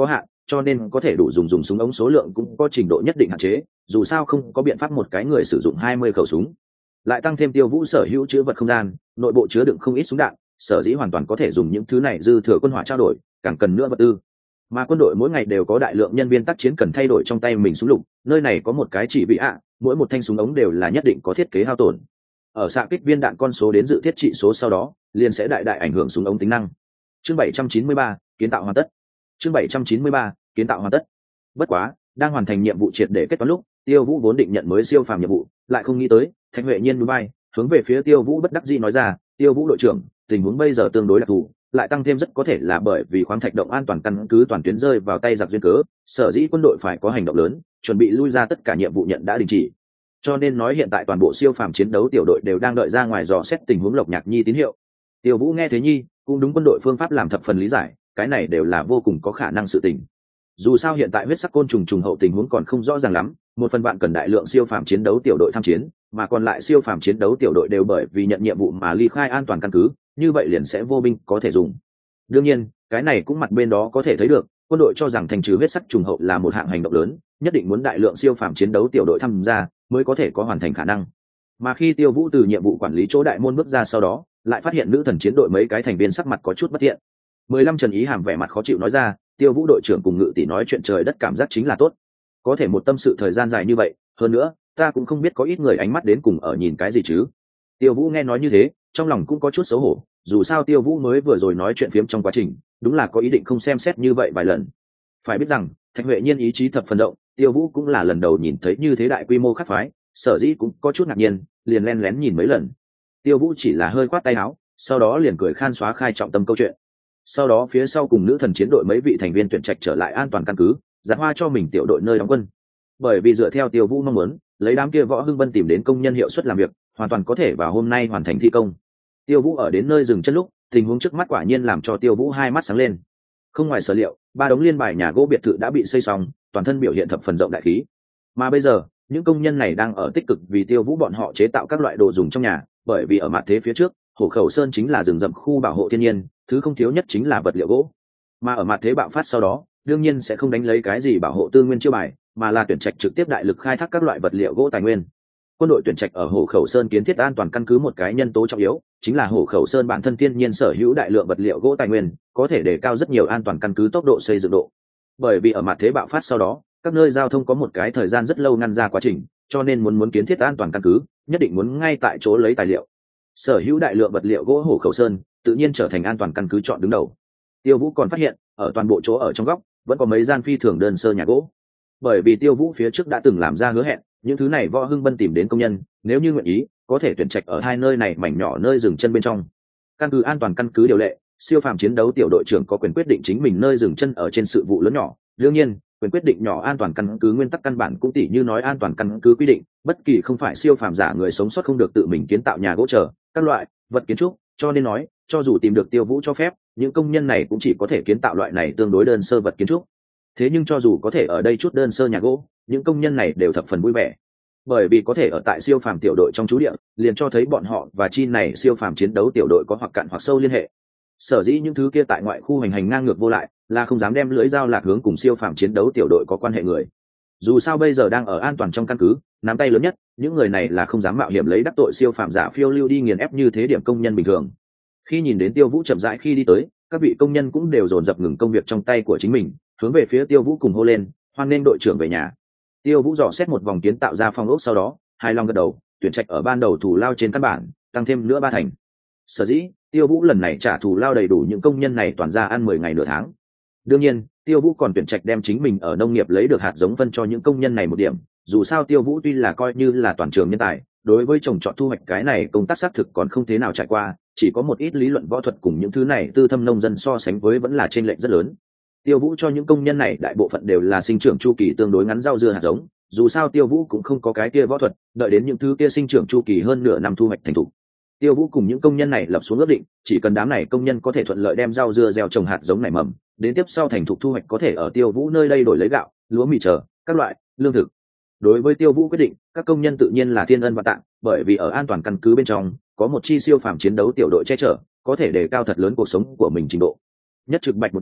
cho nên có thể đủ dùng dùng súng ống số lượng cũng có trình độ nhất định hạn chế, dù sao không có biện pháp một cái người sử dụng hai mươi khẩu súng. Lại tăng thêm Tiêu Vũ sở hữu chứa vật không gian, nội bộ chứa đựng không ít súng đạn, sở dĩ hoàn toàn có thể dùng những thứ này dư thừa quân hỏa trao đổi, càng cần nữa vật tư. Mà quân đội mỗi ngày đều có đại lượng nhân viên tác chiến cần thay đổi trong tay mình súng lục, nơi này có một cái chỉ bị ạ, mỗi một thanh súng ống đều là nhất định có thiết kế hao tổn. Ở xạ kích viên đạn con số đến dự thiết trị số sau đó, liền sẽ đại đại ảnh hưởng súng ống tính năng. Chương bảy trăm chín mươi ba, kiến tạo hoàn tất. Chương bảy trăm chín mươi ba, kiến tạo hoàn tất. Bất quá, đang hoàn thành nhiệm vụ triệt để kết toán lúc, Tiêu Vũ vốn định nhận mới siêu phàm nhiệm vụ, lại không nghĩ tới, Thạch Huệ Nhiên núi bay, hướng về phía Tiêu Vũ bất đắc dĩ nói ra, "Tiêu Vũ đội trưởng, tình huống bây giờ tương đối đặc thù, lại tăng thêm rất có thể là bởi vì khoáng thạch động an toàn căn cứ toàn tuyến rơi vào tay giặc duyên cớ, sở dĩ quân đội phải có hành động lớn, chuẩn bị lui ra, tất cả nhiệm vụ nhận đã đình chỉ. Cho nên nói hiện tại toàn bộ siêu phàm chiến đấu tiểu đội đều đang đợi ra ngoài dò xét tình huống Lộc Nhạc Nhi tín hiệu." Tiêu Vũ nghe thế nhi, cũng đúng quân đội phương pháp làm thập phần lý giải, cái này đều là vô cùng có khả năng sự tình. Dù sao hiện tại huyết sắc côn trùng trùng hậu tình huống còn không rõ ràng lắm, một phần bạn cần đại lượng siêu phàm chiến đấu tiểu đội tham chiến, mà còn lại siêu phàm chiến đấu tiểu đội đều bởi vì nhận nhiệm vụ mà ly khai an toàn căn cứ, như vậy liền sẽ vô binh có thể dùng. Đương nhiên, cái này cũng mặt bên đó có thể thấy được, quân đội cho rằng thành trừ huyết sắc trùng hậu là một hạng hành động lớn, nhất định muốn đại lượng siêu phàm chiến đấu tiểu đội tham gia mới có thể có hoàn thành khả năng. Mà khi Tiêu Vũ từ nhiệm vụ quản lý chỗ đại môn bước ra sau đó, lại phát hiện nữ thần chiến đội mấy cái thành viên sắc mặt có chút bất thiện. mười lăm Trần Ý Hàm vẻ mặt khó chịu nói ra, Tiêu Vũ đội trưởng cùng Ngự tỷ nói chuyện trời đất cảm giác chính là tốt, có thể một tâm sự thời gian dài như vậy, hơn nữa ta cũng không biết có ít người ánh mắt đến cùng ở nhìn cái gì chứ. Tiêu Vũ nghe nói như thế, trong lòng cũng có chút xấu hổ, dù sao Tiêu Vũ mới vừa rồi nói chuyện phiếm trong quá trình, đúng là có ý định không xem xét như vậy vài lần. Phải biết rằng, Thạch Huệ Nhiên ý chí thập phần rộng, Tiêu Vũ cũng là lần đầu nhìn thấy như thế đại quy mô khắc phái, sở dĩ cũng có chút ngạc nhiên, liền len lén nhìn mấy lần. Tiêu Vũ chỉ là hơi khoát tay áo, sau đó liền cười khan xóa khai trọng tâm câu chuyện. Sau đó phía sau cùng nữ thần chiến đội mấy vị thành viên tuyển trạch trở lại an toàn căn cứ, giặt hoa cho mình tiểu đội nơi đóng quân. Bởi vì dựa theo Tiêu Vũ mong muốn, lấy đám kia Võ Hưng Bân tìm đến công nhân hiệu suất làm việc, hoàn toàn có thể vào hôm nay hoàn thành thi công. Tiêu Vũ ở đến nơi dừng chân lúc, tình huống trước mắt quả nhiên làm cho Tiêu Vũ hai mắt sáng lên. Không ngoài sở liệu, ba đống liên bài nhà gỗ biệt thự đã bị xây xong, toàn thân biểu hiện thập phần rộng đại khí. Mà bây giờ, những công nhân này đang ở tích cực vì Tiêu Vũ bọn họ chế tạo các loại đồ dùng trong nhà, bởi vì ở mặt thế phía trước, Hổ Khẩu Sơn chính là rừng rậm khu bảo hộ thiên nhiên, thứ không thiếu nhất chính là vật liệu gỗ. Mà ở mặt thế bạo phát sau đó, đương nhiên sẽ không đánh lấy cái gì bảo hộ tư nguyên chiêu bài, mà là tuyển trạch trực tiếp đại lực khai thác các loại vật liệu gỗ tài nguyên. Quân đội tuyển trạch ở Hổ Khẩu Sơn kiến thiết an toàn căn cứ một cái nhân tố trọng yếu, chính là Hổ Khẩu Sơn bản thân thiên nhiên sở hữu đại lượng vật liệu gỗ tài nguyên, có thể đề cao rất nhiều an toàn căn cứ tốc độ xây dựng độ. Bởi vì ở mặt thế bạo phát sau đó, các nơi giao thông có một cái thời gian rất lâu ngăn ra quá trình, cho nên muốn muốn kiến thiết an toàn căn cứ, nhất định muốn ngay tại chỗ lấy tài liệu. Sở hữu đại lượng vật liệu gỗ Hổ Khẩu Sơn, tự nhiên trở thành an toàn căn cứ chọn đứng đầu. Tiêu Vũ còn phát hiện, ở toàn bộ chỗ ở trong góc, vẫn có mấy gian phi thường đơn sơ nhà gỗ. Bởi vì Tiêu Vũ phía trước đã từng làm ra hứa hẹn, những thứ này Võ Hưng Bân tìm đến công nhân, nếu như nguyện ý, có thể tuyển trạch ở hai nơi này mảnh nhỏ nơi dừng chân bên trong. Căn cứ an toàn căn cứ điều lệ, siêu phàm chiến đấu tiểu đội trưởng có quyền quyết định chính mình nơi dừng chân ở trên sự vụ lớn nhỏ. Đương nhiên, quyền quyết định nhỏ an toàn căn cứ nguyên tắc căn bản cũng tỉ như nói an toàn căn cứ quy định, bất kỳ không phải siêu phàm giả người sống sót không được tự mình kiến tạo nhà gỗ trở các loại vật kiến trúc, cho nên nói, cho dù tìm được Tiêu Vũ cho phép, những công nhân này cũng chỉ có thể kiến tạo loại này tương đối đơn sơ vật kiến trúc. Thế nhưng cho dù có thể ở đây chút đơn sơ nhà gỗ, những công nhân này đều thập phần vui vẻ, bởi vì có thể ở tại siêu phàm tiểu đội trong trú địa, liền cho thấy bọn họ và chi này siêu phàm chiến đấu tiểu đội có hoặc cạn hoặc sâu liên hệ. Sở dĩ những thứ kia tại ngoại khu hành hành ngang ngược vô lại, là không dám đem lưỡi dao lạc hướng cùng siêu phàm chiến đấu tiểu đội có quan hệ người. Dù sao bây giờ đang ở an toàn trong căn cứ, nắm tay lớn nhất, những người này là không dám mạo hiểm lấy đắc tội siêu phàm giả phiêu lưu đi nghiền ép như thế điểm công nhân bình thường. Khi nhìn đến Tiêu Vũ chậm rãi khi đi tới, các vị công nhân cũng đều dồn dập ngừng công việc trong tay của chính mình, hướng về phía Tiêu Vũ cùng hô lên, hoan nghênh đội trưởng về nhà. Tiêu Vũ dò xét một vòng kiến tạo ra phòng ốc sau đó, hài lòng gật đầu, tuyển trạch ở ban đầu thủ lao trên căn bản, tăng thêm nữa ba thành. Sở dĩ, Tiêu Vũ lần này trả thù lao đầy đủ những công nhân này toàn ra ăn mười ngày nửa tháng. Đương nhiên, Tiêu Vũ còn tuyển trạch đem chính mình ở nông nghiệp lấy được hạt giống phân cho những công nhân này một điểm, dù sao Tiêu Vũ tuy là coi như là toàn trường nhân tài, đối với trồng trọt thu hoạch cái này công tác xác thực còn không thế nào trải qua, chỉ có một ít lý luận võ thuật cùng những thứ này tư thâm nông dân so sánh với vẫn là chênh lệch rất lớn. Tiêu Vũ cho những công nhân này đại bộ phận đều là sinh trưởng chu kỳ tương đối ngắn rau dưa hạt giống, dù sao Tiêu Vũ cũng không có cái kia võ thuật, đợi đến những thứ kia sinh trưởng chu kỳ hơn nửa năm thu hoạch thành thục. Tiêu Vũ cùng những công nhân này lập xuống ước định, chỉ cần đám này công nhân có thể thuận lợi đem rau dưa gieo trồng hạt giống nảy mầm, đến tiếp sau thành thục thu hoạch có thể ở Tiêu Vũ nơi đây đổi lấy gạo, lúa mì chờ các loại lương thực. Đối với Tiêu Vũ quyết định, các công nhân tự nhiên là thiên ân và tạng, bởi vì ở an toàn căn cứ bên trong có một chi siêu phàm chiến đấu tiểu đội che chở, có thể đề cao thật lớn cuộc sống của mình trình độ. Nhất trực bạch một điểm,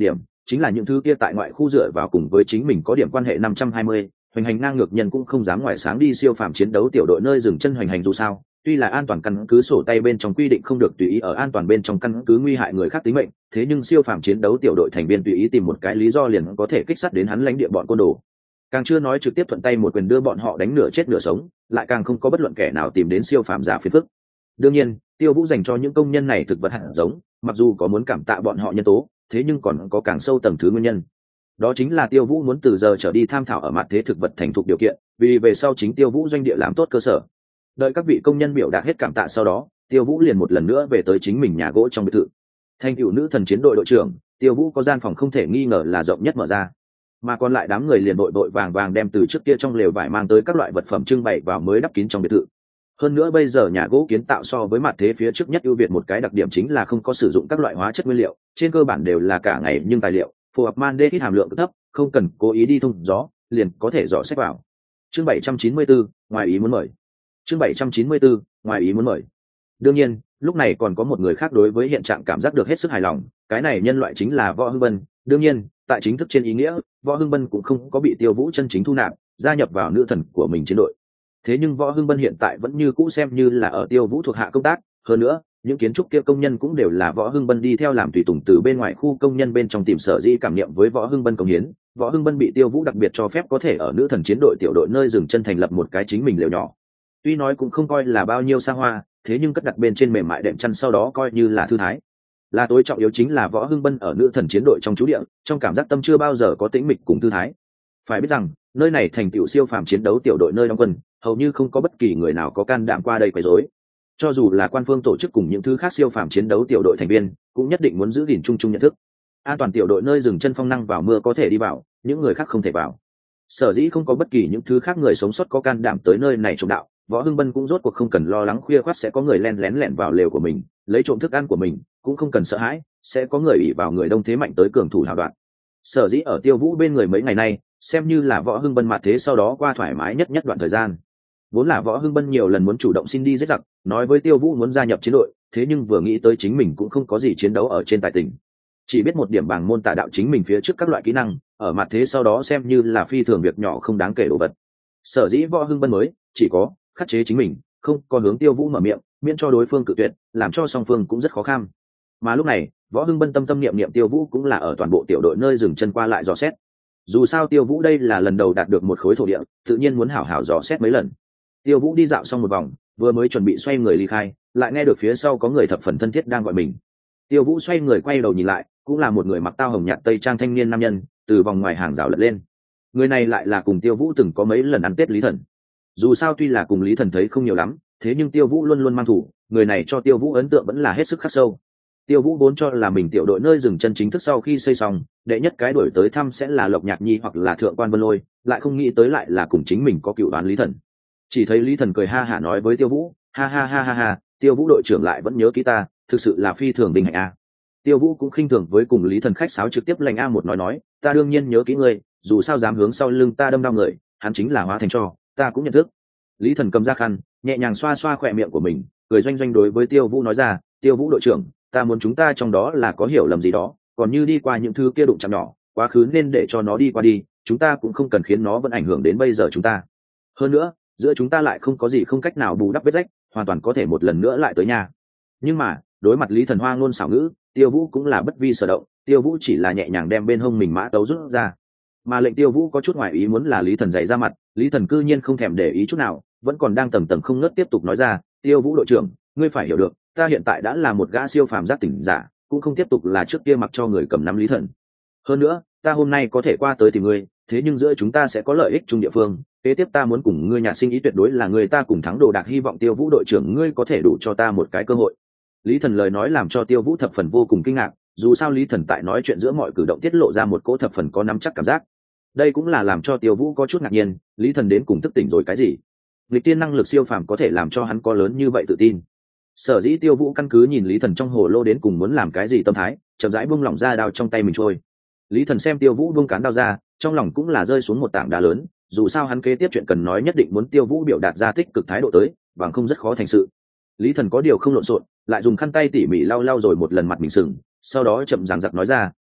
chính là những thứ kia tại ngoại khu dựa vào cùng với chính mình có điểm quan hệ năm trăm hai mươi hoành hành ngang ngược nhân cũng không dám ngoài sáng đi siêu phàm chiến đấu tiểu đội nơi dừng chân hoành hành. Dù sao tuy là an toàn căn cứ sổ tay bên trong quy định không được tùy ý ở an toàn bên trong căn cứ nguy hại người khác tính mệnh, thế nhưng siêu phàm chiến đấu tiểu đội thành viên tùy ý tìm một cái lý do liền có thể kích sát đến hắn lãnh địa bọn côn đồ, càng chưa nói trực tiếp thuận tay một quyền đưa bọn họ đánh nửa chết nửa sống, lại càng không có bất luận kẻ nào tìm đến siêu phàm giả phiền phức. Đương nhiên Tiêu Vũ dành cho những công nhân này thực vật hạt giống, mặc dù có muốn cảm tạ bọn họ nhân tố, thế nhưng còn có càng sâu tầng thứ nguyên nhân. Đó chính là Tiêu Vũ muốn từ giờ trở đi tham thảo ở mặt thế thực vật thành thục điều kiện, vì về sau chính Tiêu Vũ doanh địa làm tốt cơ sở. Đợi các vị công nhân biểu đạt hết cảm tạ sau đó, Tiêu Vũ liền một lần nữa về tới chính mình nhà gỗ trong biệt thự. Thành cựu nữ thần chiến đội đội trưởng, Tiêu Vũ có gian phòng không thể nghi ngờ là rộng nhất mở ra, mà còn lại đám người liền đội đội vàng vàng đem từ trước kia trong lều vải mang tới các loại vật phẩm trưng bày vào mới đắp kín trong biệt thự. Hơn nữa bây giờ nhà gỗ kiến tạo so với mặt thế phía trước nhất ưu việt một cái đặc điểm chính là không có sử dụng các loại hóa chất nguyên liệu, trên cơ bản đều là cả ngày nhưng tài liệu phù hợp mandehit hàm lượng thấp, không cần cố ý đi thông gió liền có thể dò xét vào. Chương bảy trăm chín mươi bốn, ngoài ý muốn mời. Chương bảy trăm chín mươi bốn, ngoài ý muốn mời. Đương nhiên lúc này còn có một người khác đối với hiện trạng cảm giác được hết sức hài lòng, cái này nhân loại chính là Võ Hưng Bân. Đương nhiên tại chính thức trên ý nghĩa, Võ Hưng Bân cũng không có bị Tiêu Vũ chân chính thu nạp gia nhập vào nữ thần của mình chiến đội, thế nhưng Võ Hưng Bân hiện tại vẫn như cũ xem như là ở Tiêu Vũ thuộc hạ công tác. Hơn nữa những kiến trúc kia công nhân cũng đều là Võ Hưng Bân đi theo làm tùy tùng từ bên ngoài khu công nhân bên trong tìm sở dĩ cảm nghiệm với Võ Hưng Bân công hiến. Võ Hưng Bân bị Tiêu Vũ đặc biệt cho phép có thể ở nữ thần chiến đội tiểu đội nơi dừng chân thành lập một cái chính mình lều nhỏ, tuy nói cũng không coi là bao nhiêu xa hoa, thế nhưng cất đặt bên trên mềm mại đệm chăn sau đó coi như là thư thái. Là tối trọng yếu chính là Võ Hưng Bân ở nữ thần chiến đội trong trú địa, trong cảm giác tâm chưa bao giờ có tĩnh mịch cùng thư thái. Phải biết rằng nơi này thành tựu siêu phàm chiến đấu tiểu đội nơi đóng quân, hầu như không có bất kỳ người nào có can đảm qua đây quấy rối. Cho dù là quan phương tổ chức cùng những thứ khác siêu phàm chiến đấu tiểu đội thành viên, cũng nhất định muốn giữ gìn chung chung nhận thức. An toàn tiểu đội nơi dừng chân phong năng vào mưa có thể đi vào, những người khác không thể vào. Sở dĩ không có bất kỳ những thứ khác người sống sót có can đảm tới nơi này trộm đạo, Võ Hưng Bân cũng rốt cuộc không cần lo lắng khuya khoắt sẽ có người len lén lẻn vào lều của mình lấy trộm thức ăn của mình, cũng không cần sợ hãi sẽ có người ỷ vào người đông thế mạnh tới cường thủ hào đoạn. Sở dĩ ở Tiêu Vũ bên người mấy ngày nay xem như là Võ Hưng Bân mặt thế sau đó qua thoải mái nhất nhất đoạn thời gian. Vốn là Võ Hưng Bân nhiều lần muốn chủ động xin đi giết giặc, nói với Tiêu Vũ muốn gia nhập chiến đội, thế nhưng vừa nghĩ tới chính mình cũng không có gì chiến đấu ở trên tài tình, chỉ biết một điểm bảng môn tà đạo chính mình phía trước các loại kỹ năng ở mặt thế sau đó xem như là phi thường việc nhỏ không đáng kể đồ vật. Sở dĩ Võ Hưng Bân mới chỉ có khắc chế chính mình, không có hướng Tiêu Vũ mở miệng miễn cho đối phương cự tuyệt, làm cho song phương cũng rất khó khăn. Mà lúc này Võ Hưng Bân tâm tâm niệm niệm Tiêu Vũ cũng là ở toàn bộ tiểu đội nơi dừng chân qua lại dò xét. Dù sao Tiêu Vũ đây là lần đầu đạt được một khối thổ địa, tự nhiên muốn hảo hảo dò xét mấy lần. Tiêu Vũ đi dạo xong một vòng, vừa mới chuẩn bị xoay người ly khai, lại nghe được phía sau có người thập phần thân thiết đang gọi mình. Tiêu Vũ xoay người quay đầu nhìn lại, cũng là một người mặc tao hồng nhạt tây trang thanh niên nam nhân, từ vòng ngoài hàng rào lật lên. Người này lại là cùng Tiêu Vũ từng có mấy lần ăn Tết Lý Thần. Dù sao tuy là cùng Lý Thần thấy không nhiều lắm, thế nhưng Tiêu Vũ luôn luôn mang thủ, người này cho Tiêu Vũ ấn tượng vẫn là hết sức khắc sâu. Tiêu Vũ vốn cho là mình tiểu đội nơi dừng chân chính thức sau khi xây xong, đệ nhất cái đuổi tới thăm sẽ là Lộc Nhạc Nhi hoặc là Thượng quan Vân Lôi, lại không nghĩ tới lại là cùng chính mình có cựu đoán Lý Thần. Chỉ thấy Lý Thần cười ha hả nói với Tiêu Vũ, ha ha ha ha ha, Tiêu Vũ đội trưởng lại vẫn nhớ kỹ ta, thực sự là phi thường đình hạnh a. Tiêu Vũ cũng khinh thường với cùng Lý Thần khách sáo trực tiếp lành a một nói nói, ta đương nhiên nhớ kỹ ngươi, dù sao dám hướng sau lưng ta đâm đau người, hắn chính là hóa thành cho, ta cũng nhận thức. Lý Thần cầm ra khăn, nhẹ nhàng xoa xoa khỏe miệng của mình, cười doanh doanh đối với Tiêu Vũ nói ra, Tiêu Vũ đội trưởng, ta muốn chúng ta trong đó là có hiểu lầm gì đó, còn như đi qua những thứ kia đụng chạm nhỏ, quá khứ nên để cho nó đi qua đi, chúng ta cũng không cần khiến nó vẫn ảnh hưởng đến bây giờ chúng ta. Hơn nữa giữa chúng ta lại không có gì không cách nào bù đắp vết rách, hoàn toàn có thể một lần nữa lại tới nhà. Nhưng mà đối mặt Lý Thần hoa ngôn xảo ngữ, Tiêu Vũ cũng là bất vi sở động. Tiêu Vũ chỉ là nhẹ nhàng đem bên hông mình mã tấu rút ra, mà lệnh Tiêu Vũ có chút ngoài ý muốn là Lý Thần dày ra mặt. Lý Thần cư nhiên không thèm để ý chút nào, vẫn còn đang tầng tầng không ngớt tiếp tục nói ra, Tiêu Vũ đội trưởng, ngươi phải hiểu được, ta hiện tại đã là một gã siêu phàm giác tỉnh giả, cũng không tiếp tục là trước kia mặc cho người cầm nắm Lý Thần. Hơn nữa ta hôm nay có thể qua tới tìm ngươi, thế nhưng giữa chúng ta sẽ có lợi ích chung địa phương, kế tiếp ta muốn cùng ngươi nhạt sinh ý tuyệt đối là người ta cùng thắng đồ đạc, hy vọng Tiêu Vũ đội trưởng ngươi có thể đủ cho ta một cái cơ hội. Lý Thần lời nói làm cho Tiêu Vũ thập phần vô cùng kinh ngạc, dù sao Lý Thần tại nói chuyện giữa mọi cử động tiết lộ ra một cỗ thập phần có nắm chắc cảm giác. Đây cũng là làm cho Tiêu Vũ có chút ngạc nhiên, Lý Thần đến cùng thức tỉnh rồi cái gì? Nghịch tiên năng lực siêu phàm có thể làm cho hắn có lớn như vậy tự tin. Sở dĩ Tiêu Vũ căn cứ nhìn Lý Thần trong hồ lô đến cùng muốn làm cái gì tâm thái, chậm rãi buông lỏng ra đao trong tay mình trôi. Lý Thần xem Tiêu Vũ buông cán đao ra, trong lòng cũng là rơi xuống một tảng đá lớn, dù sao hắn kế tiếp chuyện cần nói nhất định muốn Tiêu Vũ biểu đạt ra tích cực thái độ tới, bằng không rất khó thành sự. Lý Thần có điều không lộn xộn, lại dùng khăn tay tỉ mỉ lau lau rồi một lần mặt mình sừng, sau đó chậm ràng giặc nói ra,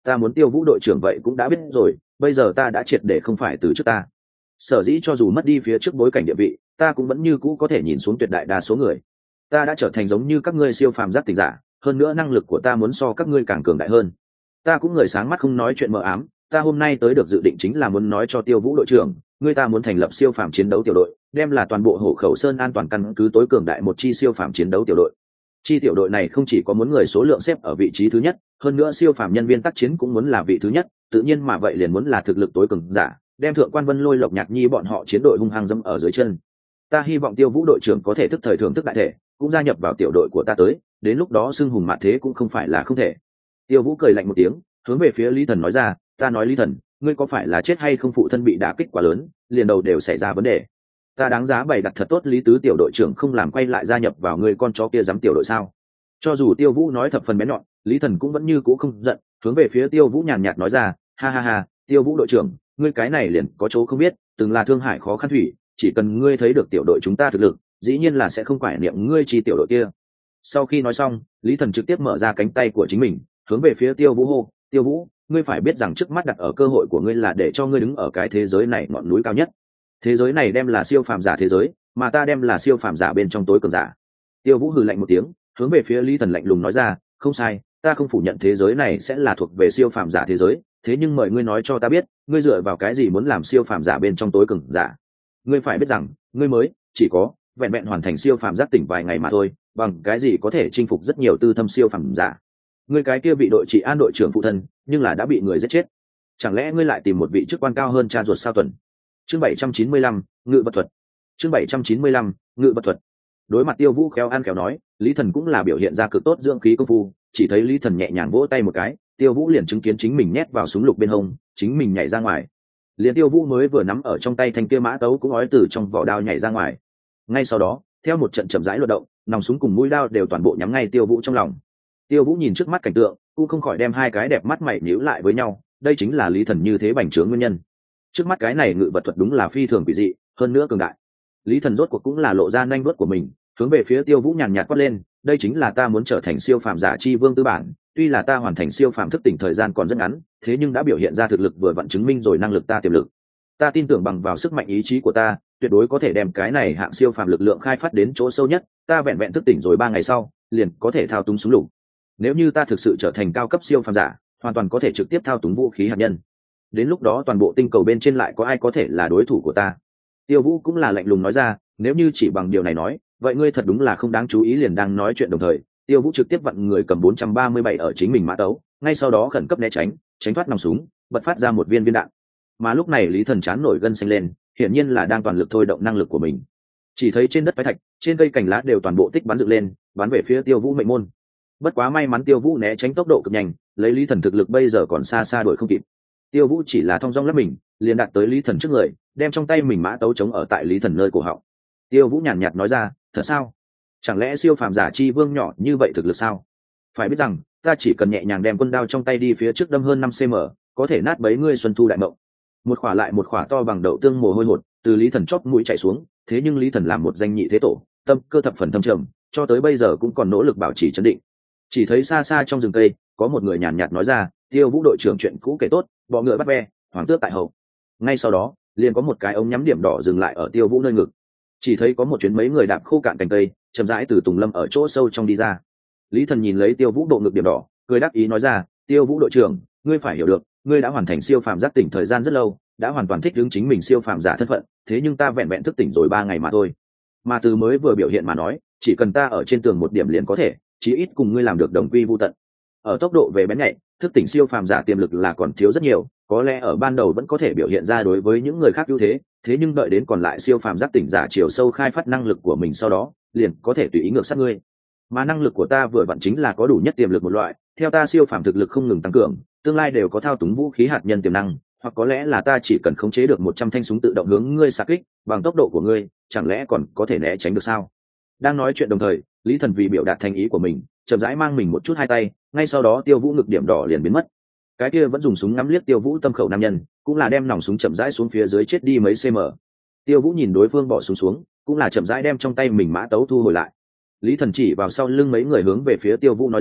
ta muốn Tiêu Vũ đội trưởng vậy cũng đã biết rồi, bây giờ ta đã triệt để không phải từ trước ta. Sở dĩ cho dù mất đi phía trước bối cảnh địa vị, ta cũng vẫn như cũ có thể nhìn xuống tuyệt đại đa số người. Ta đã trở thành giống như các ngươi siêu phàm giác tỉnh giả, hơn nữa năng lực của ta muốn so các ngươi càng cường đại hơn. Ta cũng người sáng mắt không nói chuyện mờ ám, ta hôm nay tới được dự định chính là muốn nói cho Tiêu Vũ đội trưởng, ngươi ta muốn thành lập siêu phàm chiến đấu tiểu đội, đem là toàn bộ Hổ Khẩu Sơn an toàn căn cứ tối cường đại một chi siêu phàm chiến đấu tiểu đội. Chi tiểu đội này không chỉ có muốn người số lượng xếp ở vị trí thứ nhất, hơn nữa siêu phàm nhân viên tác chiến cũng muốn là vị thứ nhất, tự nhiên mà vậy liền muốn là thực lực tối cường giả, đem thượng quan Vân Lôi, Lộc Nhạc Nhi bọn họ chiến đội hung hăng dẫm ở dưới chân. Ta hy vọng Tiêu Vũ đội trưởng có thể thức thời thưởng thức đại thể, cũng gia nhập vào tiểu đội của ta tới, đến lúc đó xưng hùng mạn thế cũng không phải là không thể. Tiêu Vũ cười lạnh một tiếng, hướng về phía Lý Thần nói ra, ta nói Lý Thần, ngươi có phải là chết hay không, phụ thân bị đả kích quá lớn, liền đầu đều xảy ra vấn đề. Ta đáng giá bày đặt thật tốt Lý Tứ tiểu đội trưởng không làm quay lại gia nhập vào ngươi con chó kia dám tiểu đội sao? Cho dù Tiêu Vũ nói thập phần bén nhọn, Lý Thần cũng vẫn như cũ không giận, hướng về phía Tiêu Vũ nhàn nhạt nói ra, ha ha ha, Tiêu Vũ đội trưởng, ngươi cái này liền có chỗ không biết, từng là thương hải khó khăn thủy, chỉ cần ngươi thấy được tiểu đội chúng ta thực lực, dĩ nhiên là sẽ không quải niệm ngươi chi tiểu đội kia. Sau khi nói xong, Lý Thần trực tiếp mở ra cánh tay của chính mình, hướng về phía Tiêu Vũ hô, Tiêu Vũ, ngươi phải biết rằng trước mắt đặt ở cơ hội của ngươi là để cho ngươi đứng ở cái thế giới này ngọn núi cao nhất. Thế giới này đem là siêu phàm giả thế giới, mà ta đem là siêu phàm giả bên trong tối cường giả. Tiêu Vũ hừ lạnh một tiếng, hướng về phía Lý Thần lạnh lùng nói ra, không sai, ta không phủ nhận thế giới này sẽ là thuộc về siêu phàm giả thế giới, thế nhưng mời ngươi nói cho ta biết, ngươi dựa vào cái gì muốn làm siêu phàm giả bên trong tối cường giả? Ngươi phải biết rằng, ngươi mới chỉ có vẹn vẹn hoàn thành siêu phàm giác tỉnh vài ngày mà thôi, bằng cái gì có thể chinh phục rất nhiều tư thâm siêu phàm giả? Ngươi cái kia bị đội trị an đội trưởng phụ thân, nhưng là đã bị người giết chết. Chẳng lẽ ngươi lại tìm một vị chức quan cao hơn cha ruột sao tuần? Chương bảy trăm chín mươi lăm, ngự vật thuật. Chương bảy trăm chín mươi lăm, ngự vật thuật. Đối mặt Tiêu Vũ khéo ăn khéo nói, Lý Thần cũng là biểu hiện ra cực tốt dưỡng khí công phu, chỉ thấy Lý Thần nhẹ nhàng vỗ tay một cái, Tiêu Vũ liền chứng kiến chính mình nhét vào súng lục bên hông, chính mình nhảy ra ngoài. Liền Tiêu Vũ mới vừa nắm ở trong tay thanh kia mã tấu cũng ói từ trong vỏ đao nhảy ra ngoài. Ngay sau đó, theo một trận chậm rãi luật động, nòng súng cùng mũi đao đều toàn bộ nhắm ngay Tiêu Vũ trong lòng. Tiêu Vũ nhìn trước mắt cảnh tượng, cũng không khỏi đem hai cái đẹp mắt mày nhíu lại với nhau, đây chính là Lý Thần như thế bành trướng nguyên nhân. Trước mắt cái này ngự vật thuật đúng là phi thường quỷ dị, hơn nữa cường đại. Lý Thần rốt cuộc cũng là lộ ra nhanh vuốt của mình, hướng về phía Tiêu Vũ nhàn nhạt quát lên, đây chính là ta muốn trở thành siêu phàm giả chi vương tư bản, tuy là ta hoàn thành siêu phàm thức tỉnh thời gian còn rất ngắn, thế nhưng đã biểu hiện ra thực lực vừa vặn chứng minh rồi năng lực ta tiềm lực. Ta tin tưởng bằng vào sức mạnh ý chí của ta, tuyệt đối có thể đem cái này hạng siêu phàm lực lượng khai phát đến chỗ sâu nhất, ta vẹn vẹn thức tỉnh rồi ba ngày sau, liền có thể thao túng súng lục. Nếu như ta thực sự trở thành cao cấp siêu phàm giả, hoàn toàn có thể trực tiếp thao túng vũ khí hạt nhân. Đến lúc đó toàn bộ tinh cầu bên trên lại có ai có thể là đối thủ của ta? Tiêu Vũ cũng là lạnh lùng nói ra, nếu như chỉ bằng điều này nói, vậy ngươi thật đúng là không đáng chú ý. Liền đang nói chuyện đồng thời, Tiêu Vũ trực tiếp vặn người cầm bốn trăm ba mươi bảy ở chính mình mã tấu, ngay sau đó khẩn cấp né tránh, tránh thoát nòng súng, bật phát ra một viên viên đạn. Mà lúc này Lý Thần chán nổi gân xanh lên, hiển nhiên là đang toàn lực thôi động năng lực của mình. Chỉ thấy trên đất phái thạch, trên cây cành lá đều toàn bộ tích bắn dựng lên, bắn về phía Tiêu Vũ mệnh môn. Bất quá may mắn Tiêu Vũ né tránh tốc độ cực nhanh, lấy Lý Thần thực lực bây giờ còn xa xa đuổi không kịp. Tiêu Vũ chỉ là thong dong lấp mình, liền đạt tới Lý Thần trước người, đem trong tay mình mã tấu chống ở tại Lý Thần nơi cổ họng. Tiêu Vũ nhàn nhạt nói ra, thật sao? Chẳng lẽ siêu phàm giả chi vương nhỏ như vậy thực lực sao? Phải biết rằng, ta chỉ cần nhẹ nhàng đem quân đao trong tay đi phía trước đâm hơn năm xăng ti mét, có thể nát bấy ngươi xuân thu đại mộng. Một khỏa lại một khỏa to bằng đậu tương mồ hôi hột từ Lý Thần chóp mũi chảy xuống, thế nhưng Lý Thần làm một danh nhị thế tổ, tâm cơ thập phần thâm trầm, cho tới bây giờ cũng còn nỗ lực bảo trì trấn định. Chỉ thấy xa xa trong rừng cây, có một người nhàn nhạt nói ra, Tiêu Vũ đội trưởng chuyện cũ kể tốt, bọ ngựa bắt ve, hoàng tước tại hậu. Ngay sau đó, liền có một cái ống nhắm điểm đỏ dừng lại ở Tiêu Vũ nơi ngực. Chỉ thấy có một chuyến mấy người đạp khô cạn cành cây, chậm rãi từ tùng lâm ở chỗ sâu trong đi ra. Lý Thần nhìn lấy Tiêu Vũ bộ ngực điểm đỏ, cười đáp ý nói ra, Tiêu Vũ đội trưởng, ngươi phải hiểu được, ngươi đã hoàn thành siêu phàm giác tỉnh thời gian rất lâu, đã hoàn toàn thích ứng chính mình siêu phàm giả thân phận, thế nhưng ta vẹn vẹn thức tỉnh rồi ba ngày mà thôi. Mà từ mới vừa biểu hiện mà nói, chỉ cần ta ở trên tường một điểm liền có thể, chí ít cùng ngươi làm được đồng quy vu tận. Ở tốc độ về bén nhạy, thức tỉnh siêu phàm giả tiềm lực là còn thiếu rất nhiều, có lẽ ở ban đầu vẫn có thể biểu hiện ra đối với những người khác ưu thế, thế nhưng đợi đến còn lại siêu phàm giác tỉnh giả chiều sâu khai phát năng lực của mình sau đó, liền có thể tùy ý ngược sát ngươi. Mà năng lực của ta vừa vặn chính là có đủ nhất tiềm lực một loại, theo ta siêu phàm thực lực không ngừng tăng cường, tương lai đều có thao túng vũ khí hạt nhân tiềm năng, hoặc có lẽ là ta chỉ cần khống chế được một trăm thanh súng tự động hướng ngươi xạ kích, bằng tốc độ của ngươi, chẳng lẽ còn có thể né tránh được sao? Đang nói chuyện đồng thời, Lý Thần vì biểu đạt thành ý của mình, chậm rãi mang mình một chút hai tay, ngay sau đó Tiêu Vũ ngực điểm đỏ liền biến mất. Cái kia vẫn dùng súng ngắm liếc Tiêu Vũ tâm khẩu nam nhân, cũng là đem nòng súng chậm rãi xuống phía dưới chết đi mấy cm. Tiêu Vũ nhìn đối phương bỏ súng xuống, cũng là chậm rãi đem trong tay mình mã tấu thu hồi lại. Lý Thần chỉ vào sau lưng mấy người hướng về phía Tiêu Vũ nói ra,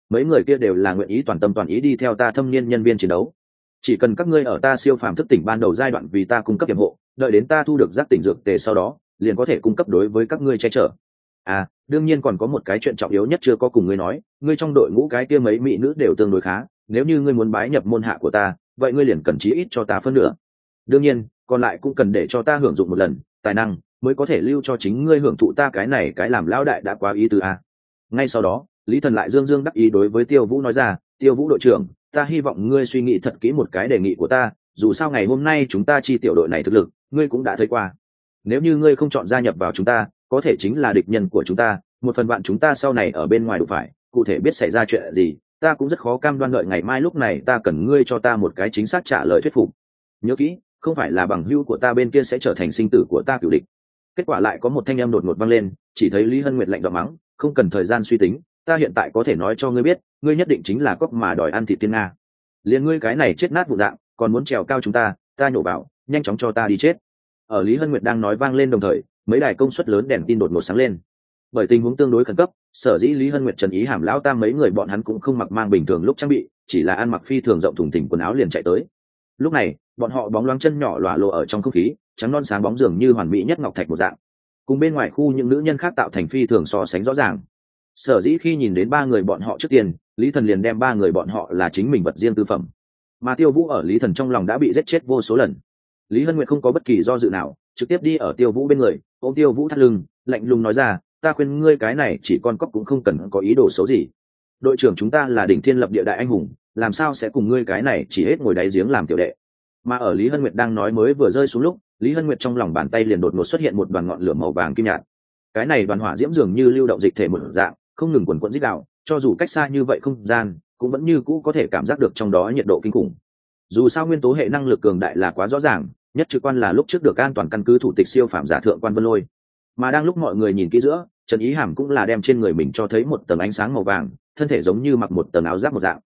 mấy người kia đều là nguyện ý toàn tâm toàn ý đi theo ta thâm niên nhân viên chiến đấu. Chỉ cần các ngươi ở ta siêu phàm thức tỉnh ban đầu giai đoạn vì ta cung cấp hiệp hộ, đợi đến ta thu được giác tỉnh dược tề sau đó liền có thể cung cấp đối với các ngươi che chở. À, đương nhiên còn có một cái chuyện trọng yếu nhất chưa có cùng ngươi nói, ngươi trong đội ngũ cái kia mấy mỹ nữ đều tương đối khá, nếu như ngươi muốn bái nhập môn hạ của ta, vậy ngươi liền cần chí ít cho ta phân nửa. Đương nhiên, còn lại cũng cần để cho ta hưởng dụng một lần, tài năng mới có thể lưu cho chính ngươi hưởng thụ ta cái này cái làm lão đại đã quá ý tứ à. Ngay sau đó, Lý Thần lại dương dương đắc ý đối với Tiêu Vũ nói ra, Tiêu Vũ đội trưởng, ta hy vọng ngươi suy nghĩ thật kỹ một cái đề nghị của ta, dù sao ngày hôm nay chúng ta chi tiểu đội này thực lực, ngươi cũng đã thấy qua. Nếu như ngươi không chọn gia nhập vào chúng ta, có thể chính là địch nhân của chúng ta, một phần bạn chúng ta sau này ở bên ngoài đủ phải, cụ thể biết xảy ra chuyện gì, ta cũng rất khó cam đoan đợi ngày mai lúc này ta cần ngươi cho ta một cái chính xác trả lời thuyết phục. Nhớ kỹ, không phải là bằng hữu của ta bên kia sẽ trở thành sinh tử của ta cửu địch. Kết quả lại có một thanh âm đột ngột vang lên, chỉ thấy Lý Hân Nguyệt lạnh giọng mắng, không cần thời gian suy tính, ta hiện tại có thể nói cho ngươi biết, ngươi nhất định chính là cóc mà đòi ăn thịt tiên nga. Liên ngươi cái này chết nát vụ dạng, còn muốn trèo cao chúng ta, ta nhổ bảo, nhanh chóng cho ta đi chết. Ở Lý Hân Nguyệt đang nói vang lên đồng thời, mấy đài công suất lớn đèn tin đột ngột sáng lên. Bởi tình huống tương đối khẩn cấp, sở dĩ Lý Hân Nguyệt, Trần Ý Hàm lão tam mấy người bọn hắn cũng không mặc mang bình thường lúc trang bị, chỉ là ăn mặc phi thường rộng thùng thình quần áo liền chạy tới. Lúc này, bọn họ bóng loáng chân nhỏ lỏa lộ ở trong không khí, trắng non sáng bóng dường như hoàn mỹ nhất ngọc thạch một dạng. Cùng bên ngoài khu những nữ nhân khác tạo thành phi thường so sánh rõ ràng. Sở dĩ khi nhìn đến ba người bọn họ trước tiên, Lý Thần liền đem ba người bọn họ là chính mình vật riêng tư phẩm. Mà Tiêu Vũ ở Lý Thần trong lòng đã bị giết chết vô số lần. Lý Hân Nguyệt không có bất kỳ do dự nào, trực tiếp đi ở Tiêu Vũ bên người, ôm Tiêu Vũ thắt lưng, lạnh lùng nói ra, ta khuyên ngươi cái này chỉ con cóc cũng không cần có ý đồ xấu gì. Đội trưởng chúng ta là đỉnh thiên lập địa đại anh hùng, làm sao sẽ cùng ngươi cái này chỉ hết ngồi đáy giếng làm tiểu đệ. Mà ở Lý Hân Nguyệt đang nói mới vừa rơi xuống lúc, Lý Hân Nguyệt trong lòng bàn tay liền đột ngột xuất hiện một đoàn ngọn lửa màu vàng kim nhạt. Cái này đoàn hỏa diễm dường như lưu động dịch thể một dạng, không ngừng quần quẫn rít đạo, cho dù cách xa như vậy không gian, cũng vẫn như cũ có thể cảm giác được trong đó nhiệt độ kinh khủng. Dù sao nguyên tố hệ năng lực cường đại là quá rõ ràng, nhất trực quan là lúc trước được an toàn căn cứ thủ tịch siêu phạm giả thượng quan Vân Lôi. Mà đang lúc mọi người nhìn kỹ giữa, Trần Ý Hàm cũng là đem trên người mình cho thấy một tầng ánh sáng màu vàng, thân thể giống như mặc một tầng áo giáp một dạng.